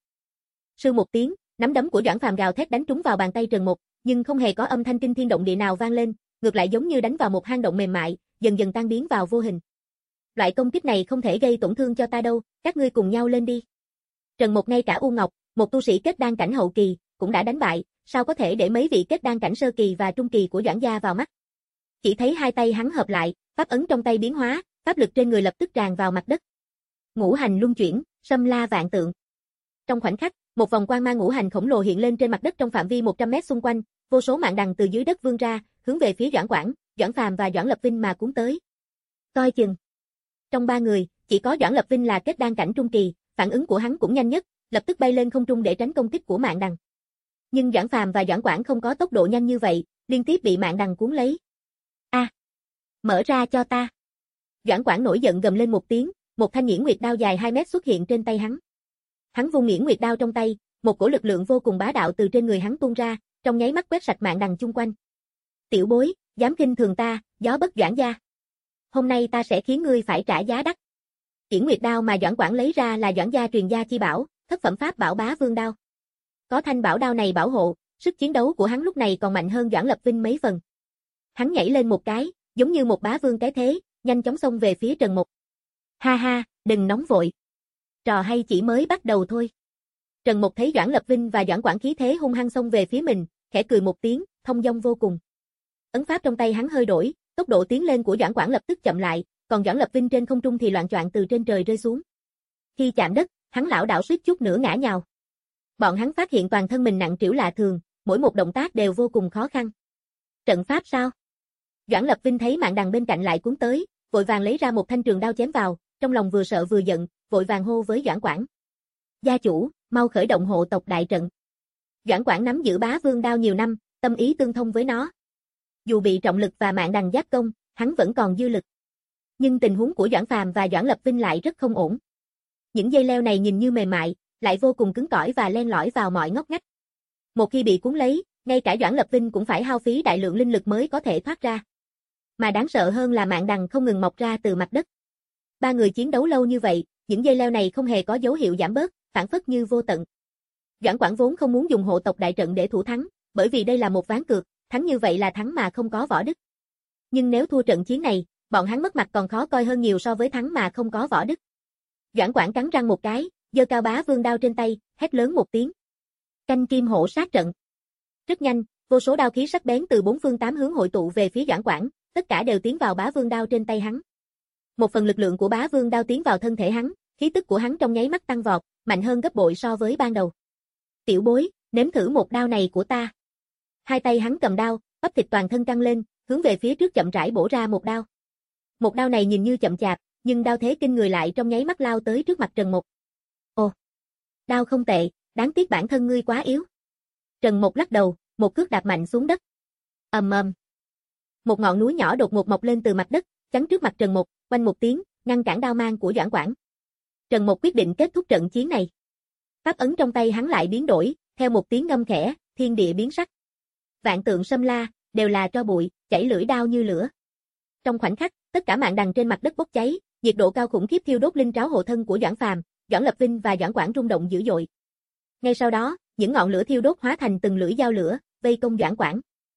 Sư một tiếng, nắm đấm của Doãn Phàm gào thét đánh trúng vào bàn tay Trần Mục, nhưng không hề có âm thanh kinh thiên động địa nào vang lên, ngược lại giống như đánh vào một hang động mềm mại, dần dần tan biến vào vô hình. Loại công kích này không thể gây tổn thương cho ta đâu, các ngươi cùng nhau lên đi. Trần Mục ngay cả U Ngọc, một tu sĩ kết đan cảnh hậu kỳ, cũng đã đánh bại, sao có thể để mấy vị kết đan cảnh sơ kỳ và trung kỳ của Doãn gia vào mắt. Chỉ thấy hai tay hắn hợp lại, pháp ấn trong tay biến hóa, pháp lực trên người lập tức tràn vào mặt đất. Ngũ hành luân chuyển, xâm la vạn tượng. Trong khoảnh khắc, một vòng quang mang ngũ hành khổng lồ hiện lên trên mặt đất trong phạm vi một trăm mét xung quanh, vô số mạng đằng từ dưới đất vươn ra, hướng về phía Doãn Quảng, Doãn Phàm và Doãn Lập Vinh mà cuốn tới. Coi chừng. Trong ba người, chỉ có Doãn Lập Vinh là kết đan cảnh trung kỳ, phản ứng của hắn cũng nhanh nhất, lập tức bay lên không trung để tránh công kích của mạng đằng. Nhưng Doãn Phàm và Doãn Quảng không có tốc độ nhanh như vậy, liên tiếp bị mạng đằng cuốn lấy. A, à, mở ra cho ta. Doãn Quảng nổi giận gầm lên một tiếng, một thanh nghiễn nguyệt đao dài hai mét xuất hiện trên tay hắn. Hắn vung nghiễn nguyệt đao trong tay, một cổ lực lượng vô cùng bá đạo từ trên người hắn tuôn ra, trong nháy mắt quét sạch mạng đằng chung quanh. Tiểu bối, dám khinh thường ta, gió bất Doãn gia. Hôm nay ta sẽ khiến ngươi phải trả giá đắt. Nghiễn nguyệt đao mà Doãn Quảng lấy ra là Doãn gia truyền gia chi bảo, thất phẩm pháp bảo Bá Vương đao. Có thanh bảo đao này bảo hộ, sức chiến đấu của hắn lúc này còn mạnh hơn Doãn Lập Vinh mấy phần. Hắn nhảy lên một cái, giống như một bá vương cái thế, nhanh chóng xông về phía Trần Mục. Ha ha, đừng nóng vội. Trò hay chỉ mới bắt đầu thôi. Trần Mục thấy Doãn Lập Vinh và Doãn Quảng khí thế hung hăng xông về phía mình, khẽ cười một tiếng, thông dong vô cùng. Ấn pháp trong tay hắn hơi đổi, tốc độ tiến lên của Doãn Quảng lập tức chậm lại, còn Doãn Lập Vinh trên không trung thì loạng choạng từ trên trời rơi xuống. Khi chạm đất, hắn lảo đảo suýt chút nữa ngã nhào. Bọn hắn phát hiện toàn thân mình nặng trĩu lạ thường, mỗi một động tác đều vô cùng khó khăn. Trận pháp sao? Doãn Lập Vinh thấy mạng đằng bên cạnh lại cuốn tới, vội vàng lấy ra một thanh trường đao chém vào, trong lòng vừa sợ vừa giận, vội vàng hô với Doãn Quảng. Gia chủ, mau khởi động hộ tộc đại trận. Doãn Quảng nắm giữ Bá Vương đao nhiều năm, tâm ý tương thông với nó. Dù bị trọng lực và mạng đằng giáp công, hắn vẫn còn dư lực. Nhưng tình huống của Doãn Phàm và Doãn Lập Vinh lại rất không ổn. Những dây leo này nhìn như mềm mại, lại vô cùng cứng cỏi và len lỏi vào mọi ngóc ngách. Một khi bị cuốn lấy, ngay cả Doãn Lập Vinh cũng phải hao phí đại lượng linh lực mới có thể thoát ra. Mà đáng sợ hơn là mạng đằng không ngừng mọc ra từ mặt đất. Ba người chiến đấu lâu như vậy, những dây leo này không hề có dấu hiệu giảm bớt, phản phất như vô tận. Doãn Quảng vốn không muốn dùng hộ tộc đại trận để thủ thắng, bởi vì đây là một ván cược, thắng như vậy là thắng mà không có võ đức. Nhưng nếu thua trận chiến này, bọn hắn mất mặt còn khó coi hơn nhiều so với thắng mà không có võ đức. Doãn Quảng cắn răng một cái, giơ cao Bá Vương đao trên tay, hét lớn một tiếng. Canh kim hổ sát trận. Rất nhanh, vô số đao khí sắc bén từ bốn phương tám hướng hội tụ về phía Doãn Quảng, tất cả đều tiến vào Bá Vương đao trên tay hắn. Một phần lực lượng của Bá Vương đao tiến vào thân thể hắn, khí tức của hắn trong nháy mắt tăng vọt, mạnh hơn gấp bội so với ban đầu. Tiểu bối, nếm thử một đao này của ta. Hai tay hắn cầm đao, bắp thịt toàn thân căng lên, hướng về phía trước chậm rãi bổ ra một đao. Một đao này nhìn như chậm chạp, nhưng đao thế kinh người lại trong nháy mắt lao tới trước mặt Trần Mục. Ồ, đao không tệ, đáng tiếc bản thân ngươi quá yếu. Trần Mục lắc đầu, một cước đạp mạnh xuống đất. Ầm ầm. Một ngọn núi nhỏ đột ngột mọc lên từ mặt đất, chắn trước mặt Trần Mục, quanh một tiếng, ngăn cản đao mang của Doãn Quảng. Trần Mục quyết định kết thúc trận chiến này. Pháp ấn trong tay hắn lại biến đổi, theo một tiếng ngâm khẽ, thiên địa biến sắc. Vạn tượng xâm la, đều là tro bụi, chảy lưỡi đao như lửa. Trong khoảnh khắc, tất cả mạng đằng trên mặt đất bốc cháy, nhiệt độ cao khủng khiếp thiêu đốt linh tráo hộ thân của Doãn Phàm, Doãn Lập Vinh và Doãn Quảng rung động dữ dội. Ngay sau đó, những ngọn lửa thiêu đốt hóa thành từng lưỡi dao lửa, vây công Doãn Quảng.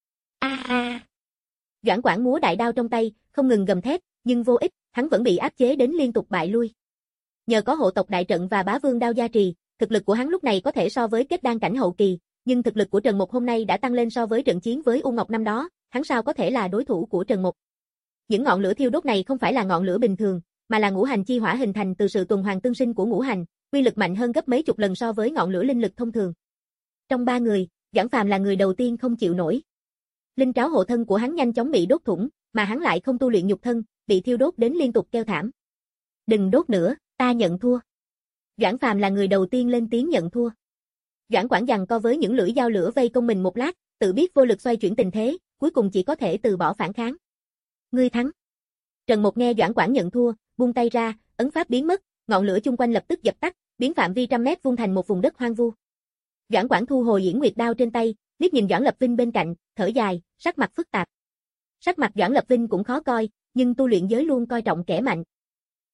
A a. Doãn Quảng múa đại đao trong tay, không ngừng gầm thét, nhưng vô ích, hắn vẫn bị áp chế đến liên tục bại lui. Nhờ có hộ tộc đại trận và Bá Vương đao gia trì, thực lực của hắn lúc này có thể so với kết đan cảnh hậu kỳ, nhưng thực lực của Trần Mục hôm nay đã tăng lên so với trận chiến với U Ngọc năm đó, hắn sao có thể là đối thủ của Trần Mục. Những ngọn lửa thiêu đốt này không phải là ngọn lửa bình thường, mà là ngũ hành chi hỏa hình thành từ sự tuần hoàn tương sinh của ngũ hành, uy lực mạnh hơn gấp mấy chục lần so với ngọn lửa linh lực thông thường. Trong ba người, Doãn Phàm là người đầu tiên không chịu nổi. Linh tráo hộ thân của hắn nhanh chóng bị đốt thủng, mà hắn lại không tu luyện nhục thân, bị thiêu đốt đến liên tục kêu thảm. Đừng đốt nữa, ta nhận thua. Doãn Phàm là người đầu tiên lên tiếng nhận thua. Doãn Quảng giằng co với những lưỡi dao lửa vây công mình một lát, tự biết vô lực xoay chuyển tình thế, cuối cùng chỉ có thể từ bỏ phản kháng. Ngươi thắng. Trần Mục nghe Doãn Quảng nhận thua, buông tay ra, ấn pháp biến mất, ngọn lửa chung quanh lập tức dập tắt, biến phạm vi trăm mét vung thành một vùng đất hoang vu. Doãn Quảng thu hồi Yển Nguyệt đao trên tay, liếc nhìn Doãn Lập Vinh bên cạnh, thở dài, sắc mặt phức tạp. Sắc mặt Doãn Lập Vinh cũng khó coi, nhưng tu luyện giới luôn coi trọng kẻ mạnh.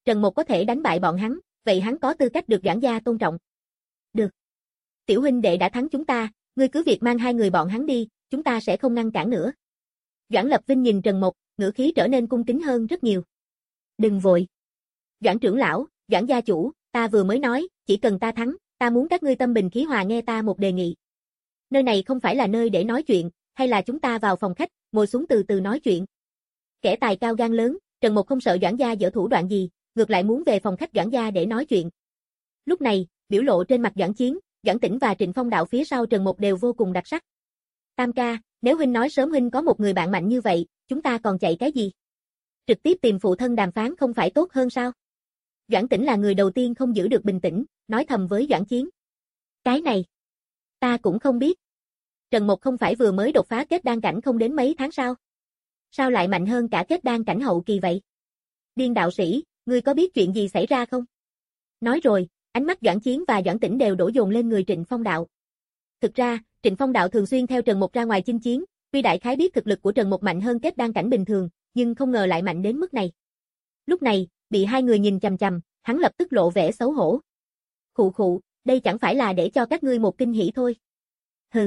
Trần Mục có thể đánh bại bọn hắn, vậy hắn có tư cách được Doãn gia tôn trọng. Được. Tiểu huynh đệ đã thắng chúng ta, ngươi cứ việc mang hai người bọn hắn đi, chúng ta sẽ không ngăn cản nữa. Doãn Lập Vinh nhìn Trần Mục, ngữ khí trở nên cung kính hơn rất nhiều. Đừng vội. Doãn trưởng lão, Doãn gia chủ, ta vừa mới nói, chỉ cần ta thắng, ta muốn các ngươi tâm bình khí hòa nghe ta một đề nghị. Nơi này không phải là nơi để nói chuyện, hay là chúng ta vào phòng khách, ngồi xuống từ từ nói chuyện. Kẻ tài cao gan lớn, Trần Mục không sợ Doãn gia giở thủ đoạn gì, ngược lại muốn về phòng khách Doãn gia để nói chuyện. Lúc này, biểu lộ trên mặt Doãn Chiến, Doãn Tĩnh và Trịnh Phong Đạo phía sau Trần Mục đều vô cùng đặc sắc. Tam ca, nếu huynh nói sớm huynh có một người bạn mạnh như vậy, chúng ta còn chạy cái gì? Trực tiếp tìm phụ thân đàm phán không phải tốt hơn sao? Doãn Tĩnh là người đầu tiên không giữ được bình tĩnh, nói thầm với Doãn Chiến. Cái này, ta cũng không biết. Trần Mục không phải vừa mới đột phá kết đan cảnh không đến mấy tháng sao? Sao lại mạnh hơn cả kết đan cảnh hậu kỳ vậy? Điên đạo sĩ, ngươi có biết chuyện gì xảy ra không? Nói rồi, ánh mắt Doãn Chiến và Doãn Tĩnh đều đổ dồn lên người Trịnh Phong Đạo. Thực ra, Trịnh Phong Đạo thường xuyên theo Trần Mục ra ngoài chinh chiến, tuy đại khái biết thực lực của Trần Mục mạnh hơn kết đan cảnh bình thường, nhưng không ngờ lại mạnh đến mức này. Lúc này, bị hai người nhìn chằm chằm, hắn lập tức lộ vẻ xấu hổ. Khụ khụ, đây chẳng phải là để cho các ngươi một kinh hỉ thôi. Hừ.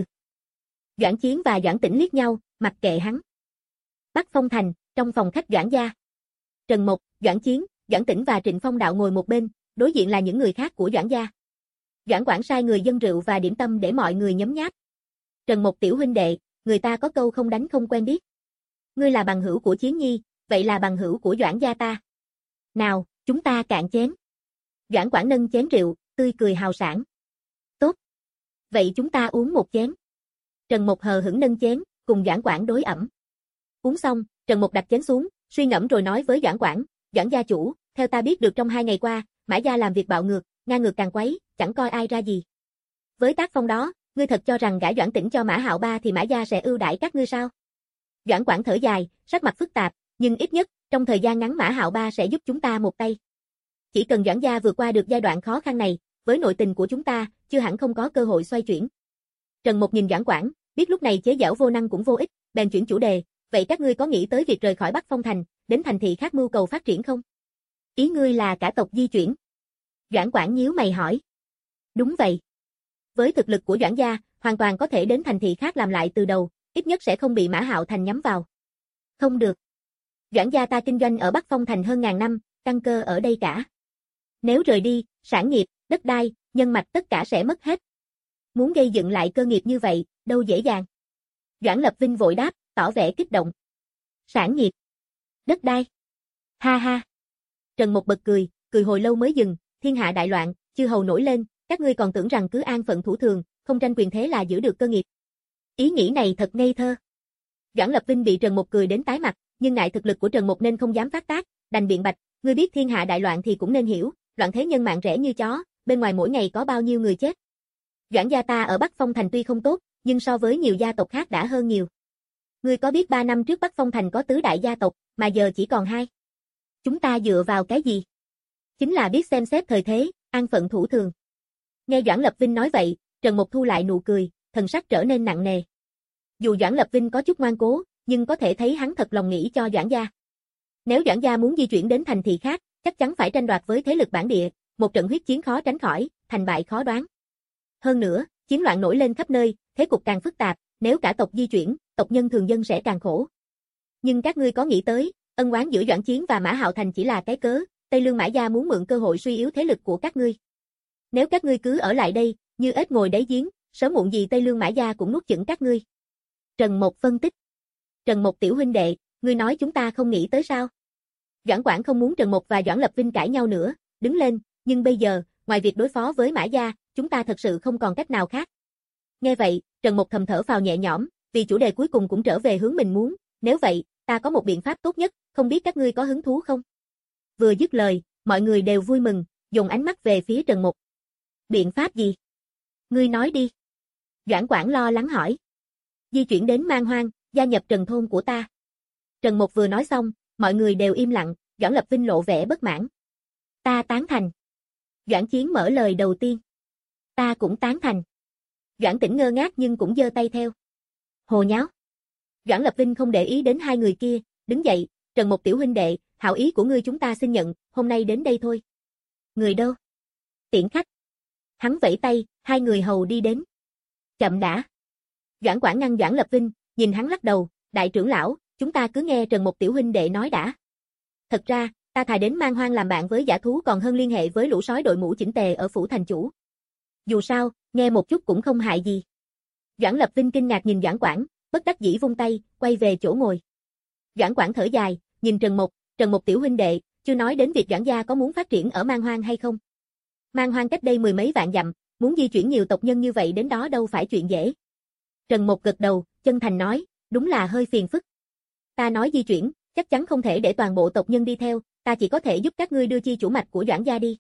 Doãn Chiến và Doãn Tĩnh liếc nhau, mặc kệ hắn. Bắc Phong Thành, trong phòng khách Doãn gia. Trần Mục, Doãn Chiến, Doãn Tĩnh và Trịnh Phong Đạo ngồi một bên, đối diện là những người khác của Doãn gia. Doãn Quảng sai người dâng rượu và điểm tâm để mọi người nhấm nháp. Trần Mục tiểu huynh đệ, người ta có câu không đánh không quen biết. Ngươi là bằng hữu của Chiến Nhi, vậy là bằng hữu của Doãn gia ta. Nào, chúng ta cạn chén. Doãn Quảng nâng chén rượu, tươi cười hào sảng. Tốt. Vậy chúng ta uống một chén. Trần Mục hờ hững nâng chén, cùng Doãn Quảng đối ẩm. Uống xong, Trần Mục đặt chén xuống, suy ngẫm rồi nói với Doãn Quảng, Doãn gia chủ, theo ta biết được trong hai ngày qua, Mã gia làm việc bạo ngược, ngang ngược càng quấy, chẳng coi ai ra gì. Với tác phong đó, ngươi thật cho rằng gả Doãn Tĩnh cho Mã Hạo Ba thì Mã gia sẽ ưu đãi các ngươi sao? Doãn Quảng thở dài, sắc mặt phức tạp, nhưng ít nhất, trong thời gian ngắn Mã Hạo Ba sẽ giúp chúng ta một tay. Chỉ cần Doãn gia vượt qua được giai đoạn khó khăn này, với nội tình của chúng ta, chưa hẳn không có cơ hội xoay chuyển. Trần Mục nhìn Doãn Quảng, biết lúc này chế giễu vô năng cũng vô ích, bèn chuyển chủ đề, vậy các ngươi có nghĩ tới việc rời khỏi Bắc Phong Thành, đến thành thị khác mưu cầu phát triển không? Ý ngươi là cả tộc di chuyển? Doãn Quảng nhíu mày hỏi. Đúng vậy. Với thực lực của Doãn gia, hoàn toàn có thể đến thành thị khác làm lại từ đầu, ít nhất sẽ không bị Mã Hạo Thành nhắm vào. Không được. Doãn gia ta kinh doanh ở Bắc Phong Thành hơn ngàn năm, căn cơ ở đây cả. Nếu rời đi, sản nghiệp, đất đai, nhân mạch tất cả sẽ mất hết. Muốn gây dựng lại cơ nghiệp như vậy, đâu dễ dàng. Doãn Lập Vinh vội đáp, tỏ vẻ kích động. Sản nghiệp, đất đai. Ha ha. Trần Mục bật cười, cười hồi lâu mới dừng, thiên hạ đại loạn, chư hầu nổi lên, các ngươi còn tưởng rằng cứ an phận thủ thường, không tranh quyền thế là giữ được cơ nghiệp. Ý nghĩ này thật ngây thơ. Doãn Lập Vinh bị Trần Mục cười đến tái mặt, nhưng ngại thực lực của Trần Mục nên không dám phát tác, đành biện bạch, ngươi biết thiên hạ đại loạn thì cũng nên hiểu, loạn thế nhân mạng rẻ như chó, bên ngoài mỗi ngày có bao nhiêu người chết. Doãn gia ta ở Bắc Phong Thành tuy không tốt, nhưng so với nhiều gia tộc khác đã hơn nhiều. Ngươi có biết ba năm trước Bắc Phong Thành có tứ đại gia tộc, mà giờ chỉ còn hai. Chúng ta dựa vào cái gì? Chính là biết xem xét thời thế, an phận thủ thường. Nghe Doãn Lập Vinh nói vậy, Trần Mục thu lại nụ cười, thần sắc trở nên nặng nề. Dù Doãn Lập Vinh có chút ngoan cố, nhưng có thể thấy hắn thật lòng nghĩ cho Doãn gia. Nếu Doãn gia muốn di chuyển đến thành thị khác, chắc chắn phải tranh đoạt với thế lực bản địa, một trận huyết chiến khó tránh khỏi, thành bại khó đoán. Hơn nữa, chiến loạn nổi lên khắp nơi, thế cục càng phức tạp, nếu cả tộc di chuyển, tộc nhân thường dân sẽ càng khổ. Nhưng các ngươi có nghĩ tới, ân oán giữa Doãn Chiến và Mã Hạo Thành chỉ là cái cớ, Tây Lương Mã gia muốn mượn cơ hội suy yếu thế lực của các ngươi. Nếu các ngươi cứ ở lại đây, như ếch ngồi đáy giếng, sớm muộn gì Tây Lương Mã gia cũng nuốt chửng các ngươi. Trần Mục phân tích. Trần Mục tiểu huynh đệ, ngươi nói chúng ta không nghĩ tới sao? Doãn Quảng không muốn Trần Mục và Doãn Lập Vinh cãi nhau nữa, đứng lên, nhưng bây giờ, ngoài việc đối phó với Mã gia, chúng ta thật sự không còn cách nào khác. Nghe vậy, Trần Mục thầm thở phào nhẹ nhõm, vì chủ đề cuối cùng cũng trở về hướng mình muốn, nếu vậy, ta có một biện pháp tốt nhất, không biết các ngươi có hứng thú không? Vừa dứt lời, mọi người đều vui mừng, dùng ánh mắt về phía Trần Mục. Biện pháp gì? Ngươi nói đi. Doãn Quảng lo lắng hỏi. Di chuyển đến Man Hoang, gia nhập Trần thôn của ta. Trần Mục vừa nói xong, mọi người đều im lặng, Doãn Lập Vinh lộ vẻ bất mãn. Ta tán thành. Doãn Chiến mở lời đầu tiên. Ta cũng tán thành. Doãn Tĩnh ngơ ngác nhưng cũng giơ tay theo. Hồ nháo. Doãn Lập Vinh không để ý đến hai người kia, đứng dậy, Trần Mục tiểu huynh đệ, hảo ý của ngươi chúng ta xin nhận, hôm nay đến đây thôi. Người đâu? Tiễn khách. Hắn vẫy tay, hai người hầu đi đến. Chậm đã. Doãn Quảng ngăn Doãn Lập Vinh, nhìn hắn lắc đầu, đại trưởng lão, chúng ta cứ nghe Trần Mục tiểu huynh đệ nói đã. Thật ra, ta thà đến Man Hoang làm bạn với dã thú còn hơn liên hệ với lũ sói đội mũ chỉnh tề ở phủ thành chủ. Dù sao, nghe một chút cũng không hại gì. Doãn Lập Vinh kinh ngạc nhìn Doãn Quảng, bất đắc dĩ vung tay, quay về chỗ ngồi. Doãn Quảng thở dài, nhìn Trần Mục, Trần Mục tiểu huynh đệ, chưa nói đến việc Doãn gia có muốn phát triển ở Man Hoang hay không. Man Hoang cách đây mười mấy vạn dặm, muốn di chuyển nhiều tộc nhân như vậy đến đó đâu phải chuyện dễ. Trần Mục gật đầu, chân thành nói, đúng là hơi phiền phức. Ta nói di chuyển, chắc chắn không thể để toàn bộ tộc nhân đi theo, ta chỉ có thể giúp các ngươi đưa chi chủ mạch của Doãn gia đi.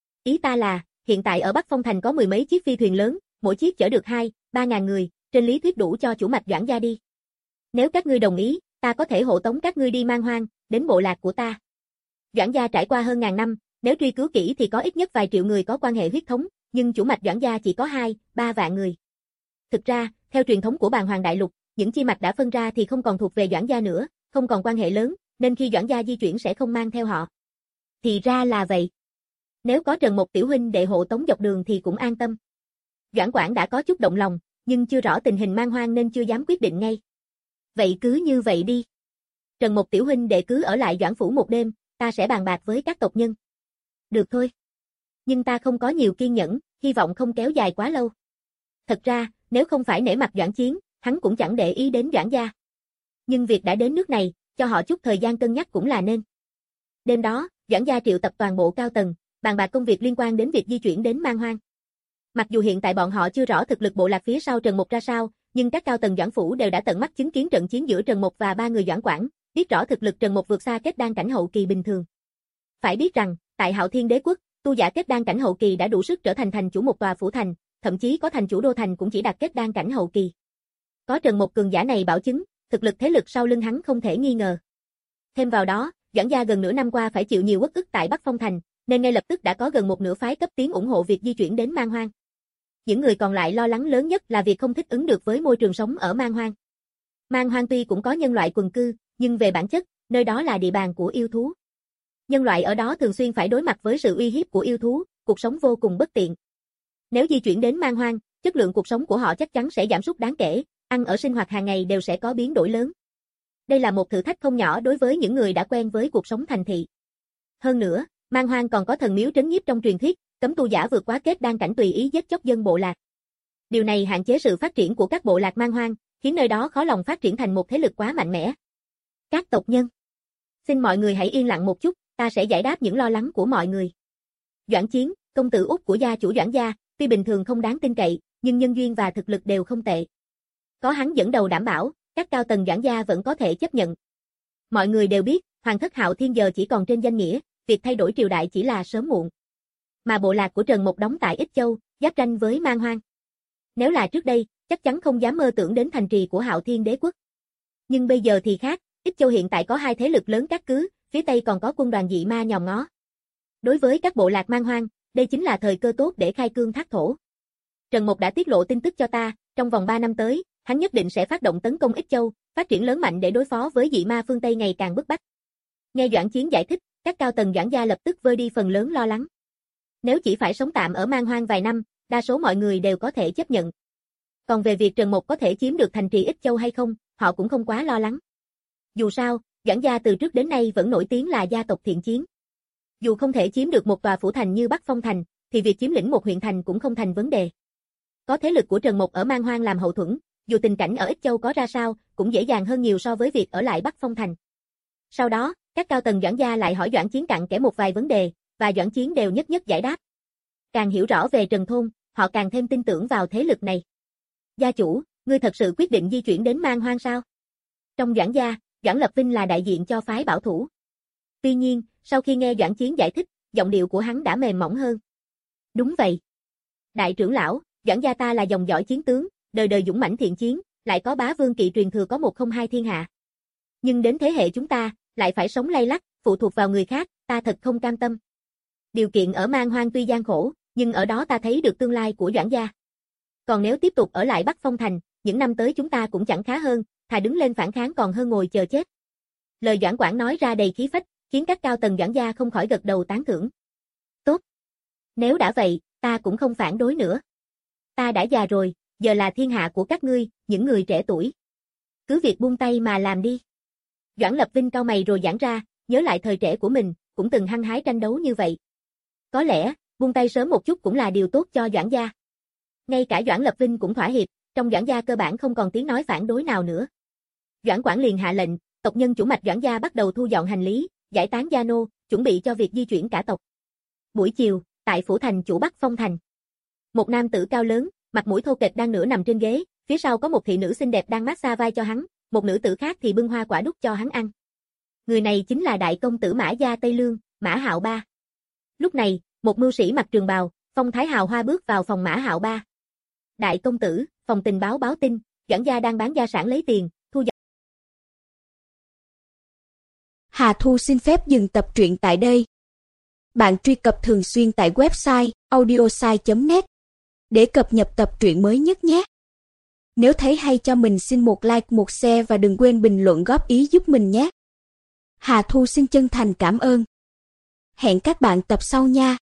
Ý ta là, hiện tại ở Bắc Phong Thành có mười mấy chiếc phi thuyền lớn, mỗi chiếc chở được hai, ba ngàn người, trên lý thuyết đủ cho chủ mạch Doãn gia đi. Nếu các ngươi đồng ý, ta có thể hộ tống các ngươi đi Man Hoang, đến bộ lạc của ta. Doãn gia trải qua hơn ngàn năm, nếu truy cứu kỹ thì có ít nhất vài triệu người có quan hệ huyết thống, nhưng chủ mạch Doãn gia chỉ có hai, ba vạn người. Thực ra, theo truyền thống của Bàn Hoàng Đại Lục, những chi mạch đã phân ra thì không còn thuộc về Doãn gia nữa, không còn quan hệ lớn, nên khi Doãn gia di chuyển sẽ không mang theo họ. Thì ra là vậy. Nếu có Trần Mục tiểu huynh đệ hộ tống dọc đường thì cũng an tâm. Doãn Quảng đã có chút động lòng, nhưng chưa rõ tình hình Man Hoang nên chưa dám quyết định ngay. Vậy cứ như vậy đi. Trần Mục tiểu huynh đệ cứ ở lại Doãn phủ một đêm, ta sẽ bàn bạc với các tộc nhân. Được thôi. Nhưng ta không có nhiều kiên nhẫn, hy vọng không kéo dài quá lâu. Thật ra, nếu không phải nể mặt Doãn Chiến, hắn cũng chẳng để ý đến Doãn gia. Nhưng việc đã đến nước này, cho họ chút thời gian cân nhắc cũng là nên. Đêm đó, Doãn gia triệu tập toàn bộ cao tầng, bàn bạc công việc liên quan đến việc di chuyển đến Man Hoang. Mặc dù hiện tại bọn họ chưa rõ thực lực bộ lạc phía sau Trần Mục ra sao, nhưng các cao tầng Doãn phủ đều đã tận mắt chứng kiến trận chiến giữa Trần Mục và ba người Doãn Quảng, biết rõ thực lực Trần Mục vượt xa kết đan cảnh hậu kỳ bình thường. Phải biết rằng, tại Hạo Thiên Đế quốc, tu giả kết đan cảnh hậu kỳ đã đủ sức trở thành thành chủ một tòa phủ thành, thậm chí có thành chủ đô thành cũng chỉ đạt kết đan cảnh hậu kỳ. Có Trần Mục cường giả này bảo chứng, thực lực thế lực sau lưng hắn không thể nghi ngờ. Thêm vào đó, Doãn gia gần nửa năm qua phải chịu nhiều uất ức tại Bắc Phong Thành, nên ngay lập tức đã có gần một nửa phái cấp tiến ủng hộ việc di chuyển đến Man Hoang. Những người còn lại lo lắng lớn nhất là việc không thích ứng được với môi trường sống ở Man Hoang. Man Hoang tuy cũng có nhân loại quần cư, nhưng về bản chất, nơi đó là địa bàn của yêu thú. Nhân loại ở đó thường xuyên phải đối mặt với sự uy hiếp của yêu thú, cuộc sống vô cùng bất tiện. Nếu di chuyển đến Man Hoang, chất lượng cuộc sống của họ chắc chắn sẽ giảm sút đáng kể, ăn ở sinh hoạt hàng ngày đều sẽ có biến đổi lớn. Đây là một thử thách không nhỏ đối với những người đã quen với cuộc sống thành thị. Hơn nữa, Man Hoang còn có thần miếu trấn nhiếp trong truyền thuyết, cấm tu giả vượt quá kết đan cảnh tùy ý giết chóc dân bộ lạc. Điều này hạn chế sự phát triển của các bộ lạc Man Hoang, khiến nơi đó khó lòng phát triển thành một thế lực quá mạnh mẽ. Các tộc nhân, xin mọi người hãy yên lặng một chút, ta sẽ giải đáp những lo lắng của mọi người. Doãn Chiến, công tử út của gia chủ Doãn gia, tuy bình thường không đáng tin cậy, nhưng nhân duyên và thực lực đều không tệ. Có hắn dẫn đầu đảm bảo, các cao tầng Doãn gia vẫn có thể chấp nhận. Mọi người đều biết, Hoàng thất Hạo Thiên giờ chỉ còn trên danh nghĩa, việc thay đổi triều đại chỉ là sớm muộn. Mà bộ lạc của Trần Mục đóng tại Ích Châu, giáp ranh với Man Hoang. Nếu là trước đây, chắc chắn không dám mơ tưởng đến thành trì của Hạo Thiên Đế quốc. Nhưng bây giờ thì khác, Ích Châu hiện tại có hai thế lực lớn cát cứ, phía Tây còn có quân đoàn dị ma nhòm ngó. Đối với các bộ lạc Man Hoang, đây chính là thời cơ tốt để khai cương thác thổ. Trần Mục đã tiết lộ tin tức cho ta, trong vòng ba năm tới, hắn nhất định sẽ phát động tấn công Ích Châu, phát triển lớn mạnh để đối phó với dị ma phương Tây ngày càng bức bách. Nghe Doãn Chiến giải thích, các cao tầng Doãn gia lập tức vơi đi phần lớn lo lắng. Nếu chỉ phải sống tạm ở Man Hoang vài năm, đa số mọi người đều có thể chấp nhận. Còn về việc Trần Mục có thể chiếm được thành trì Ích Châu hay không, họ cũng không quá lo lắng. Dù sao, Doãn gia từ trước đến nay vẫn nổi tiếng là gia tộc thiện chiến. Dù không thể chiếm được một tòa phủ thành như Bắc Phong Thành, thì việc chiếm lĩnh một huyện thành cũng không thành vấn đề. Có thế lực của Trần Mục ở Man Hoang làm hậu thuẫn, dù tình cảnh ở Ích Châu có ra sao, cũng dễ dàng hơn nhiều so với việc ở lại Bắc Phong Thành. Sau đó, các cao tầng Doãn gia lại hỏi Doãn Chiến cặn kẽ một vài vấn đề, và Doãn Chiến đều nhất nhất giải đáp. Càng hiểu rõ về Trần Thôn, họ càng thêm tin tưởng vào thế lực này. Gia chủ, ngươi thật sự quyết định di chuyển đến Man Hoang sao? Trong Doãn gia, Doãn Lập Vinh là đại diện cho phái bảo thủ. Tuy nhiên, sau khi nghe Doãn Chiến giải thích, giọng điệu của hắn đã mềm mỏng hơn. Đúng vậy. Đại trưởng lão, Doãn gia ta là dòng dõi chiến tướng, đời đời dũng mãnh thiện chiến, lại có bá vương kỵ truyền thừa có một không hai thiên hạ. Nhưng đến thế hệ chúng ta, lại phải sống lay lắt, phụ thuộc vào người khác, ta thật không cam tâm. Điều kiện ở Man Hoang tuy gian khổ, nhưng ở đó ta thấy được tương lai của Doãn gia. Còn nếu tiếp tục ở lại Bắc Phong Thành, những năm tới chúng ta cũng chẳng khá hơn, thà đứng lên phản kháng còn hơn ngồi chờ chết. Lời Doãn Quảng nói ra đầy khí phách, khiến các cao tầng Doãn gia không khỏi gật đầu tán thưởng. Tốt. Nếu đã vậy, ta cũng không phản đối nữa. Ta đã già rồi, giờ là thiên hạ của các ngươi, những người trẻ tuổi. Cứ việc buông tay mà làm đi. Doãn Lập Vinh cau mày rồi giãn ra, nhớ lại thời trẻ của mình, cũng từng hăng hái tranh đấu như vậy. Có lẽ, buông tay sớm một chút cũng là điều tốt cho Doãn gia. Ngay cả Doãn Lập Vinh cũng thỏa hiệp, trong Doãn gia cơ bản không còn tiếng nói phản đối nào nữa. Doãn Quảng liền hạ lệnh, tộc nhân chủ mạch Doãn gia bắt đầu thu dọn hành lý, giải tán gia nô, chuẩn bị cho việc di chuyển cả tộc. Buổi chiều, tại phủ thành chủ Bắc Phong thành. Một nam tử cao lớn, mặt mũi thô kệch đang nửa nằm trên ghế, phía sau có một thị nữ xinh đẹp đang massage vai cho hắn, một nữ tử khác thì bưng hoa quả đút cho hắn ăn. Người này chính là đại công tử Mã gia Tây Lương, Mã Hạo Ba. Lúc này, một mưu sĩ mặc trường bào, phong thái hào hoa bước vào phòng Mã Hạo Ba. Đại công tử, phòng tình báo báo tin, Doãn gia đang bán gia sản lấy tiền, thu dọn. Hà Thu xin phép dừng tập truyện tại đây. Bạn truy cập thường xuyên tại website audiosai chấm net để cập nhật tập truyện mới nhất nhé. Nếu thấy hay cho mình xin một like, một share và đừng quên bình luận góp ý giúp mình nhé. Hà Thu xin chân thành cảm ơn. Hẹn các bạn tập sau nha.